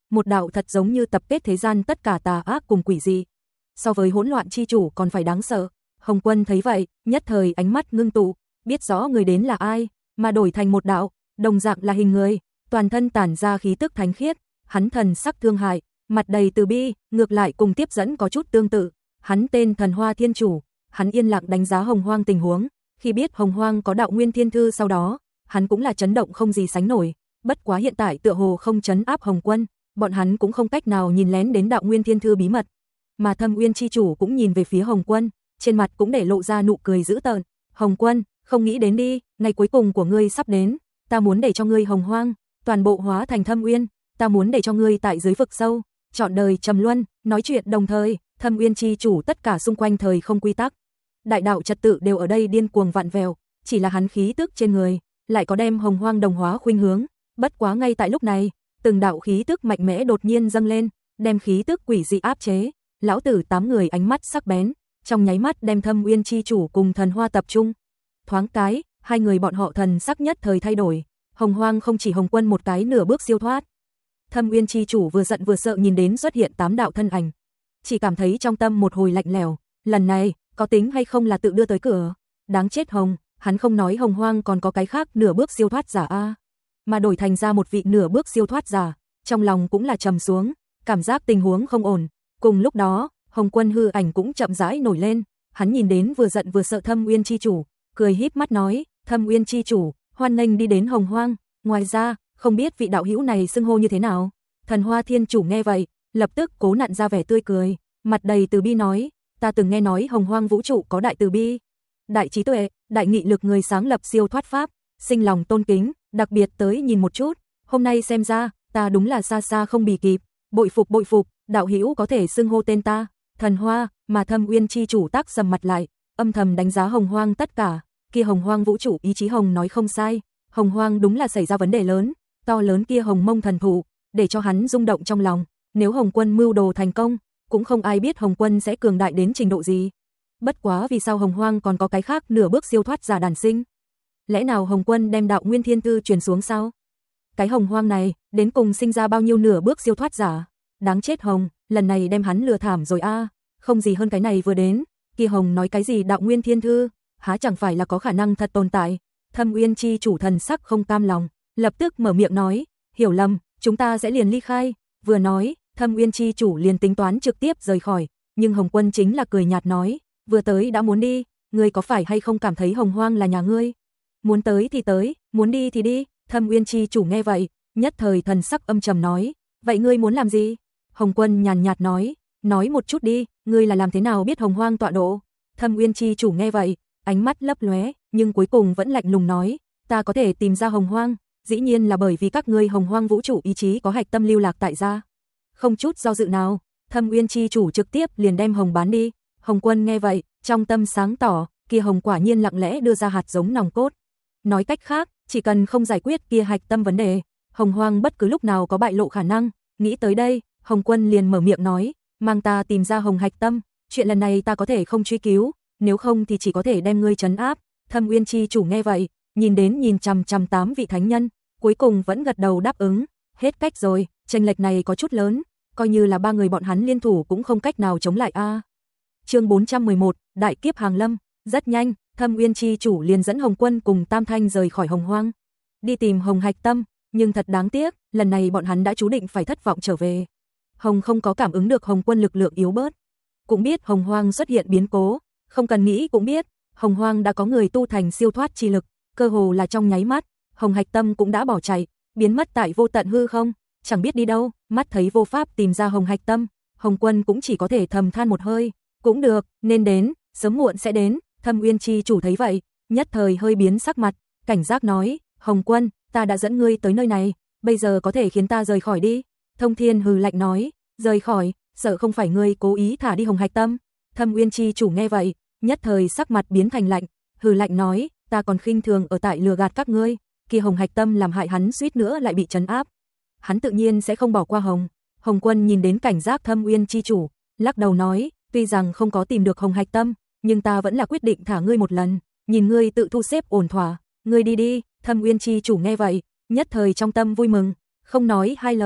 một đạo thật giống như tập kết thế gian tất cả tà ác cùng quỷ dị. So với hỗn loạn chi chủ còn phải đáng sợ. Hồng Quân thấy vậy, nhất thời ánh mắt ngưng tụ, biết rõ người đến là ai, mà đổi thành một đạo, đồng dạng là hình người, toàn thân tản ra khí tức thánh khiết, hắn thần sắc thương hại, mặt đầy từ bi, ngược lại cùng tiếp dẫn có chút tương tự. Hắn tên Thần Hoa Thiên Chủ, hắn yên lặng đánh giá Hồng Hoang tình huống, khi biết Hồng Hoang có Đạo Nguyên Thiên Thư sau đó, hắn cũng là chấn động không gì sánh nổi, bất quá hiện tại tựa hồ không trấn áp Hồng Quân, bọn hắn cũng không cách nào nhìn lén đến Đạo Nguyên Thiên Thư bí mật. Mà Thâm Uyên chi chủ cũng nhìn về phía Hồng Quân, trên mặt cũng để lộ ra nụ cười dữ tợn. Hồng Quân, không nghĩ đến đi, ngày cuối cùng của ngươi sắp đến, ta muốn để cho ngươi Hồng Hoang toàn bộ hóa thành Thâm Uyên, ta muốn để cho ngươi tại dưới vực sâu trọn đời trầm luân. Nói chuyện đồng thời, Thâm Uyên chi chủ tất cả xung quanh thời không quy tắc, đại đạo trật tự đều ở đây điên cuồng vặn vẹo, chỉ là hắn khí tức trên người lại có đem Hồng Hoang đồng hóa khuynh hướng. Bất quá ngay tại lúc này, từng đạo khí tức mạnh mẽ đột nhiên dâng lên, đem khí tức quỷ dị áp chế. Lão tử tám người ánh mắt sắc bén, trong nháy mắt đem Thâm Uyên chi chủ cùng Thần Hoa tập trung. Thoáng cái, hai người bọn họ thần sắc nhất thời thay đổi. Hồng Hoang không chỉ Hồng Quân một cái nửa bước siêu thoát. Thâm Uyên chi chủ vừa giận vừa sợ nhìn đến xuất hiện tám đạo thân ảnh, chỉ cảm thấy trong tâm một hồi lạnh lẽo, lần này có tính hay không là tự đưa tới cửa. Đáng chết Hồng, hắn không nói Hồng Hoang còn có cái khác nửa bước siêu thoát giả a, mà đổi thành ra một vị nửa bước siêu thoát giả, trong lòng cũng là trầm xuống, cảm giác tình huống không ổn. Cùng lúc đó, Hồng Quân hư ảnh cũng chậm rãi nổi lên, hắn nhìn đến vừa giận vừa sợ Thâm Uyên chi chủ, cười híp mắt nói, Thâm Uyên chi chủ, hoan nghênh đi đến Hồng Hoang, ngoài ra, không biết vị đạo hữu này xưng hô như thế nào. Thần Hoa Thiên Chủ nghe vậy, lập tức cố nặn ra vẻ tươi cười, mặt đầy từ bi nói, ta từng nghe nói Hồng Hoang vũ trụ có đại từ bi, đại trí tuệ, đại nghị lực người sáng lập siêu thoát pháp, sinh lòng tôn kính, đặc biệt tới nhìn một chút, hôm nay xem ra, ta đúng là xa xa không bì kịp, bội phục bội phục, đạo hữu có thể xưng hô tên ta, Thần Hoa. Mà Thâm Uyên chi chủ tác sầm mặt lại, âm thầm đánh giá Hồng Hoang tất cả, kia Hồng Hoang vũ trụ ý chí Hồng nói không sai, Hồng Hoang đúng là xảy ra vấn đề lớn, to lớn kia Hồng Mông thần thụ, để cho hắn rung động trong lòng, nếu Hồng Quân mưu đồ thành công, cũng không ai biết Hồng Quân sẽ cường đại đến trình độ gì. Bất quá vì sao Hồng Hoang còn có cái khác nửa bước siêu thoát giả đản sinh? Lẽ nào Hồng Quân đem Đạo Nguyên Thiên Thư truyền xuống sao? Cái Hồng Hoang này, đến cùng sinh ra bao nhiêu nửa bước siêu thoát giả? Đáng chết Hồng, lần này đem hắn lừa thảm rồi a, à. Không gì hơn cái này vừa đến, kia Hồng nói cái gì Đạo Nguyên Thiên Thư, há chẳng phải là có khả năng thật tồn tại? Thâm Uyên chi chủ thần sắc không cam lòng, lập tức mở miệng nói, hiểu lầm, chúng ta sẽ liền ly khai. Vừa nói, Thâm Uyên chi chủ liền tính toán trực tiếp rời khỏi, nhưng Hồng Quân chính là cười nhạt nói, vừa tới đã muốn đi, ngươi có phải hay không cảm thấy Hồng Hoang là nhà ngươi? Muốn tới thì tới, muốn đi thì đi. Thâm Uyên chi chủ nghe vậy, nhất thời thần sắc âm trầm nói, vậy ngươi muốn làm gì? Hồng Quân nhàn nhạt nói, nói một chút đi, ngươi là làm thế nào biết Hồng Hoang tọa độ? Thâm Uyên chi chủ nghe vậy, ánh mắt lấp lóe, nhưng cuối cùng vẫn lạnh lùng nói, ta có thể tìm ra Hồng Hoang, dĩ nhiên là bởi vì các ngươi Hồng Hoang vũ trụ ý chí có hạch tâm lưu lạc tại gia. Không chút do dự nào, Thâm Uyên chi chủ trực tiếp liền đem Hồng bán đi. Hồng Quân nghe vậy, trong tâm sáng tỏ, kia Hồng quả nhiên lặng lẽ đưa ra hạt giống nòng cốt. Nói cách khác, chỉ cần không giải quyết kia hạch tâm vấn đề, Hồng Hoang bất cứ lúc nào có bại lộ khả năng. Nghĩ tới đây, Hồng Quân liền mở miệng nói, mang ta tìm ra Hồng hạch tâm, chuyện lần này ta có thể không truy cứu, nếu không thì chỉ có thể đem ngươi trấn áp. Thâm Uyên chi chủ nghe vậy, nhìn đến nhìn chằm chằm tám vị thánh nhân, cuối cùng vẫn gật đầu đáp ứng, hết cách rồi, chênh lệch này có chút lớn, coi như là ba người bọn hắn liên thủ cũng không cách nào chống lại a. À. Chương bốn trăm mười một, đại kiếp hàng lâm. Rất nhanh, Thâm Uyên chi chủ liền dẫn Hồng Quân cùng Tam Thanh rời khỏi Hồng Hoang, đi tìm Hồng hạch tâm, nhưng thật đáng tiếc, lần này bọn hắn đã chú định phải thất vọng trở về. Hồng không có cảm ứng được Hồng Quân lực lượng yếu bớt, cũng biết Hồng Hoang xuất hiện biến cố, không cần nghĩ cũng biết, Hồng Hoang đã có người tu thành siêu thoát chi lực, cơ hồ là trong nháy mắt, Hồng hạch tâm cũng đã bỏ chạy, biến mất tại vô tận hư không, chẳng biết đi đâu. Mắt thấy vô pháp tìm ra Hồng hạch tâm, Hồng Quân cũng chỉ có thể thầm than một hơi, cũng được, nên đến, sớm muộn sẽ đến. Thâm Uyên chi chủ thấy vậy, nhất thời hơi biến sắc mặt, cảnh giác nói, Hồng Quân, ta đã dẫn ngươi tới nơi này, bây giờ có thể khiến ta rời khỏi đi. Thông Thiên hừ lạnh nói, rời khỏi, sợ không phải ngươi cố ý thả đi Hồng hạch tâm. Thâm Uyên chi chủ nghe vậy, nhất thời sắc mặt biến thành lạnh, hừ lạnh nói, ta còn khinh thường ở tại lừa gạt các ngươi, kia Hồng hạch tâm làm hại hắn suýt nữa lại bị trấn áp, hắn tự nhiên sẽ không bỏ qua Hồng. Hồng Quân nhìn đến cảnh giác Thâm Uyên chi chủ, lắc đầu nói, tuy rằng không có tìm được Hồng hạch tâm, nhưng ta vẫn là quyết định thả ngươi một lần, nhìn ngươi tự thu xếp ổn thỏa, ngươi đi đi. Thâm Uyên chi chủ nghe vậy, nhất thời trong tâm vui mừng, không nói hai lời,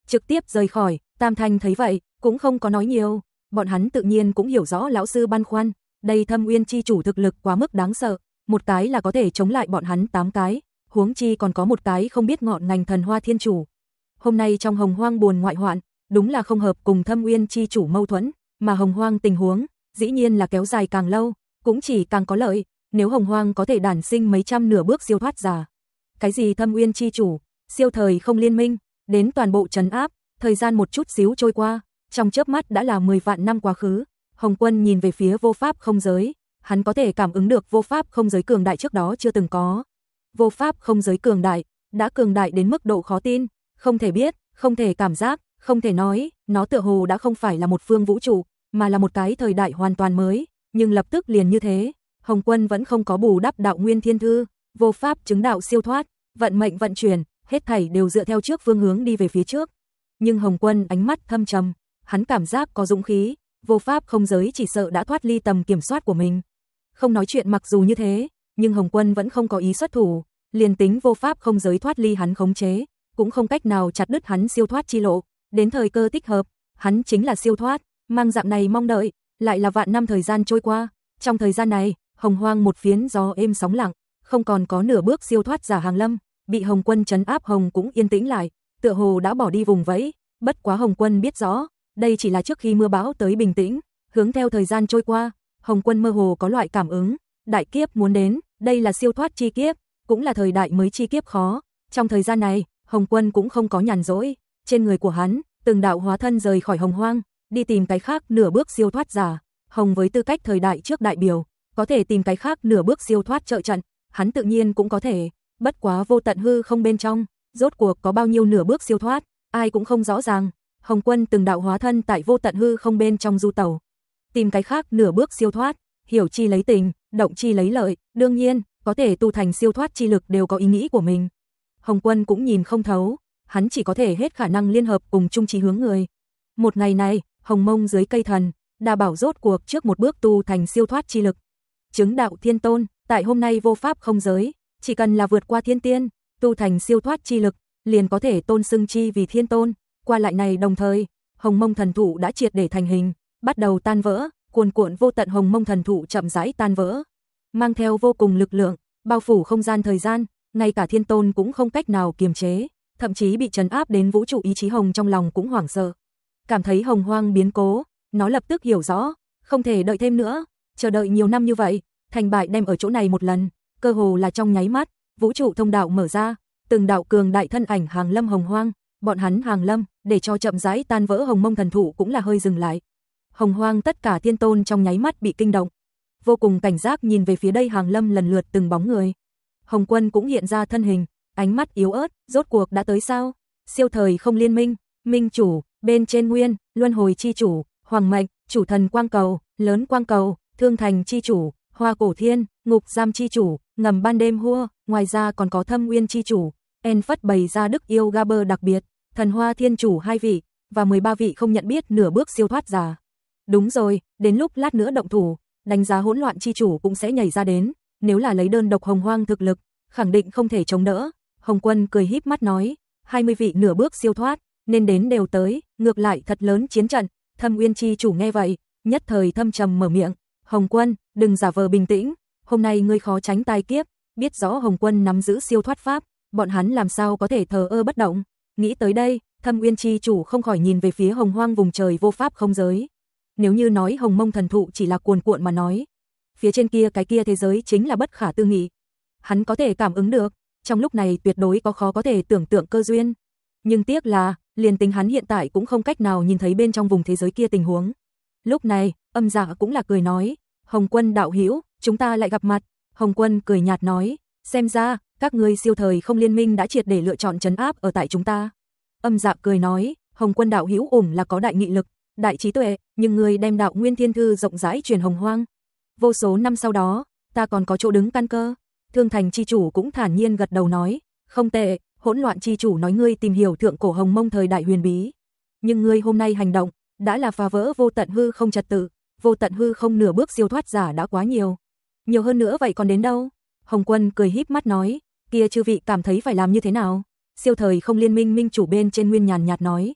trực tiếp rời khỏi. Tam Thanh thấy vậy, cũng không có nói nhiều, bọn hắn tự nhiên cũng hiểu rõ lão sư băn khoăn, đây Thâm Uyên chi chủ thực lực quá mức đáng sợ, một cái là có thể chống lại bọn hắn tám cái, huống chi còn có một cái không biết ngọn ngành thần hoa thiên chủ. Hôm nay trong Hồng Hoang buồn ngoại hoạn, đúng là không hợp cùng Thâm Uyên chi chủ mâu thuẫn, mà Hồng Hoang tình huống, dĩ nhiên là kéo dài càng lâu, cũng chỉ càng có lợi, nếu Hồng Hoang có thể đản sinh mấy trăm nửa bước siêu thoát giả. Cái gì Thâm Uyên chi chủ, siêu thời không liên minh, đến toàn bộ trấn áp, thời gian một chút xíu trôi qua, trong chớp mắt đã là mười vạn năm quá khứ. Hồng Quân nhìn về phía vô pháp không giới, hắn có thể cảm ứng được vô pháp không giới cường đại trước đó chưa từng có. Vô pháp không giới cường đại, đã cường đại đến mức độ khó tin, không thể biết, không thể cảm giác, không thể nói, nó tựa hồ đã không phải là một phương vũ trụ, mà là một cái thời đại hoàn toàn mới, nhưng lập tức liền như thế, Hồng Quân vẫn không có bù đắp đạo nguyên thiên thư, vô pháp chứng đạo siêu thoát, vận mệnh vận chuyển, hết thảy đều dựa theo trước phương hướng đi về phía trước. Nhưng Hồng Quân ánh mắt thâm trầm, hắn cảm giác có dũng khí, vô pháp không giới chỉ sợ đã thoát ly tầm kiểm soát của mình. Không nói chuyện mặc dù như thế, nhưng Hồng Quân vẫn không có ý xuất thủ, liền tính vô pháp không giới thoát ly hắn khống chế, cũng không cách nào chặt đứt hắn siêu thoát chi lộ, đến thời cơ thích hợp, hắn chính là siêu thoát, mang dạng này mong đợi, lại là vạn năm thời gian trôi qua, trong thời gian này, Hồng Hoang một phiến gió êm sóng lặng, không còn có nửa bước siêu thoát giả hàng lâm, bị Hồng Quân trấn áp Hồng cũng yên tĩnh lại, tựa hồ đã bỏ đi vùng vẫy, bất quá Hồng Quân biết rõ, đây chỉ là trước khi mưa bão tới bình tĩnh, hướng theo thời gian trôi qua, Hồng Quân mơ hồ có loại cảm ứng, đại kiếp muốn đến, đây là siêu thoát chi kiếp, cũng là thời đại mới chi kiếp khó. Trong thời gian này, Hồng Quân cũng không có nhàn rỗi, trên người của hắn, từng đạo hóa thân rời khỏi Hồng Hoang, đi tìm cái khác nửa bước siêu thoát giả. Hồng với tư cách thời đại trước đại biểu, có thể tìm cái khác nửa bước siêu thoát trợ trận, hắn tự nhiên cũng có thể, bất quá vô tận hư không bên trong, rốt cuộc có bao nhiêu nửa bước siêu thoát, ai cũng không rõ ràng. Hồng Quân từng đạo hóa thân tại vô tận hư không bên trong du tẩu, tìm cái khác nửa bước siêu thoát, hiểu chi lấy tình, động chi lấy lợi, đương nhiên, có thể tu thành siêu thoát chi lực đều có ý nghĩ của mình. Hồng Quân cũng nhìn không thấu, hắn chỉ có thể hết khả năng liên hợp cùng chung chí hướng người. Một ngày này, Hồng Mông dưới cây thần, Đa Bảo rốt cuộc trước một bước tu thành siêu thoát chi lực. Chứng đạo thiên tôn, tại hôm nay vô pháp không giới, chỉ cần là vượt qua thiên tiên, tu thành siêu thoát chi lực, liền có thể tôn xưng chi vì thiên tôn. Qua lại này đồng thời, Hồng Mông thần thụ đã triệt để thành hình, bắt đầu tan vỡ, cuồn cuộn vô tận Hồng Mông thần thụ chậm rãi tan vỡ, mang theo vô cùng lực lượng, bao phủ không gian thời gian, ngay cả thiên tôn cũng không cách nào kiềm chế, thậm chí bị trấn áp đến vũ trụ ý chí Hồng trong lòng cũng hoảng sợ. Cảm thấy Hồng Hoang biến cố, nó lập tức hiểu rõ, không thể đợi thêm nữa, chờ đợi nhiều năm như vậy, thành bại đem ở chỗ này một lần, cơ hồ là trong nháy mắt, vũ trụ thông đạo mở ra, từng đạo cường đại thân ảnh hàng lâm Hồng Hoang, bọn hắn hàng lâm, để cho chậm rãi tan vỡ Hồng Mông thần thụ cũng là hơi dừng lại. Hồng Hoang tất cả thiên tôn trong nháy mắt bị kinh động, vô cùng cảnh giác nhìn về phía đây hàng lâm lần lượt từng bóng người. Hồng Quân cũng hiện ra thân hình, ánh mắt yếu ớt, rốt cuộc đã tới sao? Siêu thời không liên minh, minh chủ, bên trên nguyên, luân hồi chi chủ, hoàng mệnh, chủ thần quang cầu, lớn quang cầu, thương thành chi chủ, hoa cổ thiên, ngục giam chi chủ, ngầm ban đêm hua, ngoài ra còn có thâm nguyên chi chủ, en phất bày ra đức yêu Gaber đặc biệt, thần hoa thiên chủ hai vị, và mười ba vị không nhận biết nửa bước siêu thoát giả. Đúng rồi, đến lúc lát nữa động thủ, đánh giá hỗn loạn chi chủ cũng sẽ nhảy ra đến, nếu là lấy đơn độc Hồng Hoang thực lực, khẳng định không thể chống đỡ. Hồng Quân cười híp mắt nói, hai mươi vị nửa bước siêu thoát, nên đến đều tới, ngược lại thật lớn chiến trận. Thâm Uyên chi chủ nghe vậy, nhất thời thâm trầm mở miệng, Hồng Quân, đừng giả vờ bình tĩnh, hôm nay ngươi khó tránh tai kiếp, biết rõ Hồng Quân nắm giữ siêu thoát pháp, bọn hắn làm sao có thể thờ ơ bất động. Nghĩ tới đây, Thâm Uyên chi chủ không khỏi nhìn về phía Hồng Hoang vùng trời vô pháp không giới. Nếu như nói Hồng Mông thần thụ chỉ là cuồn cuộn mà nói, phía trên kia cái kia thế giới chính là bất khả tư nghị. Hắn có thể cảm ứng được, trong lúc này tuyệt đối có khó có thể tưởng tượng cơ duyên. Nhưng tiếc là, liền tính hắn hiện tại cũng không cách nào nhìn thấy bên trong vùng thế giới kia tình huống. Lúc này, Âm Dạ cũng là cười nói, Hồng Quân đạo hữu, chúng ta lại gặp mặt. Hồng Quân cười nhạt nói, xem ra, các ngươi siêu thời không liên minh đã triệt để lựa chọn trấn áp ở tại chúng ta. Âm Dạ cười nói, Hồng Quân đạo hữu ủng là có đại nghị lực, đại trí tuệ, nhưng ngươi đem đạo nguyên thiên thư rộng rãi truyền Hồng Hoang. Vô số năm sau đó, ta còn có chỗ đứng căn cơ. Thương thành chi chủ cũng thản nhiên gật đầu nói, không tệ, hỗn loạn chi chủ nói ngươi tìm hiểu thượng cổ Hồng Mông thời đại huyền bí. Nhưng ngươi hôm nay hành động, đã là phá vỡ vô tận hư không trật tự, vô tận hư không nửa bước siêu thoát giả đã quá nhiều. Nhiều hơn nữa vậy còn đến đâu? Hồng Quân cười híp mắt nói, kia chư vị cảm thấy phải làm như thế nào? Siêu thời không liên minh minh chủ bên trên nguyên nhàn nhạt nói,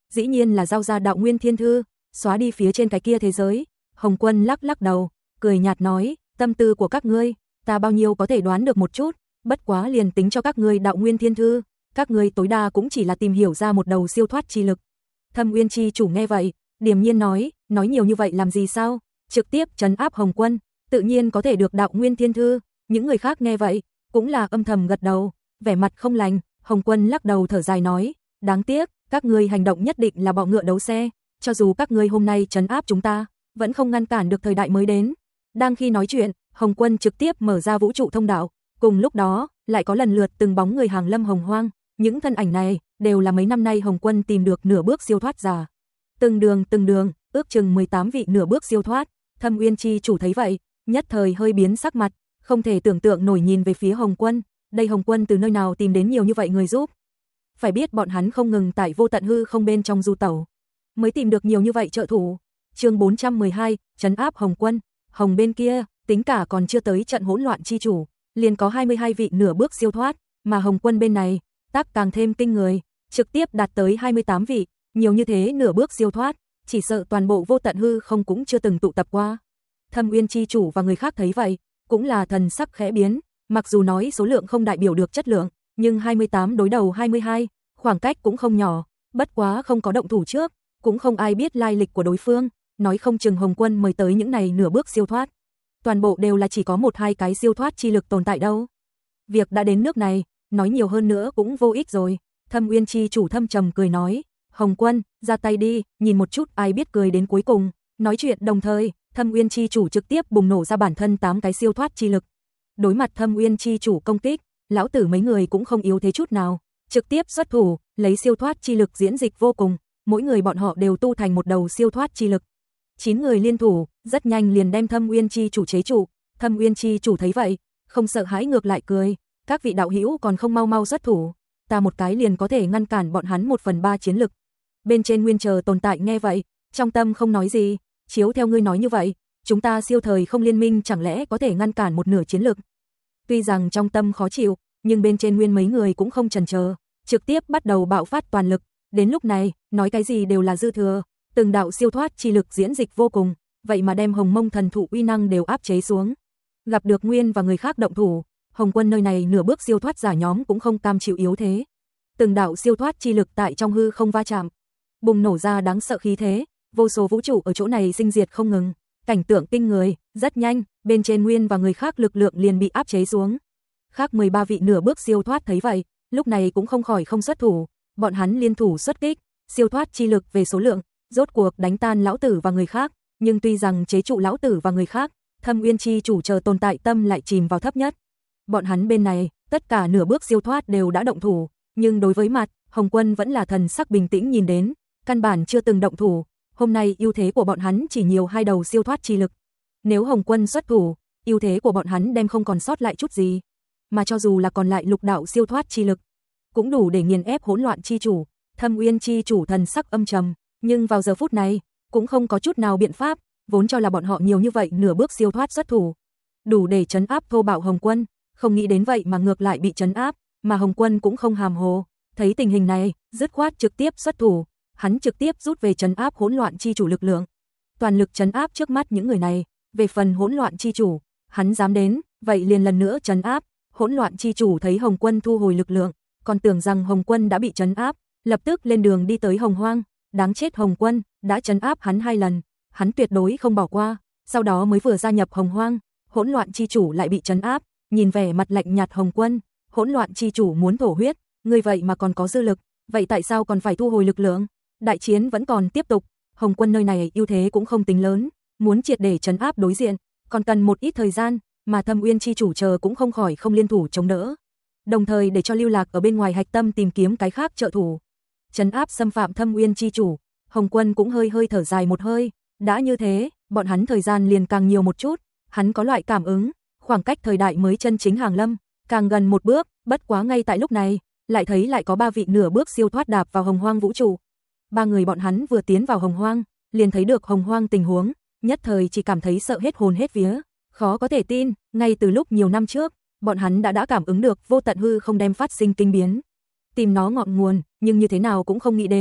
Dĩ nhiên là giao ra Đạo Nguyên Thiên Thư, xóa đi phía trên cái kia thế giới. Hồng Quân lắc lắc đầu, cười nhạt nói, tâm tư của các ngươi, ta bao nhiêu có thể đoán được một chút, bất quá liền tính cho các ngươi Đạo Nguyên Thiên Thư, các ngươi tối đa cũng chỉ là tìm hiểu ra một đầu siêu thoát chi lực. Thâm Uyên chi chủ nghe vậy, điềm nhiên nói, nói nhiều như vậy làm gì sao, trực tiếp trấn áp Hồng Quân, tự nhiên có thể được Đạo Nguyên Thiên Thư. Những người khác nghe vậy, cũng là âm thầm gật đầu, vẻ mặt không lành. Hồng Quân lắc đầu thở dài nói, đáng tiếc, các ngươi hành động nhất định là bọ ngựa đấu xe, cho dù các ngươi hôm nay trấn áp chúng ta, vẫn không ngăn cản được thời đại mới đến. Đang khi nói chuyện, Hồng Quân trực tiếp mở ra vũ trụ thông đạo, cùng lúc đó, lại có lần lượt từng bóng người hàng lâm hồng hoang, những thân ảnh này đều là mấy năm nay Hồng Quân tìm được nửa bước siêu thoát giả. Từng đường từng đường, ước chừng mười tám vị nửa bước siêu thoát. Thâm Uyên chi chủ thấy vậy, nhất thời hơi biến sắc mặt, không thể tưởng tượng nổi nhìn về phía Hồng Quân, đây Hồng Quân từ nơi nào tìm đến nhiều như vậy người giúp? Phải biết bọn hắn không ngừng tại vô tận hư không bên trong du tẩu, mới tìm được nhiều như vậy trợ thủ. Chương bốn trăm mười hai, trấn áp Hồng Quân. Hồng bên kia, tính cả còn chưa tới trận hỗn loạn chi chủ, liền có hai mươi hai vị nửa bước siêu thoát, mà Hồng Quân bên này, tác càng thêm kinh người, trực tiếp đạt tới hai mươi tám vị, nhiều như thế nửa bước siêu thoát, chỉ sợ toàn bộ vô tận hư không cũng chưa từng tụ tập qua. Thâm Uyên chi chủ và người khác thấy vậy, cũng là thần sắc khẽ biến, mặc dù nói số lượng không đại biểu được chất lượng, nhưng hai mươi tám đối đầu hai mươi hai, khoảng cách cũng không nhỏ, bất quá không có động thủ trước, cũng không ai biết lai lịch của đối phương, nói không chừng Hồng Quân mời tới những này nửa bước siêu thoát, toàn bộ đều là chỉ có một hai cái siêu thoát chi lực tồn tại đâu. Việc đã đến nước này, nói nhiều hơn nữa cũng vô ích rồi. Thâm Uyên chi chủ thâm trầm cười nói, Hồng Quân, ra tay đi, nhìn một chút ai biết cười đến cuối cùng. Nói chuyện đồng thời, Thâm Uyên chi chủ trực tiếp bùng nổ ra bản thân tám cái siêu thoát chi lực. Đối mặt Thâm Uyên chi chủ công kích, lão tử mấy người cũng không yếu thế chút nào, trực tiếp xuất thủ, lấy siêu thoát chi lực diễn dịch vô cùng, mỗi người bọn họ đều tu thành một đầu siêu thoát chi lực. Chín người liên thủ, rất nhanh liền đem Thâm Uyên chi chủ chế trụ. Thâm Uyên chi chủ thấy vậy, không sợ hãi ngược lại cười, các vị đạo hữu còn không mau mau xuất thủ, ta một cái liền có thể ngăn cản bọn hắn một phần ba chiến lực. Bên trên nguyên chờ tồn tại nghe vậy, trong tâm không nói gì, chiếu theo ngươi nói như vậy, chúng ta siêu thời không liên minh chẳng lẽ có thể ngăn cản một nửa chiến lực. Tuy rằng trong tâm khó chịu, nhưng bên trên nguyên mấy người cũng không chần chờ, trực tiếp bắt đầu bạo phát toàn lực, đến lúc này, nói cái gì đều là dư thừa, từng đạo siêu thoát chi lực diễn dịch vô cùng, vậy mà đem Hồng Mông thần thụ uy năng đều áp chế xuống. Gặp được Nguyên và người khác động thủ, Hồng Quân nơi này nửa bước siêu thoát giả nhóm cũng không cam chịu yếu thế. Từng đạo siêu thoát chi lực tại trong hư không va chạm, bùng nổ ra đáng sợ khí thế, vô số vũ trụ ở chỗ này sinh diệt không ngừng, cảnh tượng kinh người, rất nhanh, bên trên Nguyên và người khác lực lượng liền bị áp chế xuống. Khác mười ba vị nửa bước siêu thoát thấy vậy, lúc này cũng không khỏi không xuất thủ, bọn hắn liên thủ xuất kích, siêu thoát chi lực về số lượng, rốt cuộc đánh tan lão tử và người khác, nhưng tuy rằng chế trụ lão tử và người khác, Thâm Uyên chi chủ chờ tồn tại tâm lại chìm vào thấp nhất. Bọn hắn bên này, tất cả nửa bước siêu thoát đều đã động thủ, nhưng đối với mặt, Hồng Quân vẫn là thần sắc bình tĩnh nhìn đến, căn bản chưa từng động thủ, hôm nay ưu thế của bọn hắn chỉ nhiều hai đầu siêu thoát chi lực. Nếu Hồng Quân xuất thủ, ưu thế của bọn hắn đem không còn sót lại chút gì, mà cho dù là còn lại lục đạo siêu thoát chi lực, cũng đủ để nghiền ép hỗn loạn chi chủ. Thâm Uyên chi chủ thần sắc âm trầm, nhưng vào giờ phút này, cũng không có chút nào biện pháp, vốn cho là bọn họ nhiều như vậy nửa bước siêu thoát xuất thủ, đủ để trấn áp thô bạo Hồng Quân, không nghĩ đến vậy mà ngược lại bị trấn áp, mà Hồng Quân cũng không hàm hồ, thấy tình hình này, dứt khoát trực tiếp xuất thủ, hắn trực tiếp rút về trấn áp hỗn loạn chi chủ lực lượng, toàn lực trấn áp trước mắt những người này. Về phần hỗn loạn chi chủ, hắn dám đến, vậy liền lần nữa trấn áp. Hỗn loạn chi chủ thấy Hồng Quân thu hồi lực lượng, còn tưởng rằng Hồng Quân đã bị trấn áp, lập tức lên đường đi tới Hồng Hoang, đáng chết Hồng Quân, đã trấn áp hắn hai lần, hắn tuyệt đối không bỏ qua. Sau đó mới vừa gia nhập Hồng Hoang, hỗn loạn chi chủ lại bị trấn áp, nhìn vẻ mặt lạnh nhạt Hồng Quân, hỗn loạn chi chủ muốn thổ huyết, ngươi vậy mà còn có dư lực, vậy tại sao còn phải thu hồi lực lượng? Đại chiến vẫn còn tiếp tục, Hồng Quân nơi này ưu thế cũng không tính lớn, muốn triệt để trấn áp đối diện, còn cần một ít thời gian, mà Thâm Uyên chi chủ chờ cũng không khỏi không liên thủ chống đỡ, đồng thời để cho Lưu Lạc ở bên ngoài hạch tâm tìm kiếm cái khác trợ thủ. Trấn áp xâm phạm Thâm Uyên chi chủ, Hồng Quân cũng hơi hơi thở dài một hơi, đã như thế, bọn hắn thời gian liền càng nhiều một chút, hắn có loại cảm ứng, khoảng cách thời đại mới chân chính hàng lâm, càng gần một bước, bất quá ngay tại lúc này, lại thấy lại có ba vị nửa bước siêu thoát đạp vào Hồng Hoang vũ trụ. Ba người bọn hắn vừa tiến vào Hồng Hoang, liền thấy được Hồng Hoang tình huống, nhất thời chỉ cảm thấy sợ hết hồn hết vía, khó có thể tin, ngay từ lúc nhiều năm trước, bọn hắn đã đã cảm ứng được vô tận hư không đem phát sinh kinh biến, tìm nó ngọn nguồn, nhưng như thế nào cũng không nghĩ đến,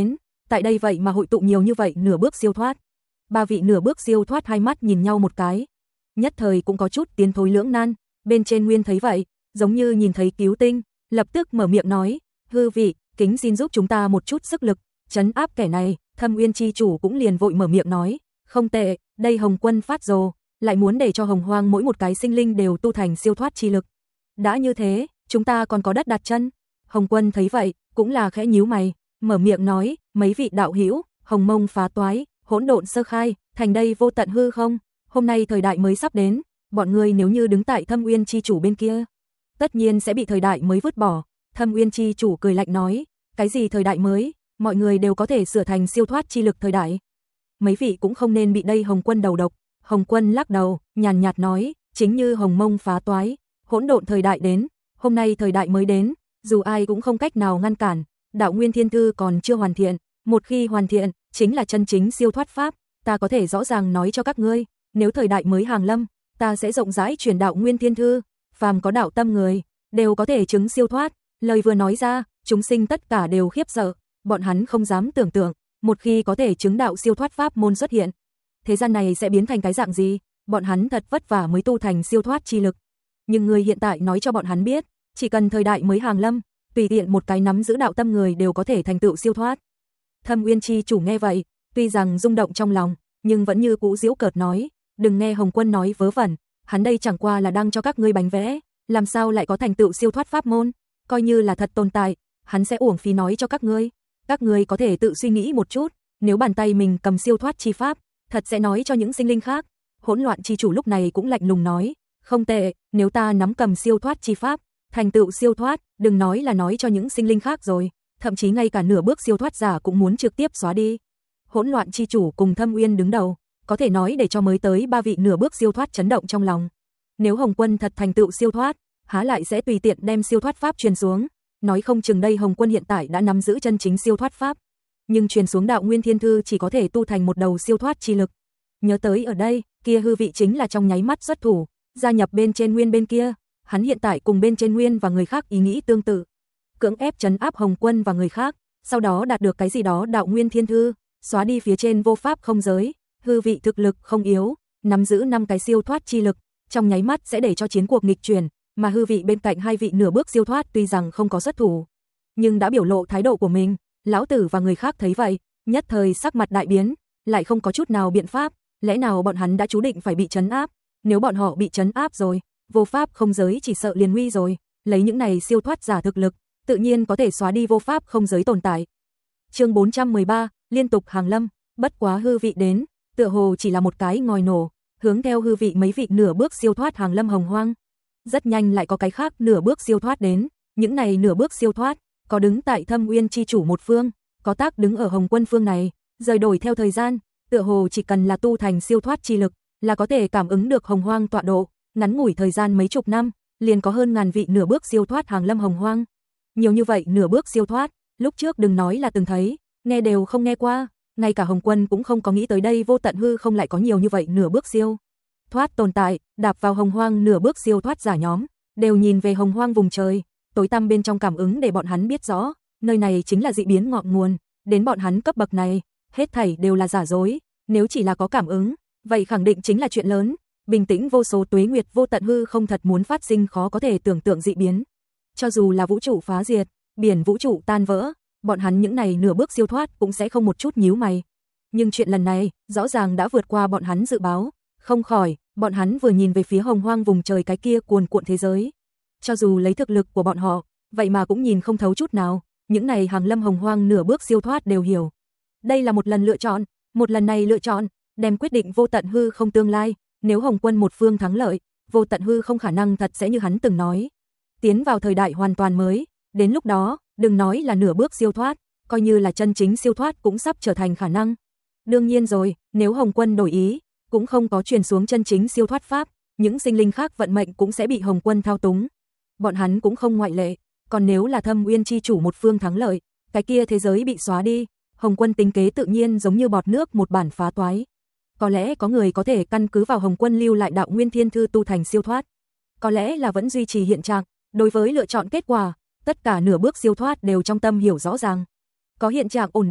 tại đây vậy mà hội tụ nhiều như vậy nửa bước siêu thoát. Ba vị nửa bước siêu thoát hai mắt nhìn nhau một cái, nhất thời cũng có chút tiến thối lưỡng nan. Bên trên Nguyên thấy vậy, giống như nhìn thấy cứu tinh, lập tức mở miệng nói, hư vị, kính xin giúp chúng ta một chút sức lực, trấn áp kẻ này. Thâm Uyên chi chủ cũng liền vội mở miệng nói, không tệ, đây Hồng Quân phát rồ, lại muốn để cho Hồng Hoang mỗi một cái sinh linh đều tu thành siêu thoát chi lực. Đã như thế, chúng ta còn có đất đặt chân. Hồng Quân thấy vậy, cũng là khẽ nhíu mày, mở miệng nói, mấy vị đạo hữu, Hồng Mông phá toái, hỗn độn sơ khai, thành đây vô tận hư không, hôm nay thời đại mới sắp đến, bọn ngươi nếu như đứng tại Thâm Uyên chi chủ bên kia, tất nhiên sẽ bị thời đại mới vứt bỏ. Thâm Uyên chi chủ cười lạnh nói, cái gì thời đại mới, mọi người đều có thể sửa thành siêu thoát chi lực thời đại. Mấy vị cũng không nên bị đây Hồng Quân đầu độc. Hồng Quân lắc đầu, nhàn nhạt nói, chính như Hồng Mông phá toái, hỗn độn thời đại đến, hôm nay thời đại mới đến, dù ai cũng không cách nào ngăn cản, đạo nguyên thiên thư còn chưa hoàn thiện, một khi hoàn thiện, chính là chân chính siêu thoát pháp, ta có thể rõ ràng nói cho các ngươi, nếu thời đại mới hàng lâm, ta sẽ rộng rãi truyền đạo nguyên thiên thư, phàm có đạo tâm người, đều có thể chứng siêu thoát. Lời vừa nói ra, chúng sinh tất cả đều khiếp sợ, bọn hắn không dám tưởng tượng, một khi có thể chứng đạo siêu thoát pháp môn xuất hiện, thế gian này sẽ biến thành cái dạng gì, bọn hắn thật vất vả mới tu thành siêu thoát chi lực. Nhưng người hiện tại nói cho bọn hắn biết, chỉ cần thời đại mới hàng lâm, tùy tiện một cái nắm giữ đạo tâm người đều có thể thành tựu siêu thoát. Thâm Uyên chi chủ nghe vậy, tuy rằng rung động trong lòng, nhưng vẫn như cũ giễu cợt nói, đừng nghe Hồng Quân nói vớ vẩn, hắn đây chẳng qua là đang cho các ngươi bánh vẽ, làm sao lại có thành tựu siêu thoát pháp môn, coi như là thật tồn tại, hắn sẽ uổng phí nói cho các ngươi. Các ngươi có thể tự suy nghĩ một chút, nếu bàn tay mình cầm siêu thoát chi pháp, thật sẽ nói cho những sinh linh khác. Hỗn loạn chi chủ lúc này cũng lạnh lùng nói, không tệ, nếu ta nắm cầm siêu thoát chi pháp, thành tựu siêu thoát, đừng nói là nói cho những sinh linh khác rồi, thậm chí ngay cả nửa bước siêu thoát giả cũng muốn trực tiếp xóa đi. Hỗn loạn chi chủ cùng Thâm Uyên đứng đầu, có thể nói để cho mới tới ba vị nửa bước siêu thoát chấn động trong lòng. Nếu Hồng Quân thật thành tựu siêu thoát, há lại sẽ tùy tiện đem siêu thoát pháp truyền xuống, nói không chừng đây Hồng Quân hiện tại đã nắm giữ chân chính siêu thoát pháp, nhưng truyền xuống đạo nguyên thiên thư chỉ có thể tu thành một đầu siêu thoát chi lực. Nhớ tới ở đây, kia hư vị chính là trong nháy mắt xuất thủ, gia nhập bên trên Nguyên bên kia, hắn hiện tại cùng bên trên Nguyên và người khác ý nghĩ tương tự, cưỡng ép trấn áp Hồng Quân và người khác, sau đó đạt được cái gì đó đạo nguyên thiên thư, xóa đi phía trên vô pháp không giới. Hư vị thực lực không yếu, nắm giữ năm cái siêu thoát chi lực, trong nháy mắt sẽ để cho chiến cuộc nghịch chuyển, mà hư vị bên cạnh hai vị nửa bước siêu thoát tuy rằng không có xuất thủ, nhưng đã biểu lộ thái độ của mình. Lão tử và người khác thấy vậy, nhất thời sắc mặt đại biến, lại không có chút nào biện pháp, lẽ nào bọn hắn đã chú định phải bị trấn áp? Nếu bọn họ bị trấn áp rồi, vô pháp không giới chỉ sợ liền nguy rồi, lấy những này siêu thoát giả thực lực, tự nhiên có thể xóa đi vô pháp không giới tồn tại. Chương bốn trăm mười ba, liên tục hàng lâm, bất quá hư vị đến, tựa hồ chỉ là một cái ngòi nổ, hướng theo hư vị mấy vị nửa bước siêu thoát hàng lâm Hồng Hoang. Rất nhanh lại có cái khác nửa bước siêu thoát đến, những này nửa bước siêu thoát, có đứng tại Thâm Uyên chi chủ một phương, có tác đứng ở Hồng Quân phương này, rời đổi theo thời gian, tựa hồ chỉ cần là tu thành siêu thoát chi lực, là có thể cảm ứng được Hồng Hoang tọa độ, ngắn ngủi thời gian mấy chục năm, liền có hơn ngàn vị nửa bước siêu thoát hàng lâm Hồng Hoang. Nhiều như vậy nửa bước siêu thoát, lúc trước đừng nói là từng thấy, nghe đều không nghe qua, ngay cả Hồng Quân cũng không có nghĩ tới đây vô tận hư không lại có nhiều như vậy nửa bước siêu thoát tồn tại. Đạp vào Hồng Hoang nửa bước siêu thoát giả nhóm, đều nhìn về Hồng Hoang vùng trời, tối tăm bên trong cảm ứng để bọn hắn biết rõ, nơi này chính là dị biến ngọn nguồn, đến bọn hắn cấp bậc này, hết thảy đều là giả dối, nếu chỉ là có cảm ứng, vậy khẳng định chính là chuyện lớn, bình tĩnh vô số tuế nguyệt vô tận hư không thật muốn phát sinh khó có thể tưởng tượng dị biến. Cho dù là vũ trụ phá diệt, biển vũ trụ tan vỡ, bọn hắn những này nửa bước siêu thoát cũng sẽ không một chút nhíu mày. Nhưng chuyện lần này, rõ ràng đã vượt qua bọn hắn dự báo, không khỏi, bọn hắn vừa nhìn về phía Hồng Hoang vùng trời cái kia cuồn cuộn thế giới. Cho dù lấy thực lực của bọn họ, vậy mà cũng nhìn không thấu chút nào, những này hàng lâm Hồng Hoang nửa bước siêu thoát đều hiểu. Đây là một lần lựa chọn, một lần này lựa chọn, đem quyết định vô tận hư không tương lai, nếu Hồng Quân một phương thắng lợi, vô tận hư không khả năng thật sẽ như hắn từng nói, tiến vào thời đại hoàn toàn mới, đến lúc đó, đừng nói là nửa bước siêu thoát, coi như là chân chính siêu thoát cũng sắp trở thành khả năng. Đương nhiên rồi, nếu Hồng Quân đổi ý, cũng không có truyền xuống chân chính siêu thoát pháp, những sinh linh khác vận mệnh cũng sẽ bị Hồng Quân thao túng. Bọn hắn cũng không ngoại lệ, còn nếu là Thâm Uyên chi chủ một phương thắng lợi, cái kia thế giới bị xóa đi, Hồng Quân tính kế tự nhiên giống như bọt nước một bản phá toái. Có lẽ có người có thể căn cứ vào Hồng Quân lưu lại đạo nguyên thiên thư tu thành siêu thoát, có lẽ là vẫn duy trì hiện trạng. Đối với lựa chọn kết quả, tất cả nửa bước siêu thoát đều trong tâm hiểu rõ ràng. Có hiện trạng ổn định,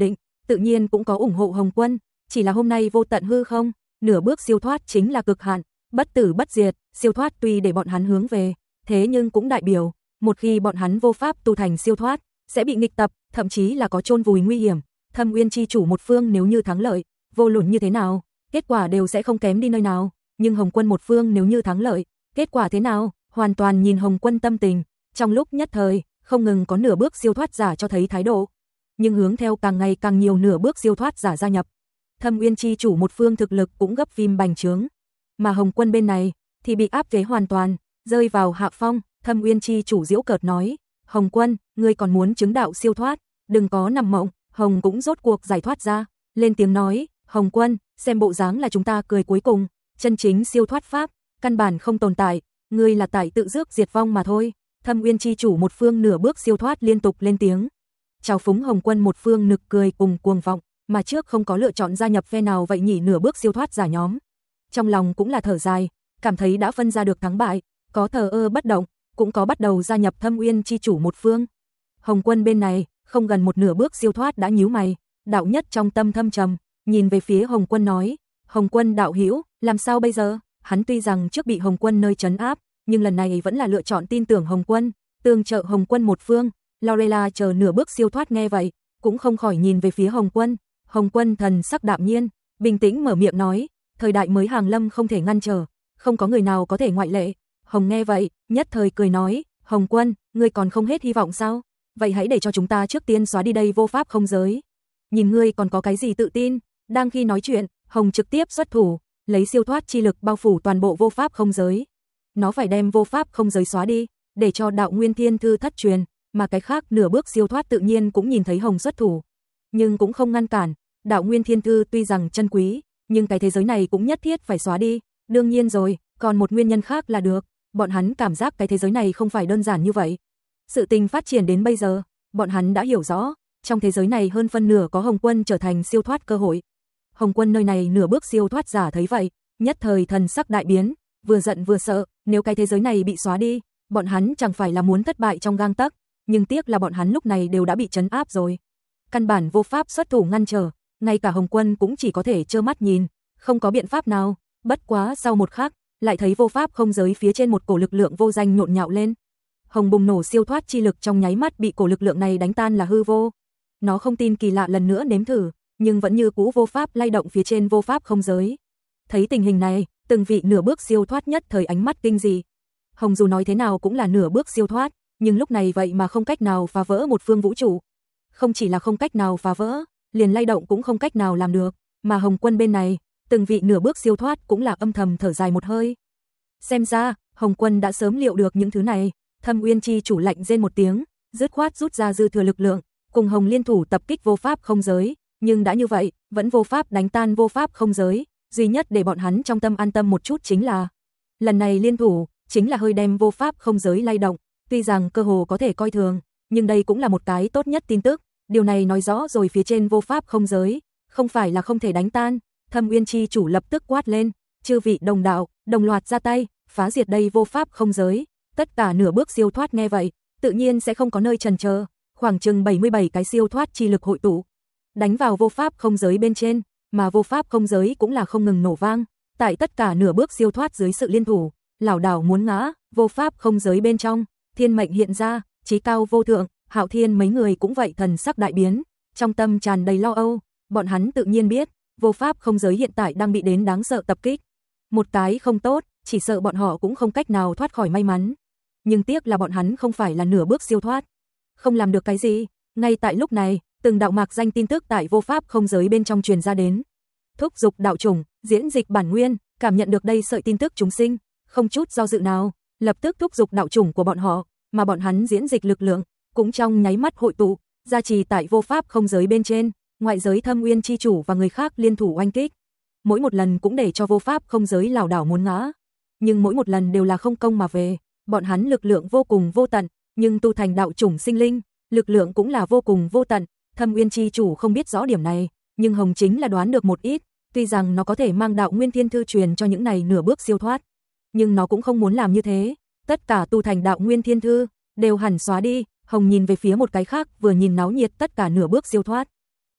tự nhiên cũng có ủng hộ Hồng Quân, chỉ là hôm nay vô tận hư không, nửa bước siêu thoát chính là cực hạn, bất tử bất diệt, siêu thoát tuy để bọn hắn hướng về, thế nhưng cũng đại biểu, một khi bọn hắn vô pháp tu thành siêu thoát, sẽ bị nghịch tập, thậm chí là có chôn vùi nguy hiểm. Thâm Uyên chi chủ một phương nếu như thắng lợi, vô luận như thế nào, kết quả đều sẽ không kém đi nơi nào, nhưng Hồng Quân một phương nếu như thắng lợi, kết quả thế nào, hoàn toàn nhìn Hồng Quân tâm tình. Trong lúc nhất thời, không ngừng có nửa bước siêu thoát giả cho thấy thái độ, nhưng hướng theo càng ngày càng nhiều nửa bước siêu thoát giả gia nhập. Thâm Uyên chi chủ một phương thực lực cũng gấp phim bành trướng, mà Hồng Quân bên này thì bị áp chế hoàn toàn, rơi vào hạ phong. Thâm Uyên chi chủ giễu cợt nói, Hồng Quân, ngươi còn muốn chứng đạo siêu thoát, đừng có nằm mộng. Hồng cũng rốt cuộc giải thoát ra, lên tiếng nói, Hồng Quân, xem bộ dáng là chúng ta cười cuối cùng, chân chính siêu thoát pháp, căn bản không tồn tại, ngươi là tại tự rước diệt vong mà thôi. Thâm Uyên chi chủ một phương nửa bước siêu thoát liên tục lên tiếng, chào phúng Hồng Quân một phương nực cười cùng cuồng vọng, mà trước không có lựa chọn gia nhập phe nào vậy nhỉ nửa bước siêu thoát giả nhóm. Trong lòng cũng là thở dài, cảm thấy đã phân ra được thắng bại, có thờ ơ bất động, cũng có bắt đầu gia nhập Thâm Uyên chi chủ một phương. Hồng Quân bên này, không gần một nửa bước siêu thoát đã nhíu mày, đạo nhất trong tâm thâm trầm, nhìn về phía Hồng Quân nói, Hồng Quân đạo hữu, làm sao bây giờ? Hắn tuy rằng trước bị Hồng Quân nơi trấn áp, nhưng lần này vẫn là lựa chọn tin tưởng Hồng Quân, tương trợ Hồng Quân một phương. Laurela chờ nửa bước siêu thoát nghe vậy, cũng không khỏi nhìn về phía Hồng Quân. Hồng Quân thần sắc đạm nhiên, bình tĩnh mở miệng nói, thời đại mới hàng lâm không thể ngăn trở, không có người nào có thể ngoại lệ. Hồng nghe vậy, nhất thời cười nói, Hồng Quân, ngươi còn không hết hy vọng sao? Vậy hãy để cho chúng ta trước tiên xóa đi đây vô pháp không giới. Nhìn ngươi còn có cái gì tự tin? Đang khi nói chuyện, Hồng trực tiếp xuất thủ, lấy siêu thoát chi lực bao phủ toàn bộ vô pháp không giới. Nó phải đem vô pháp không giới xóa đi, để cho đạo nguyên thiên thư thất truyền, mà cái khác nửa bước siêu thoát tự nhiên cũng nhìn thấy Hồng xuất thủ, nhưng cũng không ngăn cản. Đạo nguyên thiên thư tuy rằng chân quý, nhưng cái thế giới này cũng nhất thiết phải xóa đi. Đương nhiên rồi, còn một nguyên nhân khác là được, bọn hắn cảm giác cái thế giới này không phải đơn giản như vậy. Sự tình phát triển đến bây giờ, bọn hắn đã hiểu rõ, trong thế giới này hơn phân nửa có Hồng Quân trở thành siêu thoát cơ hội. Hồng Quân nơi này nửa bước siêu thoát giả thấy vậy, nhất thời thần sắc đại biến, vừa giận vừa sợ, nếu cái thế giới này bị xóa đi, bọn hắn chẳng phải là muốn thất bại trong gang tấc, nhưng tiếc là bọn hắn lúc này đều đã bị trấn áp rồi. Căn bản vô pháp xuất thủ ngăn trở, ngay cả Hồng Quân cũng chỉ có thể trơ mắt nhìn, không có biện pháp nào. Bất quá sau một khắc, lại thấy vô pháp không giới phía trên một cổ lực lượng vô danh nhộn nhạo lên. Hồng bùng nổ siêu thoát chi lực trong nháy mắt bị cổ lực lượng này đánh tan là hư vô. Nó không tin kỳ lạ lần nữa nếm thử, nhưng vẫn như cũ vô pháp lay động phía trên vô pháp không giới. Thấy tình hình này, từng vị nửa bước siêu thoát nhất thời ánh mắt kinh dị. Hồng dù nói thế nào cũng là nửa bước siêu thoát, nhưng lúc này vậy mà không cách nào phá vỡ một phương vũ trụ. Không chỉ là không cách nào phá vỡ, liền lay động cũng không cách nào làm được, mà Hồng Quân bên này, từng vị nửa bước siêu thoát cũng là âm thầm thở dài một hơi. Xem ra, Hồng Quân đã sớm liệu được những thứ này. Thâm Uyên chi chủ lạnh rên một tiếng, dứt khoát rút ra dư thừa lực lượng, cùng Hồng liên thủ tập kích vô pháp không giới, nhưng đã như vậy, vẫn vô pháp đánh tan vô pháp không giới, duy nhất để bọn hắn trong tâm an tâm một chút chính là lần này liên thủ, chính là hơi đem vô pháp không giới lay động, tuy rằng cơ hồ có thể coi thường, nhưng đây cũng là một cái tốt nhất tin tức, điều này nói rõ rồi phía trên vô pháp không giới, không phải là không thể đánh tan. Thâm Uyên chi chủ lập tức quát lên, chư vị đồng đạo, đồng loạt ra tay, phá diệt đây vô pháp không giới. Tất cả nửa bước siêu thoát nghe vậy, tự nhiên sẽ không có nơi chần chờ, khoảng chừng bảy mươi bảy cái siêu thoát chi lực hội tụ, đánh vào vô pháp không giới bên trên, mà vô pháp không giới cũng là không ngừng nổ vang, tại tất cả nửa bước siêu thoát dưới sự liên thủ, lảo đảo muốn ngã, vô pháp không giới bên trong, thiên mệnh hiện ra, chí cao vô thượng, Hạo Thiên mấy người cũng vậy thần sắc đại biến, trong tâm tràn đầy lo âu, bọn hắn tự nhiên biết, vô pháp không giới hiện tại đang bị đến đáng sợ tập kích. Một cái không tốt, chỉ sợ bọn họ cũng không cách nào thoát khỏi may mắn. Nhưng tiếc là bọn hắn không phải là nửa bước siêu thoát, không làm được cái gì. Ngay tại lúc này, từng đạo mạc danh tin tức tại vô pháp không giới bên trong truyền ra đến. Thúc dục đạo chủng, diễn dịch bản nguyên, cảm nhận được đây sợi tin tức chúng sinh, không chút do dự nào, lập tức thúc dục đạo chủng của bọn họ, mà bọn hắn diễn dịch lực lượng, cũng trong nháy mắt hội tụ, gia trì tại vô pháp không giới bên trên, ngoại giới Thâm Uyên chi chủ và người khác liên thủ oanh kích. Mỗi một lần cũng để cho vô pháp không giới lảo đảo muốn ngã, nhưng mỗi một lần đều là không công mà về. Bọn hắn lực lượng vô cùng vô tận, nhưng tu thành đạo chủng sinh linh, lực lượng cũng là vô cùng vô tận. Thâm Uyên chi chủ không biết rõ điểm này, nhưng Hồng chính là đoán được một ít, tuy rằng nó có thể mang đạo nguyên thiên thư truyền cho những này nửa bước siêu thoát, nhưng nó cũng không muốn làm như thế. Tất cả tu thành đạo nguyên thiên thư đều hẳn xóa đi. Hồng nhìn về phía một cái khác, vừa nhìn náo nhiệt tất cả nửa bước siêu thoát,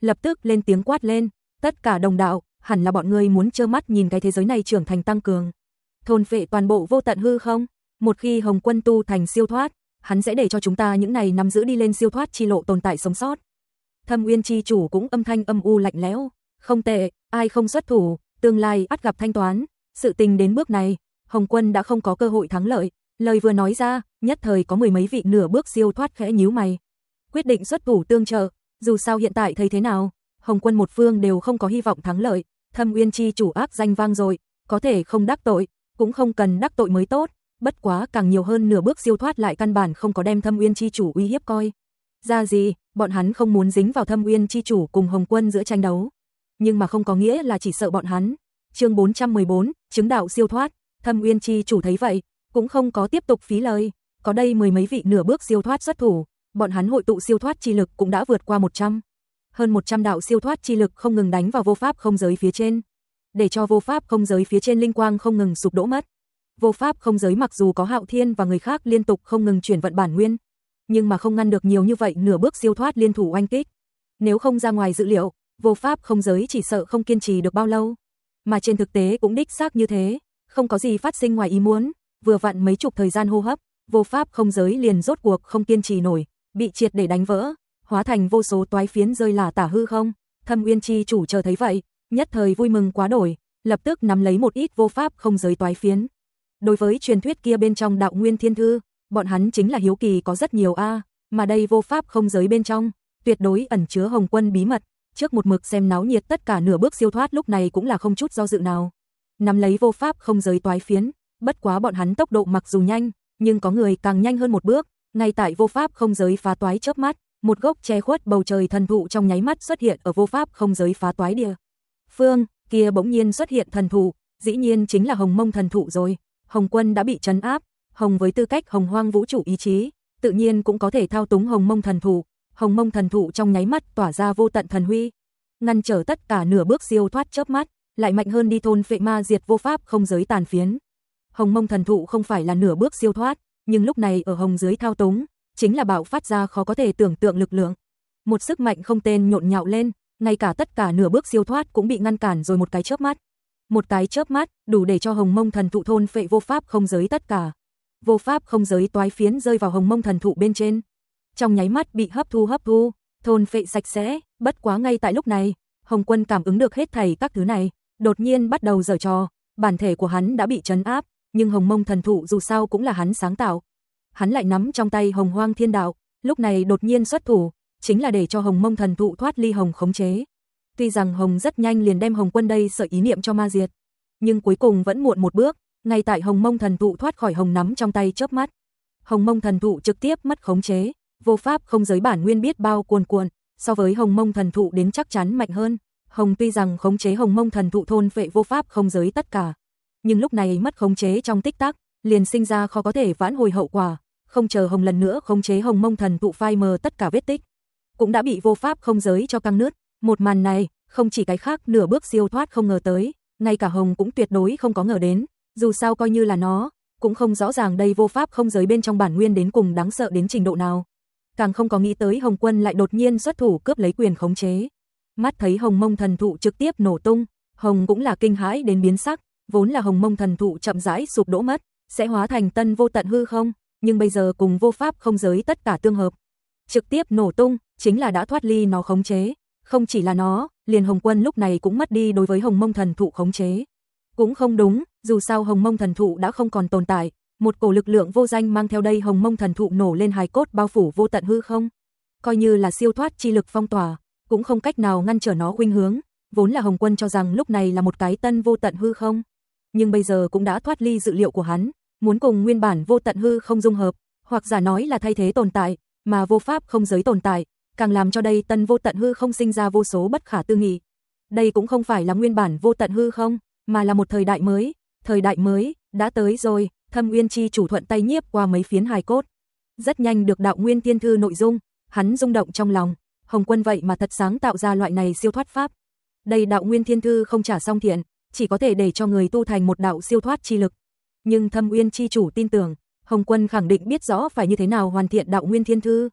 lập tức lên tiếng quát lên, tất cả đồng đạo, hẳn là bọn ngươi muốn trơ mắt nhìn cái thế giới này trưởng thành tăng cường, thôn phệ toàn bộ vô tận hư không? Một khi Hồng Quân tu thành siêu thoát, hắn sẽ để cho chúng ta những này nắm giữ đi lên siêu thoát chi lộ tồn tại sống sót. Thâm Uyên chi chủ cũng âm thanh âm u lạnh lẽo, không tệ, ai không xuất thủ, tương lai ắt gặp thanh toán. Sự tình đến bước này, Hồng Quân đã không có cơ hội thắng lợi, lời vừa nói ra, nhất thời có mười mấy vị nửa bước siêu thoát khẽ nhíu mày, quyết định xuất thủ tương trợ. Dù sao hiện tại thấy thế nào, Hồng Quân một phương đều không có hy vọng thắng lợi. Thâm Uyên chi chủ ác danh vang dội, có thể không đắc tội, cũng không cần đắc tội mới tốt. Bất quá càng nhiều hơn nửa bước siêu thoát lại căn bản không có đem Thâm Uyên chi chủ uy hiếp coi ra gì, bọn hắn không muốn dính vào Thâm Uyên chi chủ cùng Hồng Quân giữa tranh đấu, nhưng mà không có nghĩa là chỉ sợ bọn hắn. Chương bốn trăm mười bốn, chứng đạo siêu thoát. Thâm Uyên chi chủ thấy vậy, cũng không có tiếp tục phí lời, có đây mười mấy vị nửa bước siêu thoát xuất thủ, bọn hắn hội tụ siêu thoát chi lực cũng đã vượt qua một trăm. Hơn một trăm đạo siêu thoát chi lực không ngừng đánh vào vô pháp không giới phía trên, để cho vô pháp không giới phía trên linh quang không ngừng sụp đổ mất. Vô pháp không giới mặc dù có Hạo Thiên và người khác liên tục không ngừng chuyển vận bản nguyên, nhưng mà không ngăn được nhiều như vậy nửa bước siêu thoát liên thủ oanh kích. Nếu không ra ngoài dự liệu, vô pháp không giới chỉ sợ không kiên trì được bao lâu. Mà trên thực tế cũng đích xác như thế, không có gì phát sinh ngoài ý muốn, vừa vặn mấy chục thời gian hô hấp, vô pháp không giới liền rốt cuộc không kiên trì nổi, bị triệt để đánh vỡ, hóa thành vô số toái phiến rơi lả tả hư không. Thâm Uyên chi chủ chờ thấy vậy, nhất thời vui mừng quá đổi, lập tức nắm lấy một ít vô pháp không giới toái phiến. Đối với truyền thuyết kia bên trong đạo nguyên thiên thư, bọn hắn chính là hiếu kỳ có rất nhiều a, mà đây vô pháp không giới bên trong, tuyệt đối ẩn chứa Hồng Quân bí mật. Trước một mực xem náo nhiệt tất cả nửa bước siêu thoát lúc này cũng là không chút do dự nào, nắm lấy vô pháp không giới toái phiến. Bất quá bọn hắn tốc độ mặc dù nhanh, nhưng có người càng nhanh hơn một bước, ngay tại vô pháp không giới phá toái chớp mắt, một gốc che khuất bầu trời thần thụ trong nháy mắt xuất hiện ở vô pháp không giới phá toái địa phương, kia bỗng nhiên xuất hiện thần thụ, dĩ nhiên chính là Hồng Mông thần thụ rồi. Hồng Quân đã bị trấn áp, Hồng với tư cách Hồng Hoang vũ trụ ý chí, tự nhiên cũng có thể thao túng Hồng Mông thần thụ. Hồng Mông thần thụ trong nháy mắt tỏa ra vô tận thần huy, ngăn trở tất cả nửa bước siêu thoát chớp mắt, lại mạnh hơn đi thôn phệ ma diệt vô pháp không giới tàn phiến. Hồng Mông thần thụ không phải là nửa bước siêu thoát, nhưng lúc này ở Hồng dưới thao túng, chính là bạo phát ra khó có thể tưởng tượng lực lượng. Một sức mạnh không tên nhộn nhạo lên, ngay cả tất cả nửa bước siêu thoát cũng bị ngăn cản rồi một cái chớp mắt. Một cái chớp mắt, đủ để cho Hồng Mông thần thụ thôn phệ vô pháp không giới tất cả. Vô pháp không giới toái phiến rơi vào Hồng Mông thần thụ bên trên, trong nháy mắt bị hấp thu hấp thu, thôn phệ sạch sẽ. Bất quá ngay tại lúc này, Hồng Quân cảm ứng được hết thảy các thứ này, đột nhiên bắt đầu giở trò. Bản thể của hắn đã bị trấn áp, nhưng Hồng Mông thần thụ dù sao cũng là hắn sáng tạo. Hắn lại nắm trong tay Hồng Hoang Thiên Đạo, lúc này đột nhiên xuất thủ, chính là để cho Hồng Mông thần thụ thoát ly Hồng khống chế. Tuy rằng Hồng rất nhanh liền đem Hồng Quân đây sợi ý niệm cho ma diệt, nhưng cuối cùng vẫn muộn một bước, ngay tại Hồng Mông thần thụ thoát khỏi Hồng nắm trong tay chớp mắt, Hồng Mông thần thụ trực tiếp mất khống chế, vô pháp không giới bản nguyên biết bao cuồn cuộn, so với Hồng Mông thần thụ đến chắc chắn mạnh hơn. Hồng tuy rằng khống chế Hồng Mông thần thụ thôn phệ vô pháp không giới tất cả, nhưng lúc này mất khống chế trong tích tắc, liền sinh ra khó có thể vãn hồi hậu quả. Không chờ Hồng lần nữa khống chế Hồng Mông thần thụ phai mờ tất cả vết tích, cũng đã bị vô pháp không giới cho căng nứt. Một màn này, không chỉ cái khác nửa bước siêu thoát không ngờ tới, ngay cả Hồng cũng tuyệt đối không có ngờ đến. Dù sao coi như là nó, cũng không rõ ràng đây vô pháp không giới bên trong bản nguyên đến cùng đáng sợ đến trình độ nào. Càng không có nghĩ tới Hồng Quân lại đột nhiên xuất thủ cướp lấy quyền khống chế. Mắt thấy Hồng Mông thần thụ trực tiếp nổ tung, Hồng cũng là kinh hãi đến biến sắc, vốn là Hồng Mông thần thụ chậm rãi sụp đổ mất, sẽ hóa thành tân vô tận hư không, nhưng bây giờ cùng vô pháp không giới tất cả tương hợp, trực tiếp nổ tung, chính là đã thoát ly nó khống chế. Không chỉ là nó, liền Hồng Quân lúc này cũng mất đi đối với Hồng Mông thần thụ khống chế. Cũng không đúng, dù sao Hồng Mông thần thụ đã không còn tồn tại, một cổ lực lượng vô danh mang theo đây Hồng Mông thần thụ nổ lên hài cốt bao phủ vô tận hư không. Coi như là siêu thoát chi lực phong tỏa, cũng không cách nào ngăn trở nó khuynh hướng. Vốn là Hồng Quân cho rằng lúc này là một cái tân vô tận hư không, nhưng bây giờ cũng đã thoát ly dự liệu của hắn, muốn cùng nguyên bản vô tận hư không dung hợp, hoặc giả nói là thay thế tồn tại, mà vô pháp không giới tồn tại, càng làm cho đây tân vô tận hư không sinh ra vô số bất khả tư nghị. Đây cũng không phải là nguyên bản vô tận hư không, mà là một thời đại mới, thời đại mới đã tới rồi. Thâm Uyên chi chủ thuận tay nhiếp qua mấy phiến hài cốt, rất nhanh được đạo nguyên tiên thư nội dung, hắn rung động trong lòng, Hồng Quân vậy mà thật sáng tạo ra loại này siêu thoát pháp. Đây đạo nguyên thiên thư không trả xong thiện, chỉ có thể để cho người tu thành một đạo siêu thoát chi lực. Nhưng Thâm Uyên chi chủ tin tưởng, Hồng Quân khẳng định biết rõ phải như thế nào hoàn thiện đạo nguyên thiên thư.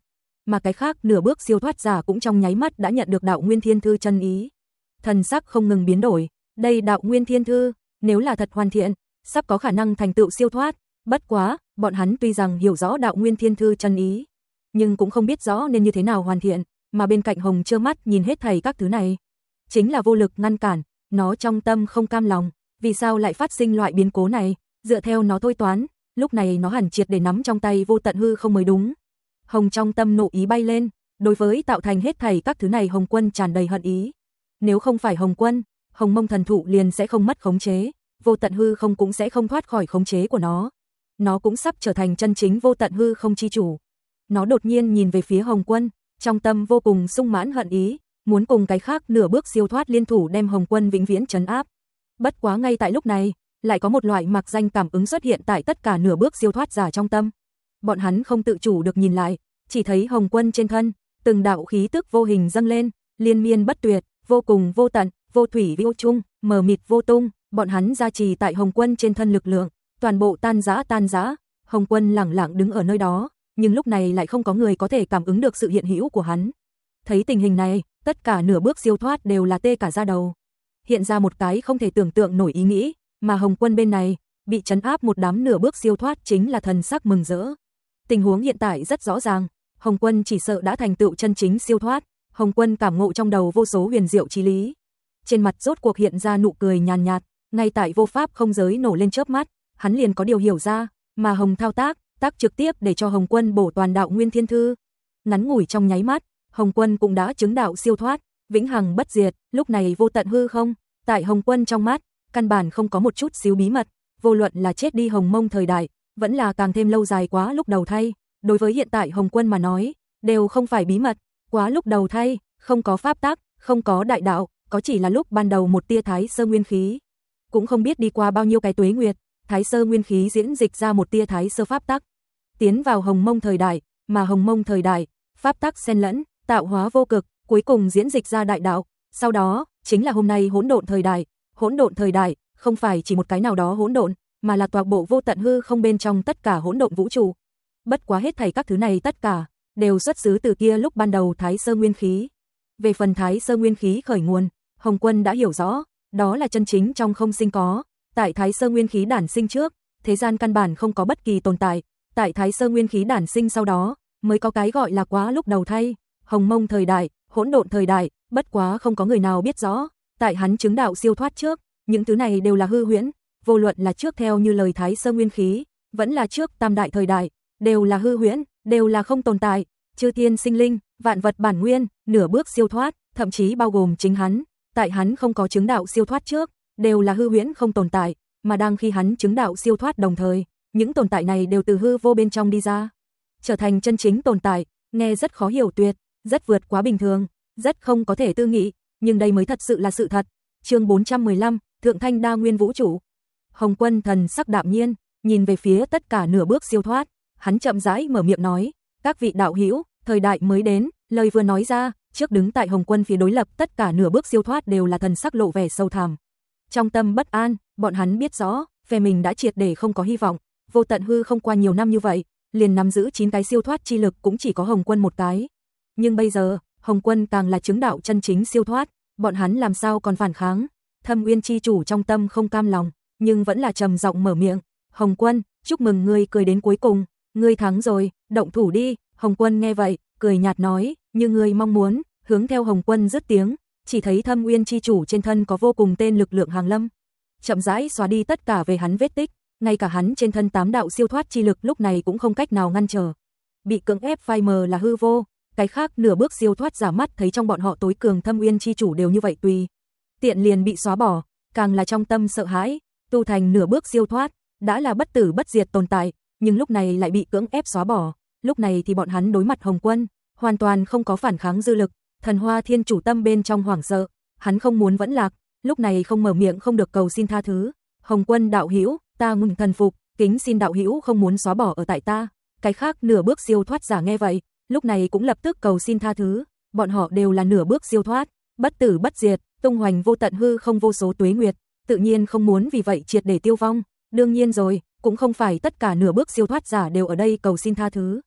mà cái khác nửa bước siêu thoát giả cũng trong nháy mắt đã nhận được đạo Nguyên Thiên Thư chân ý. Thần sắc không ngừng biến đổi, đây đạo Nguyên Thiên Thư, nếu là thật hoàn thiện, sắp có khả năng thành tựu siêu thoát, bất quá, bọn hắn tuy rằng hiểu rõ đạo Nguyên Thiên Thư chân ý, nhưng cũng không biết rõ nên như thế nào hoàn thiện, mà bên cạnh Hồng trơ mắt nhìn hết thảy các thứ này, chính là vô lực ngăn cản, nó trong tâm không cam lòng, vì sao lại phát sinh loại biến cố này, dựa theo nó thôi toán, lúc này nó hẳn triệt để nắm trong tay vô tận hư không mới đúng. Hồng trong tâm nộ ý bay lên, đối với tạo thành hết thảy các thứ này Hồng Quân tràn đầy hận ý. Nếu không phải Hồng Quân, Hồng Mông thần thụ liền sẽ không mất khống chế, vô tận hư không cũng sẽ không thoát khỏi khống chế của nó. Nó cũng sắp trở thành chân chính vô tận hư không chi chủ. Nó đột nhiên nhìn về phía Hồng Quân, trong tâm vô cùng sung mãn hận ý, muốn cùng cái khác nửa bước siêu thoát liên thủ đem Hồng Quân vĩnh viễn trấn áp. Bất quá ngay tại lúc này, lại có một loại mặc danh cảm ứng xuất hiện tại tất cả nửa bước siêu thoát giả trong tâm. Bọn hắn không tự chủ được nhìn lại, chỉ thấy Hồng Quân trên thân, từng đạo khí tức vô hình dâng lên, liên miên bất tuyệt, vô cùng vô tận, vô thủy vô chung, mờ mịt vô tung, bọn hắn gia trì tại Hồng Quân trên thân lực lượng, toàn bộ tan rã tan rã. Hồng Quân lẳng lặng đứng ở nơi đó, nhưng lúc này lại không có người có thể cảm ứng được sự hiện hữu của hắn. Thấy tình hình này, tất cả nửa bước siêu thoát đều là tê cả da đầu. Hiện ra một cái không thể tưởng tượng nổi ý nghĩ, mà Hồng Quân bên này, bị trấn áp một đám nửa bước siêu thoát chính là thần sắc mừng rỡ. Tình huống hiện tại rất rõ ràng, Hồng Quân chỉ sợ đã thành tựu chân chính siêu thoát, Hồng Quân cảm ngộ trong đầu vô số huyền diệu chí lý. Trên mặt rốt cuộc hiện ra nụ cười nhàn nhạt, ngay tại vô pháp không giới nổ lên chớp mắt, hắn liền có điều hiểu ra, mà Hồng thao tác, tác trực tiếp để cho Hồng Quân bổ toàn đạo Nguyên Thiên Thư. Ngắn ngủi trong nháy mắt, Hồng Quân cũng đã chứng đạo siêu thoát, vĩnh hằng bất diệt, lúc này vô tận hư không, tại Hồng Quân trong mắt, căn bản không có một chút xíu bí mật, vô luận là chết đi Hồng Mông thời đại, vẫn là càng thêm lâu dài quá lúc đầu thay, đối với hiện tại Hồng Quân mà nói, đều không phải bí mật, quá lúc đầu thay, không có pháp tắc, không có đại đạo, có chỉ là lúc ban đầu một tia thái sơ nguyên khí. Cũng không biết đi qua bao nhiêu cái tuế nguyệt, thái sơ nguyên khí diễn dịch ra một tia thái sơ pháp tắc, tiến vào Hồng Mông thời đại, mà Hồng Mông thời đại, pháp tắc xen lẫn, tạo hóa vô cực, cuối cùng diễn dịch ra đại đạo, sau đó chính là hôm nay hỗn độn thời đại. Hỗn độn thời đại không phải chỉ một cái nào đó hỗn độn, mà là toàn bộ vô tận hư không bên trong tất cả hỗn độn vũ trụ. Bất quá hết thảy các thứ này tất cả đều xuất xứ từ kia lúc ban đầu thái sơ nguyên khí. Về phần thái sơ nguyên khí khởi nguồn, Hồng Quân đã hiểu rõ, đó là chân chính trong không sinh có, tại thái sơ nguyên khí đản sinh trước, thế gian căn bản không có bất kỳ tồn tại, tại thái sơ nguyên khí đản sinh sau đó, mới có cái gọi là quá lúc đầu thay, Hồng Mông thời đại, hỗn độn thời đại, bất quá không có người nào biết rõ, tại hắn chứng đạo siêu thoát trước, những thứ này đều là hư huyễn, vô luận là trước theo như lời thái sơ nguyên khí, vẫn là trước tam đại thời đại, đều là hư huyễn, đều là không tồn tại, chư thiên sinh linh, vạn vật bản nguyên, nửa bước siêu thoát, thậm chí bao gồm chính hắn, tại hắn không có chứng đạo siêu thoát trước, đều là hư huyễn không tồn tại, mà đang khi hắn chứng đạo siêu thoát đồng thời, những tồn tại này đều từ hư vô bên trong đi ra, trở thành chân chính tồn tại, nghe rất khó hiểu tuyệt, rất vượt quá bình thường, rất không có thể tư nghị, nhưng đây mới thật sự là sự thật. Chương bốn trăm mười lăm, Thượng Thanh Đa Nguyên Vũ Trụ. Hồng Quân thần sắc đạm nhiên, nhìn về phía tất cả nửa bước siêu thoát, hắn chậm rãi mở miệng nói, các vị đạo hữu, thời đại mới đến, lời vừa nói ra, trước đứng tại Hồng Quân phía đối lập tất cả nửa bước siêu thoát đều là thần sắc lộ vẻ sâu thẳm. Trong tâm bất an, bọn hắn biết rõ, phe mình đã triệt để không có hy vọng, vô tận hư không qua nhiều năm như vậy, liền nắm giữ chín cái siêu thoát chi lực cũng chỉ có Hồng Quân một cái. Nhưng bây giờ, Hồng Quân càng là chứng đạo chân chính siêu thoát, bọn hắn làm sao còn phản kháng? Thâm Uyên chi chủ trong tâm không cam lòng, nhưng vẫn là trầm giọng mở miệng, "Hồng Quân, chúc mừng ngươi cười đến cuối cùng, ngươi thắng rồi, động thủ đi." Hồng Quân nghe vậy, cười nhạt nói, "Như ngươi mong muốn." Hướng theo Hồng Quân dứt tiếng, chỉ thấy Thâm Uyên chi chủ trên thân có vô cùng tên lực lượng hàng lâm, chậm rãi xóa đi tất cả về hắn vết tích, ngay cả hắn trên thân tám đạo siêu thoát chi lực lúc này cũng không cách nào ngăn trở. Bị cưỡng ép phai mờ là hư vô, cái khác nửa bước siêu thoát giả mắt thấy trong bọn họ tối cường Thâm Uyên chi chủ đều như vậy tùy tiện liền bị xóa bỏ, càng là trong tâm sợ hãi, tu thành nửa bước siêu thoát, đã là bất tử bất diệt tồn tại, nhưng lúc này lại bị cưỡng ép xóa bỏ, lúc này thì bọn hắn đối mặt Hồng Quân, hoàn toàn không có phản kháng dư lực, Thần Hoa Thiên chủ tâm bên trong hoảng sợ, hắn không muốn vẫn lạc, lúc này không mở miệng không được cầu xin tha thứ. Hồng Quân đạo hữu, ta ngừng thần phục, kính xin đạo hữu không muốn xóa bỏ ở tại ta. Cái khác nửa bước siêu thoát giả nghe vậy, lúc này cũng lập tức cầu xin tha thứ, bọn họ đều là nửa bước siêu thoát, bất tử bất diệt, tung hoành vô tận hư không vô số tuế nguyệt, tự nhiên không muốn vì vậy triệt để tiêu vong. Đương nhiên rồi, cũng không phải tất cả nửa bước siêu thoát giả đều ở đây cầu xin tha thứ.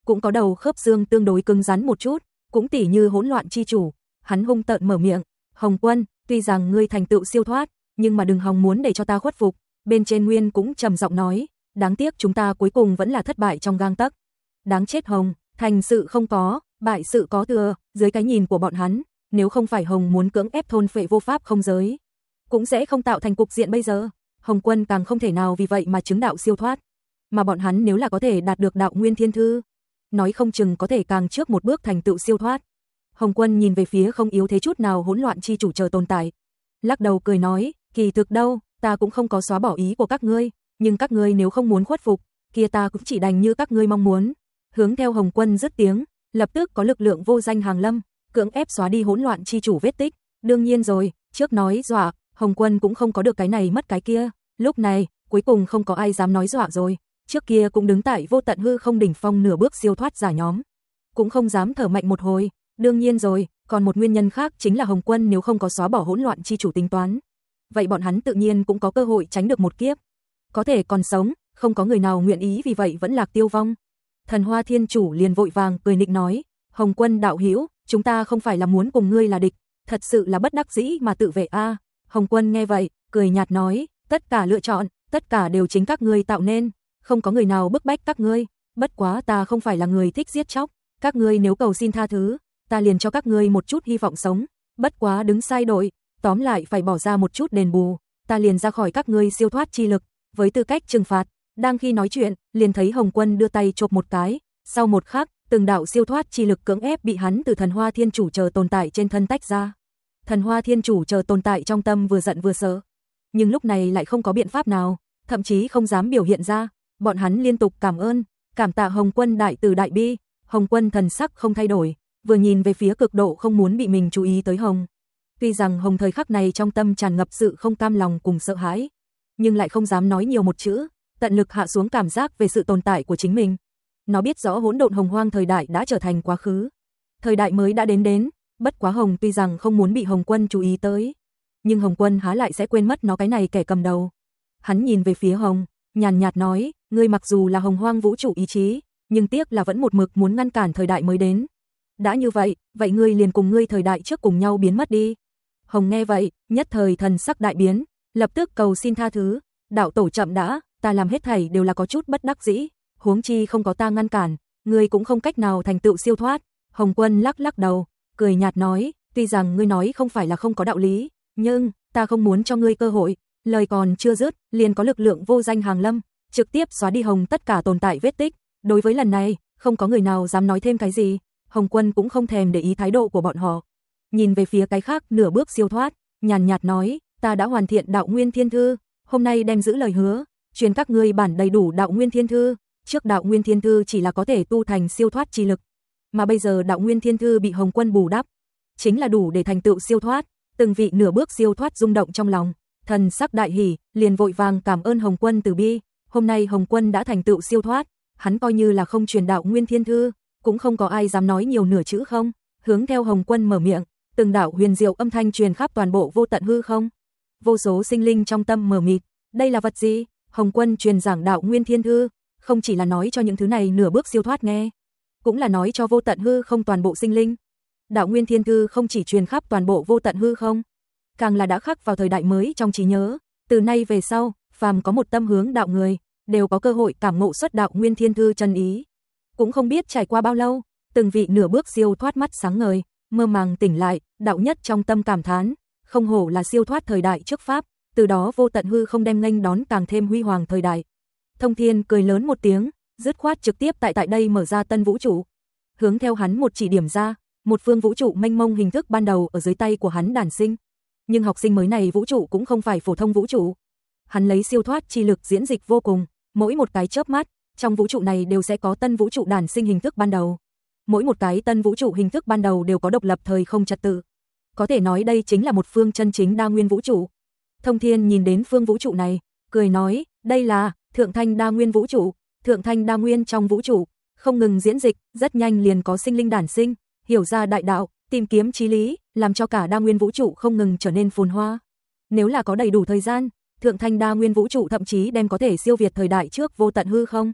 cũng có đầu khớp xương tương đối cứng rắn một chút, cũng tỉ như hỗn loạn chi chủ. Hắn hung tợn mở miệng, Hồng Quân, tuy rằng ngươi thành tựu siêu thoát, nhưng mà đừng hòng muốn để cho ta khuất phục. Bên trên Nguyên cũng trầm giọng nói, đáng tiếc chúng ta cuối cùng vẫn là thất bại trong gang tấc. Đáng chết Hồng, thành sự không có, bại sự có thừa, dưới cái nhìn của bọn hắn, nếu không phải Hồng muốn cưỡng ép thôn phệ vô pháp không giới, cũng sẽ không tạo thành cục diện bây giờ. Hồng Quân càng không thể nào vì vậy mà chứng đạo siêu thoát, mà bọn hắn nếu là có thể đạt được đạo nguyên thiên thư, nói không chừng có thể càng trước một bước thành tựu siêu thoát. Hồng Quân nhìn về phía không yếu thế chút nào hỗn loạn chi chủ chờ tồn tại, lắc đầu cười nói, kỳ thực đâu, ta cũng không có xóa bỏ ý của các ngươi, nhưng các ngươi nếu không muốn khuất phục, kia ta cũng chỉ đành như các ngươi mong muốn. Hướng theo Hồng Quân dứt tiếng, lập tức có lực lượng vô danh hàng lâm, cưỡng ép xóa đi hỗn loạn chi chủ vết tích. Đương nhiên rồi, trước nói dọa, Hồng Quân cũng không có được cái này mất cái kia, lúc này, cuối cùng không có ai dám nói dọa rồi. Trước kia cũng đứng tại vô tận hư không đỉnh phong nửa bước siêu thoát giả nhóm, cũng không dám thở mạnh một hồi. Đương nhiên rồi, còn một nguyên nhân khác chính là Hồng Quân nếu không có xóa bỏ hỗn loạn chi chủ tính toán, vậy bọn hắn tự nhiên cũng có cơ hội tránh được một kiếp, có thể còn sống, không có người nào nguyện ý vì vậy vẫn lạc tiêu vong. Thần Hoa Thiên Chủ liền vội vàng cười nịnh nói, Hồng Quân đạo hữu, chúng ta không phải là muốn cùng ngươi là địch, thật sự là bất đắc dĩ mà tự vệ a. Hồng Quân nghe vậy, cười nhạt nói, tất cả lựa chọn, tất cả đều chính các ngươi tạo nên, không có người nào bức bách các ngươi, bất quá ta không phải là người thích giết chóc, các ngươi nếu cầu xin tha thứ, ta liền cho các ngươi một chút hy vọng sống, bất quá đứng sai đội, tóm lại phải bỏ ra một chút đền bù, ta liền ra khỏi các ngươi siêu thoát chi lực, với tư cách trừng phạt. Đang khi nói chuyện, liền thấy Hồng Quân đưa tay chộp một cái, sau một khắc, từng đạo siêu thoát chi lực cưỡng ép bị hắn từ Thần Hoa Thiên Chủ chờ tồn tại trên thân tách ra. Thần Hoa Thiên Chủ chờ tồn tại trong tâm vừa giận vừa sợ, nhưng lúc này lại không có biện pháp nào, thậm chí không dám biểu hiện ra. Bọn hắn liên tục cảm ơn, cảm tạ Hồng Quân đại từ đại bi. Hồng Quân thần sắc không thay đổi, vừa nhìn về phía cực độ không muốn bị mình chú ý tới Hồng. Tuy rằng Hồng thời khắc này trong tâm tràn ngập sự không cam lòng cùng sợ hãi, nhưng lại không dám nói nhiều một chữ, tận lực hạ xuống cảm giác về sự tồn tại của chính mình. Nó biết rõ hỗn độn hồng hoang thời đại đã trở thành quá khứ, thời đại mới đã đến đến, bất quá Hồng tuy rằng không muốn bị Hồng Quân chú ý tới, nhưng Hồng Quân há lại sẽ quên mất nó cái này kẻ cầm đầu. Hắn nhìn về phía Hồng, nhàn nhạt nói, ngươi mặc dù là hồng hoang vũ trụ ý chí, nhưng tiếc là vẫn một mực muốn ngăn cản thời đại mới đến. Đã như vậy, vậy ngươi liền cùng ngươi thời đại trước cùng nhau biến mất đi. Hồng nghe vậy, nhất thời thần sắc đại biến, lập tức cầu xin tha thứ, đạo tổ chậm đã, ta làm hết thảy đều là có chút bất đắc dĩ, huống chi không có ta ngăn cản, ngươi cũng không cách nào thành tựu siêu thoát. Hồng Quân lắc lắc đầu, cười nhạt nói, tuy rằng ngươi nói không phải là không có đạo lý, nhưng ta không muốn cho ngươi cơ hội. Lời còn chưa dứt, liền có lực lượng vô danh hàng lâm, trực tiếp xóa đi Hồng tất cả tồn tại vết tích. Đối với lần này, không có người nào dám nói thêm cái gì, Hồng Quân cũng không thèm để ý thái độ của bọn họ. Nhìn về phía cái khác nửa bước siêu thoát, nhàn nhạt nói, ta đã hoàn thiện đạo nguyên thiên thư, hôm nay đem giữ lời hứa, truyền các ngươi bản đầy đủ đạo nguyên thiên thư. Trước đạo nguyên thiên thư chỉ là có thể tu thành siêu thoát chi lực, mà bây giờ đạo nguyên thiên thư bị Hồng Quân bù đắp, chính là đủ để thành tựu siêu thoát. Từng vị nửa bước siêu thoát rung động trong lòng, thần sắc đại hỉ, liền vội vàng cảm ơn Hồng Quân từ bi. Hôm nay Hồng Quân đã thành tựu siêu thoát, hắn coi như là không truyền đạo nguyên thiên thư, cũng không có ai dám nói nhiều nửa chữ không. Hướng theo Hồng Quân mở miệng, từng đạo huyền diệu âm thanh truyền khắp toàn bộ vô tận hư không. Vô số sinh linh trong tâm mờ mịt, đây là vật gì? Hồng Quân truyền giảng đạo nguyên thiên thư, không chỉ là nói cho những thứ này nửa bước siêu thoát nghe, cũng là nói cho vô tận hư không toàn bộ sinh linh. Đạo nguyên thiên thư không chỉ truyền khắp toàn bộ vô tận hư không, càng là đã khắc vào thời đại mới trong trí nhớ. Từ nay về sau, phàm có một tâm hướng đạo người, đều có cơ hội cảm ngộ xuất đạo nguyên thiên thư chân ý. Cũng không biết trải qua bao lâu, từng vị nửa bước siêu thoát mắt sáng ngời, mơ màng tỉnh lại, đạo nhất trong tâm cảm thán, không hổ là siêu thoát thời đại trước pháp, từ đó vô tận hư không đem nghênh đón càng thêm huy hoàng thời đại. Thông Thiên cười lớn một tiếng, dứt khoát trực tiếp tại tại đây mở ra tân vũ trụ. Hướng theo hắn một chỉ điểm ra, một phương vũ trụ mênh mông hình thức ban đầu ở dưới tay của hắn đản sinh. Nhưng học sinh mới này vũ trụ cũng không phải phổ thông vũ trụ. Hắn lấy siêu thoát chi lực diễn dịch vô cùng, mỗi một cái chớp mắt, trong vũ trụ này đều sẽ có tân vũ trụ đản sinh hình thức ban đầu. Mỗi một cái tân vũ trụ hình thức ban đầu đều có độc lập thời không trật tự. Có thể nói đây chính là một phương chân chính đa nguyên vũ trụ. Thông Thiên nhìn đến phương vũ trụ này, cười nói, đây là Thượng Thanh đa nguyên vũ trụ. Thượng Thanh đa nguyên trong vũ trụ, không ngừng diễn dịch, rất nhanh liền có sinh linh đản sinh, hiểu ra đại đạo, tìm kiếm chí lý, làm cho cả đa nguyên vũ trụ không ngừng trở nên phồn hoa. Nếu là có đầy đủ thời gian, Thượng Thanh đa nguyên vũ trụ thậm chí đem có thể siêu việt thời đại trước vô tận hư không.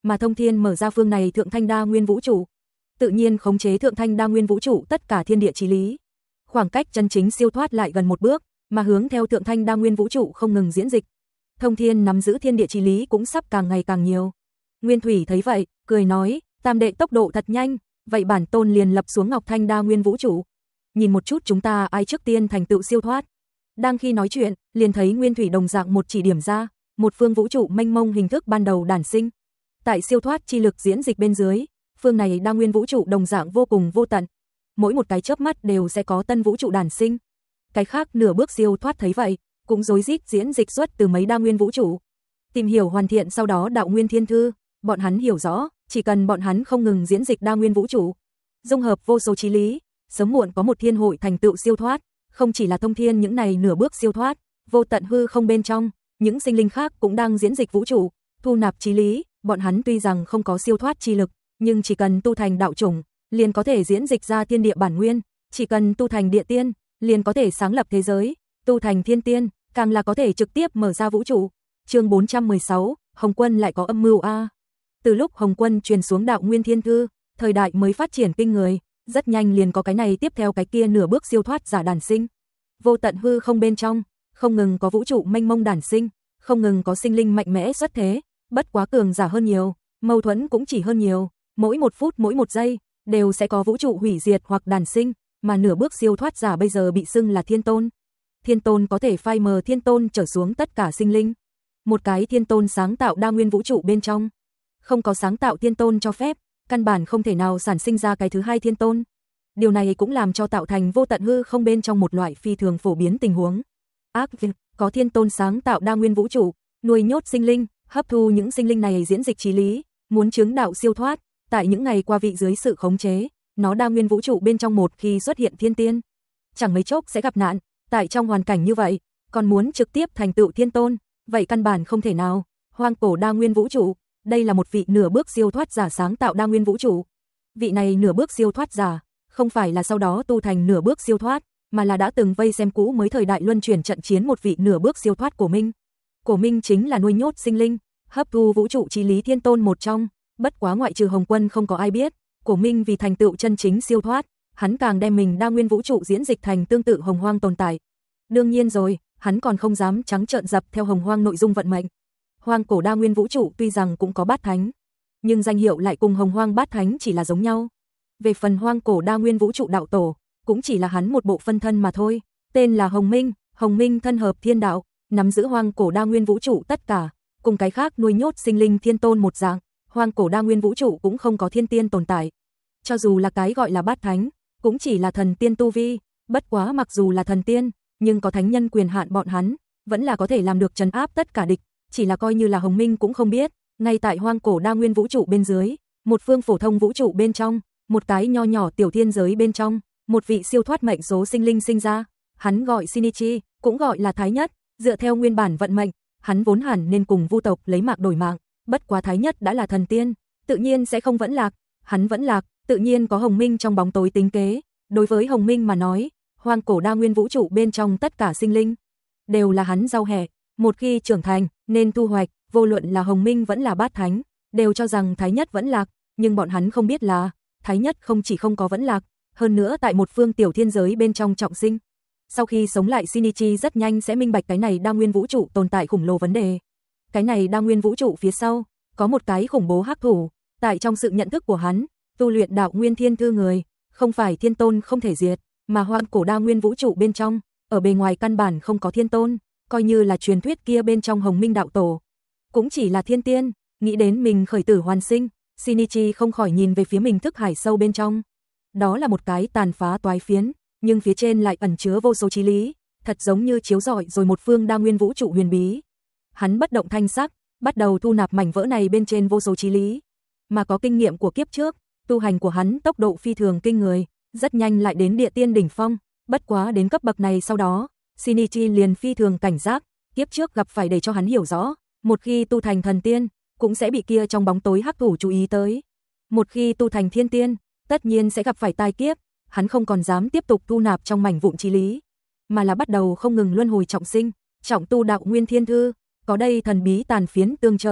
mà thông thiên mở ra phương này thượng thanh đa nguyên vũ trụ, tự nhiên khống chế thượng thanh đa nguyên vũ trụ tất cả thiên địa chí lý. Khoảng cách chân chính siêu thoát lại gần một bước, mà hướng theo thượng thanh đa nguyên vũ trụ không ngừng diễn dịch. Thông thiên nắm giữ thiên địa chí lý cũng sắp càng ngày càng nhiều. Nguyên Thủy thấy vậy, cười nói, tam đệ tốc độ thật nhanh, vậy bản tôn liền lập xuống Ngọc Thanh đa nguyên vũ trụ. Nhìn một chút chúng ta ai trước tiên thành tựu siêu thoát. Đang khi nói chuyện, liền thấy Nguyên Thủy đồng dạng một chỉ điểm ra, một phương vũ trụ mênh mông hình thức ban đầu đản sinh. Tại siêu thoát chi lực diễn dịch bên dưới, phương này đa nguyên vũ trụ đồng dạng vô cùng vô tận. Mỗi một cái chớp mắt đều sẽ có tân vũ trụ đản sinh. Cái khác nửa bước siêu thoát thấy vậy, cũng rối rít diễn dịch xuất từ mấy đa nguyên vũ trụ. Tìm hiểu hoàn thiện sau đó đạo nguyên thiên thư, bọn hắn hiểu rõ, chỉ cần bọn hắn không ngừng diễn dịch đa nguyên vũ trụ, dung hợp vô số chí lý, sớm muộn có một thiên hội thành tựu siêu thoát, không chỉ là thông thiên những này nửa bước siêu thoát, vô tận hư không bên trong, những sinh linh khác cũng đang diễn dịch vũ trụ, thu nạp chí lý, bọn hắn tuy rằng không có siêu thoát chi lực, nhưng chỉ cần tu thành đạo chủng, liền có thể diễn dịch ra thiên địa bản nguyên, chỉ cần tu thành địa tiên, liền có thể sáng lập thế giới, tu thành thiên tiên, càng là có thể trực tiếp mở ra vũ trụ. Chương bốn trăm mười sáu, Hồng Quân lại có âm mưu a. Từ lúc Hồng Quân truyền xuống đạo nguyên thiên thư, thời đại mới phát triển kinh người, rất nhanh liền có cái này tiếp theo cái kia nửa bước siêu thoát giả đản sinh. Vô tận hư không bên trong, không ngừng có vũ trụ mênh mông đản sinh, không ngừng có sinh linh mạnh mẽ xuất thế, bất quá cường giả hơn nhiều, mâu thuẫn cũng chỉ hơn nhiều, mỗi một phút mỗi một giây đều sẽ có vũ trụ hủy diệt hoặc đản sinh, mà nửa bước siêu thoát giả bây giờ bị xưng là thiên tôn. Thiên tôn có thể phai mờ thiên tôn trở xuống tất cả sinh linh. Một cái thiên tôn sáng tạo đa nguyên vũ trụ bên trong, không có sáng tạo thiên tôn cho phép, căn bản không thể nào sản sinh ra cái thứ hai thiên tôn. Điều này cũng làm cho tạo thành vô tận hư không bên trong một loại phi thường phổ biến tình huống. Ác việc, có thiên tôn sáng tạo đa nguyên vũ trụ, nuôi nhốt sinh linh, hấp thu những sinh linh này diễn dịch chí lý, muốn chứng đạo siêu thoát, tại những ngày qua vị dưới sự khống chế, nó đa nguyên vũ trụ bên trong một khi xuất hiện thiên tiên, chẳng mấy chốc sẽ gặp nạn, tại trong hoàn cảnh như vậy, còn muốn trực tiếp thành tựu thiên tôn, vậy căn bản không thể nào. Hoang cổ đa nguyên vũ trụ, đây là một vị nửa bước siêu thoát giả sáng tạo đa nguyên vũ trụ. Vị này nửa bước siêu thoát giả, không phải là sau đó tu thành nửa bước siêu thoát, mà là đã từng vây xem cũ mới thời đại luân chuyển trận chiến một vị nửa bước siêu thoát của Minh. Cổ Minh chính là nuôi nhốt sinh linh, hấp thu vũ trụ chí lý thiên tôn một trong, bất quá ngoại trừ Hồng Quân không có ai biết, Cổ Minh vì thành tựu chân chính siêu thoát, hắn càng đem mình đa nguyên vũ trụ diễn dịch thành tương tự Hồng Hoang tồn tại. Đương nhiên rồi, hắn còn không dám trắng trợn dập theo Hồng Hoang nội dung vận mệnh. Hoang cổ đa nguyên vũ trụ tuy rằng cũng có bát thánh, nhưng danh hiệu lại cùng Hồng Hoang bát thánh chỉ là giống nhau. Về phần hoang cổ đa nguyên vũ trụ đạo tổ, cũng chỉ là hắn một bộ phân thân mà thôi, tên là Hồng Minh, Hồng Minh thân hợp thiên đạo, nắm giữ hoang cổ đa nguyên vũ trụ tất cả, cùng cái khác nuôi nhốt sinh linh thiên tôn một dạng, hoang cổ đa nguyên vũ trụ cũng không có thiên tiên tồn tại. Cho dù là cái gọi là bát thánh, cũng chỉ là thần tiên tu vi, bất quá mặc dù là thần tiên, nhưng có thánh nhân quyền hạn bọn hắn, vẫn là có thể làm được trấn áp tất cả địch, chỉ là coi như là Hồng Minh cũng không biết, ngay tại hoang cổ đa nguyên vũ trụ bên dưới, một phương phổ thông vũ trụ bên trong, một cái nho nhỏ tiểu thiên giới bên trong, một vị siêu thoát mệnh số sinh linh sinh ra, hắn gọi Shinichi, cũng gọi là Thái Nhất, dựa theo nguyên bản vận mệnh, hắn vốn hẳn nên cùng Vu tộc lấy mạng đổi mạng, bất quá Thái Nhất đã là thần tiên, tự nhiên sẽ không vẫn lạc, hắn vẫn lạc, tự nhiên có Hồng Minh trong bóng tối tính kế, đối với Hồng Minh mà nói, hoang cổ đa nguyên vũ trụ bên trong tất cả sinh linh đều là hắn rau hẹ, một khi trưởng thành nên thu hoạch, vô luận là Hồng Minh vẫn là bát thánh, đều cho rằng Thái Nhất vẫn lạc, nhưng bọn hắn không biết là Thái Nhất không chỉ không có vẫn lạc, hơn nữa tại một phương tiểu thiên giới bên trong trọng sinh. Sau khi sống lại, Shinichi rất nhanh sẽ minh bạch cái này đa nguyên vũ trụ tồn tại khủng lồ vấn đề. Cái này đa nguyên vũ trụ phía sau có một cái khủng bố hắc thủ, tại trong sự nhận thức của hắn, tu luyện đạo nguyên thiên thư người, không phải thiên tôn không thể diệt, mà hoang cổ đa nguyên vũ trụ bên trong, ở bề ngoài căn bản không có thiên tôn, coi như là truyền thuyết kia bên trong Hồng Minh đạo tổ, cũng chỉ là thiên tiên. Nghĩ đến mình khởi tử hoàn sinh, Shinichi không khỏi nhìn về phía mình thức hải sâu bên trong. Đó là một cái tàn phá toái phiến, nhưng phía trên lại ẩn chứa vô số chí lý, thật giống như chiếu rọi rồi một phương đa nguyên vũ trụ huyền bí. Hắn bất động thanh sắc, bắt đầu thu nạp mảnh vỡ này bên trên vô số chí lý, mà có kinh nghiệm của kiếp trước, tu hành của hắn tốc độ phi thường kinh người, rất nhanh lại đến địa tiên đỉnh phong, bất quá đến cấp bậc này sau đó, Shinichi liền phi thường cảnh giác, kiếp trước gặp phải để cho hắn hiểu rõ, một khi tu thành thần tiên, cũng sẽ bị kia trong bóng tối hắc thủ chú ý tới. Một khi tu thành thiên tiên, tất nhiên sẽ gặp phải tai kiếp, hắn không còn dám tiếp tục thu nạp trong mảnh vụn chí lý, mà là bắt đầu không ngừng luân hồi trọng sinh, trọng tu đạo nguyên thiên thư, có đây thần bí tàn phiến tương trợ,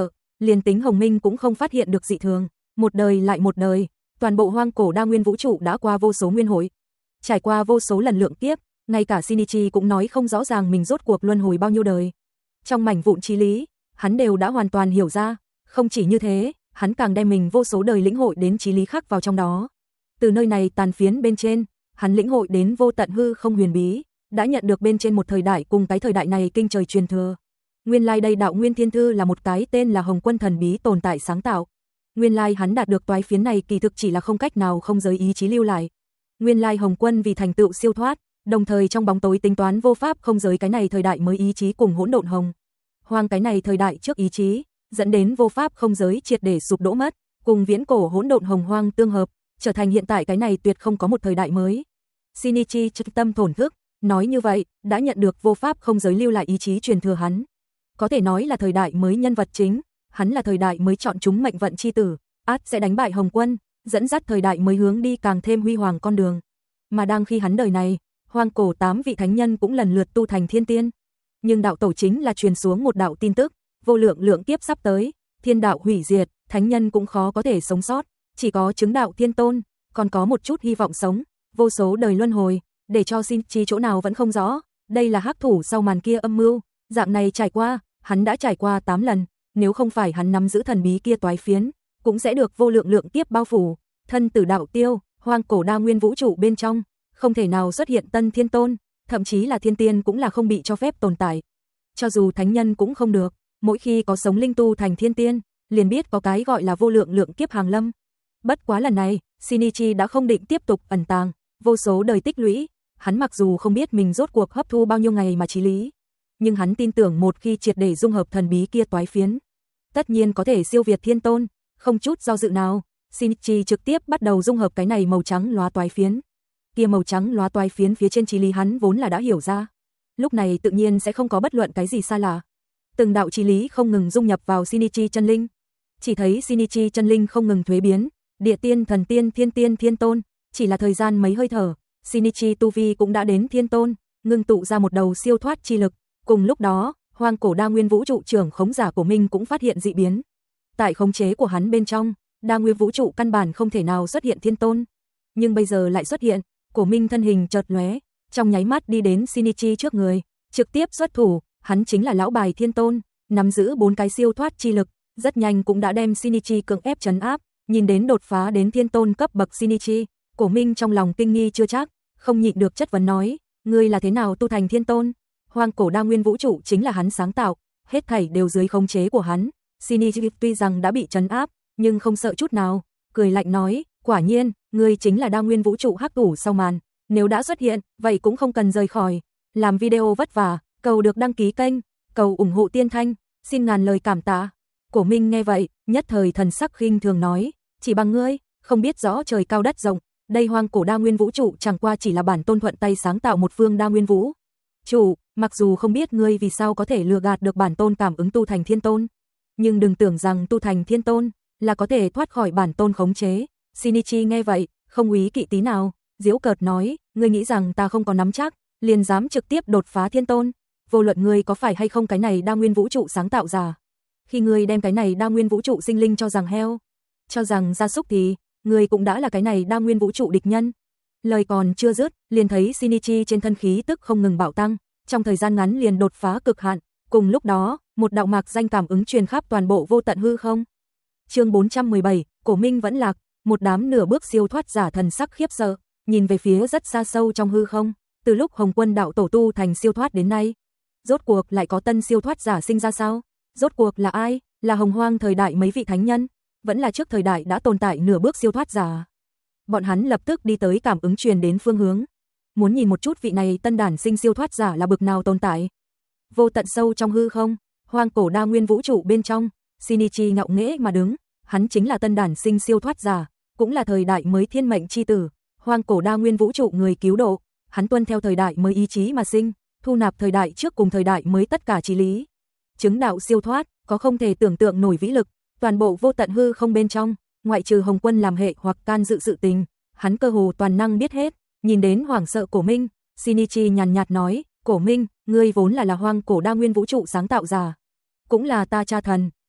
liền tính Hồng Minh cũng không phát hiện được dị thường. Một đời lại một đời, toàn bộ hoang cổ đa nguyên vũ trụ đã qua vô số nguyên hồi. Trải qua vô số lần lượng kiếp, ngay cả Shinichi cũng nói không rõ ràng mình rốt cuộc luân hồi bao nhiêu đời. Trong mảnh vụn trí lý, hắn đều đã hoàn toàn hiểu ra, không chỉ như thế, hắn càng đem mình vô số đời lĩnh hội đến trí lý khắc vào trong đó. Từ nơi này tàn phiến bên trên, hắn lĩnh hội đến vô tận hư không huyền bí, đã nhận được bên trên một thời đại cùng cái thời đại này kinh trời truyền thừa. Nguyên lai đây đạo Nguyên Thiên Thư là một cái tên là Hồng Quân thần bí tồn tại sáng tạo. Nguyên lai hắn đạt được toái phiến này kỳ thực chỉ là không cách nào không giới ý chí lưu lại. Nguyên lai Hồng Quân vì thành tựu siêu thoát, đồng thời trong bóng tối tính toán vô pháp không giới cái này thời đại mới ý chí cùng hỗn độn hồng hoang cái này thời đại trước ý chí, dẫn đến vô pháp không giới triệt để sụp đổ mất, cùng viễn cổ hỗn độn hồng hoang tương hợp, trở thành hiện tại cái này tuyệt không có một thời đại mới. Shinichi trực tâm thổn thức, nói như vậy, đã nhận được vô pháp không giới lưu lại ý chí truyền thừa hắn. Có thể nói là thời đại mới nhân vật chính, hắn là thời đại mới chọn chúng mệnh vận chi tử, át sẽ đánh bại Hồng Quân, dẫn dắt thời đại mới hướng đi càng thêm huy hoàng con đường. Mà đang khi hắn đời này, hoang cổ tám vị thánh nhân cũng lần lượt tu thành thiên tiên. Nhưng đạo tổ chính là truyền xuống một đạo tin tức, vô lượng lượng kiếp sắp tới, thiên đạo hủy diệt, thánh nhân cũng khó có thể sống sót, chỉ có chứng đạo thiên tôn, còn có một chút hy vọng sống, vô số đời luân hồi, để cho Shinichi chỗ nào vẫn không rõ, đây là hắc thủ sau màn kia âm mưu, dạng này trải qua, hắn đã trải qua tám lần, nếu không phải hắn nắm giữ thần bí kia toái phiến, cũng sẽ được vô lượng lượng kiếp bao phủ, thân tử đạo tiêu, hoang cổ đa nguyên vũ trụ bên trong, không thể nào xuất hiện tân thiên tôn, thậm chí là thiên tiên cũng là không bị cho phép tồn tại. Cho dù thánh nhân cũng không được, mỗi khi có sống linh tu thành thiên tiên, liền biết có cái gọi là vô lượng lượng kiếp hàng lâm. Bất quá lần này, Shinichi đã không định tiếp tục ẩn tàng, vô số đời tích lũy, hắn mặc dù không biết mình rốt cuộc hấp thu bao nhiêu ngày mà trí lý, nhưng hắn tin tưởng một khi triệt để dung hợp thần bí kia toái phiến, tất nhiên có thể siêu việt thiên tôn, không chút do dự nào, Shinichi trực tiếp bắt đầu dung hợp cái này màu trắng lóa toái phiến. Kia màu trắng lóa toái phiến phía trên trí lý hắn vốn là đã hiểu ra, lúc này tự nhiên sẽ không có bất luận cái gì xa lạ. Từng đạo trí lý không ngừng dung nhập vào Shinichi chân linh, chỉ thấy Shinichi chân linh không ngừng thuế biến, địa tiên, thần tiên, thiên tiên, thiên tôn, chỉ là thời gian mấy hơi thở, Shinichi tu vi cũng đã đến thiên tôn, ngưng tụ ra một đầu siêu thoát chi lực. Cùng lúc đó, hoang cổ đa nguyên vũ trụ trưởng khống giả của mình cũng phát hiện dị biến. Tại khống chế của hắn bên trong, đa nguyên vũ trụ căn bản không thể nào xuất hiện thiên tôn, nhưng bây giờ lại xuất hiện. Cổ Minh thân hình chợt lóe, trong nháy mắt đi đến Shinichi trước người, trực tiếp xuất thủ, hắn chính là lão bài thiên tôn, nắm giữ bốn cái siêu thoát chi lực, rất nhanh cũng đã đem Shinichi cưỡng ép trấn áp, nhìn đến đột phá đến thiên tôn cấp bậc Shinichi, Cổ Minh trong lòng kinh nghi chưa chắc, không nhịn được chất vấn nói, ngươi là thế nào tu thành thiên tôn? Hoang cổ đa nguyên vũ trụ chính là hắn sáng tạo, hết thảy đều dưới khống chế của hắn. Shinichi tuy rằng đã bị trấn áp, nhưng không sợ chút nào, cười lạnh nói, quả nhiên, ngươi chính là đa nguyên vũ trụ hắc thủ sau màn, nếu đã xuất hiện, vậy cũng không cần rời khỏi. Làm video vất vả, cầu được đăng ký kênh, cầu ủng hộ Tiên Thanh, xin ngàn lời cảm tạ. Cổ Minh nghe vậy, nhất thời thần sắc khinh thường nói, chỉ bằng ngươi, không biết rõ trời cao đất rộng, đây hoang cổ đa nguyên vũ trụ chẳng qua chỉ là bản tôn thuận tay sáng tạo một phương đa nguyên vũ trụ, mặc dù không biết ngươi vì sao có thể lừa gạt được bản tôn cảm ứng tu thành thiên tôn, nhưng đừng tưởng rằng tu thành thiên tôn là có thể thoát khỏi bản tôn khống chế. Shinichi nghe vậy, không úy kỵ tí nào, giễu cợt nói, ngươi nghĩ rằng ta không có nắm chắc, liền dám trực tiếp đột phá thiên tôn, vô luận ngươi có phải hay không cái này đa nguyên vũ trụ sáng tạo giả. Khi ngươi đem cái này đa nguyên vũ trụ sinh linh cho rằng heo, cho rằng gia súc thì, ngươi cũng đã là cái này đa nguyên vũ trụ địch nhân. Lời còn chưa dứt, liền thấy Shinichi trên thân khí tức không ngừng bạo tăng, trong thời gian ngắn liền đột phá cực hạn, cùng lúc đó, một đạo mạc danh cảm ứng truyền khắp toàn bộ vô tận hư không. Chương bốn trăm mười bảy, Cổ Minh vẫn lạc, một đám nửa bước siêu thoát giả thần sắc khiếp sợ, nhìn về phía rất xa sâu trong hư không, từ lúc Hồng Quân đạo tổ tu thành siêu thoát đến nay, rốt cuộc lại có tân siêu thoát giả sinh ra sao? Rốt cuộc là ai? Là Hồng Hoang thời đại mấy vị thánh nhân, vẫn là trước thời đại đã tồn tại nửa bước siêu thoát giả? Bọn hắn lập tức đi tới cảm ứng truyền đến phương hướng, muốn nhìn một chút vị này tân đản sinh siêu thoát giả là bực nào tồn tại. Vô tận sâu trong hư không, hoang cổ đa nguyên vũ trụ bên trong, Shinichi ngạo nghễ mà đứng, hắn chính là tân đản sinh siêu thoát giả, cũng là thời đại mới thiên mệnh chi tử, hoang cổ đa nguyên vũ trụ người cứu độ, hắn tuân theo thời đại mới ý chí mà sinh, thu nạp thời đại trước cùng thời đại mới tất cả chí lý. Chứng đạo siêu thoát, có không thể tưởng tượng nổi vĩ lực, toàn bộ vô tận hư không bên trong, ngoại trừ Hồng Quân làm hệ hoặc can dự sự tình, hắn cơ hồ toàn năng biết hết. Nhìn đến hoảng sợ Cổ Minh, Shinichi nhàn nhạt nói, Cổ Minh, ngươi vốn là là hoang cổ đa nguyên vũ trụ sáng tạo giả, cũng là ta cha thần,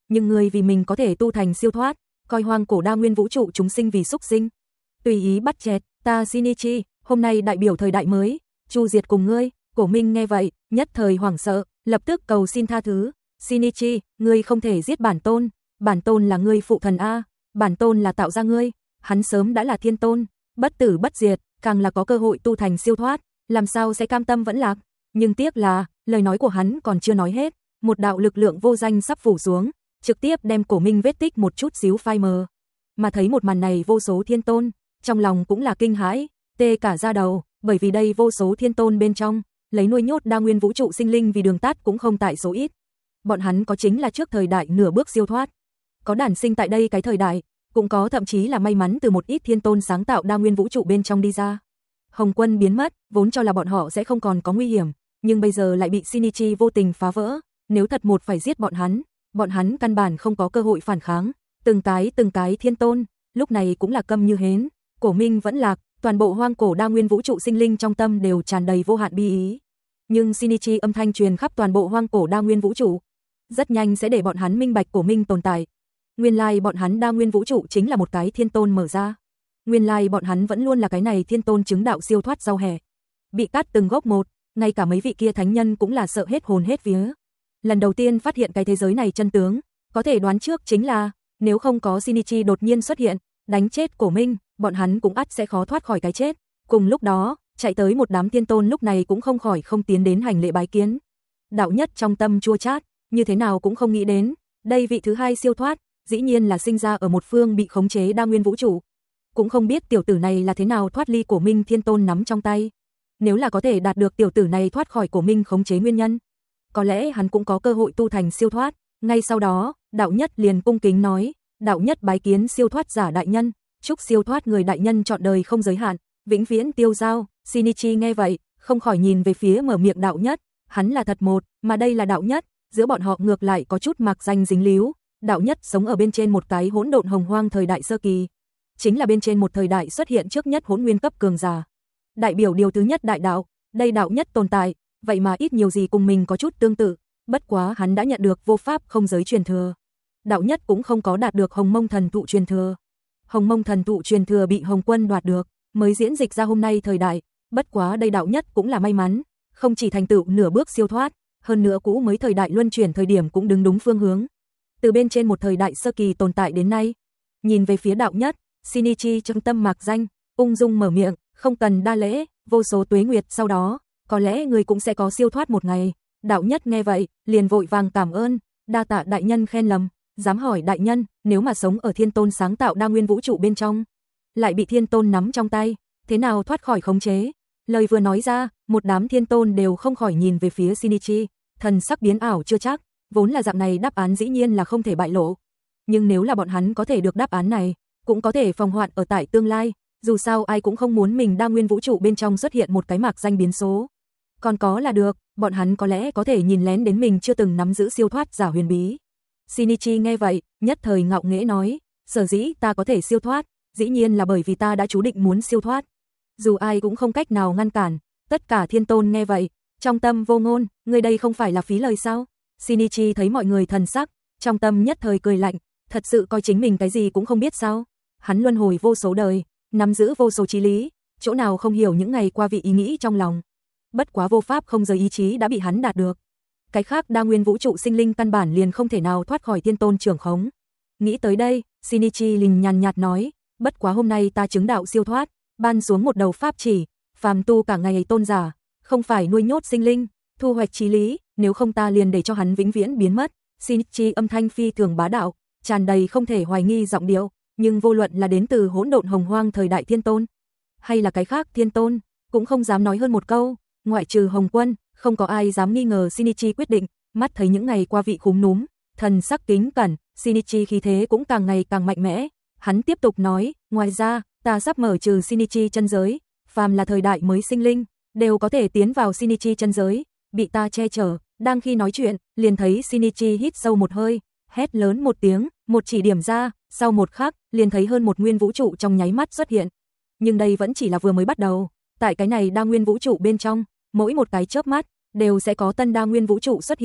nhưng ngươi vì mình có thể tu thành siêu thoát, coi hoang cổ đa nguyên vũ trụ chúng sinh vì súc sinh. Tùy ý bắt chẹt, ta Shinichi, hôm nay đại biểu thời đại mới, chu diệt cùng ngươi. Cổ Minh nghe vậy, nhất thời hoảng sợ, lập tức cầu xin tha thứ. Shinichi, ngươi không thể giết bản tôn, bản tôn là ngươi phụ thần a, bản tôn là tạo ra ngươi, hắn sớm đã là thiên tôn, bất tử bất diệt, càng là có cơ hội tu thành siêu thoát, làm sao sẽ cam tâm vẫn lạc. Nhưng tiếc là, lời nói của hắn còn chưa nói hết, một đạo lực lượng vô danh sắp phủ xuống, trực tiếp đem Cổ Minh vết tích một chút xíu phai mờ. Mà thấy một màn này vô số thiên tôn, trong lòng cũng là kinh hãi, tê cả da đầu, bởi vì đây vô số thiên tôn bên trong, lấy nuôi nhốt đa nguyên vũ trụ sinh linh vì đường tắt cũng không tại số ít. Bọn hắn có chính là trước thời đại nửa bước siêu thoát, có đản sinh tại đây cái thời đại, cũng có thậm chí là may mắn từ một ít thiên tôn sáng tạo đa nguyên vũ trụ bên trong đi ra. Hồng Quân biến mất, vốn cho là bọn họ sẽ không còn có nguy hiểm, nhưng bây giờ lại bị Shinichi vô tình phá vỡ, nếu thật một phải giết bọn hắn, bọn hắn căn bản không có cơ hội phản kháng, từng cái từng cái thiên tôn, lúc này cũng là câm như hến. Cổ Minh vẫn lạc, toàn bộ hoang cổ đa nguyên vũ trụ sinh linh trong tâm đều tràn đầy vô hạn bi ý. Nhưng Shinichi âm thanh truyền khắp toàn bộ hoang cổ đa nguyên vũ trụ, rất nhanh sẽ để bọn hắn minh bạch Cổ Minh tồn tại. Nguyên lai bọn hắn đa nguyên vũ trụ chính là một cái thiên tôn mở ra. Nguyên lai bọn hắn vẫn luôn là cái này thiên tôn chứng đạo siêu thoát rau hẻ. Bị cắt từng gốc một, ngay cả mấy vị kia thánh nhân cũng là sợ hết hồn hết vía. Lần đầu tiên phát hiện cái thế giới này chân tướng, có thể đoán trước chính là, nếu không có Shinichi đột nhiên xuất hiện, đánh chết Cổ Minh, bọn hắn cũng ắt sẽ khó thoát khỏi cái chết. Cùng lúc đó, chạy tới một đám thiên tôn lúc này cũng không khỏi không tiến đến hành lễ bái kiến. Đạo Nhất trong tâm chua chát, như thế nào cũng không nghĩ đến, đây vị thứ hai siêu thoát, dĩ nhiên là sinh ra ở một phương bị khống chế đa nguyên vũ trụ. Cũng không biết tiểu tử này là thế nào thoát ly Cổ Minh thiên tôn nắm trong tay. Nếu là có thể đạt được tiểu tử này thoát khỏi Cổ Minh khống chế nguyên nhân, có lẽ hắn cũng có cơ hội tu thành siêu thoát. Ngay sau đó, Đạo Nhất liền cung kính nói, Đạo Nhất bái kiến siêu thoát giả đại nhân, chúc siêu thoát người đại nhân trọn đời không giới hạn, vĩnh viễn tiêu dao. Shinichi nghe vậy, không khỏi nhìn về phía mở miệng Đạo Nhất, hắn là thật một, mà đây là Đạo Nhất, giữa bọn họ ngược lại có chút mạc danh dính líu. Đạo Nhất sống ở bên trên một cái hỗn độn hồng hoang thời đại sơ kỳ, chính là bên trên một thời đại xuất hiện trước nhất hỗn nguyên cấp cường giả, đại biểu điều thứ nhất đại đạo. Đây Đạo Nhất tồn tại, vậy mà ít nhiều gì cùng mình có chút tương tự, bất quá hắn đã nhận được vô pháp không giới truyền thừa. Đạo Nhất cũng không có đạt được Hồng Mông thần thụ truyền thừa. Hồng Mông thần thụ truyền thừa bị Hồng Quân đoạt được, mới diễn dịch ra hôm nay thời đại, bất quá đây Đạo Nhất cũng là may mắn, không chỉ thành tựu nửa bước siêu thoát, hơn nữa cũ mới thời đại luân chuyển thời điểm cũng đứng đúng phương hướng. Từ bên trên một thời đại sơ kỳ tồn tại đến nay, nhìn về phía Đạo Nhất, Shinichi trong tâm mạc danh, ung dung mở miệng, không cần đa lễ, vô số tuế nguyệt sau đó, có lẽ người cũng sẽ có siêu thoát một ngày. Đạo Nhất nghe vậy, liền vội vàng cảm ơn, đa tạ đại nhân khen lầm, dám hỏi đại nhân, nếu mà sống ở thiên tôn sáng tạo đa nguyên vũ trụ bên trong, lại bị thiên tôn nắm trong tay, thế nào thoát khỏi khống chế? Lời vừa nói ra, một đám thiên tôn đều không khỏi nhìn về phía Shinichi, thần sắc biến ảo chưa chắc, vốn là dạng này đáp án dĩ nhiên là không thể bại lộ. Nhưng nếu là bọn hắn có thể được đáp án này, cũng có thể phòng hoạn ở tại tương lai, dù sao ai cũng không muốn mình đa nguyên vũ trụ bên trong xuất hiện một cái mạc danh biến số. Còn có là được, bọn hắn có lẽ có thể nhìn lén đến mình chưa từng nắm giữ siêu thoát giả huyền bí. Shinichi nghe vậy, nhất thời ngạo nghễ nói, sở dĩ ta có thể siêu thoát, dĩ nhiên là bởi vì ta đã chú định muốn siêu thoát. Dù ai cũng không cách nào ngăn cản. Tất cả thiên tôn nghe vậy, trong tâm vô ngôn, người đây không phải là phí lời sao? Shinichi thấy mọi người thần sắc, trong tâm nhất thời cười lạnh, thật sự coi chính mình cái gì cũng không biết sao? Hắn luân hồi vô số đời, nắm giữ vô số trí lý, chỗ nào không hiểu những ngày qua vị ý nghĩ trong lòng. Bất quá vô pháp không rời ý chí đã bị hắn đạt được. Cái khác đa nguyên vũ trụ sinh linh căn bản liền không thể nào thoát khỏi thiên tôn trưởng khống. Nghĩ tới đây, Shinichi liền nhàn nhạt nói, bất quá hôm nay ta chứng đạo siêu thoát, ban xuống một đầu pháp chỉ, phàm tu cả ngày tôn giả, không phải nuôi nhốt sinh linh, thu hoạch trí lý, nếu không ta liền để cho hắn vĩnh viễn biến mất. Shinichi âm thanh phi thường bá đạo, tràn đầy không thể hoài nghi giọng điệu, nhưng vô luận là đến từ hỗn độn hồng hoang thời đại thiên tôn, hay là cái khác thiên tôn, cũng không dám nói hơn một câu, ngoại trừ Hồng Quân, không có ai dám nghi ngờ Shinichi quyết định. Mắt thấy những ngày qua vị khúm núm, thần sắc kính cẩn, Shinichi khí thế cũng càng ngày càng mạnh mẽ. Hắn tiếp tục nói, ngoài ra, ta sắp mở trừ Shinichi chân giới, phàm là thời đại mới sinh linh, đều có thể tiến vào Shinichi chân giới, bị ta che chở. Đang khi nói chuyện, liền thấy Shinichi hít sâu một hơi, hét lớn một tiếng, một chỉ điểm ra, sau một khắc, liền thấy hơn một nguyên vũ trụ trong nháy mắt xuất hiện. Nhưng đây vẫn chỉ là vừa mới bắt đầu, tại cái này đa nguyên vũ trụ bên trong, mỗi một cái chớp mắt đều sẽ có tân đa nguyên vũ trụ xuất hiện,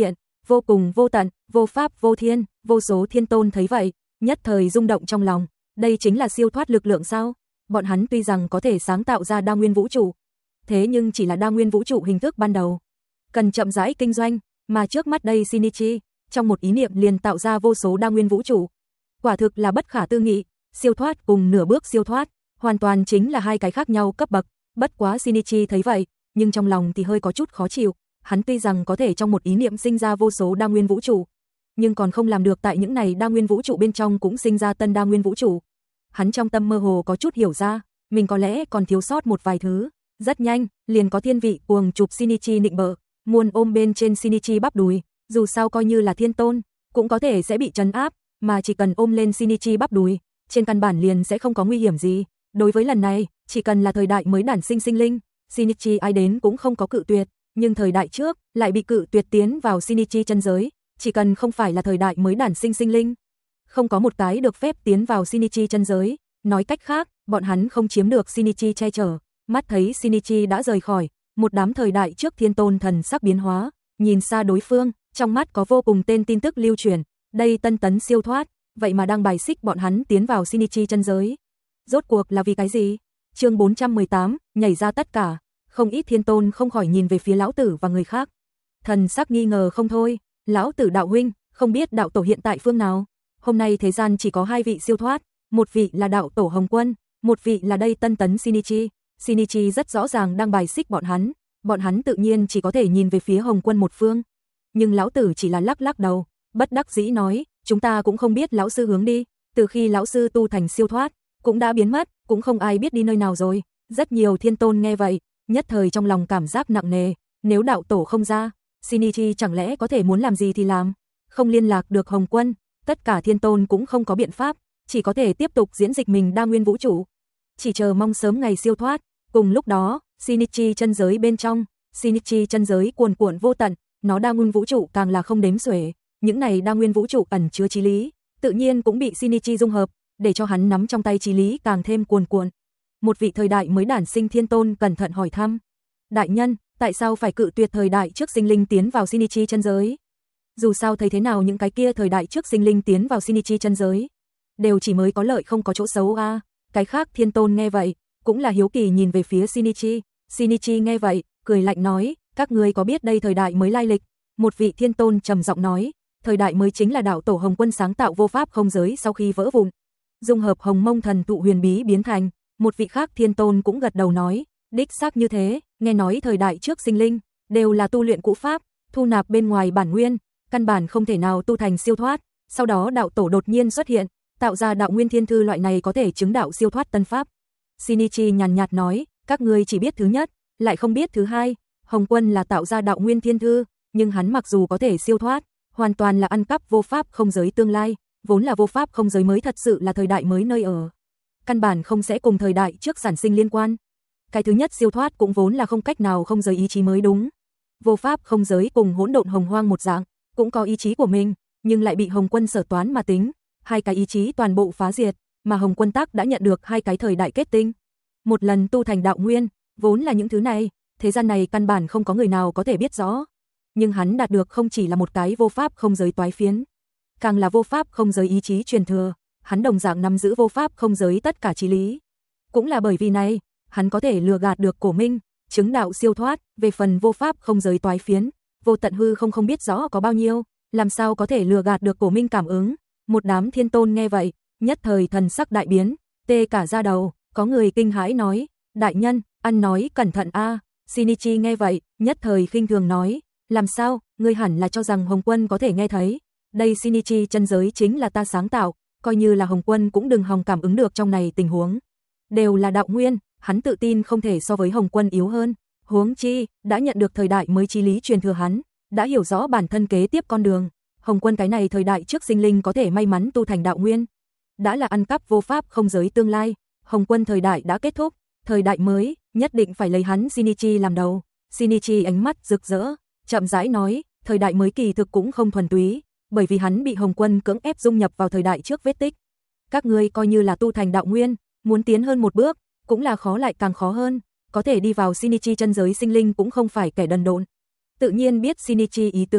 vô cùng vô tận, vô pháp vô thiên, vô số thiên tôn thấy vậy, nhất thời rung động trong lòng, đây chính là siêu thoát lực lượng sao? Bọn hắn tuy rằng có thể sáng tạo ra đa nguyên vũ trụ, thế nhưng chỉ là đa nguyên vũ trụ hình thức ban đầu, cần chậm rãi kinh doanh, mà trước mắt đây Shinichi, trong một ý niệm liền tạo ra vô số đa nguyên vũ trụ. Quả thực là bất khả tư nghị, siêu thoát cùng nửa bước siêu thoát, hoàn toàn chính là hai cái khác nhau cấp bậc, bất quá Shinichi thấy vậy, nhưng trong lòng thì hơi có chút khó chịu, hắn tuy rằng có thể trong một ý niệm sinh ra vô số đa nguyên vũ trụ, nhưng còn không làm được tại những này đa nguyên vũ trụ bên trong cũng sinh ra tân đa nguyên vũ trụ. Hắn trong tâm mơ hồ có chút hiểu ra, mình có lẽ còn thiếu sót một vài thứ. Rất nhanh, liền có thiên vị cuồng chụp Shinichi nịnh bợ, muôn ôm bên trên Shinichi bắp đùi, dù sao coi như là thiên tôn, cũng có thể sẽ bị trấn áp, mà chỉ cần ôm lên Shinichi bắp đùi, trên căn bản liền sẽ không có nguy hiểm gì. Đối với lần này, chỉ cần là thời đại mới đản sinh sinh linh, Shinichi ai đến cũng không có cự tuyệt, nhưng thời đại trước lại bị cự tuyệt tiến vào Shinichi chân giới, chỉ cần không phải là thời đại mới đản sinh sinh linh, không có một cái được phép tiến vào Shinichi chân giới, nói cách khác, bọn hắn không chiếm được Shinichi che chở. Mắt thấy Shinichi đã rời khỏi, một đám thời đại trước thiên tôn thần sắc biến hóa, nhìn xa đối phương, trong mắt có vô cùng tên tin tức lưu truyền, đây tân tấn siêu thoát, vậy mà đang bài xích bọn hắn tiến vào Shinichi chân giới. Rốt cuộc là vì cái gì? Chương bốn trăm mười tám, nhảy ra tất cả, không ít thiên tôn không khỏi nhìn về phía lão tử và người khác. Thần sắc nghi ngờ không thôi, lão tử đạo huynh, không biết đạo tổ hiện tại phương nào? Hôm nay thế gian chỉ có hai vị siêu thoát, một vị là đạo tổ Hồng Quân, một vị là đây tân tấn Shinichi. Shinichi rất rõ ràng đang bài xích bọn hắn, bọn hắn tự nhiên chỉ có thể nhìn về phía Hồng Quân một phương. Nhưng lão tử chỉ là lắc lắc đầu, bất đắc dĩ nói, chúng ta cũng không biết lão sư hướng đi, từ khi lão sư tu thành siêu thoát, cũng đã biến mất, cũng không ai biết đi nơi nào rồi. Rất nhiều thiên tôn nghe vậy, nhất thời trong lòng cảm giác nặng nề, nếu đạo tổ không ra, Shinichi chẳng lẽ có thể muốn làm gì thì làm, không liên lạc được Hồng Quân, tất cả thiên tôn cũng không có biện pháp, chỉ có thể tiếp tục diễn dịch mình đa nguyên vũ trụ, chỉ chờ mong sớm ngày siêu thoát. Cùng lúc đó, Shinichi chân giới bên trong, Shinichi chân giới cuồn cuộn vô tận, nó đa nguyên vũ trụ càng là không đếm xuể, những này đa nguyên vũ trụ ẩn chứa chí lý, tự nhiên cũng bị Shinichi dung hợp, để cho hắn nắm trong tay chí lý càng thêm cuồn cuộn. Một vị thời đại mới đản sinh thiên tôn cẩn thận hỏi thăm, đại nhân, tại sao phải cự tuyệt thời đại trước sinh linh tiến vào Shinichi chân giới? Dù sao thấy thế nào những cái kia thời đại trước sinh linh tiến vào Shinichi chân giới, đều chỉ mới có lợi không có chỗ xấu a. À. Cái khác thiên tôn nghe vậy, cũng là hiếu kỳ nhìn về phía Shinichi. Shinichi nghe vậy, cười lạnh nói, các ngươi có biết đây thời đại mới lai lịch? Một vị thiên tôn trầm giọng nói, thời đại mới chính là đạo tổ Hồng Quân sáng tạo vô pháp không giới sau khi vỡ vụn, dung hợp Hồng Mông thần tụ huyền bí biến thành. Một vị khác thiên tôn cũng gật đầu nói, đích xác như thế, nghe nói thời đại trước sinh linh đều là tu luyện cũ pháp, thu nạp bên ngoài bản nguyên, căn bản không thể nào tu thành siêu thoát, sau đó đạo tổ đột nhiên xuất hiện, tạo ra đạo nguyên thiên thư loại này có thể chứng đạo siêu thoát tân pháp. Shinichi nhàn nhạt nói, các ngươi chỉ biết thứ nhất, lại không biết thứ hai. Hồng Quân là tạo ra đạo nguyên thiên thư, nhưng hắn mặc dù có thể siêu thoát, hoàn toàn là ăn cắp vô pháp không giới tương lai, vốn là vô pháp không giới mới thật sự là thời đại mới nơi ở. Căn bản không sẽ cùng thời đại trước sản sinh liên quan. Cái thứ nhất siêu thoát cũng vốn là không cách nào không giới ý chí mới đúng. Vô pháp không giới cùng hỗn độn hồng hoang một dạng, cũng có ý chí của mình, nhưng lại bị Hồng Quân sở toán mà tính. Hai cái ý chí toàn bộ phá diệt, mà Hồng Quân Tắc đã nhận được hai cái thời đại kết tinh. Một lần tu thành đạo nguyên, vốn là những thứ này, thế gian này căn bản không có người nào có thể biết rõ. Nhưng hắn đạt được không chỉ là một cái vô pháp không giới toái phiến, càng là vô pháp không giới ý chí truyền thừa, hắn đồng dạng nắm giữ vô pháp không giới tất cả chí lý. Cũng là bởi vì này, hắn có thể lừa gạt được Cổ Minh, chứng đạo siêu thoát. Về phần vô pháp không giới toái phiến, vô tận hư không không biết rõ có bao nhiêu, làm sao có thể lừa gạt được Cổ Minh cảm ứng. Một đám thiên tôn nghe vậy, nhất thời thần sắc đại biến, tê cả da đầu, có người kinh hãi nói, đại nhân, ăn nói cẩn thận a. À. Shinichi nghe vậy, nhất thời khinh thường nói, làm sao, ngươi hẳn là cho rằng Hồng Quân có thể nghe thấy. Đây Shinichi chân giới chính là ta sáng tạo, coi như là Hồng Quân cũng đừng hòng cảm ứng được trong này tình huống. Đều là đạo nguyên, hắn tự tin không thể so với Hồng Quân yếu hơn. Huống chi, đã nhận được thời đại mới chí lý truyền thừa hắn, đã hiểu rõ bản thân kế tiếp con đường. Hồng Quân cái này thời đại trước sinh linh có thể may mắn tu thành đạo nguyên, đã là ăn cắp vô pháp không giới tương lai. Hồng Quân thời đại đã kết thúc, thời đại mới, nhất định phải lấy hắn Shinichi làm đầu. Shinichi ánh mắt rực rỡ, chậm rãi nói, thời đại mới kỳ thực cũng không thuần túy, bởi vì hắn bị Hồng Quân cưỡng ép dung nhập vào thời đại trước vết tích. Các ngươi coi như là tu thành đạo nguyên, muốn tiến hơn một bước, cũng là khó lại càng khó hơn, có thể đi vào Shinichi chân giới sinh linh cũng không phải kẻ đần độn. Tự nhiên biết Shinichi ý tứ,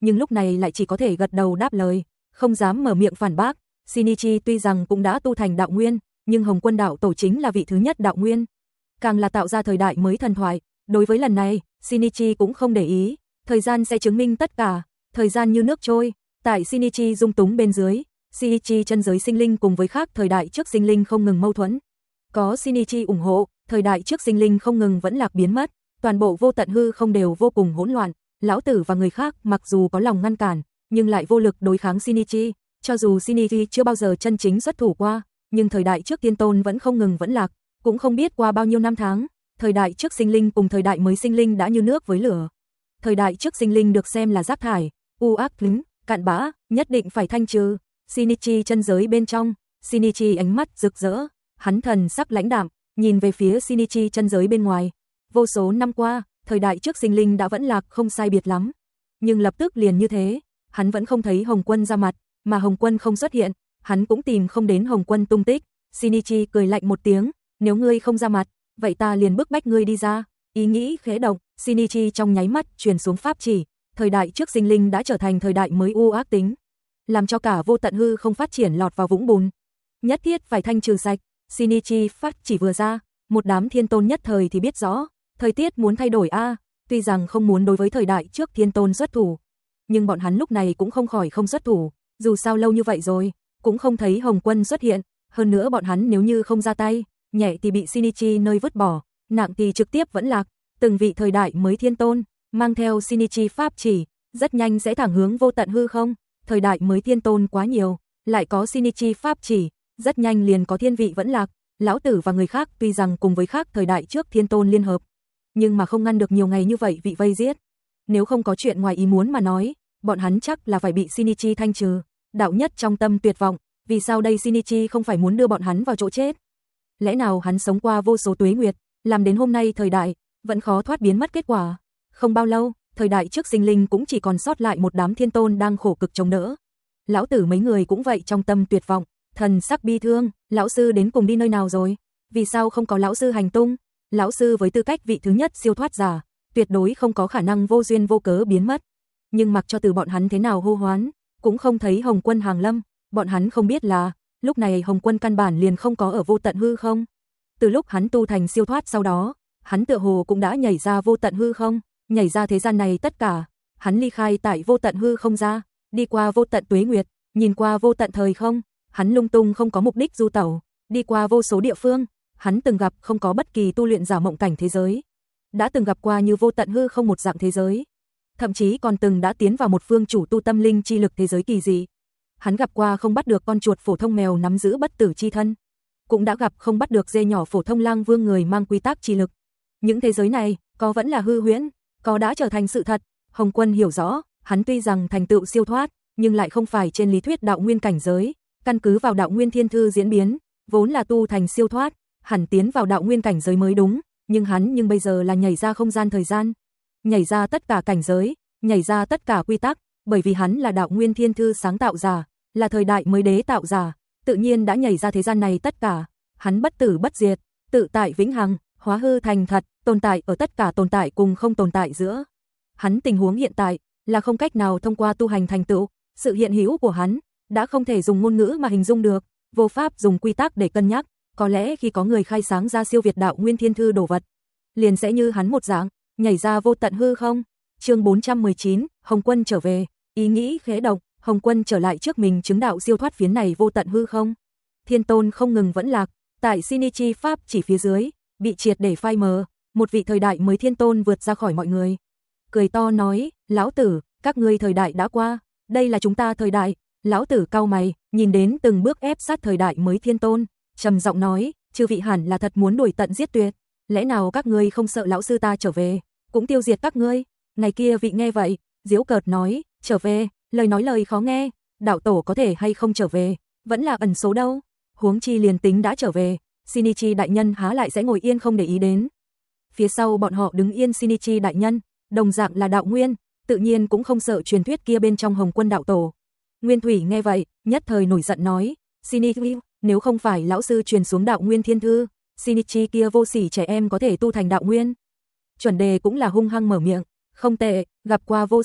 nhưng lúc này lại chỉ có thể gật đầu đáp lời, không dám mở miệng phản bác. Shinichi tuy rằng cũng đã tu thành đạo nguyên, nhưng Hồng Quân đạo tổ chính là vị thứ nhất đạo nguyên, càng là tạo ra thời đại mới thần thoại. Đối với lần này, Shinichi cũng không để ý, thời gian sẽ chứng minh tất cả. Thời gian như nước trôi, tại Shinichi dung túng bên dưới, Shinichi chân giới sinh linh cùng với khác thời đại trước sinh linh không ngừng mâu thuẫn. Có Shinichi ủng hộ, thời đại trước sinh linh không ngừng vẫn lạc biến mất, toàn bộ vô tận hư không đều vô cùng hỗn loạn. Lão tử và người khác mặc dù có lòng ngăn cản, nhưng lại vô lực đối kháng Shinichi. Cho dù Shinichi chưa bao giờ chân chính xuất thủ qua, nhưng thời đại trước tiên tôn vẫn không ngừng vẫn lạc, cũng không biết qua bao nhiêu năm tháng, thời đại trước sinh linh cùng thời đại mới sinh linh đã như nước với lửa. Thời đại trước sinh linh được xem là rác thải, u ác lính, cặn bã, nhất định phải thanh trừ. Shinichi chân giới bên trong, Shinichi ánh mắt rực rỡ, hắn thần sắc lãnh đạm, nhìn về phía Shinichi chân giới bên ngoài. Vô số năm qua, thời đại trước sinh linh đã vẫn lạc không sai biệt lắm, nhưng lập tức liền như thế, hắn vẫn không thấy Hồng Quân ra mặt, mà Hồng Quân không xuất hiện, hắn cũng tìm không đến Hồng Quân tung tích. Shinichi cười lạnh một tiếng, nếu ngươi không ra mặt, vậy ta liền bức bách ngươi đi ra. Ý nghĩ khẽ động, Shinichi trong nháy mắt truyền xuống pháp chỉ, thời đại trước sinh linh đã trở thành thời đại mới u ác tính, làm cho cả vô tận hư không phát triển lọt vào vũng bùn, nhất thiết phải thanh trừ sạch. Shinichi phát chỉ vừa ra, một đám thiên tôn nhất thời thì biết rõ, thời tiết muốn thay đổi a, à, tuy rằng không muốn đối với thời đại trước thiên tôn xuất thủ, nhưng bọn hắn lúc này cũng không khỏi không xuất thủ, dù sao lâu như vậy rồi, cũng không thấy Hồng Quân xuất hiện, hơn nữa bọn hắn nếu như không ra tay, nhẹ thì bị Shinichi nơi vứt bỏ, nặng thì trực tiếp vẫn lạc. Từng vị thời đại mới thiên tôn, mang theo Shinichi pháp chỉ, rất nhanh sẽ thẳng hướng vô tận hư không. Thời đại mới thiên tôn quá nhiều, lại có Shinichi pháp chỉ, rất nhanh liền có thiên vị vẫn lạc. Lão tử và người khác tuy rằng cùng với khác thời đại trước thiên tôn liên hợp, nhưng mà không ngăn được nhiều ngày như vậy vị vây giết. Nếu không có chuyện ngoài ý muốn mà nói, bọn hắn chắc là phải bị Shinichi thanh trừ. Đạo nhất trong tâm tuyệt vọng, vì sao đây Shinichi không phải muốn đưa bọn hắn vào chỗ chết? Lẽ nào hắn sống qua vô số tuế nguyệt, làm đến hôm nay thời đại vẫn khó thoát biến mất kết quả. Không bao lâu, thời đại trước sinh linh cũng chỉ còn sót lại một đám thiên tôn đang khổ cực chống đỡ. Lão tử mấy người cũng vậy trong tâm tuyệt vọng, thần sắc bi thương, lão sư đến cùng đi nơi nào rồi? Vì sao không có lão sư hành tung? Lão sư với tư cách vị thứ nhất siêu thoát giả, tuyệt đối không có khả năng vô duyên vô cớ biến mất. Nhưng mặc cho từ bọn hắn thế nào hô hoán, cũng không thấy Hồng Quân hàng lâm. Bọn hắn không biết là, lúc này Hồng Quân căn bản liền không có ở vô tận hư không. Từ lúc hắn tu thành siêu thoát sau đó, hắn tựa hồ cũng đã nhảy ra vô tận hư không, nhảy ra thế gian này tất cả. Hắn ly khai tại vô tận hư không ra, đi qua vô tận tuế nguyệt, nhìn qua vô tận thời không, hắn lung tung không có mục đích du tẩu, đi qua vô số địa phương, hắn từng gặp không có bất kỳ tu luyện giả mộng cảnh thế giới, đã từng gặp qua như vô tận hư không một dạng thế giới, thậm chí còn từng đã tiến vào một phương chủ tu tâm linh chi lực thế giới kỳ dị. Hắn gặp qua không bắt được con chuột phổ thông mèo nắm giữ bất tử chi thân, cũng đã gặp không bắt được dê nhỏ phổ thông lang vương người mang quy tắc chi lực. Những thế giới này, có vẫn là hư huyễn, có đã trở thành sự thật. Hồng Quân hiểu rõ, hắn tuy rằng thành tựu siêu thoát, nhưng lại không phải trên lý thuyết đạo nguyên cảnh giới, căn cứ vào đạo nguyên thiên thư diễn biến, vốn là tu thành siêu thoát, hẳn tiến vào đạo nguyên cảnh giới mới đúng, nhưng hắn nhưng bây giờ là nhảy ra không gian thời gian, nhảy ra tất cả cảnh giới, nhảy ra tất cả quy tắc, bởi vì hắn là đạo nguyên thiên thư sáng tạo giả, là thời đại mới đế tạo giả, tự nhiên đã nhảy ra thế gian này tất cả. Hắn bất tử bất diệt, tự tại vĩnh hằng, hóa hư thành thật, tồn tại ở tất cả tồn tại cùng không tồn tại giữa. Hắn tình huống hiện tại là không cách nào thông qua tu hành thành tựu, sự hiện hữu của hắn đã không thể dùng ngôn ngữ mà hình dung được, vô pháp dùng quy tắc để cân nhắc. Có lẽ khi có người khai sáng ra siêu việt đạo nguyên thiên thư đồ vật, liền sẽ như hắn một dạng, nhảy ra vô tận hư không. Chương bốn trăm mười chín, Hồng Quân trở về. Ý nghĩ khẽ động, Hồng Quân trở lại trước mình chứng đạo siêu thoát phiến này vô tận hư không. Thiên tôn không ngừng vẫn lạc, tại Shinichi pháp chỉ phía dưới, bị triệt để phai mờ, một vị thời đại mới thiên tôn vượt ra khỏi mọi người. Cười to nói, lão tử, các ngươi thời đại đã qua, đây là chúng ta thời đại. Lão tử cau mày, nhìn đến từng bước ép sát thời đại mới thiên tôn, trầm giọng nói, chư vị hẳn là thật muốn đuổi tận giết tuyệt, lẽ nào các ngươi không sợ lão sư ta trở về, cũng tiêu diệt các ngươi? Này kia vị nghe vậy, giễu cợt nói, trở về, lời nói lời khó nghe, đạo tổ có thể hay không trở về, vẫn là ẩn số đâu. Huống chi liền tính đã trở về, Shinichi đại nhân há lại sẽ ngồi yên không để ý đến. Phía sau bọn họ đứng yên Shinichi đại nhân, đồng dạng là đạo nguyên, tự nhiên cũng không sợ truyền thuyết kia bên trong Hồng Quân đạo tổ. Nguyên Thủy nghe vậy, nhất thời nổi giận nói, Shinichi, nếu không phải lão sư truyền xuống đạo nguyên thiên thư, Shinichi kia vô sỉ trẻ em có thể tu thành đạo nguyên. Chuẩn đề cũng là hung hăng mở miệng, không tệ, gặp qua vô sỉ,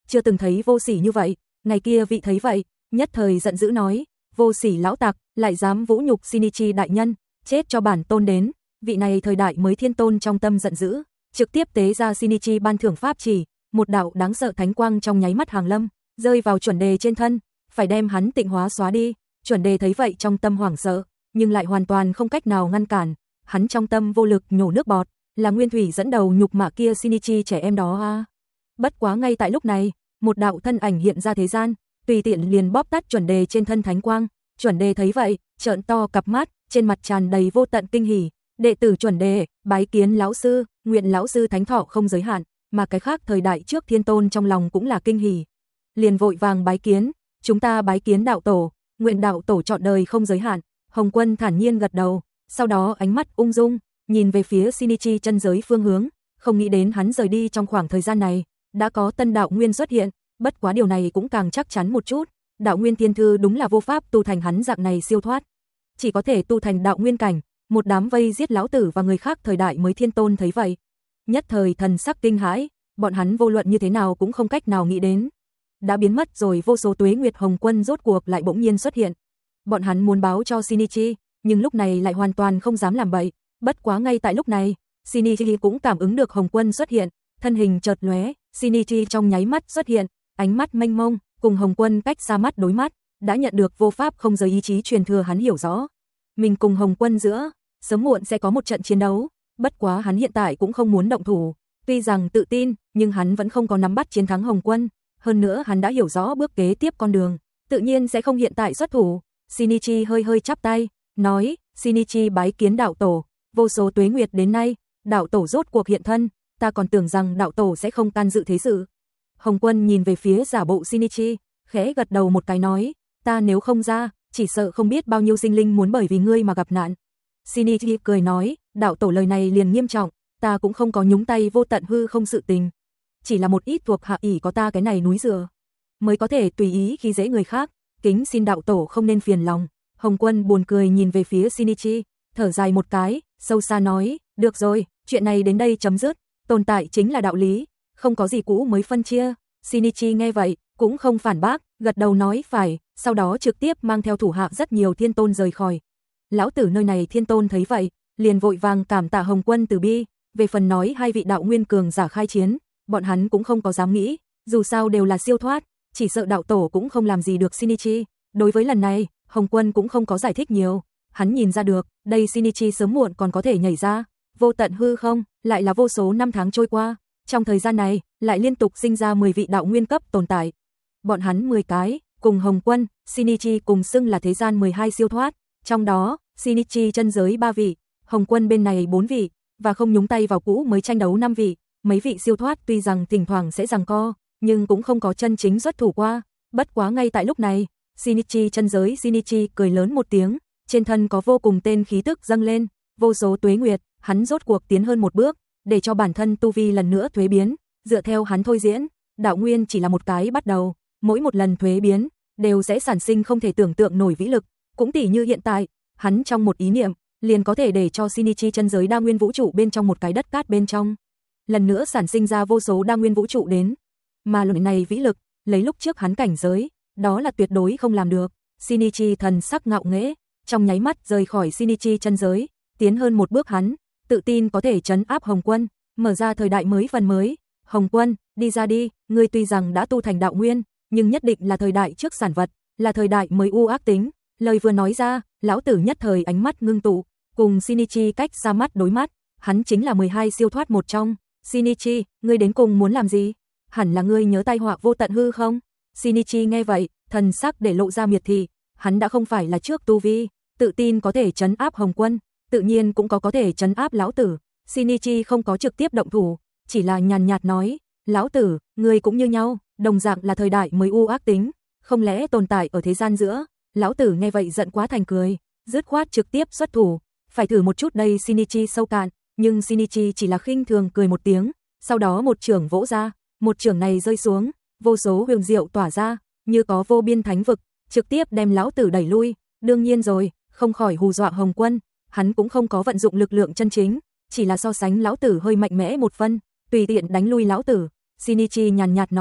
chưa từng thấy vô sỉ như vậy. Ngày kia vị thấy vậy, nhất thời giận dữ nói, vô sỉ lão tặc, lại dám vũ nhục Shinichi đại nhân, chết cho bản tôn đến. Vị này thời đại mới thiên tôn trong tâm giận dữ, trực tiếp tế ra Shinichi ban thưởng pháp chỉ, một đạo đáng sợ thánh quang trong nháy mắt hàng lâm, rơi vào chuẩn đề trên thân, phải đem hắn tịnh hóa xóa đi. Chuẩn đề thấy vậy trong tâm hoảng sợ, nhưng lại hoàn toàn không cách nào ngăn cản, hắn trong tâm vô lực nhổ nước bọt, là nguyên thủy dẫn đầu nhục mạ kia Shinichi trẻ em đó à. Bất quá ngay tại lúc này, một đạo thân ảnh hiện ra thế gian, tùy tiện liền bóp tắt chuẩn đề trên thân thánh quang. Chuẩn đề thấy vậy, trợn to cặp mắt, trên mặt tràn đầy vô tận kinh hỉ. Đệ tử chuẩn đề, bái kiến lão sư, nguyện lão sư thánh thọ không giới hạn, mà cái khác thời đại trước thiên tôn trong lòng cũng là kinh hỉ. Liền vội vàng bái kiến, chúng ta bái kiến đạo tổ, nguyện đạo tổ trọn đời không giới hạn. Hồng Quân thản nhiên gật đầu, sau đó ánh mắt ung dung, nhìn về phía Shinichi chân giới phương hướng, không nghĩ đến hắn rời đi trong khoảng thời gian này, đã có tân đạo nguyên xuất hiện, bất quá điều này cũng càng chắc chắn một chút, đạo nguyên thiên thư đúng là vô pháp tu thành hắn dạng này siêu thoát, chỉ có thể tu thành đạo nguyên cảnh. Một đám vây giết lão tử và người khác thời đại mới thiên tôn thấy vậy, nhất thời thần sắc kinh hãi, bọn hắn vô luận như thế nào cũng không cách nào nghĩ đến. Đã biến mất rồi vô số tuế nguyệt Hồng Quân rốt cuộc lại bỗng nhiên xuất hiện. Bọn hắn muốn báo cho Shinichi, nhưng lúc này lại hoàn toàn không dám làm bậy. Bất quá ngay tại lúc này, Shinichi cũng cảm ứng được Hồng Quân xuất hiện, thân hình chợt lóe, Shinichi trong nháy mắt xuất hiện, ánh mắt mênh mông, cùng Hồng Quân cách xa mắt đối mắt, đã nhận được vô pháp không giới ý chí truyền thừa hắn hiểu rõ. Mình cùng Hồng Quân giữa, sớm muộn sẽ có một trận chiến đấu, bất quá hắn hiện tại cũng không muốn động thủ, tuy rằng tự tin, nhưng hắn vẫn không có nắm bắt chiến thắng Hồng Quân, hơn nữa hắn đã hiểu rõ bước kế tiếp con đường, tự nhiên sẽ không hiện tại xuất thủ. Shinichi hơi hơi chắp tay, nói, Shinichi bái kiến đạo tổ, vô số tuế nguyệt đến nay, đạo tổ rốt cuộc hiện thân, ta còn tưởng rằng đạo tổ sẽ không can dự thế sự. Hồng Quân nhìn về phía giả bộ Shinichi, khẽ gật đầu một cái nói, ta nếu không ra, chỉ sợ không biết bao nhiêu sinh linh muốn bởi vì ngươi mà gặp nạn. Shinichi cười nói, đạo tổ lời này liền nghiêm trọng, ta cũng không có nhúng tay vô tận hư không sự tình. Chỉ là một ít thuộc hạ ỷ có ta cái này núi dựa, mới có thể tùy ý khi dễ người khác, kính xin đạo tổ không nên phiền lòng. Hồng Quân buồn cười nhìn về phía Shinichi, thở dài một cái, sâu xa nói, được rồi, chuyện này đến đây chấm dứt, tồn tại chính là đạo lý, không có gì cũ mới phân chia. Shinichi nghe vậy, cũng không phản bác, gật đầu nói phải, sau đó trực tiếp mang theo thủ hạ rất nhiều thiên tôn rời khỏi. Lão tử nơi này thiên tôn thấy vậy, liền vội vàng cảm tạ Hồng Quân từ bi, về phần nói hai vị đạo nguyên cường giả khai chiến, bọn hắn cũng không có dám nghĩ, dù sao đều là siêu thoát, chỉ sợ đạo tổ cũng không làm gì được Shinichi. Đối với lần này, Hồng Quân cũng không có giải thích nhiều, hắn nhìn ra được, đây Shinichi sớm muộn còn có thể nhảy ra, vô tận hư không, lại là vô số năm tháng trôi qua, trong thời gian này, lại liên tục sinh ra mười vị đạo nguyên cấp tồn tại. Bọn hắn mười cái, cùng Hồng Quân, Shinichi cùng xưng là thế gian mười hai siêu thoát, trong đó, Shinichi chân giới ba vị, Hồng Quân bên này bốn vị, và không nhúng tay vào cũ mới tranh đấu năm vị. Mấy vị siêu thoát tuy rằng thỉnh thoảng sẽ giằng co, nhưng cũng không có chân chính xuất thủ qua. Bất quá ngay tại lúc này, Shinichi chân giới Shinichi cười lớn một tiếng, trên thân có vô cùng tên khí tức dâng lên, vô số tuế nguyệt, hắn rốt cuộc tiến hơn một bước, để cho bản thân tu vi lần nữa thuế biến, dựa theo hắn thôi diễn, đạo nguyên chỉ là một cái bắt đầu, mỗi một lần thuế biến đều sẽ sản sinh không thể tưởng tượng nổi vĩ lực, cũng tỉ như hiện tại, hắn trong một ý niệm liền có thể để cho Shinichi chân giới đa nguyên vũ trụ bên trong một cái đất cát bên trong lần nữa sản sinh ra vô số đa nguyên vũ trụ đến. Mà loại này vĩ lực, lấy lúc trước hắn cảnh giới, đó là tuyệt đối không làm được. Shinichi thần sắc ngạo nghễ, trong nháy mắt rời khỏi Shinichi chân giới, tiến hơn một bước hắn, tự tin có thể trấn áp Hồng Quân, mở ra thời đại mới phần mới. Hồng Quân, đi ra đi, ngươi tuy rằng đã tu thành đạo nguyên, nhưng nhất định là thời đại trước sản vật, là thời đại mới u ác tính. Lời vừa nói ra, lão tử nhất thời ánh mắt ngưng tụ, cùng Shinichi cách xa mắt đối mắt, hắn chính là mười hai siêu thoát một trong. Shinichi, ngươi đến cùng muốn làm gì? Hẳn là ngươi nhớ tai họa vô tận hư không? Shinichi nghe vậy, thần sắc để lộ ra miệt thị, hắn đã không phải là trước tu vi, tự tin có thể trấn áp Hồng Quân, tự nhiên cũng có có thể trấn áp lão tử. Shinichi không có trực tiếp động thủ, chỉ là nhàn nhạt nói, lão tử, ngươi cũng như nhau, đồng dạng là thời đại mới u ác tính, không lẽ tồn tại ở thế gian giữa? Lão tử nghe vậy giận quá thành cười, dứt khoát trực tiếp xuất thủ, phải thử một chút đây Shinichi sâu cạn, nhưng Shinichi chỉ là khinh thường cười một tiếng, sau đó một chưởng vỗ ra, một chưởng này rơi xuống, vô số huyền diệu tỏa ra, như có vô biên thánh vực, trực tiếp đem lão tử đẩy lui. Đương nhiên rồi, không khỏi hù dọa Hồng Quân, hắn cũng không có vận dụng lực lượng chân chính, chỉ là so sánh lão tử hơi mạnh mẽ một phân, tùy tiện đánh lui lão tử. Shinichi nhàn nhạt nói,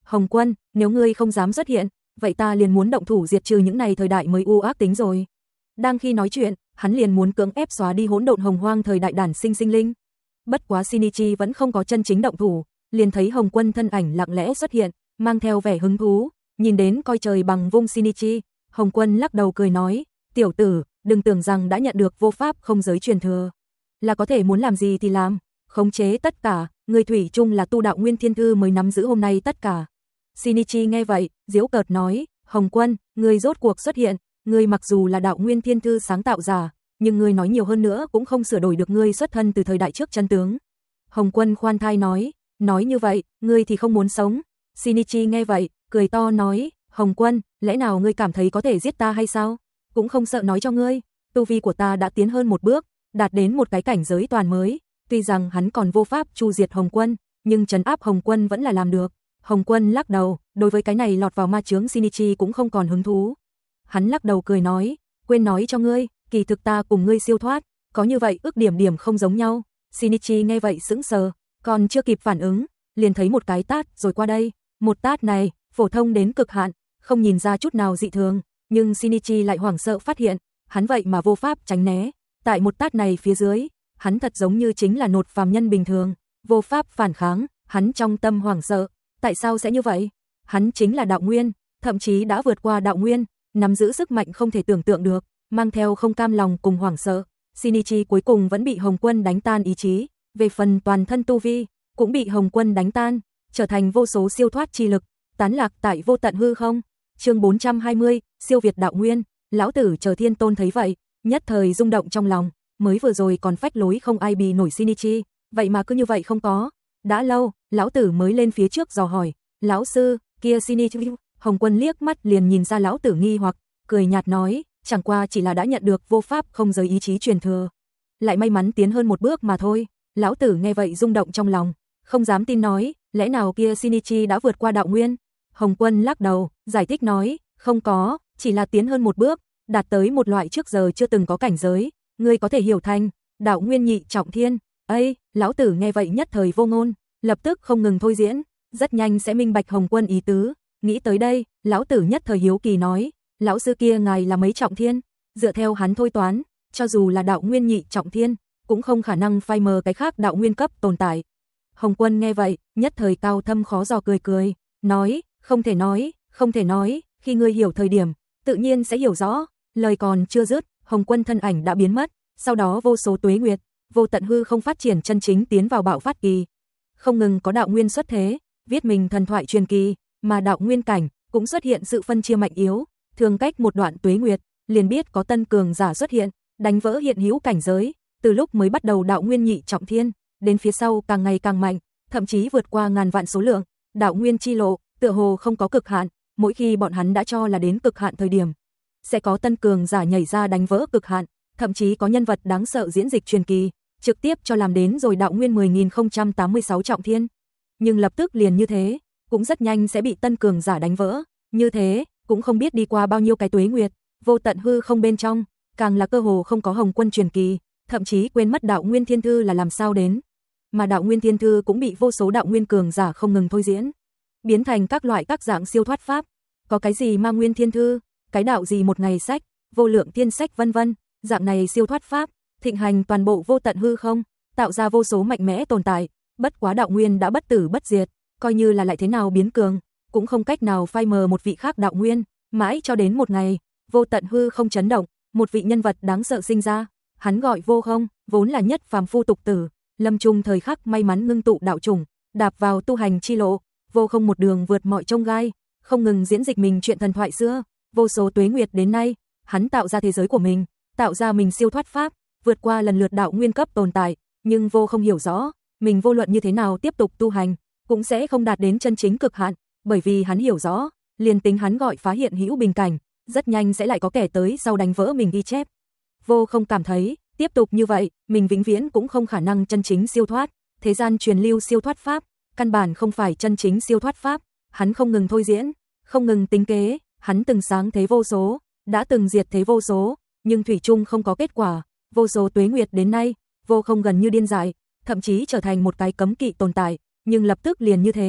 Hồng Quân, nếu ngươi không dám xuất hiện, vậy ta liền muốn động thủ diệt trừ những này thời đại mới u ác tính rồi. Đang khi nói chuyện, hắn liền muốn cưỡng ép xóa đi hỗn độn hồng hoang thời đại đản sinh sinh linh. Bất quá Shinichi vẫn không có chân chính động thủ, liền thấy Hồng Quân thân ảnh lặng lẽ xuất hiện, mang theo vẻ hứng thú, nhìn đến coi trời bằng vung Shinichi, Hồng Quân lắc đầu cười nói, tiểu tử, đừng tưởng rằng đã nhận được vô pháp không giới truyền thừa, là có thể muốn làm gì thì làm, khống chế tất cả, người thủy chung là tu đạo nguyên thiên thư mới nắm giữ hôm nay tất cả. Shinichi nghe vậy, giễu cợt nói, Hồng Quân, người rốt cuộc xuất hiện, người mặc dù là đạo nguyên thiên thư sáng tạo giả, nhưng người nói nhiều hơn nữa cũng không sửa đổi được ngươi xuất thân từ thời đại trước chân tướng. Hồng Quân khoan thai nói, nói như vậy, ngươi thì không muốn sống. Shinichi nghe vậy, cười to nói, Hồng Quân, lẽ nào ngươi cảm thấy có thể giết ta hay sao? Cũng không sợ nói cho ngươi, tu vi của ta đã tiến hơn một bước, đạt đến một cái cảnh giới toàn mới. Tuy rằng hắn còn vô pháp chu diệt Hồng Quân, nhưng trấn áp Hồng Quân vẫn là làm được. Hồng Quân lắc đầu, đối với cái này lọt vào ma chướng Shinichi cũng không còn hứng thú. Hắn lắc đầu cười nói, quên nói cho ngươi, kỳ thực ta cùng ngươi siêu thoát, có như vậy ước điểm điểm không giống nhau. Shinichi nghe vậy sững sờ, còn chưa kịp phản ứng, liền thấy một cái tát rồi qua đây, một tát này, phổ thông đến cực hạn, không nhìn ra chút nào dị thường, nhưng Shinichi lại hoảng sợ phát hiện, hắn vậy mà vô pháp tránh né, tại một tát này phía dưới, hắn thật giống như chính là nột phàm nhân bình thường, vô pháp phản kháng, hắn trong tâm hoảng sợ, tại sao sẽ như vậy? Hắn chính là đạo nguyên, thậm chí đã vượt qua đạo nguyên, nắm giữ sức mạnh không thể tưởng tượng được, mang theo không cam lòng cùng hoảng sợ. Shinichi cuối cùng vẫn bị Hồng Quân đánh tan ý chí, về phần toàn thân tu vi, cũng bị Hồng Quân đánh tan, trở thành vô số siêu thoát chi lực, tán lạc tại vô tận hư không. Chương bốn trăm hai mươi, siêu việt đạo nguyên, lão tử Chờ Thiên Tôn thấy vậy, nhất thời rung động trong lòng, mới vừa rồi còn phách lối không ai bì nổi Shinichi, vậy mà cứ như vậy không có. Đã lâu, lão tử mới lên phía trước dò hỏi, lão sư, kia Shinichi. Hồng Quân liếc mắt liền nhìn ra lão tử nghi hoặc, cười nhạt nói, chẳng qua chỉ là đã nhận được vô pháp không giới ý chí truyền thừa, lại may mắn tiến hơn một bước mà thôi. Lão tử nghe vậy rung động trong lòng, không dám tin nói, lẽ nào kia Shinichi đã vượt qua đạo nguyên? Hồng Quân lắc đầu, giải thích nói, không có, chỉ là tiến hơn một bước, đạt tới một loại trước giờ chưa từng có cảnh giới, ngươi có thể hiểu thành đạo nguyên nhị trọng thiên. Ây, lão tử nghe vậy nhất thời vô ngôn, lập tức không ngừng thôi diễn, rất nhanh sẽ minh bạch Hồng Quân ý tứ. Nghĩ tới đây, lão tử nhất thời hiếu kỳ nói, lão sư kia ngài là mấy trọng thiên? Dựa theo hắn thôi toán, cho dù là đạo nguyên nhị trọng thiên, cũng không khả năng phai mờ cái khác đạo nguyên cấp tồn tại. Hồng Quân nghe vậy, nhất thời cao thâm khó dò cười cười, nói, không thể nói, không thể nói, khi ngươi hiểu thời điểm, tự nhiên sẽ hiểu rõ. Lời còn chưa dứt, Hồng Quân thân ảnh đã biến mất, sau đó vô số tuế nguyệt, vô tận hư không phát triển chân chính tiến vào bạo phát kỳ. Không ngừng có đạo nguyên xuất thế, viết mình thần thoại truyền kỳ, mà đạo nguyên cảnh cũng xuất hiện sự phân chia mạnh yếu, thường cách một đoạn tuế nguyệt, liền biết có tân cường giả xuất hiện, đánh vỡ hiện hữu cảnh giới, từ lúc mới bắt đầu đạo nguyên nhị trọng thiên, đến phía sau càng ngày càng mạnh, thậm chí vượt qua ngàn vạn số lượng. Đạo nguyên chi lộ, tựa hồ không có cực hạn, mỗi khi bọn hắn đã cho là đến cực hạn thời điểm, sẽ có tân cường giả nhảy ra đánh vỡ cực hạn, thậm chí có nhân vật đáng sợ diễn dịch truyền kỳ, trực tiếp cho làm đến rồi đạo nguyên mười nghìn không trăm tám mươi sáu trọng thiên. Nhưng lập tức liền như thế, cũng rất nhanh sẽ bị tân cường giả đánh vỡ, như thế, cũng không biết đi qua bao nhiêu cái tuế nguyệt, vô tận hư không bên trong, càng là cơ hồ không có Hồng Quân truyền kỳ, thậm chí quên mất đạo nguyên thiên thư là làm sao đến. Mà đạo nguyên thiên thư cũng bị vô số đạo nguyên cường giả không ngừng thôi diễn, biến thành các loại các dạng siêu thoát pháp, có cái gì ma nguyên thiên thư, cái đạo gì một ngày sách, vô lượng thiên sách vân vân, dạng này siêu thoát pháp, thịnh hành toàn bộ vô tận hư không, tạo ra vô số mạnh mẽ tồn tại, bất quá đạo nguyên đã bất tử bất diệt, coi như là lại thế nào biến cường, cũng không cách nào phai mờ một vị khác đạo nguyên, mãi cho đến một ngày, vô tận hư không chấn động, một vị nhân vật đáng sợ sinh ra, hắn gọi Vô Không, vốn là nhất phàm phu tục tử, lâm chung thời khắc may mắn ngưng tụ đạo chủng, đạp vào tu hành chi lộ, Vô Không một đường vượt mọi chông gai, không ngừng diễn dịch mình chuyện thần thoại xưa, vô số tuế nguyệt đến nay, hắn tạo ra thế giới của mình, tạo ra mình siêu thoát pháp, vượt qua lần lượt đạo nguyên cấp tồn tại, nhưng Vô Không hiểu rõ, mình vô luận như thế nào tiếp tục tu hành, cũng sẽ không đạt đến chân chính cực hạn, bởi vì hắn hiểu rõ, liền tính hắn gọi phá hiện hữu bình cảnh, rất nhanh sẽ lại có kẻ tới sau đánh vỡ mình ghi chép. Vô Không cảm thấy, tiếp tục như vậy, mình vĩnh viễn cũng không khả năng chân chính siêu thoát, thế gian truyền lưu siêu thoát pháp, căn bản không phải chân chính siêu thoát pháp, hắn không ngừng thôi diễn, không ngừng tính kế, hắn từng sáng thế vô số, đã từng diệt thế vô số, nhưng thủy chung không có kết quả, vô số tuế nguyệt đến nay, Vô Không gần như điên dại, thậm chí trở thành một cái cấm kỵ tồn tại, nhưng lập tức liền như thế,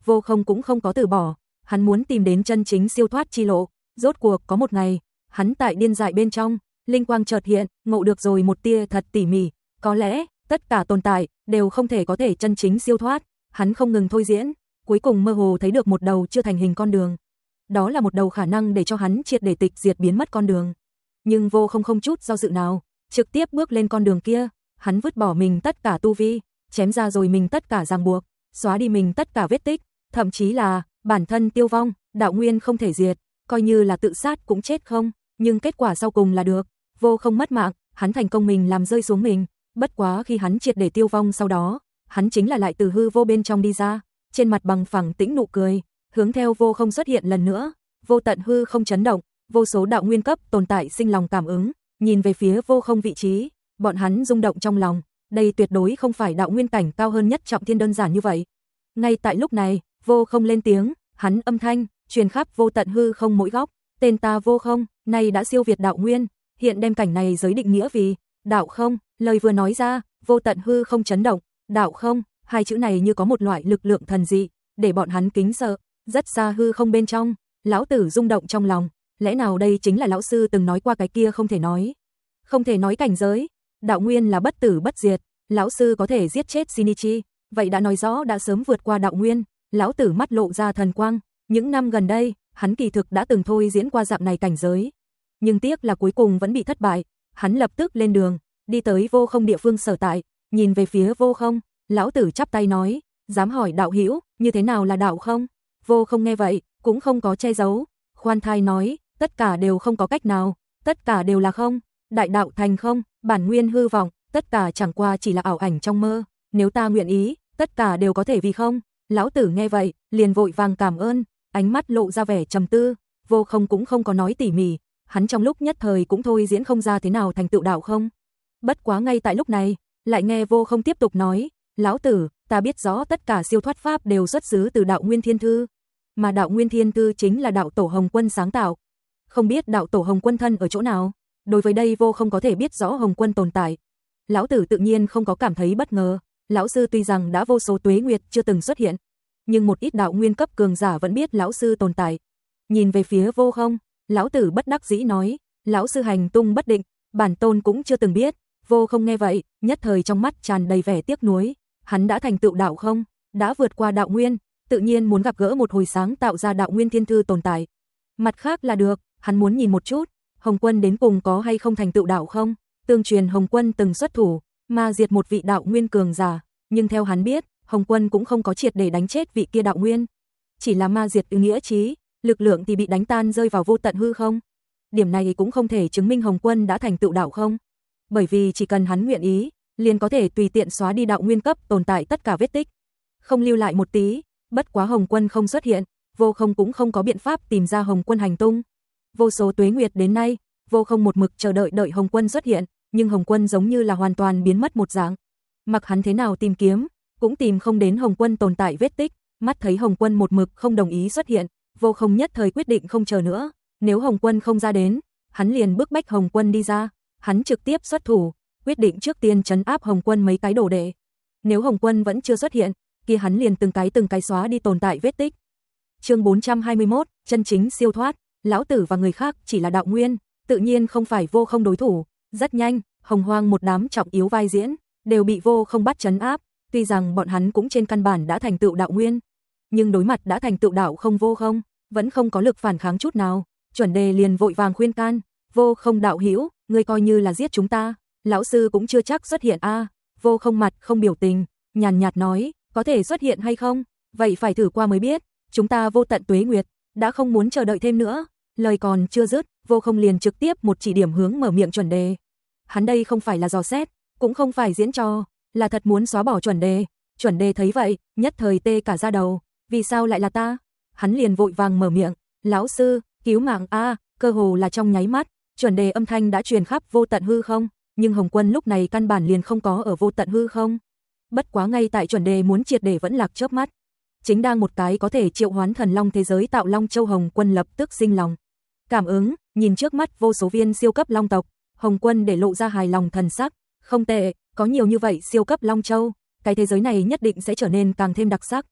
Vô Không cũng không có từ bỏ, hắn muốn tìm đến chân chính siêu thoát chi lộ. Rốt cuộc có một ngày, hắn tại điên dại bên trong, linh quang chợt hiện, ngộ được rồi một tia thật tỉ mỉ, có lẽ tất cả tồn tại đều không thể có thể chân chính siêu thoát. Hắn không ngừng thôi diễn, cuối cùng mơ hồ thấy được một đầu chưa thành hình con đường. Đó là một đầu khả năng để cho hắn triệt để tịch diệt biến mất con đường. Nhưng Vô Không không chút do dự nào, trực tiếp bước lên con đường kia, hắn vứt bỏ mình tất cả tu vi, chém ra rồi mình tất cả ràng buộc, xóa đi mình tất cả vết tích, thậm chí là bản thân tiêu vong, đạo nguyên không thể diệt, coi như là tự sát cũng chết không, nhưng kết quả sau cùng là được, Vô Không mất mạng, hắn thành công mình làm rơi xuống mình, bất quá khi hắn triệt để tiêu vong sau đó, hắn chính là lại từ hư vô bên trong đi ra, trên mặt bằng phẳng tĩnh nụ cười, hướng theo Vô Không xuất hiện lần nữa, vô tận hư không chấn động, vô số đạo nguyên cấp tồn tại sinh lòng cảm ứng, nhìn về phía Vô Không vị trí, bọn hắn rung động trong lòng, đây tuyệt đối không phải đạo nguyên cảnh cao hơn nhất trọng thiên đơn giản như vậy. Ngay tại lúc này, Vô Không lên tiếng, hắn âm thanh truyền khắp vô tận hư không mỗi góc, tên ta Vô Không, nay đã siêu việt đạo nguyên, hiện đem cảnh này giới định nghĩa vì đạo không, lời vừa nói ra, vô tận hư không chấn động, đạo không, hai chữ này như có một loại lực lượng thần dị, để bọn hắn kính sợ, rất xa hư không bên trong, lão tử rung động trong lòng, lẽ nào đây chính là lão sư từng nói qua cái kia không thể nói, không thể nói cảnh giới, đạo nguyên là bất tử bất diệt, lão sư có thể giết chết Shinichi, vậy đã nói rõ đã sớm vượt qua đạo nguyên, lão tử mắt lộ ra thần quang, những năm gần đây, hắn kỳ thực đã từng thôi diễn qua dạng này cảnh giới, nhưng tiếc là cuối cùng vẫn bị thất bại, hắn lập tức lên đường, đi tới Vô Không địa phương sở tại, nhìn về phía Vô Không, lão tử chắp tay nói, dám hỏi đạo hữu, như thế nào là đạo không? Vô Không nghe vậy, cũng không có che giấu, khoan thai nói, tất cả đều không có cách nào, tất cả đều là không, đại đạo thành không, bản nguyên hư vọng, tất cả chẳng qua chỉ là ảo ảnh trong mơ, nếu ta nguyện ý, tất cả đều có thể vì không. Lão tử nghe vậy, liền vội vàng cảm ơn, ánh mắt lộ ra vẻ trầm tư, Vô Không cũng không có nói tỉ mỉ, hắn trong lúc nhất thời cũng thôi diễn không ra thế nào thành tựu đạo không. Bất quá ngay tại lúc này, lại nghe Vô Không tiếp tục nói, lão tử, ta biết rõ tất cả siêu thoát pháp đều xuất xứ từ đạo Nguyên Thiên Thư, mà đạo Nguyên Thiên Thư chính là đạo tổ Hồng Quân sáng tạo. Không biết đạo tổ Hồng Quân thân ở chỗ nào? Đối với đây Vô Không có thể biết rõ Hồng Quân tồn tại. Lão tử tự nhiên không có cảm thấy bất ngờ, lão sư tuy rằng đã vô số tuế nguyệt chưa từng xuất hiện, nhưng một ít đạo nguyên cấp cường giả vẫn biết lão sư tồn tại. Nhìn về phía Vô Không, lão tử bất đắc dĩ nói, lão sư hành tung bất định, bản tôn cũng chưa từng biết. Vô Không nghe vậy, nhất thời trong mắt tràn đầy vẻ tiếc nuối, hắn đã thành tựu đạo không, đã vượt qua đạo nguyên, tự nhiên muốn gặp gỡ một hồi sáng tạo ra đạo Nguyên Thiên Thư tồn tại. Mặt khác là được, hắn muốn nhìn một chút, Hồng Quân đến cùng có hay không thành tựu đạo không? Tương truyền Hồng Quân từng xuất thủ, mà diệt một vị đạo nguyên cường giả, nhưng theo hắn biết, Hồng Quân cũng không có triệt để đánh chết vị kia đạo nguyên, chỉ là ma diệt nghĩa trí, lực lượng thì bị đánh tan rơi vào vô tận hư không. Điểm này cũng không thể chứng minh Hồng Quân đã thành tựu đạo không, bởi vì chỉ cần hắn nguyện ý, liền có thể tùy tiện xóa đi đạo nguyên cấp tồn tại tất cả vết tích, không lưu lại một tí. Bất quá Hồng Quân không xuất hiện, Vô Không cũng không có biện pháp tìm ra Hồng Quân hành tung. Vô số tuế nguyệt đến nay, Vô Không một mực chờ đợi đợi Hồng Quân xuất hiện, nhưng Hồng Quân giống như là hoàn toàn biến mất một dạng. Mặc hắn thế nào tìm kiếm, cũng tìm không đến Hồng Quân tồn tại vết tích, mắt thấy Hồng Quân một mực không đồng ý xuất hiện, Vô Không nhất thời quyết định không chờ nữa, nếu Hồng Quân không ra đến, hắn liền bức bách Hồng Quân đi ra, hắn trực tiếp xuất thủ, quyết định trước tiên trấn áp Hồng Quân mấy cái đồ đệ. Nếu Hồng Quân vẫn chưa xuất hiện, kia hắn liền từng cái từng cái xóa đi tồn tại vết tích. Chương bốn trăm hai mươi mốt, chân chính siêu thoát, lão tử và người khác chỉ là đạo nguyên, tự nhiên không phải Vô Không đối thủ. Rất nhanh, Hồng Hoang một đám trọng yếu vai diễn đều bị Vô Không bắt trấn áp, tuy rằng bọn hắn cũng trên căn bản đã thành tựu đạo nguyên, nhưng đối mặt đã thành tựu đạo không Vô Không, vẫn không có lực phản kháng chút nào. Chuẩn Đề liền vội vàng khuyên can, Vô Không đạo hữu, ngươi coi như là giết chúng ta, lão sư cũng chưa chắc xuất hiện a. À. Vô Không mặt không biểu tình, nhàn nhạt nói, có thể xuất hiện hay không, vậy phải thử qua mới biết, chúng ta vô tận tuế nguyệt, đã không muốn chờ đợi thêm nữa. Lời còn chưa dứt, Vô Không liền trực tiếp một chỉ điểm hướng mở miệng Chuẩn Đề. Hắn đây không phải là dò xét, cũng không phải diễn trò, là thật muốn xóa bỏ Chuẩn Đề. Chuẩn Đề thấy vậy, nhất thời tê cả da đầu, vì sao lại là ta? Hắn liền vội vàng mở miệng, lão sư, cứu mạng a, à, cơ hồ là trong nháy mắt, Chuẩn Đề âm thanh đã truyền khắp vô tận hư không, nhưng Hồng Quân lúc này căn bản liền không có ở vô tận hư không. Bất quá ngay tại Chuẩn Đề muốn triệt để vẫn lạc chớp mắt, chính đang một cái có thể triệu hoán thần long thế giới tạo long châu Hồng Quân lập tức sinh lòng cảm ứng, nhìn trước mắt vô số viên siêu cấp long tộc, Hồng Quân để lộ ra hài lòng thần sắc, không tệ, có nhiều như vậy siêu cấp long châu, cái thế giới này nhất định sẽ trở nên càng thêm đặc sắc.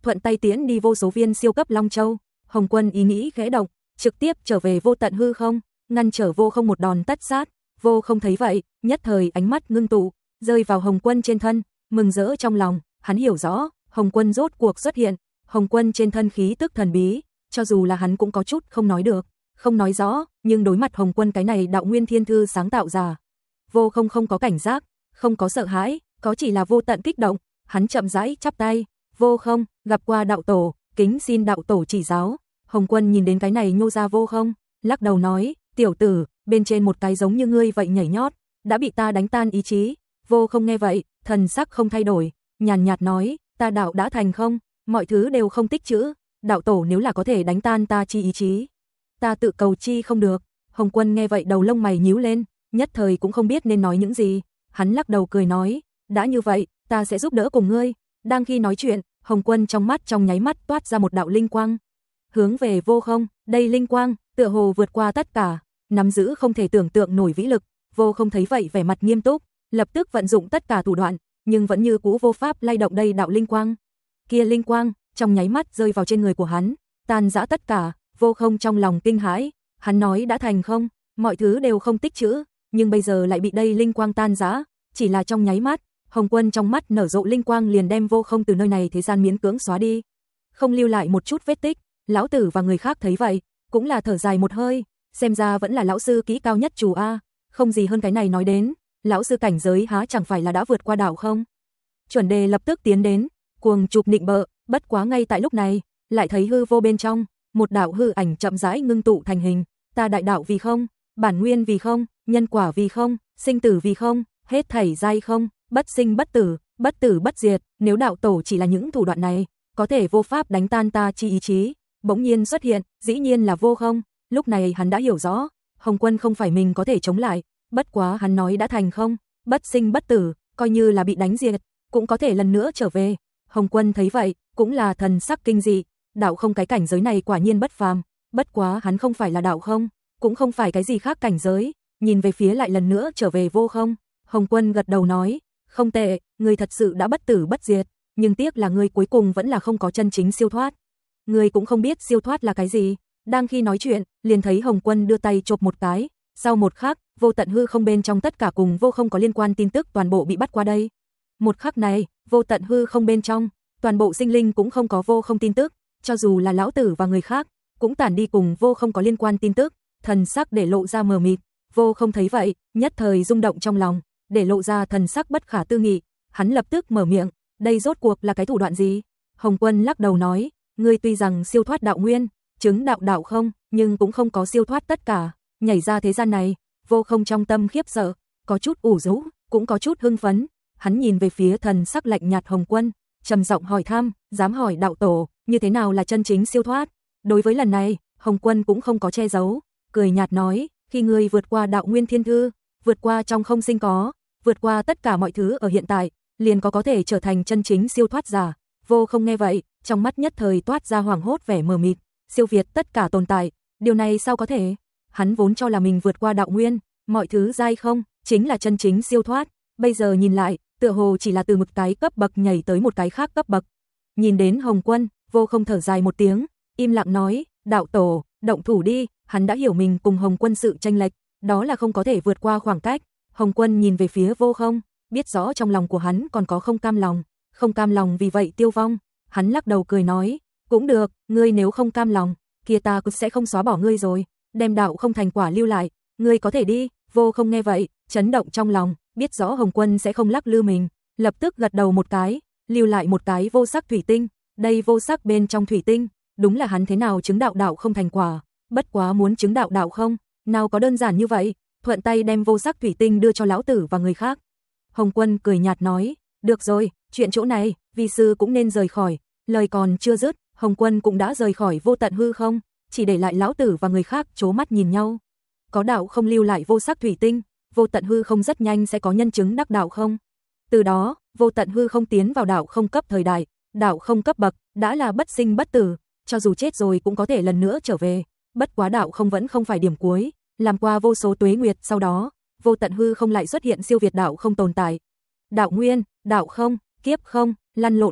thuận tay tiễn đi vô số viên siêu cấp Long Châu. Hồng Quân ý nghĩ khẽ động, trực tiếp trở về vô tận hư không, ngăn trở Vô Không một đòn tất sát. Vô Không thấy vậy, nhất thời ánh mắt ngưng tụ, rơi vào Hồng Quân trên thân, mừng rỡ trong lòng, hắn hiểu rõ, Hồng Quân rốt cuộc xuất hiện, Hồng Quân trên thân khí tức thần bí, cho dù là hắn cũng có chút không nói được, không nói rõ, nhưng đối mặt Hồng Quân cái này đạo nguyên thiên thư sáng tạo ra, Vô Không không có cảnh giác, không có sợ hãi, có chỉ là vô tận kích động, hắn chậm rãi chắp tay, Vô Không, gặp qua đạo tổ, kính xin đạo tổ chỉ giáo. Hồng Quân nhìn đến cái này nhô ra Vô Không, lắc đầu nói, tiểu tử, bên trên một cái giống như ngươi vậy nhảy nhót, đã bị ta đánh tan ý chí. Vô Không nghe vậy, thần sắc không thay đổi, nhàn nhạt nói, ta đạo đã thành không, mọi thứ đều không tích trữ, đạo tổ nếu là có thể đánh tan ta chi ý chí, ta tự cầu chi không được. Hồng Quân nghe vậy đầu lông mày nhíu lên, nhất thời cũng không biết nên nói những gì, hắn lắc đầu cười nói, đã như vậy, ta sẽ giúp đỡ cùng ngươi. Đang khi nói chuyện, Hồng Quân trong mắt trong nháy mắt toát ra một đạo linh quang, hướng về Vô Không, đây linh quang, tựa hồ vượt qua tất cả, nắm giữ không thể tưởng tượng nổi vĩ lực. Vô Không thấy vậy vẻ mặt nghiêm túc, lập tức vận dụng tất cả thủ đoạn, nhưng vẫn như cũ vô pháp lay động đây đạo linh quang. Kia linh quang, trong nháy mắt rơi vào trên người của hắn, tan rã tất cả. Vô Không trong lòng kinh hãi, hắn nói đã thành không, mọi thứ đều không tích trữ, nhưng bây giờ lại bị đây linh quang tan rã, chỉ là trong nháy mắt, Hồng Quân trong mắt nở rộ linh quang liền đem Vô Không từ nơi này thế gian miễn cưỡng xóa đi, không lưu lại một chút vết tích. Lão tử và người khác thấy vậy, cũng là thở dài một hơi, xem ra vẫn là lão sư kỹ cao nhất chủ a, không gì hơn cái này nói đến, lão sư cảnh giới há chẳng phải là đã vượt qua đạo không? Chuẩn Đề lập tức tiến đến, cuồng chụp nịnh bợ, bất quá ngay tại lúc này, lại thấy hư vô bên trong, một đạo hư ảnh chậm rãi ngưng tụ thành hình, ta đại đạo vì không, bản nguyên vì không, nhân quả vì không, sinh tử vì không, hết thảy giai không, bất sinh bất tử, bất tử bất diệt, nếu đạo tổ chỉ là những thủ đoạn này, có thể vô pháp đánh tan ta chi ý chí. Bỗng nhiên xuất hiện, dĩ nhiên là Vô Không, lúc này hắn đã hiểu rõ, Hồng Quân không phải mình có thể chống lại, bất quá hắn nói đã thành không, bất sinh bất tử, coi như là bị đánh diệt, cũng có thể lần nữa trở về. Hồng Quân thấy vậy, cũng là thần sắc kinh dị, đạo không cái cảnh giới này quả nhiên bất phàm, bất quá hắn không phải là đạo không, cũng không phải cái gì khác cảnh giới, nhìn về phía lại lần nữa trở về Vô Không, Hồng Quân gật đầu nói, không tệ, ngươi thật sự đã bất tử bất diệt, nhưng tiếc là ngươi cuối cùng vẫn là không có chân chính siêu thoát. Ngươi cũng không biết siêu thoát là cái gì. Đang khi nói chuyện, liền thấy Hồng Quân đưa tay chộp một cái, sau một khắc, vô tận hư không bên trong tất cả cùng Vô Không có liên quan tin tức toàn bộ bị bắt qua đây. Một khắc này, vô tận hư không bên trong, toàn bộ sinh linh cũng không có Vô Không tin tức, cho dù là lão tử và người khác, cũng tản đi cùng Vô Không có liên quan tin tức, thần sắc để lộ ra mờ mịt. Vô Không thấy vậy, nhất thời rung động trong lòng, để lộ ra thần sắc bất khả tư nghị, hắn lập tức mở miệng, đây rốt cuộc là cái thủ đoạn gì? Hồng Quân lắc đầu nói, ngươi tuy rằng siêu thoát đạo nguyên, chứng đạo đạo không, nhưng cũng không có siêu thoát tất cả, nhảy ra thế gian này. Vô Không trong tâm khiếp sợ, có chút ủ rũ, cũng có chút hưng phấn, hắn nhìn về phía thần sắc lạnh nhạt Hồng Quân, trầm giọng hỏi thăm, dám hỏi đạo tổ, như thế nào là chân chính siêu thoát? Đối với lần này, Hồng Quân cũng không có che giấu, cười nhạt nói, khi ngươi vượt qua đạo nguyên thiên thư, vượt qua trong không sinh có, vượt qua tất cả mọi thứ ở hiện tại, liền có có thể trở thành chân chính siêu thoát giả. Vô Không nghe vậy, trong mắt nhất thời toát ra hoảng hốt vẻ mờ mịt, siêu việt tất cả tồn tại, điều này sao có thể? Hắn vốn cho là mình vượt qua đạo nguyên, mọi thứ giai không, chính là chân chính siêu thoát, bây giờ nhìn lại, tựa hồ chỉ là từ một cái cấp bậc nhảy tới một cái khác cấp bậc. Nhìn đến Hồng Quân, Vô Không thở dài một tiếng, im lặng nói, đạo tổ, động thủ đi. Hắn đã hiểu mình cùng Hồng Quân sự tranh lệch, đó là không có thể vượt qua khoảng cách. Hồng Quân nhìn về phía Vô Không, biết rõ trong lòng của hắn còn có không cam lòng, không cam lòng vì vậy tiêu vong. Hắn lắc đầu cười nói, cũng được, ngươi nếu không cam lòng, kia ta cũng sẽ không xóa bỏ ngươi rồi, đem đạo không thành quả lưu lại, ngươi có thể đi. Vô Không nghe vậy, chấn động trong lòng, biết rõ Hồng Quân sẽ không lắc lư mình, lập tức gật đầu một cái, lưu lại một cái vô sắc thủy tinh. Đây vô sắc bên trong thủy tinh, đúng là hắn thế nào chứng đạo đạo không thành quả, bất quá muốn chứng đạo đạo không, nào có đơn giản như vậy, thuận tay đem vô sắc thủy tinh đưa cho lão tử và người khác. Hồng Quân cười nhạt nói, được rồi, chuyện chỗ này, vi sư cũng nên rời khỏi. Lời còn chưa dứt, Hồng Quân cũng đã rời khỏi vô tận hư không, chỉ để lại lão tử và người khác trố mắt nhìn nhau. Có đạo không lưu lại vô sắc thủy tinh, vô tận hư không rất nhanh sẽ có nhân chứng đắc đạo không. Từ đó, vô tận hư không tiến vào đạo không cấp thời đại, đạo không cấp bậc, đã là bất sinh bất tử, cho dù chết rồi cũng có thể lần nữa trở về. Bất quá đạo không vẫn không phải điểm cuối, làm qua vô số tuế nguyệt sau đó, vô tận hư không lại xuất hiện siêu việt đạo không tồn tại. Đạo nguyên, đạo không, kiếp không, lăn lộn không,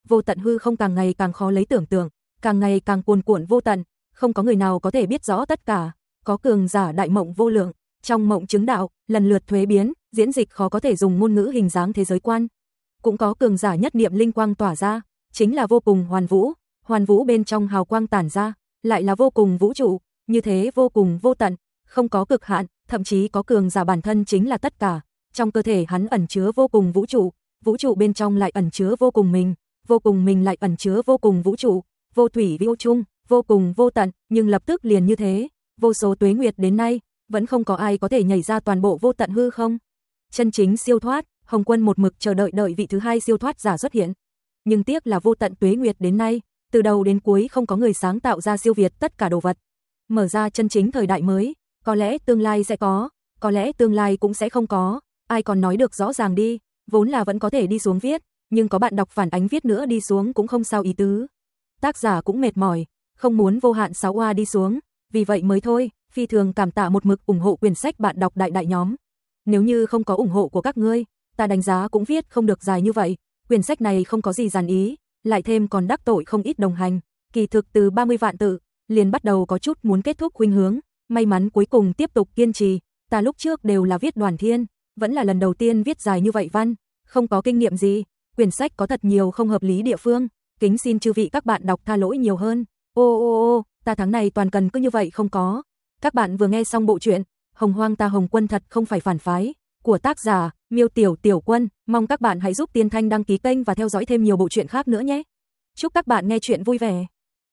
vô tận hư không càng ngày càng khó lấy tưởng tượng, càng ngày càng cuồn cuộn vô tận, không có người nào có thể biết rõ tất cả, có cường giả đại mộng vô lượng, trong mộng chứng đạo, lần lượt thuế biến, diễn dịch khó có thể dùng ngôn ngữ hình dáng thế giới quan. Cũng có cường giả nhất niệm linh quang tỏa ra, chính là vô cùng hoàn vũ, hoàn vũ bên trong hào quang tản ra, lại là vô cùng vũ trụ, như thế vô cùng vô tận, không có cực hạn, thậm chí có cường giả bản thân chính là tất cả, trong cơ thể hắn ẩn chứa vô cùng vũ trụ, vũ trụ bên trong lại ẩn chứa vô cùng mình, vô cùng mình lại ẩn chứa vô cùng vũ trụ, vô thủy vô chung, vô cùng vô tận, nhưng lập tức liền như thế, vô số tuế nguyệt đến nay, vẫn không có ai có thể nhảy ra toàn bộ vô tận hư không. Chân chính siêu thoát, Hồng Quân một mực chờ đợi đợi vị thứ hai siêu thoát giả xuất hiện. Nhưng tiếc là vô tận tuế nguyệt đến nay, từ đầu đến cuối không có người sáng tạo ra siêu việt tất cả đồ vật. Mở ra chân chính thời đại mới, có lẽ tương lai sẽ có, có lẽ tương lai cũng sẽ không có, ai còn nói được rõ ràng đi, vốn là vẫn có thể đi xuống viết, nhưng có bạn đọc phản ánh viết nữa đi xuống cũng không sao ý tứ. Tác giả cũng mệt mỏi, không muốn vô hạn sáu oa đi xuống, vì vậy mới thôi, phi thường cảm tạ một mực ủng hộ quyển sách bạn đọc đại đại nhóm. Nếu như không có ủng hộ của các ngươi, ta đánh giá cũng viết không được dài như vậy, quyển sách này không có gì dàn ý, lại thêm còn đắc tội không ít đồng hành, kỳ thực từ ba mươi vạn tự, liền bắt đầu có chút muốn kết thúc khuynh hướng, may mắn cuối cùng tiếp tục kiên trì, ta lúc trước đều là viết đoàn thiên, vẫn là lần đầu tiên viết dài như vậy văn, không có kinh nghiệm gì, quyển sách có thật nhiều không hợp lý địa phương, kính xin chư vị các bạn đọc tha lỗi nhiều hơn. Ô ô ô, ta tháng này toàn cần cứ như vậy không có. Các bạn vừa nghe xong bộ truyện Hồng Hoang Ta Hồng Quân Thật Không Phải Phản Phái của tác giả Miêu Tiểu Tiểu Quân, mong các bạn hãy giúp Tiên Thanh đăng ký kênh và theo dõi thêm nhiều bộ truyện khác nữa nhé. Chúc các bạn nghe truyện vui vẻ.